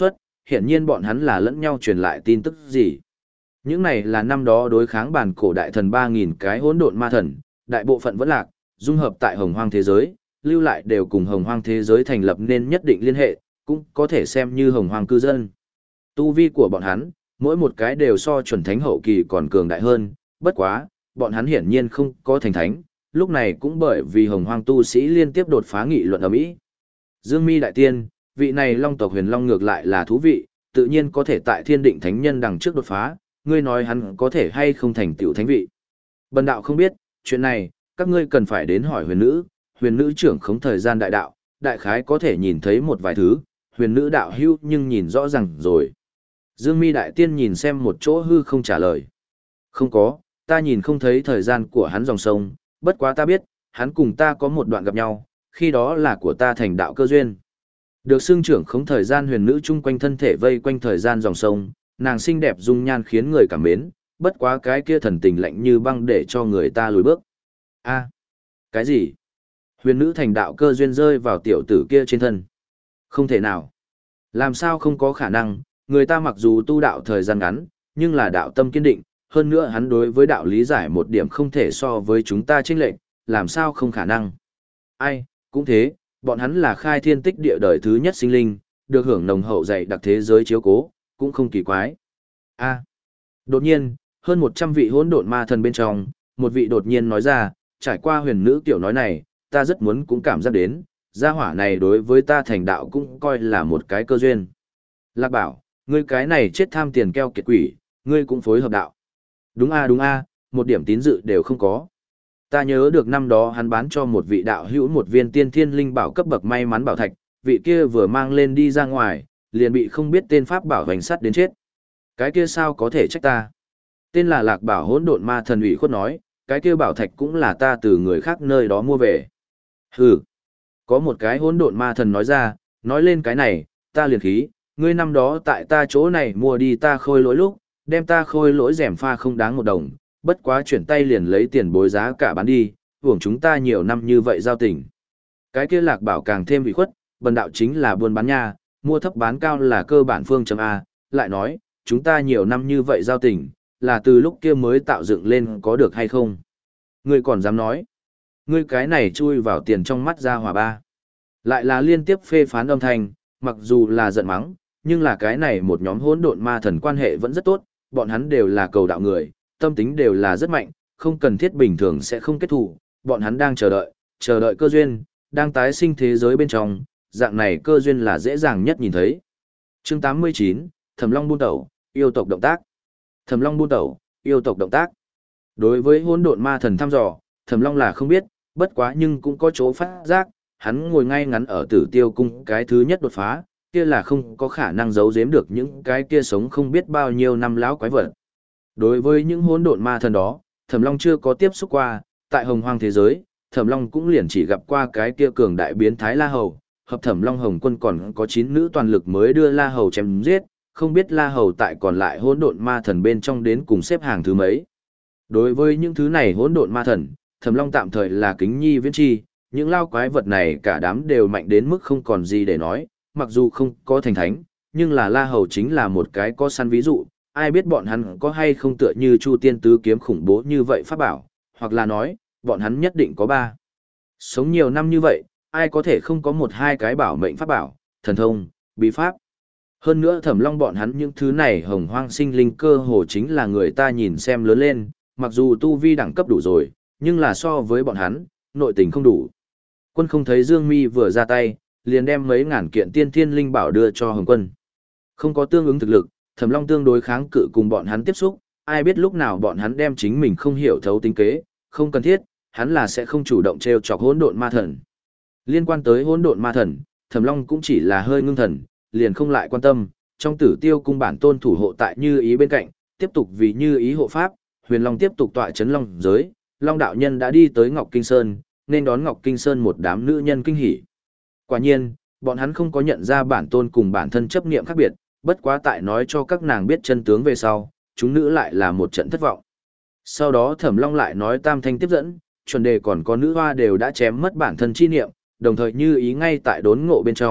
hiện nhiên bọn hắn là lẫn nhau truyền lại tin tức gì. Những này là năm đó đối kháng bản cổ đại thần ba nghìn cái hỗn độn ma thần, đại bộ phận vẫn lạc, dung hợp tại hồng hoang thế giới, lưu lại đều cùng hồng hoang thế giới thành lập nên nhất định liên hệ, cũng có thể xem như hồng hoang cư dân. Tu vi của bọn hắn, mỗi một cái đều so chuẩn thánh hậu kỳ còn cường đại hơn, bất quá, bọn hắn hiển nhiên không có thành thánh, lúc này cũng bởi vì hồng hoang tu sĩ liên tiếp đột phá nghị luận ở Mỹ. Dương Mi đại tiên, vị này long tộc huyền long ngược lại là thú vị, tự nhiên có thể tại thiên định thánh nhân đằng trước đột phá, ngươi nói hắn có thể hay không thành tựu thánh vị. Bần đạo không biết, chuyện này, các ngươi cần phải đến hỏi huyền nữ, huyền nữ trưởng khống thời gian đại đạo, đại khái có thể nhìn thấy một vài thứ, huyền nữ đạo hưu nhưng nhìn rõ ràng rồi. Dương Mi đại tiên nhìn xem một chỗ hư không trả lời. Không có, ta nhìn không thấy thời gian của hắn dòng sông, bất quá ta biết, hắn cùng ta có một đoạn gặp nhau, khi đó là của ta thành đạo cơ duyên. Được xưng trưởng khống thời gian huyền nữ chung quanh thân thể vây quanh thời gian dòng sông, nàng xinh đẹp dung nhan khiến người cảm mến, bất quá cái kia thần tình lạnh như băng để cho người ta lùi bước. A, cái gì? Huyền nữ thành đạo cơ duyên rơi vào tiểu tử kia trên thân. Không thể nào. Làm sao không có khả năng, người ta mặc dù tu đạo thời gian ngắn, nhưng là đạo tâm kiên định, hơn nữa hắn đối với đạo lý giải một điểm không thể so với chúng ta chênh lệch, làm sao không khả năng. Ai, cũng thế, bọn hắn là khai thiên tích địa đời thứ nhất sinh linh, được hưởng nồng hậu dạy đặc thế giới chiếu cố, cũng không kỳ quái. A. Đột nhiên, hơn một trăm vị hỗn độn ma thần bên trong, một vị đột nhiên nói ra, trải qua huyền nữ tiểu nói này, ta rất muốn cũng cảm giác đến, gia hỏa này đối với ta thành đạo cũng coi là một cái cơ duyên. Lạc bảo, ngươi cái này chết tham tiền keo kiệt quỷ, ngươi cũng phối hợp đạo. Đúng a đúng a, một điểm tín dự đều không có. Ta nhớ được năm đó hắn bán cho một vị đạo hữu một viên tiên thiên linh bảo cấp bậc may mắn bảo thạch, vị kia vừa mang lên đi ra ngoài, liền bị không biết tên pháp bảo hoành sắt đến chết. Cái kia sao có thể trách ta? Tên là Lạc Bảo hỗn độn ma thần ủy khuất nói, cái kia bảo thạch cũng là ta từ người khác nơi đó mua về. Hừ. Có một cái hỗn độn ma thần nói ra, nói lên cái này, ta liền khí, ngươi năm đó tại ta chỗ này mua đi ta khôi lỗi lúc, đem ta khôi lỗi rèm pha không đáng một đồng, bất quá chuyển tay liền lấy tiền bối giá cả bán đi, hưởng chúng ta nhiều năm như vậy giao tình. Cái kia Lạc Bảo càng thêm ủy khuất, bần đạo chính là buôn bán nha, mua thấp bán cao là cơ bản phương chấm A, lại nói, chúng ta nhiều năm như vậy giao tình, là từ lúc kia mới tạo dựng lên có được hay không? Ngươi còn dám nói, ngươi cái này chui vào tiền trong mắt ra hỏa ba. Lại là liên tiếp phê phán âm thanh, mặc dù là giận mắng, nhưng là cái này một nhóm hỗn độn ma thần quan hệ vẫn rất tốt, bọn hắn đều là cầu đạo người, tâm tính đều là rất mạnh, không cần thiết bình thường sẽ không kết thù, bọn hắn đang chờ đợi, chờ đợi cơ duyên, đang tái sinh thế giới bên trong, dạng này cơ duyên là dễ dàng nhất nhìn thấy. Chương tám mươi chín, Thẩm Long buôn tẩu, yêu tộc động tác. Thẩm Long buôn tẩu, yêu tộc động tác. Đối với hỗn độn ma thần thăm dò, Thẩm Long là không biết, bất quá nhưng cũng có chỗ phát giác, hắn ngồi ngay ngắn ở Tử Tiêu cung cái thứ nhất đột phá, kia là không có khả năng giấu giếm được những cái kia sống không biết bao nhiêu năm lão quái vật. Đối với những hỗn độn ma thần đó, Thẩm Long chưa có tiếp xúc qua, tại Hồng Hoang thế giới, Thẩm Long cũng liền chỉ gặp qua cái kia cường đại biến thái La Hầu, hợp Thẩm Long Hồng Quân còn có chín nữ toàn lực mới đưa La Hầu chém giết, không biết La Hầu tại còn lại hỗn độn ma thần bên trong đến cùng xếp hàng thứ mấy. Đối với những thứ này hỗn độn ma thần, Thẩm Long tạm thời là kính nhi viễn chi, những lao quái vật này cả đám đều mạnh đến mức không còn gì để nói, mặc dù không có thành thánh, nhưng là La Hầu chính là một cái có săn ví dụ, ai biết bọn hắn có hay không tựa như Chu Tiên Tứ Kiếm khủng bố như vậy pháp bảo, hoặc là nói, bọn hắn nhất định có ba. Sống nhiều năm như vậy, ai có thể không có một hai cái bảo mệnh pháp bảo, thần thông, bí pháp. Hơn nữa Thẩm Long bọn hắn những thứ này hồng hoang sinh linh cơ hồ chính là người ta nhìn xem lớn lên, mặc dù tu vi đẳng cấp đủ rồi, nhưng là so với bọn hắn, nội tình không đủ. Quân không thấy Dương Mi vừa ra tay, liền đem mấy ngàn kiện tiên thiên linh bảo đưa cho Hồng Quân. Không có tương ứng thực lực, Thẩm Long tương đối kháng cự cùng bọn hắn tiếp xúc, ai biết lúc nào bọn hắn đem chính mình không hiểu thấu tính kế, không cần thiết, hắn là sẽ không chủ động trêu chọc hỗn độn ma thần. Liên quan tới hỗn độn ma thần, Thẩm Long cũng chỉ là hơi ngưng thần, liền không lại quan tâm, trong Tử Tiêu cung bản tôn thủ hộ tại Như Ý bên cạnh, tiếp tục vì Như Ý hộ pháp, Huyền Long tiếp tục tọa trấn Long giới, Long đạo nhân đã đi tới Ngọc Kinh Sơn, nên đón Ngọc Kinh Sơn một đám nữ nhân kinh hỉ. Quả nhiên, bọn hắn không có nhận ra bản tôn cùng bản thân chấp niệm khác biệt, bất quá tại nói cho các nàng biết chân tướng về sau, chúng nữ lại là một trận thất vọng. Sau đó Thẩm Long lại nói tam thanh tiếp dẫn, chuẩn đề còn có nữ hoa đều đã chém mất bản thân chi niệm, đồng thời Như Ý ngay tại đốn ngộ bên trong,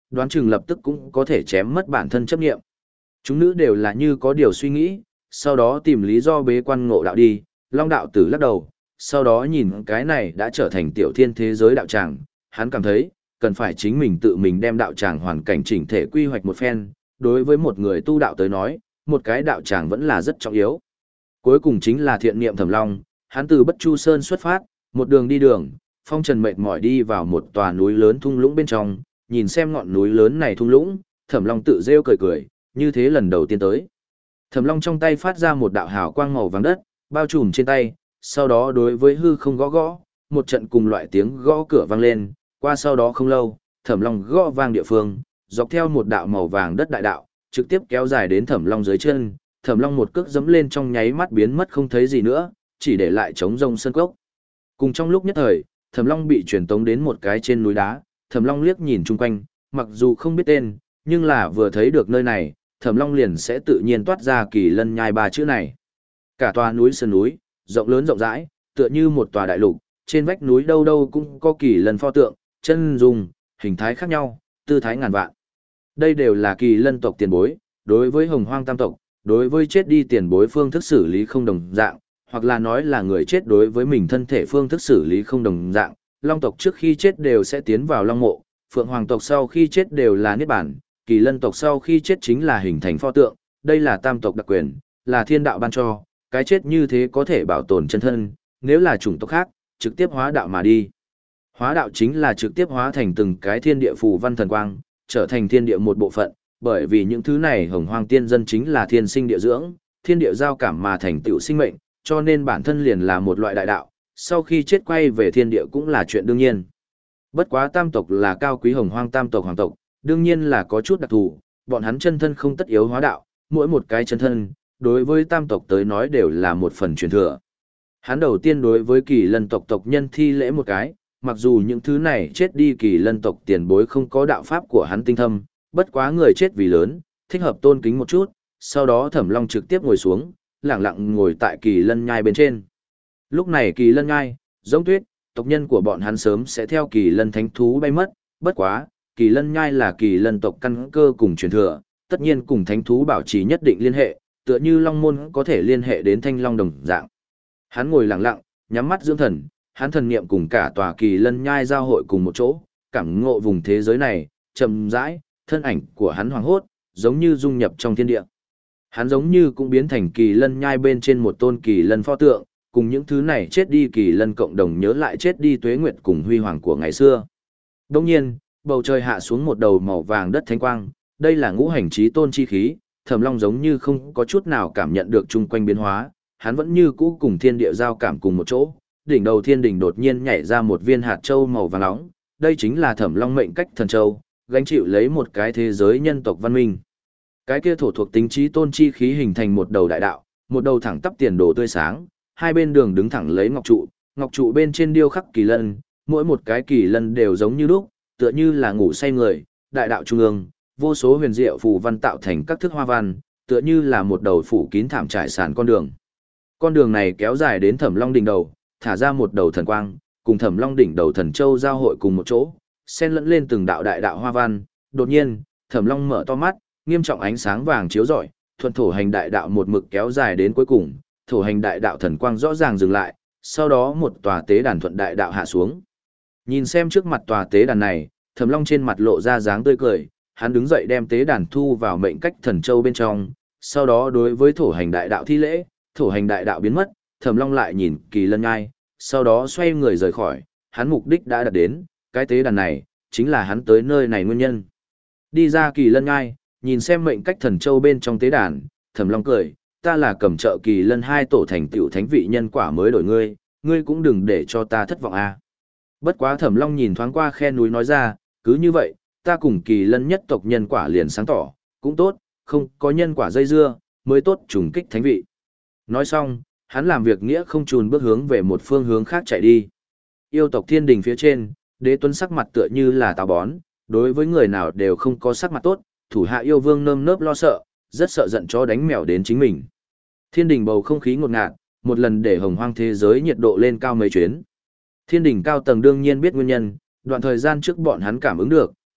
đoán chừng lập tức cũng có thể chém mất bản thân chấp nghiệm. Chúng nữ đều là như có điều suy nghĩ, sau đó tìm lý do bế quan ngộ đạo đi, Long đạo tử lắc đầu, sau đó nhìn cái này đã trở thành tiểu thiên thế giới đạo tràng, hắn cảm thấy, cần phải chính mình tự mình đem đạo tràng hoàn cảnh chỉnh thể quy hoạch một phen, đối với một người tu đạo tới nói, một cái đạo tràng vẫn là rất trọng yếu. Cuối cùng chính là thiện niệm Thẩm Long, hắn từ Bất Chu Sơn xuất phát, một đường đi đường, phong trần mệt mỏi đi vào một tòa núi lớn thung lũng bên trong, nhìn xem ngọn núi lớn này thung lũng, Thẩm Long tự rêu cười cười, như thế lần đầu tiên tới. Thẩm Long trong tay phát ra một đạo hào quang màu vàng đất, bao trùm trên tay, sau đó đối với hư không gõ gõ, một trận cùng loại tiếng gõ cửa vang lên, qua sau đó không lâu, Thẩm Long gõ vang địa phương, dọc theo một đạo màu vàng đất đại đạo, trực tiếp kéo dài đến Thẩm Long dưới chân, Thẩm Long một cước giẫm lên trong nháy mắt biến mất không thấy gì nữa, chỉ để lại trống rông sơn cốc. Cùng trong lúc nhất thời, Thẩm Long bị truyền tống đến một cái trên núi đá, Thẩm Long liếc nhìn chung quanh, mặc dù không biết tên, nhưng là vừa thấy được nơi này, Thẩm Long liền sẽ tự nhiên toát ra Kỳ Lân Nhai ba chữ này. Cả tòa núi sơn núi, rộng lớn rộng rãi, tựa như một tòa đại lục, trên vách núi đâu đâu cũng có Kỳ Lân pho tượng, chân dung, hình thái khác nhau, tư thái ngàn vạn. Đây đều là Kỳ Lân tộc tiền bối, đối với Hồng Hoang Tam tộc, đối với chết đi tiền bối phương thức xử lý không đồng dạng, hoặc là nói là người chết đối với mình thân thể phương thức xử lý không đồng dạng. Long tộc trước khi chết đều sẽ tiến vào long mộ, Phượng Hoàng tộc sau khi chết đều là niết bản, Kỳ Lân tộc sau khi chết chính là hình thành pho tượng, đây là Tam tộc đặc quyền, là thiên đạo ban cho, cái chết như thế có thể bảo tồn chân thân, nếu là chủng tộc khác, trực tiếp hóa đạo mà đi. Hóa đạo chính là trực tiếp hóa thành từng cái thiên địa phù văn thần quang, trở thành thiên địa một bộ phận, bởi vì những thứ này Hồng Hoang tiên dân chính là thiên sinh địa dưỡng, thiên địa giao cảm mà thành tựu sinh mệnh, cho nên bản thân liền là một loại đại đạo, sau khi chết quay về thiên địa cũng là chuyện đương nhiên. Bất quá Tam tộc là cao quý Hồng Hoang Tam tộc hoàng tộc, đương nhiên là có chút đặc thù, bọn hắn chân thân không tất yếu hóa đạo, mỗi một cái chân thân, đối với Tam tộc tới nói đều là một phần truyền thừa. Hắn đầu tiên đối với Kỳ Lân tộc tộc nhân thi lễ một cái, mặc dù những thứ này chết đi Kỳ Lân tộc tiền bối không có đạo pháp của hắn tinh thâm, bất quá người chết vì lớn, thích hợp tôn kính một chút, sau đó Thẩm Long trực tiếp ngồi xuống, lặng lặng ngồi tại Kỳ Lân Nhai bên trên. Lúc này Kỳ Lân Nhai, giống tuyết, tộc nhân của bọn hắn sớm sẽ theo Kỳ Lân thánh thú bay mất, bất quá, Kỳ Lân Nhai là Kỳ Lân tộc căn cơ cùng truyền thừa, tất nhiên cùng thánh thú bảo trì nhất định liên hệ, tựa như Long môn có thể liên hệ đến Thanh Long đồng dạng. Hắn ngồi lặng lặng, nhắm mắt dưỡng thần, hắn thần niệm cùng cả tòa Kỳ Lân Nhai giao hội cùng một chỗ, cảm ngộ vùng thế giới này, chậm rãi, thân ảnh của hắn hoàng hốt, giống như dung nhập trong thiên địa. Hắn giống như cũng biến thành Kỳ Lân Nhai bên trên một tôn Kỳ Lân pho tượng, cùng những thứ này chết đi Kỳ Lân cộng đồng nhớ lại chết đi tuế nguyệt cùng huy hoàng của ngày xưa. Đồng nhiên, bầu trời hạ xuống một đầu màu vàng đất thánh quang, đây là ngũ hành chí tôn chi khí, Thẩm Long giống như không có chút nào cảm nhận được chung quanh biến hóa, hắn vẫn như cũ cùng thiên địa giao cảm cùng một chỗ. Đỉnh đầu thiên đỉnh đột nhiên nhảy ra một viên hạt châu màu vàng nóng, đây chính là Thẩm Long mệnh cách thần châu, gánh chịu lấy một cái thế giới nhân tộc văn minh. Cái kia thổ thuộc tính chí tôn chi khí hình thành một đầu đại đạo, một đầu thẳng tắp tiền đồ tươi sáng, hai bên đường đứng thẳng lấy ngọc trụ, ngọc trụ bên trên điêu khắc kỳ lân, mỗi một cái kỳ lân đều giống như lúc, tựa như là ngủ say người, đại đạo trung ương, vô số huyền diệu phù văn tạo thành các thức hoa văn, tựa như là một đầu phủ kín thảm trải sàn con đường. Con đường này kéo dài đến Thẩm Long đỉnh đầu, thả ra một đầu thần quang, cùng Thẩm Long đỉnh đầu thần châu giao hội cùng một chỗ, xen lẫn lên từng đạo đại đạo hoa văn. Đột nhiên, Thẩm Long mở to mắt, nghiêm trọng ánh sáng vàng chiếu rọi, thuần thổ hành đại đạo một mực kéo dài đến cuối cùng, thổ hành đại đạo thần quang rõ ràng dừng lại, sau đó một tòa tế đàn thuận đại đạo hạ xuống. Nhìn xem trước mặt tòa tế đàn này, Thẩm Long trên mặt lộ ra dáng tươi cười, hắn đứng dậy đem tế đàn thu vào mệnh cách thần châu bên trong, sau đó đối với thổ hành đại đạo thi lễ, thổ hành đại đạo biến mất, Thẩm Long lại nhìn Kỳ Lân Nhai, sau đó xoay người rời khỏi, hắn mục đích đã đạt đến, cái tế đàn này chính là hắn tới nơi này nguyên nhân. Đi ra Kỳ Lân Nhai, nhìn xem mệnh cách thần châu bên trong tế đàn, Thẩm Long cười, ta là cầm trợ Kỳ Lân hai tổ thành tựu thánh vị nhân quả mới đổi ngươi, ngươi cũng đừng để cho ta thất vọng a. À. Bất quá Thẩm Long nhìn thoáng qua khe núi nói ra, cứ như vậy, ta cùng Kỳ Lân nhất tộc nhân quả liền sáng tỏ, cũng tốt, không có nhân quả dây dưa, mới tốt trùng kích thánh vị. Nói xong, hắn làm việc nghĩa không chùn bước hướng về một phương hướng khác chạy đi. Yêu tộc thiên đình phía trên, Đế Tuấn sắc mặt tựa như là táo bón, đối với người nào đều không có sắc mặt tốt, thủ hạ yêu vương nơm nớp lo sợ, rất sợ giận chó đánh mèo đến chính mình. Thiên đình bầu không khí ngột ngạt, một lần để hồng hoang thế giới nhiệt độ lên cao mấy chuyến. Thiên đình cao tầng đương nhiên biết nguyên nhân, đoạn thời gian trước bọn hắn cảm ứng được,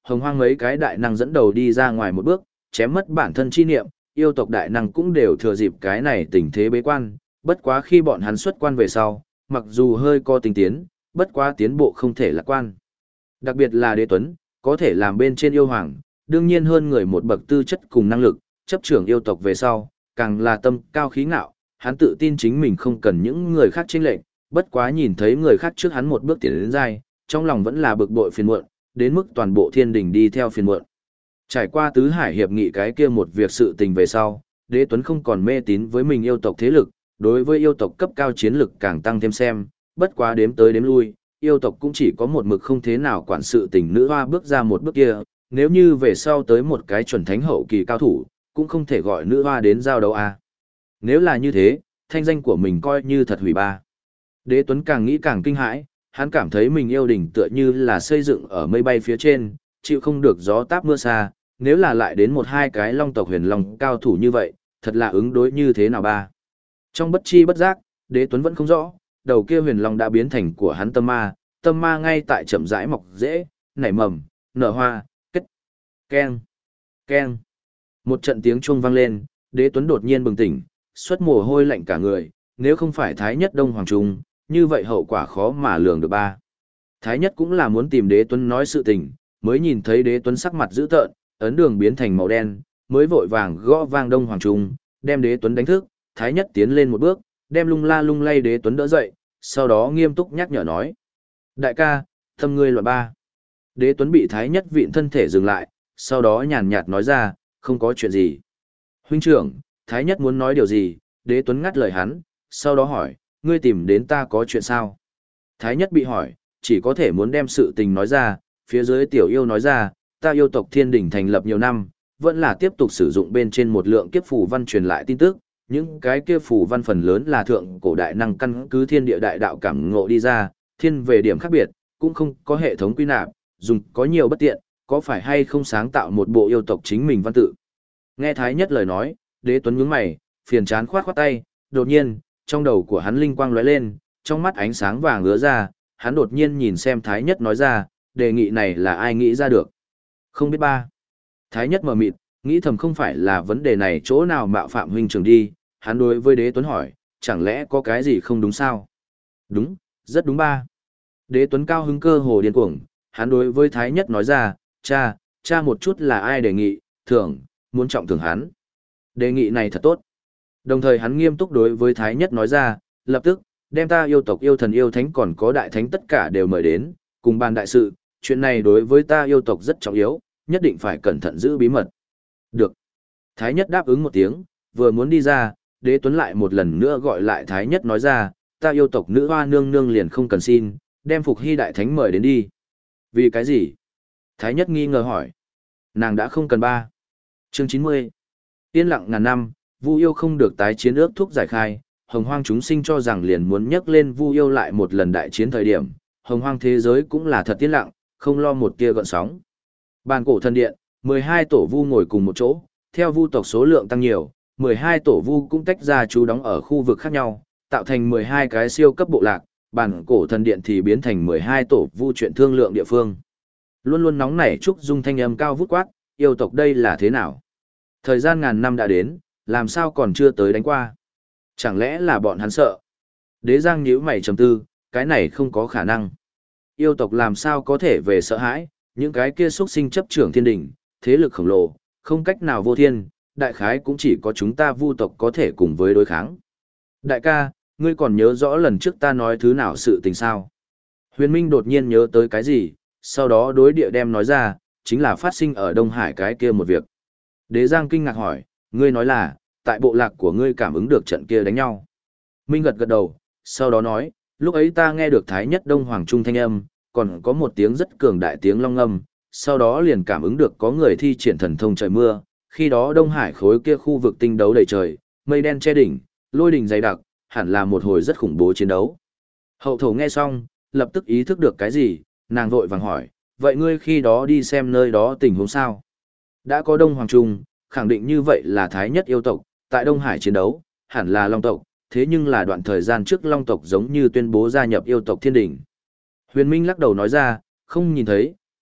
Hồng hoang mấy cái đại năng dẫn đầu đi ra ngoài một bước, chém mất bản thân chi niệm, yêu tộc đại năng cũng đều thừa dịp cái này tình thế bế quan, bất quá khi bọn hắn xuất quan về sau, mặc dù hơi có tinh tiến, bất quá tiến bộ không thể lạc quan. Đặc biệt là Đế Tuấn, có thể làm bên trên yêu hoàng, đương nhiên hơn người một bậc tư chất cùng năng lực, chấp trưởng yêu tộc về sau, càng là tâm cao khí ngạo, hắn tự tin chính mình không cần những người khác chênh lệch, bất quá nhìn thấy người khác trước hắn một bước tiến đến dai, trong lòng vẫn là bực bội phiền muộn, đến mức toàn bộ thiên đình đi theo phiền muộn. Trải qua tứ hải hiệp nghị cái kia một việc sự tình về sau, Đế Tuấn không còn mê tín với mình yêu tộc thế lực, đối với yêu tộc cấp cao chiến lực càng tăng thêm xem, bất quá đếm tới đếm lui, yêu tộc cũng chỉ có một mực không thế nào quản sự tình nữ hoa bước ra một bước kia, nếu như về sau tới một cái chuẩn thánh hậu kỳ cao thủ, cũng không thể gọi nữ hoa đến giao đấu a. À. Nếu là như thế, thanh danh của mình coi như thật hủy ba. Đế Tuấn càng nghĩ càng kinh hãi, hắn cảm thấy mình yêu đỉnh tựa như là xây dựng ở mây bay phía trên, chịu không được gió táp mưa xa, nếu là lại đến một hai cái long tộc huyền long cao thủ như vậy, thật là ứng đối như thế nào ba. Trong bất chi bất giác, Đế Tuấn vẫn không rõ, đầu kia huyền long đã biến thành của hắn tâm ma, tâm ma ngay tại chậm rãi mọc rễ, nảy mầm, nở hoa, kết, keng, keng. Một trận tiếng chuông vang lên, Đế Tuấn đột nhiên bừng tỉnh, xuất mồ hôi lạnh cả người, nếu không phải Thái Nhất Đông Hoàng Trung, như vậy hậu quả khó mà lường được ba. Thái Nhất cũng là muốn tìm Đế Tuấn nói sự tình, mới nhìn thấy Đế Tuấn sắc mặt dữ tợn, ấn đường biến thành màu đen, mới vội vàng gõ vang Đông Hoàng Trung, đem Đế Tuấn đánh thức, Thái Nhất tiến lên một bước, đem lung la lung lay Đế Tuấn đỡ dậy, sau đó nghiêm túc nhắc nhở nói: "Đại ca, tâm ngươi loạn ba." Đế Tuấn bị Thái Nhất vịn thân thể dừng lại, sau đó nhàn nhạt nói ra: "Không có chuyện gì." "Huynh trưởng," Thái Nhất muốn nói điều gì, Đế Tuấn ngắt lời hắn, sau đó hỏi: "Ngươi tìm đến ta có chuyện sao?" Thái Nhất bị hỏi, chỉ có thể muốn đem sự tình nói ra, phía dưới tiểu yêu nói ra: "Ta yêu tộc Thiên Đình thành lập nhiều năm, vẫn là tiếp tục sử dụng bên trên một lượng kiếp phù văn truyền lại tin tức, những cái kia phù văn phần lớn là thượng cổ đại năng căn cứ thiên địa đại đạo cảm ngộ đi ra, thiên về điểm khác biệt, cũng không có hệ thống quy nạp, dùng có nhiều bất tiện, có phải hay không sáng tạo một bộ yêu tộc chính mình văn tự." Nghe Thái Nhất lời nói, Đế Tuấn nhướng mày, phiền chán khoát khoát tay, đột nhiên, trong đầu của hắn linh quang lóe lên, trong mắt ánh sáng vàng ứa ra, hắn đột nhiên nhìn xem Thái Nhất nói ra: "Đề nghị này là ai nghĩ ra được?" "Không biết ba." Thái Nhất mờ mịt, nghĩ thầm không phải là vấn đề này chỗ nào mạo phạm huynh trưởng đi, hắn đối với Đế Tuấn hỏi: "Chẳng lẽ có cái gì không đúng sao?" "Đúng, rất đúng ba." Đế Tuấn cao hứng cơ hồ điên cuồng, hắn đối với Thái Nhất nói ra: "Cha, cha một chút là ai đề nghị, thưởng, muốn trọng thưởng hắn." Đề nghị này thật tốt. Đồng thời hắn nghiêm túc đối với Thái Nhất nói ra: "Lập tức, đem ta yêu tộc yêu thần yêu thánh còn có đại thánh tất cả đều mời đến, cùng bàn đại sự, chuyện này đối với ta yêu tộc rất trọng yếu, nhất định phải cẩn thận giữ bí mật." "Được." Thái Nhất đáp ứng một tiếng, vừa muốn đi ra, Đế Tuấn lại một lần nữa gọi lại Thái Nhất nói ra: "Ta yêu tộc nữ hoa nương nương liền không cần xin, đem Phục Hy đại thánh mời đến đi." "Vì cái gì?" Thái Nhất nghi ngờ hỏi. "Nàng đã không cần ba." Chương chín mươi. Yên lặng ngàn năm, Vu yêu không được tái chiến ước thúc giải khai, hồng hoang chúng sinh cho rằng liền muốn nhắc lên Vu yêu lại một lần đại chiến thời điểm, hồng hoang thế giới cũng là thật yên lặng, không lo một tia gợn sóng. Bàn cổ thần điện, mười hai tổ Vu ngồi cùng một chỗ, theo Vu tộc số lượng tăng nhiều, mười hai tổ Vu cũng tách ra trú đóng ở khu vực khác nhau, tạo thành mười hai cái siêu cấp bộ lạc, bàn cổ thần điện thì biến thành mười hai tổ Vu chuyện thương lượng địa phương. Luôn luôn nóng nảy trúc dung thanh âm cao vút quát: "Yêu tộc đây là thế nào? Thời gian ngàn năm đã đến, làm sao còn chưa tới đánh qua? Chẳng lẽ là bọn hắn sợ?" Đế Giang nhíu mày trầm tư, cái này không có khả năng. Yêu tộc làm sao có thể về sợ hãi, những cái kia xuất sinh chấp trưởng thiên đình, thế lực khổng lồ, không cách nào vô thiên, đại khái cũng chỉ có chúng ta Vu tộc có thể cùng với đối kháng. "Đại ca, ngươi còn nhớ rõ lần trước ta nói thứ nào sự tình sao?" Huyền Minh đột nhiên nhớ tới cái gì, sau đó đối địa đem nói ra, chính là phát sinh ở Đông Hải cái kia một việc. Đế Giang kinh ngạc hỏi: "Ngươi nói là, tại bộ lạc của ngươi cảm ứng được trận kia đánh nhau?" Minh gật gật đầu, sau đó nói: "Lúc ấy ta nghe được Thái Nhất Đông Hoàng Trung thanh âm, còn có một tiếng rất cường đại tiếng long ngâm, sau đó liền cảm ứng được có người thi triển thần thông trời mưa, khi đó Đông Hải khối kia khu vực tinh đấu đầy trời, mây đen che đỉnh, lôi đỉnh dày đặc, hẳn là một hồi rất khủng bố chiến đấu." Hậu thổ nghe xong, lập tức ý thức được cái gì, nàng vội vàng hỏi: "Vậy ngươi khi đó đi xem nơi đó tình huống sao?" Đã có Đông Hoàng Trung, khẳng định như vậy là Thái Nhất yêu tộc, tại Đông Hải chiến đấu, hẳn là Long tộc, thế nhưng là đoạn thời gian trước Long tộc giống như tuyên bố gia nhập yêu tộc Thiên Đình. Huyền Minh lắc đầu nói ra: "Không nhìn thấy,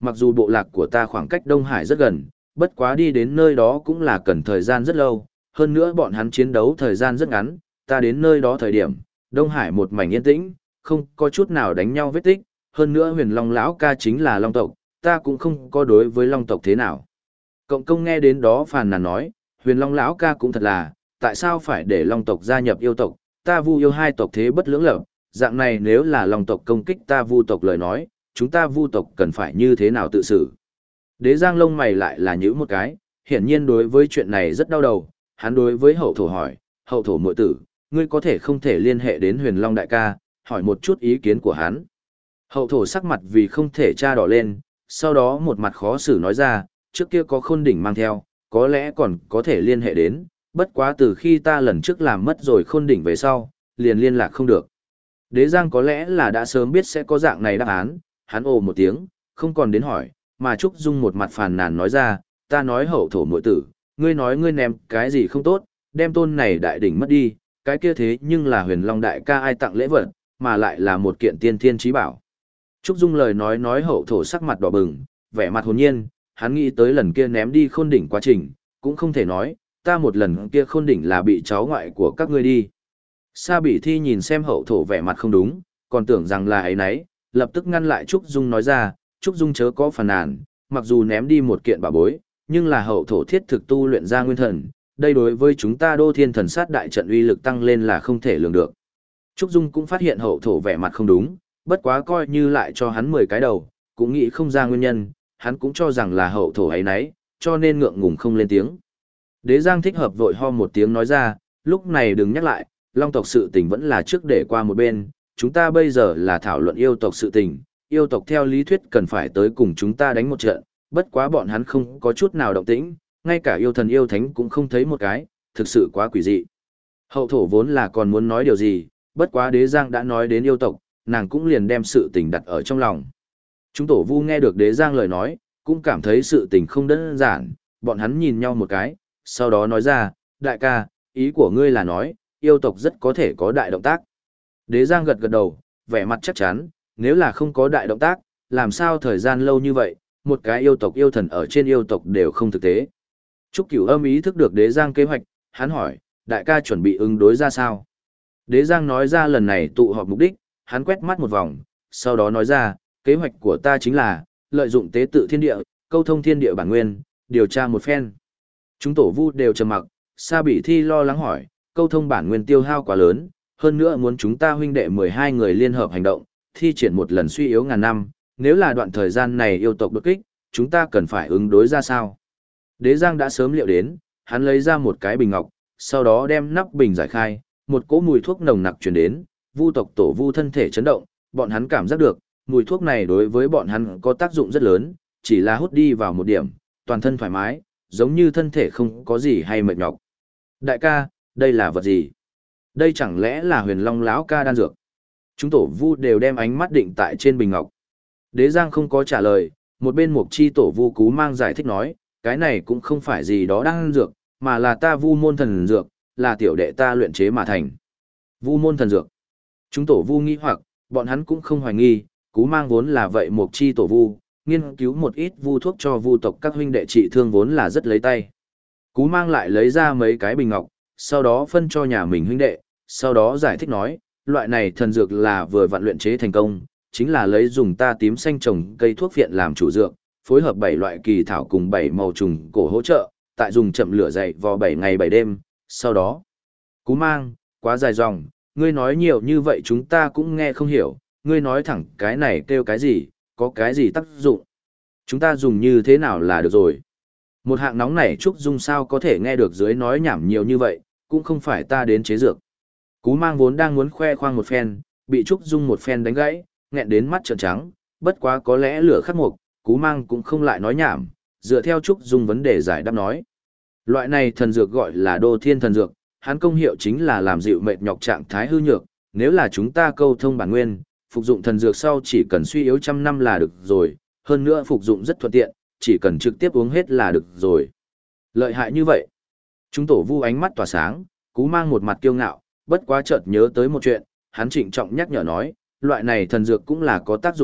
mặc dù bộ lạc của ta khoảng cách Đông Hải rất gần, bất quá đi đến nơi đó cũng là cần thời gian rất lâu, hơn nữa bọn hắn chiến đấu thời gian rất ngắn, ta đến nơi đó thời điểm, Đông Hải một mảnh yên tĩnh, không có chút nào đánh nhau vết tích, hơn nữa huyền Long lão ca chính là Long tộc, ta cũng không có đối với Long tộc thế nào. Cộng công nghe đến đó phàn nàn nói, huyền Long lão ca cũng thật là, tại sao phải để Long tộc gia nhập yêu tộc, ta Vu yêu hai tộc thế bất lưỡng lập, dạng này nếu là Long tộc công kích ta Vu tộc lời nói, chúng ta Vu tộc cần phải như thế nào tự xử. Đế Giang lông mày lại là nhíu một cái, hiển nhiên đối với chuyện này rất đau đầu, hắn đối với hậu thổ hỏi, hậu thổ muội tử, ngươi có thể không thể liên hệ đến huyền Long đại ca, hỏi một chút ý kiến của hắn. Hậu thổ sắc mặt vì không thể tra đỏ lên, sau đó một mặt khó xử nói ra, trước kia có khôn đỉnh mang theo, có lẽ còn có thể liên hệ đến, bất quá từ khi ta lần trước làm mất rồi khôn đỉnh về sau, liền liên lạc không được. Đế Giang có lẽ là đã sớm biết sẽ có dạng này đáp án, hắn ồ một tiếng, không còn đến hỏi, mà Trúc Dung một mặt phàn nàn nói ra, ta nói hậu thổ muội tử, ngươi nói ngươi ném cái gì không tốt, đem tôn này đại đỉnh mất đi, cái kia thế nhưng là huyền Long đại ca ai tặng lễ vật, mà lại là một kiện tiên thiên trí bảo. Trúc Dung lời nói nói hậu thổ sắc mặt đỏ bừng, vẻ mặt hồn nhiên, hắn nghĩ tới lần kia ném đi khôn đỉnh quá trình, cũng không thể nói, ta một lần kia khôn đỉnh là bị cháu ngoại của các ngươi đi. Sa Bỉ Thi nhìn xem hậu thổ vẻ mặt không đúng, còn tưởng rằng là ấy nấy, lập tức ngăn lại Trúc Dung nói ra, Trúc Dung chớ có phàn nàn, mặc dù ném đi một kiện bảo bối, nhưng là hậu thổ thiết thực tu luyện ra nguyên thần, đây đối với chúng ta đô thiên thần sát đại trận uy lực tăng lên là không thể lường được. Trúc Dung cũng phát hiện hậu thổ vẻ mặt không đúng, bất quá coi như lại cho hắn mười cái đầu, cũng nghĩ không ra nguyên nhân, hắn cũng cho rằng là hậu thổ ấy nấy, cho nên ngượng ngùng không lên tiếng. Đế Giang thích hợp vội ho một tiếng nói ra, lúc này đừng nhắc lại, Long tộc sự tình vẫn là trước để qua một bên, chúng ta bây giờ là thảo luận yêu tộc sự tình, yêu tộc theo lý thuyết cần phải tới cùng chúng ta đánh một trận, bất quá bọn hắn không có chút nào động tĩnh, ngay cả yêu thần yêu thánh cũng không thấy một cái, thực sự quá quỷ dị. Hậu thổ vốn là còn muốn nói điều gì, bất quá Đế Giang đã nói đến yêu tộc, nàng cũng liền đem sự tình đặt ở trong lòng. Chúng tổ vu nghe được Đế Giang lời nói, cũng cảm thấy sự tình không đơn giản, bọn hắn nhìn nhau một cái, sau đó nói ra, đại ca, ý của ngươi là nói, yêu tộc rất có thể có đại động tác. Đế Giang gật gật đầu, vẻ mặt chắc chắn, nếu là không có đại động tác, làm sao thời gian lâu như vậy, một cái yêu tộc yêu thần ở trên yêu tộc đều không thực tế. Trúc Cửu Âm ý thức được Đế Giang kế hoạch, hắn hỏi, đại ca chuẩn bị ứng đối ra sao? Đế Giang nói ra lần này tụ họp mục đích, hắn quét mắt một vòng, sau đó nói ra, kế hoạch của ta chính là, lợi dụng tế tự thiên địa, câu thông thiên địa bản nguyên, điều tra một phen. Chúng tổ vu đều trầm mặc, Sa Bỉ Thi lo lắng hỏi, câu thông bản nguyên tiêu hao quá lớn, hơn nữa muốn chúng ta huynh đệ mười hai người liên hợp hành động, thi triển một lần suy yếu ngàn năm, nếu là đoạn thời gian này yêu tộc đột kích, chúng ta cần phải ứng đối ra sao? Đế Giang đã sớm liệu đến, hắn lấy ra một cái bình ngọc, sau đó đem nắp bình giải khai, một cỗ mùi thuốc nồng nặc truyền đến, Vu tộc tổ vu thân thể chấn động, bọn hắn cảm giác được, mùi thuốc này đối với bọn hắn có tác dụng rất lớn, chỉ là hút đi vào một điểm, toàn thân thoải mái, giống như thân thể không có gì hay mệt nhọc. Đại ca, đây là vật gì? Đây chẳng lẽ là huyền Long lão ca đan dược? Chúng tổ vu đều đem ánh mắt định tại trên bình ngọc. Đế Giang không có trả lời, một bên mục chi tổ vu cú mang giải thích nói, cái này cũng không phải gì đó đan dược, mà là ta vu môn thần dược, là tiểu đệ ta luyện chế mà thành. Vu môn thần dược. Chúng tổ vu nghi hoặc, bọn hắn cũng không hoài nghi, cú mang vốn là vậy mục chi tổ vu, nghiên cứu một ít vu thuốc cho vu tộc các huynh đệ trị thương vốn là rất lấy tay. Cú mang lại lấy ra mấy cái bình ngọc, sau đó phân cho nhà mình huynh đệ, sau đó giải thích nói, loại này thần dược là vừa vặn luyện chế thành công, chính là lấy dùng ta tím xanh trồng cây thuốc viện làm chủ dược, phối hợp bảy loại kỳ thảo cùng bảy màu trùng cổ hỗ trợ, tại dùng chậm lửa dậy vào bảy ngày bảy đêm, sau đó. Cú mang, quá dài dòng, ngươi nói nhiều như vậy chúng ta cũng nghe không hiểu, ngươi nói thẳng cái này kêu cái gì, có cái gì tác dụng. Chúng ta dùng như thế nào là được rồi. Một hạng nóng này Trúc Dung sao có thể nghe được dưới nói nhảm nhiều như vậy, cũng không phải ta đến chế dược. Cú mang vốn đang muốn khoe khoang một phen, bị Trúc Dung một phen đánh gãy, nghẹn đến mắt trợn trắng, bất quá có lẽ lửa khắc mục, Cú mang cũng không lại nói nhảm, dựa theo Trúc Dung vấn đề giải đáp nói. Loại này thần dược gọi là đô thiên thần dược, hắn công hiệu chính là làm dịu mệt nhọc trạng thái hư nhược, nếu là chúng ta câu thông bản nguyên, phục dụng thần dược sau chỉ cần suy yếu trăm năm là được rồi, hơn nữa phục dụng rất thuận tiện, chỉ cần trực tiếp uống hết là được rồi. Lợi hại như vậy. Chúng tổ vu ánh mắt tỏa sáng, Cú mang một mặt kiêu ngạo, bất quá chợt nhớ tới một chuyện, hắn trịnh trọng nhắc nhở nói, loại này thần dược cũng là có tác dụng phụ,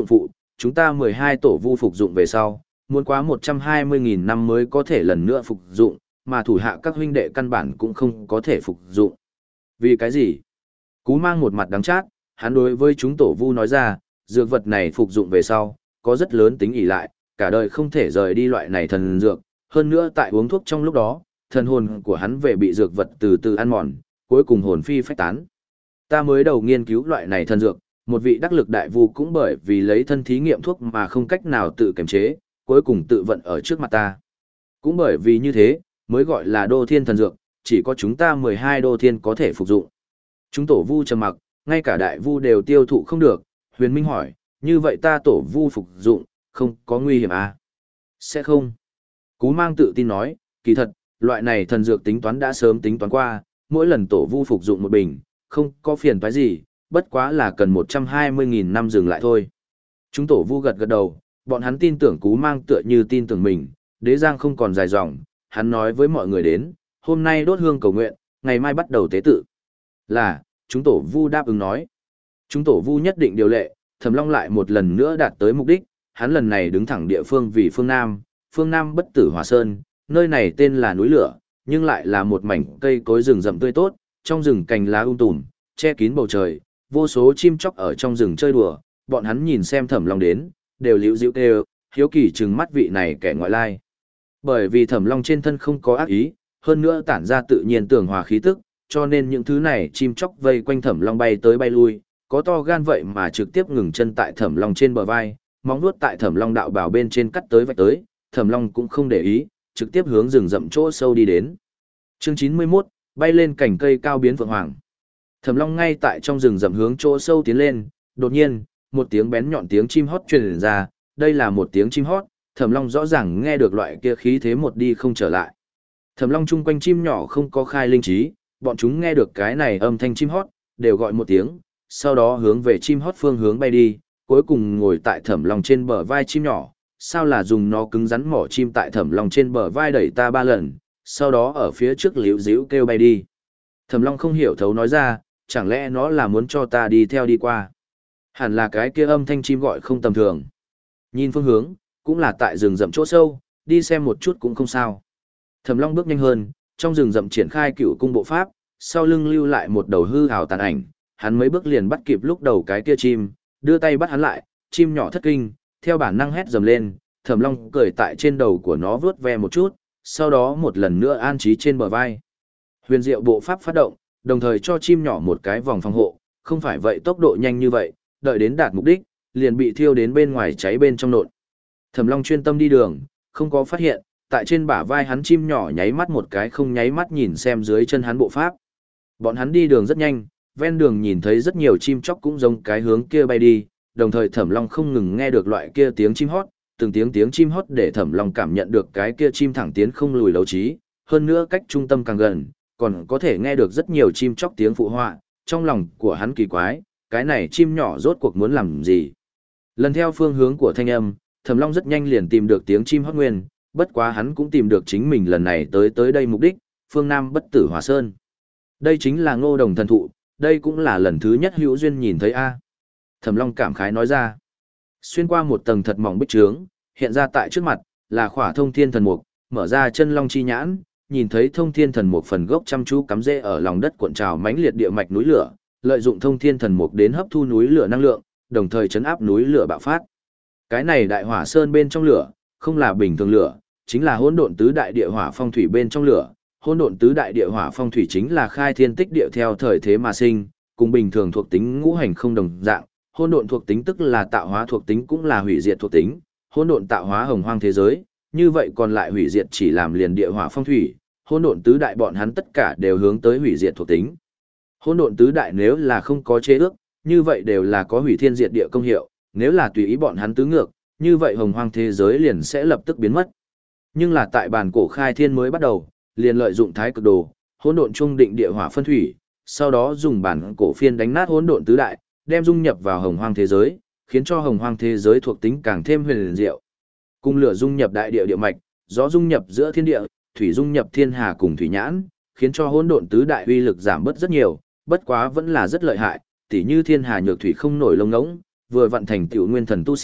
chúng ta mười hai tổ vu phục dụng về sau, muốn quá một trăm hai mươi nghìn năm mới có thể lần nữa phục dụng, mà thủ hạ các huynh đệ căn bản cũng không có thể phục dụng. Vì cái gì? Cú Mang một mặt đắng chát, hắn đối với chúng tổ vu nói ra, dược vật này phục dụng về sau, có rất lớn tính ỷ lại, cả đời không thể rời đi loại này thần dược, hơn nữa tại uống thuốc trong lúc đó, thần hồn của hắn về bị dược vật từ từ ăn mòn, cuối cùng hồn phi phách tán. Ta mới đầu nghiên cứu loại này thần dược, một vị đắc lực đại vu cũng bởi vì lấy thân thí nghiệm thuốc mà không cách nào tự kiềm chế, cuối cùng tự vận ở trước mặt ta. Cũng bởi vì như thế, mới gọi là đô thiên thần dược, chỉ có chúng ta mười hai đô thiên có thể phục dụng. Chúng tổ vu trầm mặc, ngay cả đại vu đều tiêu thụ không được. Huyền Minh hỏi, như vậy ta tổ vu phục dụng, không có nguy hiểm à? Sẽ không. Cú Mang tự tin nói, kỳ thật, loại này thần dược tính toán đã sớm tính toán qua, mỗi lần tổ vu phục dụng một bình, không có phiền toái gì, bất quá là cần một trăm hai mươi nghìn năm dừng lại thôi. Chúng tổ vu gật gật đầu, bọn hắn tin tưởng Cú Mang tựa như tin tưởng mình, đế giang không còn dài dòng, hắn nói với mọi người đến, hôm nay đốt hương cầu nguyện, ngày mai bắt đầu tế tự. Là, chúng tổ vu đáp ứng nói. Chúng tổ vu nhất định điều lệ, Thẩm Long lại một lần nữa đạt tới mục đích, hắn lần này đứng thẳng địa phương vì phương Nam, phương Nam bất tử Hỏa Sơn, nơi này tên là núi lửa, nhưng lại là một mảnh cây cối rừng rậm tươi tốt, trong rừng cành lá um tùm, che kín bầu trời, vô số chim chóc ở trong rừng chơi đùa, bọn hắn nhìn xem Thẩm Long đến, đều liễu dịu kêu, hiếu kỳ trừng mắt vị này kẻ ngoại lai. Bởi vì Thẩm Long trên thân không có ác ý, hơn nữa tản ra tự nhiên tường hòa khí tức, cho nên những thứ này chim chóc vây quanh Thẩm Long bay tới bay lui, có to gan vậy mà trực tiếp ngừng chân tại Thẩm Long trên bờ vai, móng vuốt tại Thẩm Long đạo bảo bên trên cắt tới vạch tới, Thẩm Long cũng không để ý, trực tiếp hướng rừng rậm chỗ sâu đi đến. Chương chín mươi mốt, bay lên cành cây cao biến vượng hoàng. Thẩm Long ngay tại trong rừng rậm hướng chỗ sâu tiến lên, đột nhiên, một tiếng bén nhọn tiếng chim hót truyền ra, đây là một tiếng chim hót, Thẩm Long rõ ràng nghe được loại kia khí thế một đi không trở lại. Thẩm Long chung quanh chim nhỏ không có khai linh trí, bọn chúng nghe được cái này âm thanh chim hót, đều gọi một tiếng, sau đó hướng về chim hót phương hướng bay đi, cuối cùng ngồi tại Thẩm Long trên bờ vai chim nhỏ, sao là dùng nó cứng rắn mỏ chim tại Thẩm Long trên bờ vai đẩy ta ba lần, sau đó ở phía trước liễu díu kêu bay đi. Thẩm Long không hiểu thấu nói ra, chẳng lẽ nó là muốn cho ta đi theo đi qua. Hẳn là cái kia âm thanh chim gọi không tầm thường. Nhìn phương hướng, cũng là tại rừng rậm chỗ sâu, đi xem một chút cũng không sao. Thẩm Long bước nhanh hơn, trong rừng rậm triển khai cựu cung bộ pháp, sau lưng lưu lại một đầu hư hào tàn ảnh, hắn mấy bước liền bắt kịp lúc đầu cái kia chim, đưa tay bắt hắn lại, chim nhỏ thất kinh, theo bản năng hét dầm lên, Thẩm Long cười tại trên đầu của nó vướt ve một chút, sau đó một lần nữa an trí trên bờ vai. Huyền diệu bộ pháp phát động, đồng thời cho chim nhỏ một cái vòng phòng hộ, không phải vậy tốc độ nhanh như vậy, đợi đến đạt mục đích, liền bị thiêu đến bên ngoài cháy bên trong nộn. Thẩm Long chuyên tâm đi đường, không có phát hiện, tại trên bả vai hắn chim nhỏ nháy mắt một cái không nháy mắt nhìn xem dưới chân hắn bộ pháp. Bọn hắn đi đường rất nhanh, ven đường nhìn thấy rất nhiều chim chóc cũng giống cái hướng kia bay đi, đồng thời Thẩm Long không ngừng nghe được loại kia tiếng chim hót, từng tiếng tiếng chim hót để Thẩm Long cảm nhận được cái kia chim thẳng tiến không lùi đấu trí, hơn nữa cách trung tâm càng gần, còn có thể nghe được rất nhiều chim chóc tiếng phụ họa, trong lòng của hắn kỳ quái, cái này chim nhỏ rốt cuộc muốn làm gì. Lần theo phương hướng của thanh âm, Thẩm Long rất nhanh liền tìm được tiếng chim hót nguyên, bất quá hắn cũng tìm được chính mình lần này tới tới đây mục đích, phương Nam bất tử Hỏa Sơn. Đây chính là Ngô Đồng thần thụ, đây cũng là lần thứ nhất hữu duyên nhìn thấy a. Thẩm Long cảm khái nói ra. Xuyên qua một tầng thật mỏng bích trướng, hiện ra tại trước mặt là khỏa Thông Thiên Thần Mục, mở ra chân long chi nhãn, nhìn thấy Thông Thiên Thần Mục phần gốc chăm chú cắm rễ ở lòng đất cuộn trào mãnh liệt địa mạch núi lửa, lợi dụng Thông Thiên Thần Mục đến hấp thu núi lửa năng lượng, đồng thời chấn áp núi lửa bạo phát. Cái này đại hỏa sơn bên trong lửa, không là bình thường lửa, chính là hỗn độn tứ đại địa hỏa phong thủy bên trong lửa. Hỗn độn tứ đại địa hỏa phong thủy chính là khai thiên tích địa theo thời thế mà sinh, cùng bình thường thuộc tính ngũ hành không đồng dạng. Hỗn độn thuộc tính tức là tạo hóa thuộc tính cũng là hủy diệt thuộc tính. Hỗn độn tạo hóa hồng hoang thế giới, như vậy còn lại hủy diệt chỉ làm liền địa hỏa phong thủy. Hỗn độn tứ đại bọn hắn tất cả đều hướng tới hủy diệt thuộc tính. Hỗn độn tứ đại nếu là không có chế ước, như vậy đều là có hủy thiên diệt địa công hiệu, nếu là tùy ý bọn hắn tứ ngược, như vậy hồng hoang thế giới liền sẽ lập tức biến mất. Nhưng là tại bản cổ khai thiên mới bắt đầu, liền lợi dụng thái cực đồ, hỗn độn trung định địa hỏa phân thủy, sau đó dùng bản cổ phiên đánh nát hỗn độn tứ đại, đem dung nhập vào hồng hoang thế giới, khiến cho hồng hoang thế giới thuộc tính càng thêm huyền diệu. Cùng lửa dung nhập đại địa địa mạch, gió dung nhập giữa thiên địa, thủy dung nhập thiên hà cùng thủy nhãn, khiến cho hỗn độn tứ đại uy lực giảm bớt rất nhiều, bất quá vẫn là rất lợi hại, tỉ như thiên hà nhược thủy không nổi lông ngỗng, vừa vận thành tiểu nguyên thần tu sĩ,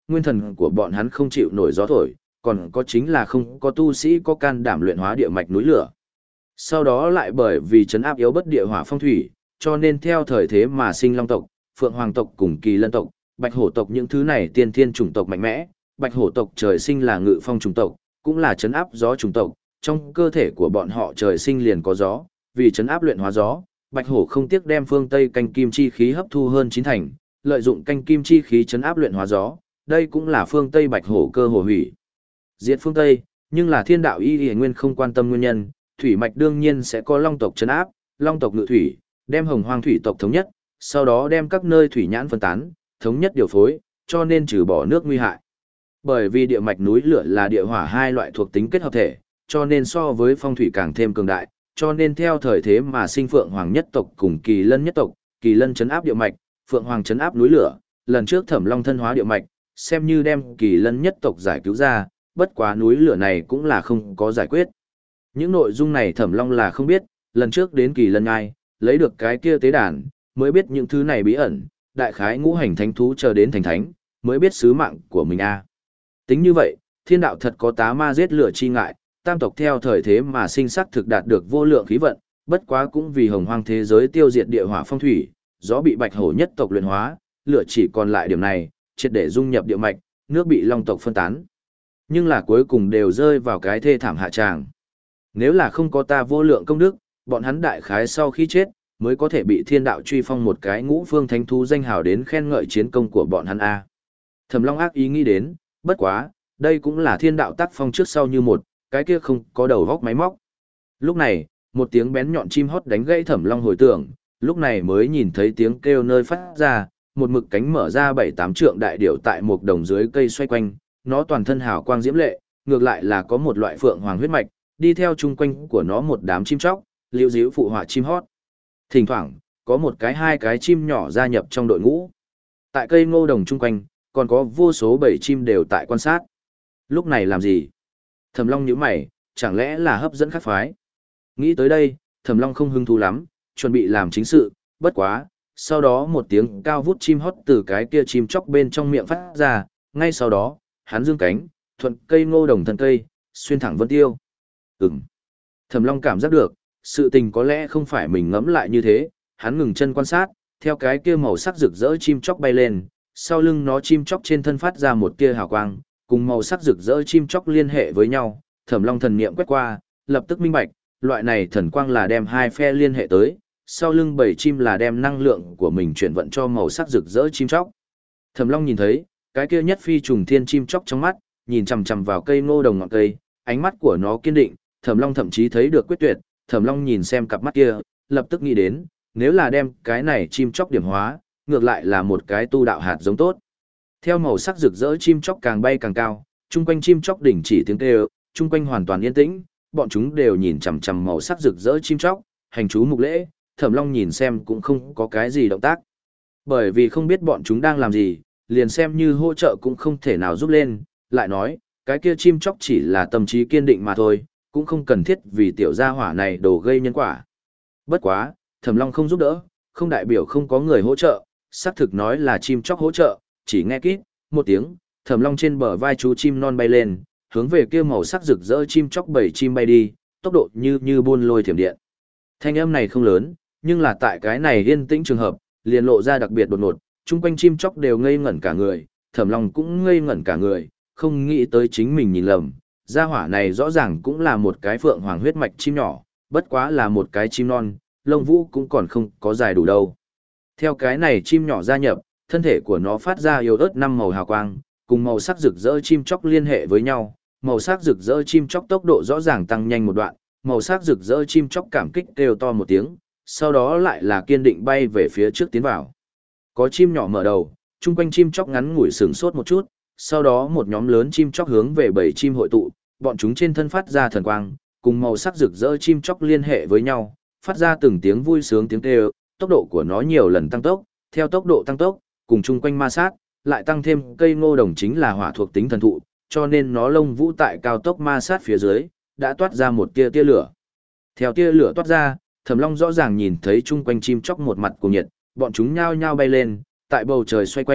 nguyên thần của bọn hắn không chịu nổi gió thổi, còn có chính là không có tu sĩ có can đảm luyện hóa địa mạch núi lửa. Sau đó lại bởi vì trấn áp yếu bất địa hỏa phong thủy, cho nên theo thời thế mà sinh long tộc, phượng hoàng tộc cùng kỳ lân tộc, bạch hổ tộc những thứ này tiên thiên chủng tộc mạnh mẽ, bạch hổ tộc trời sinh là ngự phong chủng tộc, cũng là trấn áp gió chủng tộc, trong cơ thể của bọn họ trời sinh liền có gió, vì trấn áp luyện hóa gió, bạch hổ không tiếc đem phương Tây canh kim chi khí hấp thu hơn chín thành, lợi dụng canh kim chi khí trấn áp luyện hóa gió, đây cũng là phương Tây bạch hổ cơ hồ hủy diệt phương Tây, nhưng là thiên đạo y y nguyên không quan tâm nguyên nhân, thủy mạch đương nhiên sẽ có long tộc trấn áp, long tộc ngự thủy, đem hồng hoang thủy tộc thống nhất, sau đó đem các nơi thủy nhãn phân tán, thống nhất điều phối, cho nên trừ bỏ nước nguy hại. Bởi vì địa mạch núi lửa là địa hỏa hai loại thuộc tính kết hợp thể, cho nên so với phong thủy càng thêm cường đại, cho nên theo thời thế mà sinh phượng hoàng nhất tộc cùng kỳ lân nhất tộc, kỳ lân trấn áp địa mạch, phượng hoàng trấn áp núi lửa, lần trước thẩm long thân hóa địa mạch, xem như đem kỳ lân nhất tộc giải cứu ra, bất quá núi lửa này cũng là không có giải quyết. Những nội dung này thẩm long là không biết, lần trước đến kỳ lân ngai, lấy được cái kia tế đàn, mới biết những thứ này bí ẩn, đại khái ngũ hành thánh thú chờ đến thành thánh, mới biết sứ mạng của mình a. Tính như vậy, thiên đạo thật có tá ma giết lửa chi ngại, tam tộc theo thời thế mà sinh sắc thực đạt được vô lượng khí vận, bất quá cũng vì hồng hoang thế giới tiêu diệt địa hỏa phong thủy, gió bị bạch hổ nhất tộc luyện hóa, lửa chỉ còn lại điểm này, triệt để dung nhập địa mạch, nước bị long tộc phân tán. Nhưng là cuối cùng đều rơi vào cái thê thảm hạ tràng. Nếu là không có ta vô lượng công đức, bọn hắn đại khái sau khi chết, mới có thể bị thiên đạo truy phong một cái ngũ phương thánh thú danh hào đến khen ngợi chiến công của bọn hắn a. Thẩm Long ác ý nghĩ đến, bất quá, đây cũng là thiên đạo tác phong trước sau như một, cái kia không có đầu góc máy móc. Lúc này, một tiếng bén nhọn chim hót đánh gãy Thẩm Long hồi tưởng, lúc này mới nhìn thấy tiếng kêu nơi phát ra, một mực cánh mở ra bảy tám trượng đại điểu tại một đồng dưới cây xoay quanh, nó toàn thân hào quang diễm lệ, ngược lại là có một loại phượng hoàng huyết mạch, đi theo chung quanh của nó một đám chim chóc, liễu díu phụ họa chim hót. Thỉnh thoảng, có một cái hai cái chim nhỏ gia nhập trong đội ngũ. Tại cây ngô đồng chung quanh, còn có vô số bầy chim đều tại quan sát. Lúc này làm gì? Thẩm Long nhíu mày, chẳng lẽ là hấp dẫn khác phái? Nghĩ tới đây, Thẩm Long không hứng thú lắm, chuẩn bị làm chính sự, bất quá, sau đó một tiếng cao vút chim hót từ cái kia chim chóc bên trong miệng phát ra, ngay sau đó, hắn dương cánh, thuận cây ngô đồng thân cây, xuyên thẳng vân tiêu. Ừm. Thẩm Long cảm giác được, sự tình có lẽ không phải mình ngẫm lại như thế, hắn ngừng chân quan sát, theo cái kia màu sắc rực rỡ chim chóc bay lên, sau lưng nó chim chóc trên thân phát ra một tia hào quang, cùng màu sắc rực rỡ chim chóc liên hệ với nhau, Thẩm Long thần niệm quét qua, lập tức minh bạch, loại này thần quang là đem hai phe liên hệ tới, sau lưng bầy chim là đem năng lượng của mình chuyển vận cho màu sắc rực rỡ chim chóc. Thẩm Long nhìn thấy, cái kia nhất phi trùng thiên chim chóc trong mắt, nhìn chằm chằm vào cây ngô đồng ngọn cây, ánh mắt của nó kiên định, Thẩm Long thậm chí thấy được quyết tuyệt, Thẩm Long nhìn xem cặp mắt kia, lập tức nghĩ đến, nếu là đem cái này chim chóc điểm hóa, ngược lại là một cái tu đạo hạt giống tốt. Theo màu sắc rực rỡ chim chóc càng bay càng cao, chung quanh chim chóc đỉnh chỉ tiếng kêu, chung quanh hoàn toàn yên tĩnh, bọn chúng đều nhìn chằm chằm màu sắc rực rỡ chim chóc, hành chú mục lễ, Thẩm Long nhìn xem cũng không có cái gì động tác. Bởi vì không biết bọn chúng đang làm gì, liền xem như hỗ trợ cũng không thể nào giúp lên, lại nói, cái kia chim chóc chỉ là tâm trí kiên định mà thôi, cũng không cần thiết vì tiểu gia hỏa này đổ gây nhân quả. Bất quá, Thẩm Long không giúp đỡ, không đại biểu không có người hỗ trợ, xác thực nói là chim chóc hỗ trợ, chỉ nghe kít, một tiếng, Thẩm Long trên bờ vai chú chim non bay lên, hướng về kia màu sắc rực rỡ chim chóc bảy chim bay đi, tốc độ như như buôn lôi thiểm điện. Thanh âm này không lớn, nhưng là tại cái này yên tĩnh trường hợp, liền lộ ra đặc biệt đột ngột, chung quanh chim chóc đều ngây ngẩn cả người, Thẩm Long cũng ngây ngẩn cả người, không nghĩ tới chính mình nhìn lầm, gia hỏa này rõ ràng cũng là một cái phượng hoàng huyết mạch chim nhỏ, bất quá là một cái chim non, lông vũ cũng còn không có dài đủ đâu. Theo cái này chim nhỏ gia nhập, thân thể của nó phát ra yếu ớt năm màu hào quang, cùng màu sắc rực rỡ chim chóc liên hệ với nhau, màu sắc rực rỡ chim chóc tốc độ rõ ràng tăng nhanh một đoạn, màu sắc rực rỡ chim chóc cảm kích kêu to một tiếng, sau đó lại là kiên định bay về phía trước tiến vào. Có chim nhỏ mở đầu, chung quanh chim chóc ngắn ngủi sừng sốt một chút, sau đó một nhóm lớn chim chóc hướng về bầy chim hội tụ, bọn chúng trên thân phát ra thần quang, cùng màu sắc rực rỡ chim chóc liên hệ với nhau, phát ra từng tiếng vui sướng tiếng kêu, tốc độ của nó nhiều lần tăng tốc, theo tốc độ tăng tốc, cùng chung quanh ma sát, lại tăng thêm cây ngô đồng chính là hỏa thuộc tính thần thụ, cho nên nó lông vũ tại cao tốc ma sát phía dưới, đã toát ra một tia tia lửa. Theo tia lửa toát ra, Thẩm Long rõ ràng nhìn thấy chung quanh chim chóc một mặt cuồng nhiệt, bọn chúng nhao nhao bay lên, tại bầu trời xoay quanh,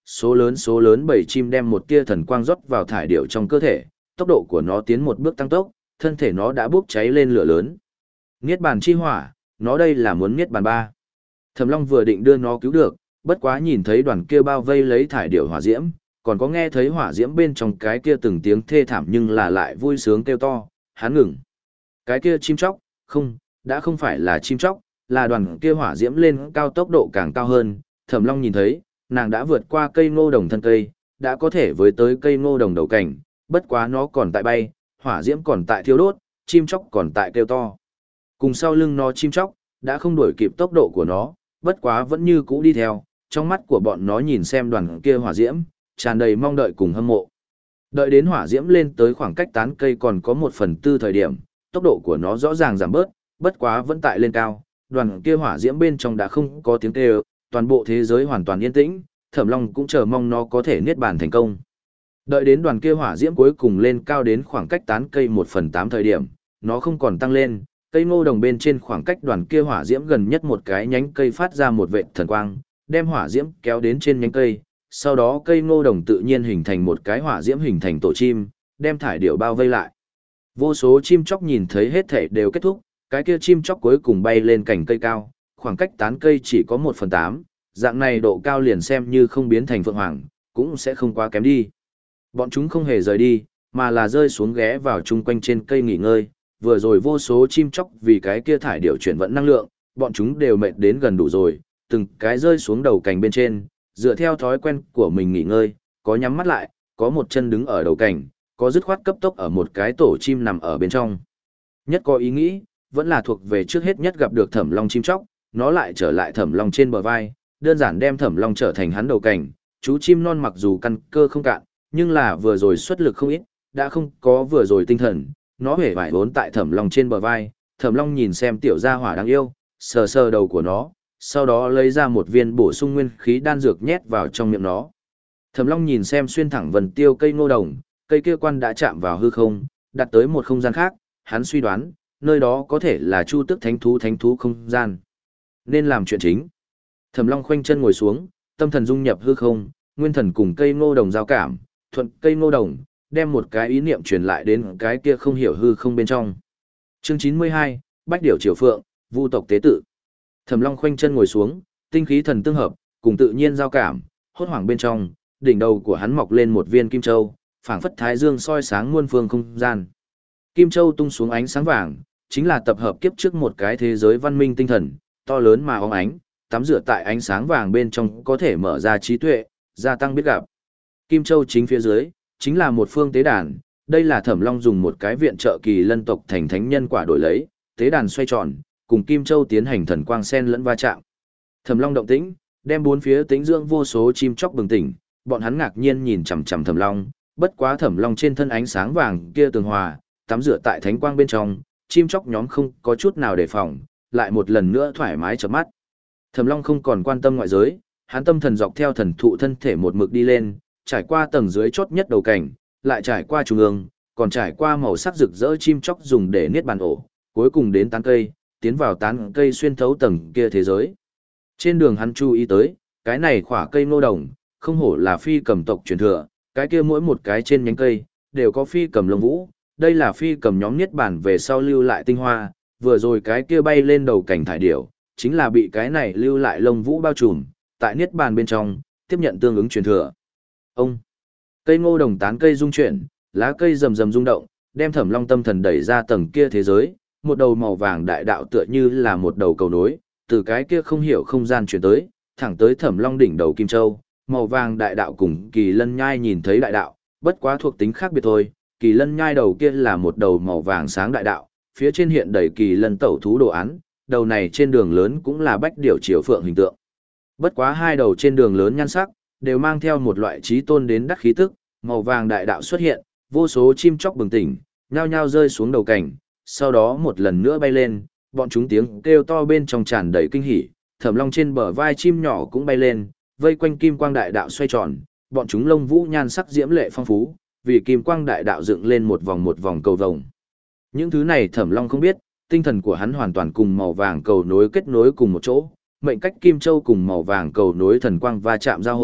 số lớn số lớn bầy chim đem một tia thần quang rót vào thải điểu trong cơ thể, tốc độ của nó tiến một bước tăng tốc, thân thể nó đã bốc cháy lên lửa lớn. Niết bàn chi hỏa, nó đây là muốn niết bàn ba. Thẩm Long vừa định đưa nó cứu được, bất quá nhìn thấy đoàn kia bao vây lấy thải điểu hỏa diễm, còn có nghe thấy hỏa diễm bên trong cái kia từng tiếng thê thảm nhưng là lại vui sướng kêu to, hắn ngừng. Cái kia chim chóc, không, đã không phải là chim chóc, là đoàn kia hỏa diễm lên cao tốc độ càng cao hơn, Thẩm Long nhìn thấy, nàng đã vượt qua cây ngô đồng thân cây, đã có thể với tới cây ngô đồng đầu cảnh, bất quá nó còn tại bay, hỏa diễm còn tại thiêu đốt, chim chóc còn tại kêu to. Cùng sau lưng nó chim chóc, đã không đuổi kịp tốc độ của nó, bất quá vẫn như cũ đi theo, trong mắt của bọn nó nhìn xem đoàn kia hỏa diễm, tràn đầy mong đợi cùng hâm mộ. Đợi đến hỏa diễm lên tới khoảng cách tán cây còn có một phần tư thời điểm, tốc độ của nó rõ ràng giảm bớt, bất quá vẫn tại lên cao, đoàn kia hỏa diễm bên trong đã không có tiếng kêu, toàn bộ thế giới hoàn toàn yên tĩnh, Thẩm Long cũng chờ mong nó có thể niết bàn thành công. Đợi đến đoàn kia hỏa diễm cuối cùng lên cao đến khoảng cách tán cây một phần tám thời điểm, nó không còn tăng lên, cây ngô đồng bên trên khoảng cách đoàn kia hỏa diễm gần nhất một cái nhánh cây phát ra một vệt thần quang, đem hỏa diễm kéo đến trên nhánh cây, sau đó cây ngô đồng tự nhiên hình thành một cái hỏa diễm hình thành tổ chim, đem thải điểu bao vây lại. Vô số chim chóc nhìn thấy hết thảy đều kết thúc, cái kia chim chóc cuối cùng bay lên cành cây cao, khoảng cách tán cây chỉ có một phần tám, dạng này độ cao liền xem như không biến thành phượng hoàng, cũng sẽ không quá kém đi. Bọn chúng không hề rời đi, mà là rơi xuống ghé vào chung quanh trên cây nghỉ ngơi, vừa rồi vô số chim chóc vì cái kia thải điểu chuyển vận năng lượng, bọn chúng đều mệt đến gần đủ rồi, từng cái rơi xuống đầu cành bên trên, dựa theo thói quen của mình nghỉ ngơi, có nhắm mắt lại, có một chân đứng ở đầu cành, có dứt khoát cấp tốc ở một cái tổ chim nằm ở bên trong. Nhất có ý nghĩ, vẫn là thuộc về trước hết nhất gặp được Thẩm Long chim chóc, nó lại trở lại Thẩm Long trên bờ vai, đơn giản đem Thẩm Long trở thành hắn đầu cành, chú chim non mặc dù căn cơ không cạn, nhưng là vừa rồi xuất lực không ít, đã không có vừa rồi tinh thần, nó hề vải vốn tại Thẩm Long trên bờ vai, Thẩm Long nhìn xem tiểu gia hỏa đáng yêu, sờ sờ đầu của nó, sau đó lấy ra một viên bổ sung nguyên khí đan dược nhét vào trong miệng nó. Thẩm Long nhìn xem xuyên thẳng vần tiêu cây ngô đồng, cây kia quan đã chạm vào hư không, đặt tới một không gian khác, hắn suy đoán, nơi đó có thể là Chu Tức Thánh thú thánh thú không gian. Nên làm chuyện chính. Thẩm Long khoanh chân ngồi xuống, tâm thần dung nhập hư không, nguyên thần cùng cây ngô đồng giao cảm, thuận cây ngô đồng, đem một cái ý niệm truyền lại đến cái kia không hiểu hư không bên trong. Chương chín mươi hai, Bách điểu triều phượng, Vu tộc tế tự. Thẩm Long khoanh chân ngồi xuống, tinh khí thần tương hợp, cùng tự nhiên giao cảm, hốt hoảng bên trong, đỉnh đầu của hắn mọc lên một viên kim châu, phảng phất thái dương soi sáng muôn phương không gian. Kim châu tung xuống ánh sáng vàng, chính là tập hợp kiếp trước một cái thế giới văn minh tinh thần, to lớn mà óng ánh, tắm rửa tại ánh sáng vàng bên trong có thể mở ra trí tuệ, gia tăng biết gặp. Kim châu chính phía dưới, chính là một phương tế đàn, đây là Thẩm Long dùng một cái viện trợ kỳ lân tộc thành thánh nhân quả đổi lấy, tế đàn xoay tròn, cùng Kim châu tiến hành thần quang sen lẫn va chạm. Thẩm Long động tĩnh, đem bốn phía tĩnh dưỡng vô số chim chóc bừng tỉnh, bọn hắn ngạc nhiên nhìn chằm chằm Thẩm Long, bất quá Thẩm Long trên thân ánh sáng vàng kia tường hòa, tắm rửa tại thánh quang bên trong, chim chóc nhóm không có chút nào đề phòng, lại một lần nữa thoải mái chớp mắt. Thẩm Long không còn quan tâm ngoại giới, hắn tâm thần dọc theo thần thụ thân thể một mực đi lên, trải qua tầng dưới chót nhất đầu cảnh, lại trải qua trung ương, còn trải qua màu sắc rực rỡ chim chóc dùng để niết bàn ổ, cuối cùng đến tán cây, tiến vào tán cây xuyên thấu tầng kia thế giới. Trên đường hắn chú ý tới, cái này khỏa cây ngô đồng, không hổ là phi cầm tộc truyền thừa, cái kia mỗi một cái trên nhánh cây, đều có phi cầm lông vũ, đây là phi cầm nhóm niết bàn về sau lưu lại tinh hoa, vừa rồi cái kia bay lên đầu cảnh thải điểu, chính là bị cái này lưu lại lông vũ bao trùm, tại niết bàn bên trong, tiếp nhận tương ứng truyền thừa. Ông, cây ngô đồng tán cây rung chuyển, lá cây rầm rầm rung động, đem Thẩm Long tâm thần đẩy ra tầng kia thế giới, một đầu màu vàng đại đạo tựa như là một đầu cầu nối, từ cái kia không hiểu không gian chuyển tới, thẳng tới Thẩm Long đỉnh đầu Kim Châu, màu vàng đại đạo cùng Kỳ Lân Nhai nhìn thấy đại đạo, bất quá thuộc tính khác biệt thôi, Kỳ Lân Nhai đầu kia là một đầu màu vàng sáng đại đạo, phía trên hiện đầy Kỳ Lân tẩu thú đồ án, đầu này trên đường lớn cũng là bách điểu triều phượng hình tượng. Bất quá hai đầu trên đường lớn nhan sắc, đều mang theo một loại trí tôn đến đắc khí tức, màu vàng đại đạo xuất hiện, vô số chim chóc bừng tỉnh, nhao nhao rơi xuống đầu cảnh, sau đó một lần nữa bay lên, bọn chúng tiếng kêu to bên trong tràn đầy kinh hỉ, Thẩm Long trên bờ vai chim nhỏ cũng bay lên, vây quanh kim quang đại đạo xoay tròn, bọn chúng lông vũ nhan sắc diễm lệ phong phú, vì kim quang đại đạo dựng lên một vòng một vòng cầu vồng. Những thứ này Thẩm Long không biết, tinh thần của hắn hoàn toàn cùng màu vàng cầu nối kết nối cùng một chỗ, mệnh cách Kim Châu cùng màu vàng cầu nối thần quang va chạm giao hội,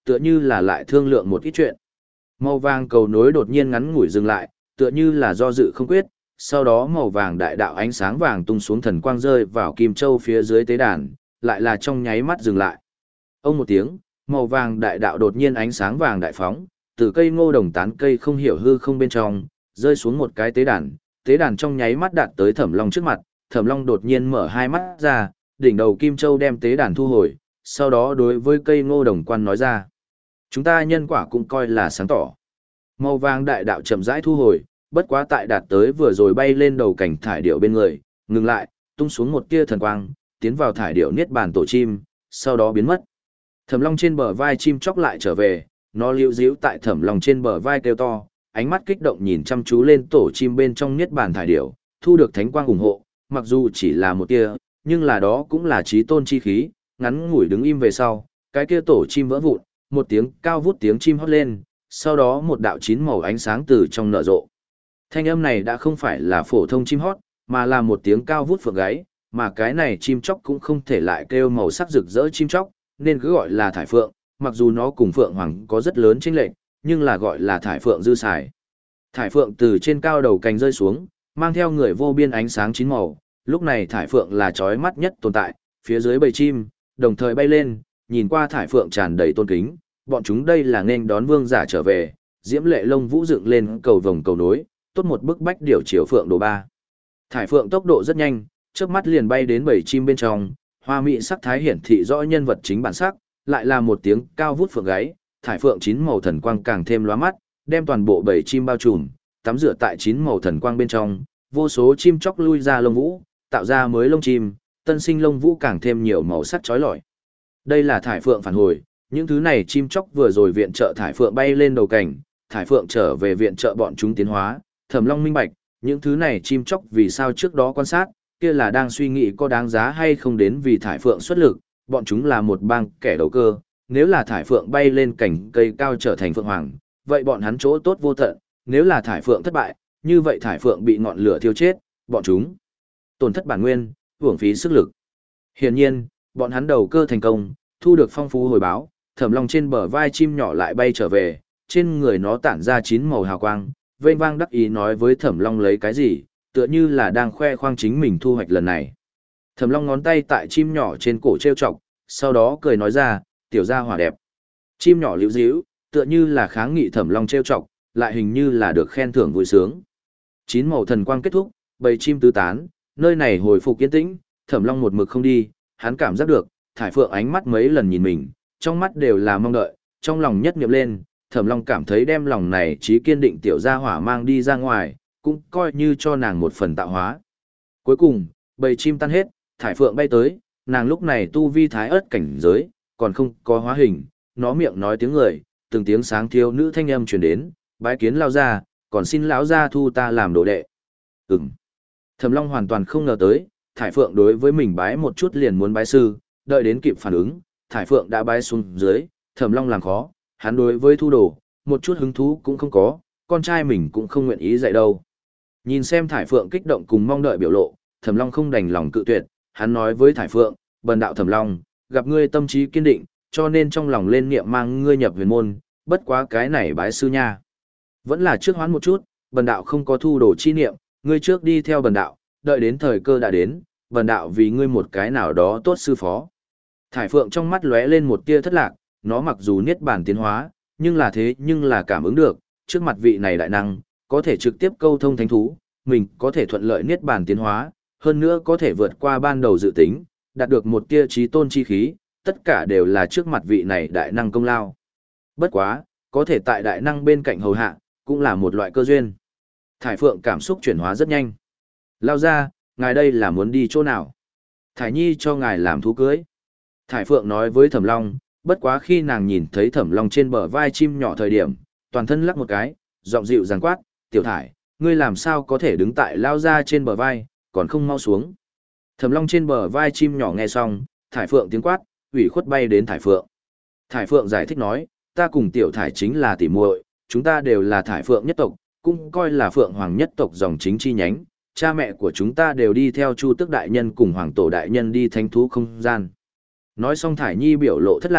tựa như là lại thương lượng một ít chuyện. Màu vàng cầu nối đột nhiên ngắn ngủi dừng lại, tựa như là do dự không quyết, sau đó màu vàng đại đạo ánh sáng vàng tung xuống thần quang rơi vào kim châu phía dưới tế đàn, lại là trong nháy mắt dừng lại. Ông một tiếng, màu vàng đại đạo đột nhiên ánh sáng vàng đại phóng, từ cây ngô đồng tán cây không hiểu hư không bên trong, rơi xuống một cái tế đàn, tế đàn trong nháy mắt đạt tới Thẩm Long trước mặt, Thẩm Long đột nhiên mở hai mắt ra, đỉnh đầu kim châu đem tế đàn thu hồi, sau đó đối với cây ngô đồng quan nói ra. Chúng ta nhân quả cũng coi là sáng tỏ. Màu vàng đại đạo chậm rãi thu hồi, bất quá tại đạt tới vừa rồi bay lên đầu cảnh thải điệu bên người, ngừng lại, tung xuống một tia thần quang, tiến vào thải điệu niết bàn tổ chim, sau đó biến mất. Thẩm Long trên bờ vai chim chóc lại trở về, nó liễu díu tại Thẩm Long trên bờ vai kêu to, ánh mắt kích động nhìn chăm chú lên tổ chim bên trong niết bàn thải điệu, thu được thánh quang ủng hộ, mặc dù chỉ là một tia, nhưng là đó cũng là chí tôn chi khí, ngắn ngủi đứng im về sau, cái kia tổ chim vỡ vụn, một tiếng cao vút tiếng chim hót lên, sau đó một đạo chín màu ánh sáng từ trong nở rộ. Thanh âm này đã không phải là phổ thông chim hót, mà là một tiếng cao vút phượng gáy, mà cái này chim chóc cũng không thể lại kêu màu sắc rực rỡ chim chóc, nên cứ gọi là thải phượng, mặc dù nó cùng phượng hoàng có rất lớn chênh lệch, nhưng là gọi là thải phượng dư xài. Thải phượng từ trên cao đầu cành rơi xuống, mang theo người vô biên ánh sáng chín màu, lúc này thải phượng là chói mắt nhất tồn tại, phía dưới bầy chim, đồng thời bay lên, nhìn qua thải phượng tràn đầy tôn kính, bọn chúng đây là nên đón vương giả trở về, diễm lệ lông vũ dựng lên cầu vồng cầu nối, tốt một bức bách điều chiều phượng đồ ba. Thải phượng tốc độ rất nhanh, trước mắt liền bay đến bầy chim bên trong, hoa mỹ sắc thái hiển thị rõ nhân vật chính bản sắc, lại là một tiếng cao vút phượng gáy, thải phượng chín màu thần quang càng thêm lóa mắt, đem toàn bộ bầy chim bao trùm, tắm rửa tại chín màu thần quang bên trong, vô số chim chóc lui ra lông vũ, tạo ra mới lông chim, tân sinh lông vũ càng thêm nhiều màu sắc chói lọi. Đây là thải phượng phản hồi, những thứ này chim chóc vừa rồi viện trợ thải phượng bay lên đầu cảnh, thải phượng trở về viện trợ bọn chúng tiến hóa, Thẩm Long minh bạch, những thứ này chim chóc vì sao trước đó quan sát, kia là đang suy nghĩ có đáng giá hay không đến vì thải phượng xuất lực, bọn chúng là một bang kẻ đầu cơ, nếu là thải phượng bay lên cảnh cây cao trở thành phượng hoàng, vậy bọn hắn chỗ tốt vô tận, nếu là thải phượng thất bại, như vậy thải phượng bị ngọn lửa thiêu chết, bọn chúng tổn thất bản nguyên, uổng phí sức lực. Hiển nhiên, bọn hắn đầu cơ thành công, thu được phong phú hồi báo, Thẩm Long trên bờ vai chim nhỏ lại bay trở về, trên người nó tản ra chín màu hào quang, vênh vang đắc ý nói với Thẩm Long lấy cái gì, tựa như là đang khoe khoang chính mình thu hoạch lần này. Thẩm Long ngón tay tại chim nhỏ trên cổ trêu chọc, sau đó cười nói ra, tiểu gia hỏa đẹp. Chim nhỏ liễu díu, tựa như là kháng nghị Thẩm Long trêu chọc, lại hình như là được khen thưởng vui sướng. Chín màu thần quang kết thúc, bầy chim tứ tán, nơi này hồi phục yên tĩnh, Thẩm Long một mực không đi, hắn cảm giác được, thải phượng ánh mắt mấy lần nhìn mình, trong mắt đều là mong đợi, trong lòng nhất niệm lên, Thẩm Long cảm thấy đem lòng này trí kiên định tiểu gia hỏa mang đi ra ngoài, cũng coi như cho nàng một phần tạo hóa. Cuối cùng, bầy chim tan hết, thải phượng bay tới, nàng lúc này tu vi thái ớt cảnh giới, còn không có hóa hình, nó miệng nói tiếng người, từng tiếng sáng thiếu nữ thanh âm truyền đến, bái kiến lao ra, còn xin lão gia thu ta làm đồ đệ. Ừm. Thẩm Long hoàn toàn không ngờ tới, thải phượng đối với mình bái một chút liền muốn bái sư, đợi đến kịp phản ứng, thải phượng đã bái xuống dưới, Thẩm Long làm khó, hắn đối với thu đồ, một chút hứng thú cũng không có, con trai mình cũng không nguyện ý dạy đâu. Nhìn xem thải phượng kích động cùng mong đợi biểu lộ, Thẩm Long không đành lòng cự tuyệt, hắn nói với thải phượng, bần đạo Thẩm Long, gặp ngươi tâm trí kiên định, cho nên trong lòng lên niệm mang ngươi nhập huyền môn, bất quá cái này bái sư nha. Vẫn là trước hoán một chút, bần đạo không có thu đồ chi niệm, ngươi trước đi theo bần đạo, đợi đến thời cơ đã đến, bần đạo vì ngươi một cái nào đó tốt sư phó. Thải phượng trong mắt lóe lên một tia thất lạc, nó mặc dù niết bàn tiến hóa, nhưng là thế nhưng là cảm ứng được, trước mặt vị này đại năng, có thể trực tiếp câu thông thánh thú, mình có thể thuận lợi niết bàn tiến hóa, hơn nữa có thể vượt qua ban đầu dự tính, đạt được một tia trí tôn chi khí, tất cả đều là trước mặt vị này đại năng công lao. Bất quá, có thể tại đại năng bên cạnh hầu hạ, cũng là một loại cơ duyên. Thải phượng cảm xúc chuyển hóa rất nhanh. Lao ra, ngài đây là muốn đi chỗ nào? Thải nhi cho ngài làm thú cưới. Thải phượng nói với Thẩm Long, bất quá khi nàng nhìn thấy Thẩm Long trên bờ vai chim nhỏ thời điểm, toàn thân lắc một cái, giọng dịu dàng quát, tiểu thải, ngươi làm sao có thể đứng tại lao ra trên bờ vai, còn không mau xuống. Thẩm Long trên bờ vai chim nhỏ nghe xong, thải phượng tiếng quát, ủy khuất bay đến thải phượng. Thải phượng giải thích nói, ta cùng tiểu thải chính là tỉ muội, chúng ta đều là thải phượng nhất tộc, cũng coi là phượng hoàng nhất tộc dòng chính chi nhánh, cha mẹ của chúng ta đều đi theo Chu Tước đại nhân cùng hoàng tổ đại nhân đi thánh thú không gian. Nói xong thải nhi biểu lộ thất lạc,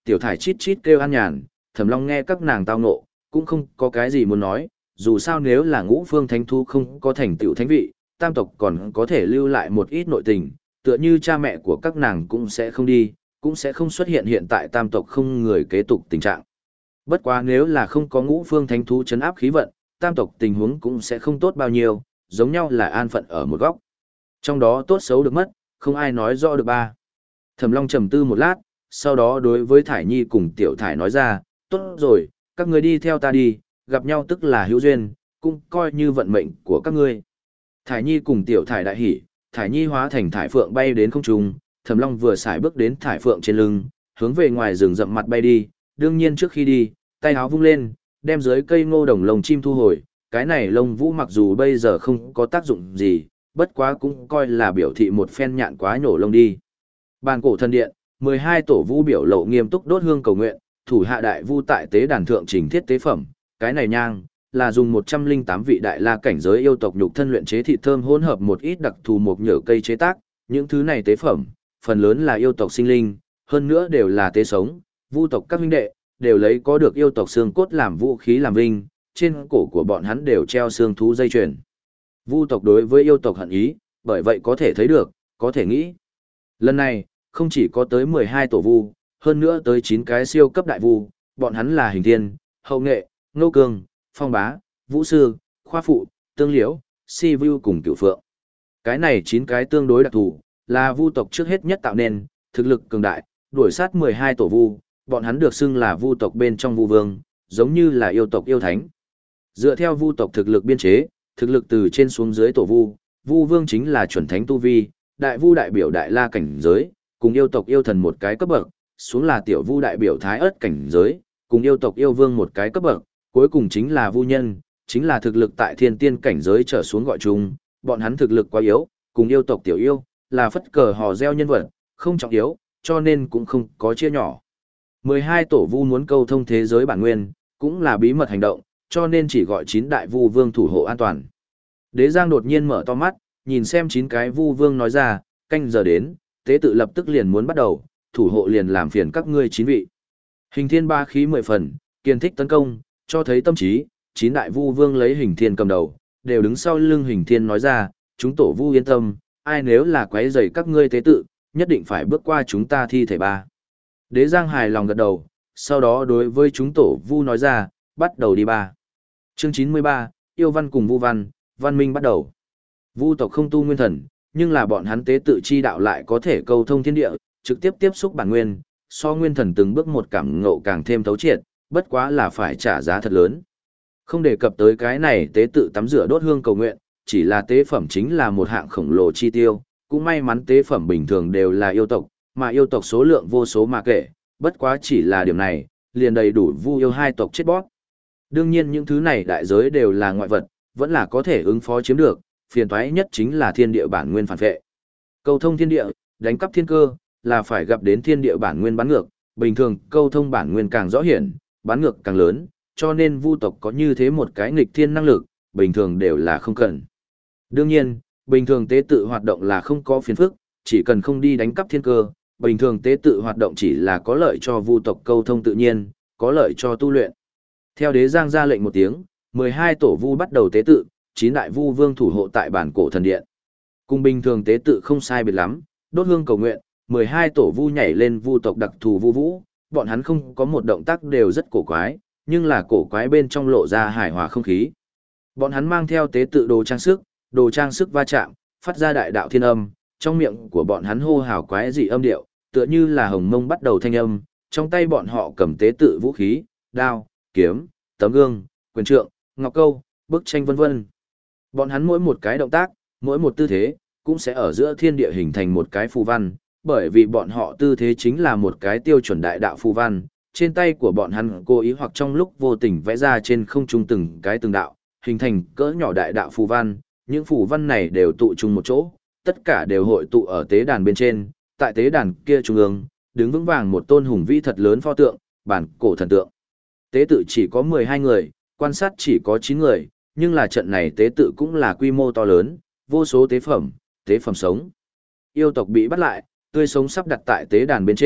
tiểu thải chít chít kêu an nhàn, Thẩm Long nghe các nàng tao nộ, cũng không có cái gì muốn nói, dù sao nếu là ngũ phương thánh thú không có thành tựu thánh vị, tam tộc còn có thể lưu lại một ít nội tình, tựa như cha mẹ của các nàng cũng sẽ không đi, cũng sẽ không xuất hiện hiện tại tam tộc không người kế tục tình trạng. Bất quá nếu là không có ngũ phương thánh thú chấn áp khí vận, tam tộc tình huống cũng sẽ không tốt bao nhiêu, giống nhau là an phận ở một góc. Trong đó tốt xấu được mất, không ai nói rõ được ba. Thẩm Long trầm tư một lát, sau đó đối với Thải Nhi cùng Tiểu Thải nói ra, tốt rồi, các người đi theo ta đi, gặp nhau tức là hữu duyên, cũng coi như vận mệnh của các ngươi. Thải Nhi cùng Tiểu Thải đại hỉ, Thải Nhi hóa thành thải phượng bay đến không trung, Thẩm Long vừa xài bước đến thải phượng trên lưng, hướng về ngoài rừng rậm mặt bay đi, đương nhiên trước khi đi, tay áo vung lên, đem dưới cây ngô đồng lông chim thu hồi, cái này lông vũ mặc dù bây giờ không có tác dụng gì, bất quá cũng coi là biểu thị một phen nhạn quá nhổ lông đi. Bàn cổ thần điện, mười hai tổ vu biểu lộ nghiêm túc đốt hương cầu nguyện, thủ hạ đại vu tại tế đàn thượng trình thiết tế phẩm, cái này nhang là dùng một trăm linh tám vị đại la cảnh giới yêu tộc nhục thân luyện chế thịt thơm hỗn hợp một ít đặc thù mộc nhở cây chế tác, những thứ này tế phẩm, phần lớn là yêu tộc sinh linh, hơn nữa đều là tế sống, vu tộc các huynh đệ đều lấy có được yêu tộc xương cốt làm vũ khí làm vinh, trên cổ của bọn hắn đều treo xương thú dây chuyền. Vu tộc đối với yêu tộc hận ý, bởi vậy có thể thấy được, có thể nghĩ. Lần này, không chỉ có tới mười hai tổ vu, hơn nữa tới chín cái siêu cấp đại vu, bọn hắn là Hình Thiên, Hậu Nghệ, Ngô Cương, Phong Bá, Vũ Sư, Khoa Phụ, Tương Liễu, Si Vu cùng Cửu Phượng. Cái này chín cái tương đối đặc thù, là vu tộc trước hết nhất tạo nên, thực lực cường đại, đuổi sát mười hai tổ vu, bọn hắn được xưng là vu tộc bên trong vu vương, giống như là yêu tộc yêu thánh. Dựa theo vu tộc thực lực biên chế, thực lực từ trên xuống dưới tổ vu, vu vương chính là chuẩn thánh tu vi, đại vu đại biểu đại la cảnh giới, cùng yêu tộc yêu thần một cái cấp bậc, xuống là tiểu vu đại biểu thái ớt cảnh giới, cùng yêu tộc yêu vương một cái cấp bậc, cuối cùng chính là vu nhân, chính là thực lực tại thiên tiên cảnh giới trở xuống gọi chung, bọn hắn thực lực quá yếu, cùng yêu tộc tiểu yêu, là phất cờ hò reo nhân vật, không trọng yếu, cho nên cũng không có chia nhỏ. mười hai tổ vu muốn câu thông thế giới bản nguyên, cũng là bí mật hành động, cho nên chỉ gọi chín đại vu vương thủ hộ an toàn. Đế Giang đột nhiên mở to mắt, nhìn xem chín cái vu vương nói ra, canh giờ đến, tế tự lập tức liền muốn bắt đầu, thủ hộ liền làm phiền các ngươi chín vị. Hình Thiên ba khí mười phần, kiên thích tấn công, cho thấy tâm trí, chín đại vu vương lấy Hình Thiên cầm đầu, đều đứng sau lưng Hình Thiên nói ra, chúng tổ vu yên tâm, ai nếu là quấy rầy các ngươi tế tự, nhất định phải bước qua chúng ta thi thể ba. Đế Giang hài lòng gật đầu, sau đó đối với chúng tổ vu nói ra, bắt đầu đi ba. Chương chín mươi ba, yêu văn cùng vu văn, văn minh bắt đầu. Vu tộc không tu nguyên thần, nhưng là bọn hắn tế tự chi đạo lại có thể câu thông thiên địa, trực tiếp tiếp xúc bản nguyên, so nguyên thần từng bước một cảm ngộ càng thêm thấu triệt, bất quá là phải trả giá thật lớn. Không đề cập tới cái này tế tự tắm rửa đốt hương cầu nguyện, chỉ là tế phẩm chính là một hạng khổng lồ chi tiêu, cũng may mắn tế phẩm bình thường đều là yêu tộc, mà yêu tộc số lượng vô số mà kể, bất quá chỉ là điểm này, liền đầy đủ vu yêu hai tộc chết bót. Đương nhiên những thứ này đại giới đều là ngoại vật, vẫn là có thể ứng phó chiếm được, phiền toái nhất chính là thiên địa bản nguyên phản vệ. Câu thông thiên địa, đánh cắp thiên cơ, là phải gặp đến thiên địa bản nguyên bán ngược, bình thường câu thông bản nguyên càng rõ hiển, bán ngược càng lớn, cho nên vu tộc có như thế một cái nghịch thiên năng lực, bình thường đều là không cần. Đương nhiên, bình thường tế tự hoạt động là không có phiền phức, chỉ cần không đi đánh cắp thiên cơ, bình thường tế tự hoạt động chỉ là có lợi cho vu tộc câu thông tự nhiên, có lợi cho tu luyện. Theo Đế Giang ra lệnh một tiếng, mười hai tổ vu bắt đầu tế tự, chín đại vu vương thủ hộ tại bản cổ thần điện. Cùng bình thường tế tự không sai biệt lắm, đốt hương cầu nguyện, mười hai tổ vu nhảy lên vu tộc đặc thù vu vũ, bọn hắn không có một động tác đều rất cổ quái, nhưng là cổ quái bên trong lộ ra hài hòa không khí. Bọn hắn mang theo tế tự đồ trang sức, đồ trang sức va chạm, phát ra đại đạo thiên âm, trong miệng của bọn hắn hô hào quái dị âm điệu, tựa như là hồng mông bắt đầu thanh âm, trong tay bọn họ cầm tế tự vũ khí, đao, kiếm, tấm gương, quyền trượng, ngọc câu, bức tranh vân vân. Bọn hắn mỗi một cái động tác, mỗi một tư thế, cũng sẽ ở giữa thiên địa hình thành một cái phù văn, bởi vì bọn họ tư thế chính là một cái tiêu chuẩn đại đạo phù văn, trên tay của bọn hắn cố ý hoặc trong lúc vô tình vẽ ra trên không trung từng cái từng đạo, hình thành cỡ nhỏ đại đạo phù văn, những phù văn này đều tụ chung một chỗ, tất cả đều hội tụ ở tế đàn bên trên, tại tế đàn kia trung ương, đứng vững vàng một tôn hùng vĩ thật lớn pho tượng, bản cổ thần tượng. Tế tự chỉ có mười hai người, quan sát chỉ có chín người, nhưng là trận này tế tự cũng là quy mô to lớn, vô số tế phẩm, tế phẩm sống. Yêu tộc bị bắt lại, tươi sống sắp đặt tại tế đàn bên trên,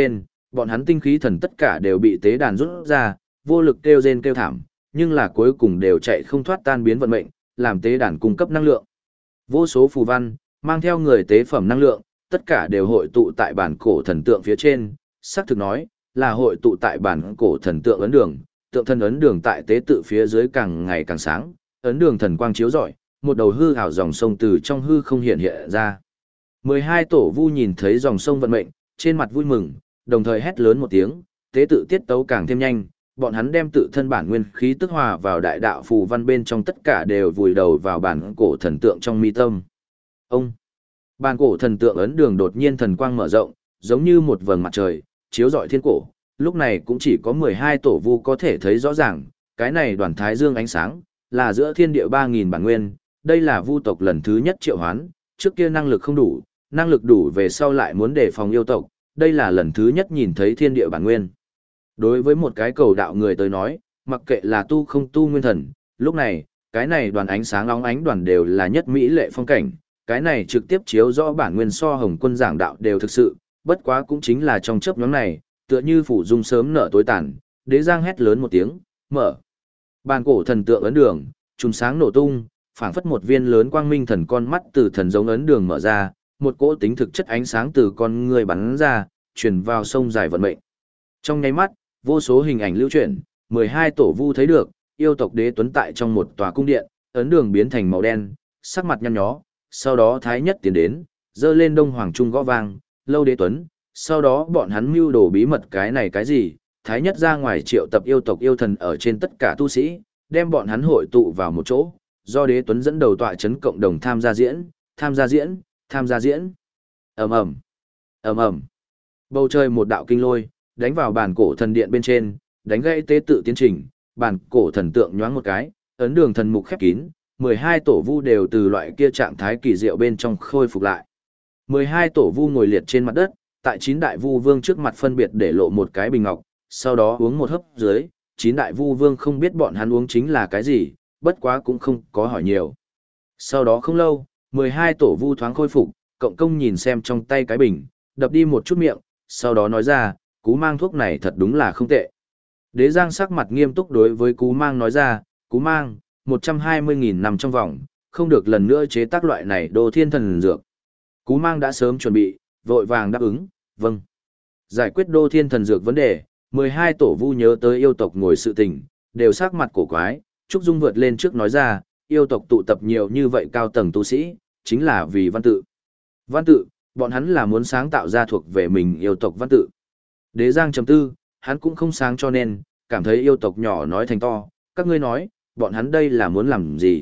Bọn hắn tinh khí thần tất cả đều bị tế đàn rút ra, vô lực kêu rên kêu thảm, nhưng là cuối cùng đều chạy không thoát tan biến vận mệnh, làm tế đàn cung cấp năng lượng. Vô số phù văn, mang theo người tế phẩm năng lượng, tất cả đều hội tụ tại bản cổ thần tượng phía trên, xác thực nói, là hội tụ tại bản cổ thần tượng ấn đường, tượng thân ấn đường tại tế tự phía dưới càng ngày càng sáng, ấn đường thần quang chiếu rọi, một đầu hư ảo dòng sông từ trong hư không hiện hiện ra. mười hai tổ vu nhìn thấy dòng sông vận mệnh, trên mặt vui mừng, đồng thời hét lớn một tiếng, tế tự tiết tấu càng thêm nhanh, bọn hắn đem tự thân bản nguyên khí tức hòa vào đại đạo phù văn bên trong, tất cả đều vùi đầu vào bản cổ thần tượng trong mi tâm. Ông, bản cổ thần tượng ấn đường đột nhiên thần quang mở rộng, giống như một vầng mặt trời, chiếu rọi thiên cổ, lúc này cũng chỉ có mười hai tổ vu có thể thấy rõ ràng, cái này đoàn thái dương ánh sáng, là giữa thiên địa ba nghìn bản nguyên, đây là vu tộc lần thứ nhất triệu hoán, trước kia năng lực không đủ, năng lực đủ về sau lại muốn đề phòng yêu tộc, đây là lần thứ nhất nhìn thấy thiên địa bản nguyên. Đối với một cái cầu đạo người tới nói, mặc kệ là tu không tu nguyên thần, lúc này, cái này đoàn ánh sáng óng ánh đoàn đều là nhất mỹ lệ phong cảnh, cái này trực tiếp chiếu rõ bản nguyên so Hồng Quân giảng đạo đều thực sự, bất quá cũng chính là trong chớp nhoáng này, tựa như phủ dung sớm nở tối tàn, Đế Giang hét lớn một tiếng, mở. Bàn cổ thần tượng ấn đường, chùm sáng nổ tung, phảng phất một viên lớn quang minh thần con mắt từ thần giống ấn đường mở ra, một cỗ tính thực chất ánh sáng từ con người bắn ra, truyền vào sông dài vận mệnh. Trong nháy mắt, vô số hình ảnh lưu chuyển, mười hai tổ vu thấy được, yêu tộc Đế Tuấn tại trong một tòa cung điện, ấn đường biến thành màu đen, sắc mặt nhăn nhó, sau đó Thái Nhất tiến đến, dơ lên đông hoàng trung gõ vang, lâu Đế Tuấn, sau đó bọn hắn mưu đồ bí mật cái này cái gì, Thái Nhất ra ngoài triệu tập yêu tộc yêu thần ở trên tất cả tu sĩ, đem bọn hắn hội tụ vào một chỗ, do Đế Tuấn dẫn đầu tọa chấn cộng đồng tham gia diễn, tham gia diễn, tham gia diễn. Ầm ầm, ầm ầm. Bầu trời một đạo kinh lôi, đánh vào bàn cổ thần điện bên trên, đánh gãy tế tự tiến trình, bàn cổ thần tượng nhoáng một cái, ấn đường thần mục khép kín, mười hai tổ vu đều từ loại kia trạng thái kỳ diệu bên trong khôi phục lại. mười hai tổ vu ngồi liệt trên mặt đất, tại chín đại vu vương trước mặt phân biệt để lộ một cái bình ngọc, sau đó uống một hớp dưới, chín đại vu vương không biết bọn hắn uống chính là cái gì, bất quá cũng không có hỏi nhiều. Sau đó không lâu, mười hai tổ vu thoáng khôi phục, cộng công nhìn xem trong tay cái bình, đập đi một chút miệng, sau đó nói ra, cú mang thuốc này thật đúng là không tệ. Đế Giang sắc mặt nghiêm túc đối với cú mang nói ra, cú mang, một trăm hai mươi nghìn năm trong vòng, không được lần nữa chế tác loại này đồ thiên thần dược. Cú mang đã sớm chuẩn bị, vội vàng đáp ứng, vâng. Giải quyết đô thiên thần dược vấn đề, mười hai tổ vu nhớ tới yêu tộc ngồi sự tình, đều sắc mặt cổ quái, Trúc Dung vượt lên trước nói ra, yêu tộc tụ tập nhiều như vậy cao tầng tu sĩ, chính là vì văn tự. Văn tự, bọn hắn là muốn sáng tạo ra thuộc về mình yêu tộc văn tự. Đế Giang trầm tư, hắn cũng không sáng cho nên, cảm thấy yêu tộc nhỏ nói thành to, các ngươi nói, bọn hắn đây là muốn làm gì?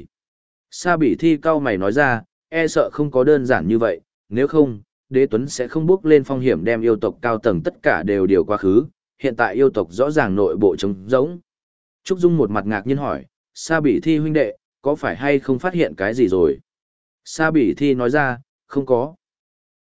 Sa Bỉ Thi cao mày nói ra, e sợ không có đơn giản như vậy, nếu không, Đế Tuấn sẽ không bước lên phong hiểm đem yêu tộc cao tầng tất cả đều điều quá khứ, hiện tại yêu tộc rõ ràng nội bộ trống rỗng. Trúc Dung một mặt ngạc nhiên hỏi, Sa Bỉ Thi huynh đệ, có phải hay không phát hiện cái gì rồi? Sa Bỉ Thi nói ra, không có.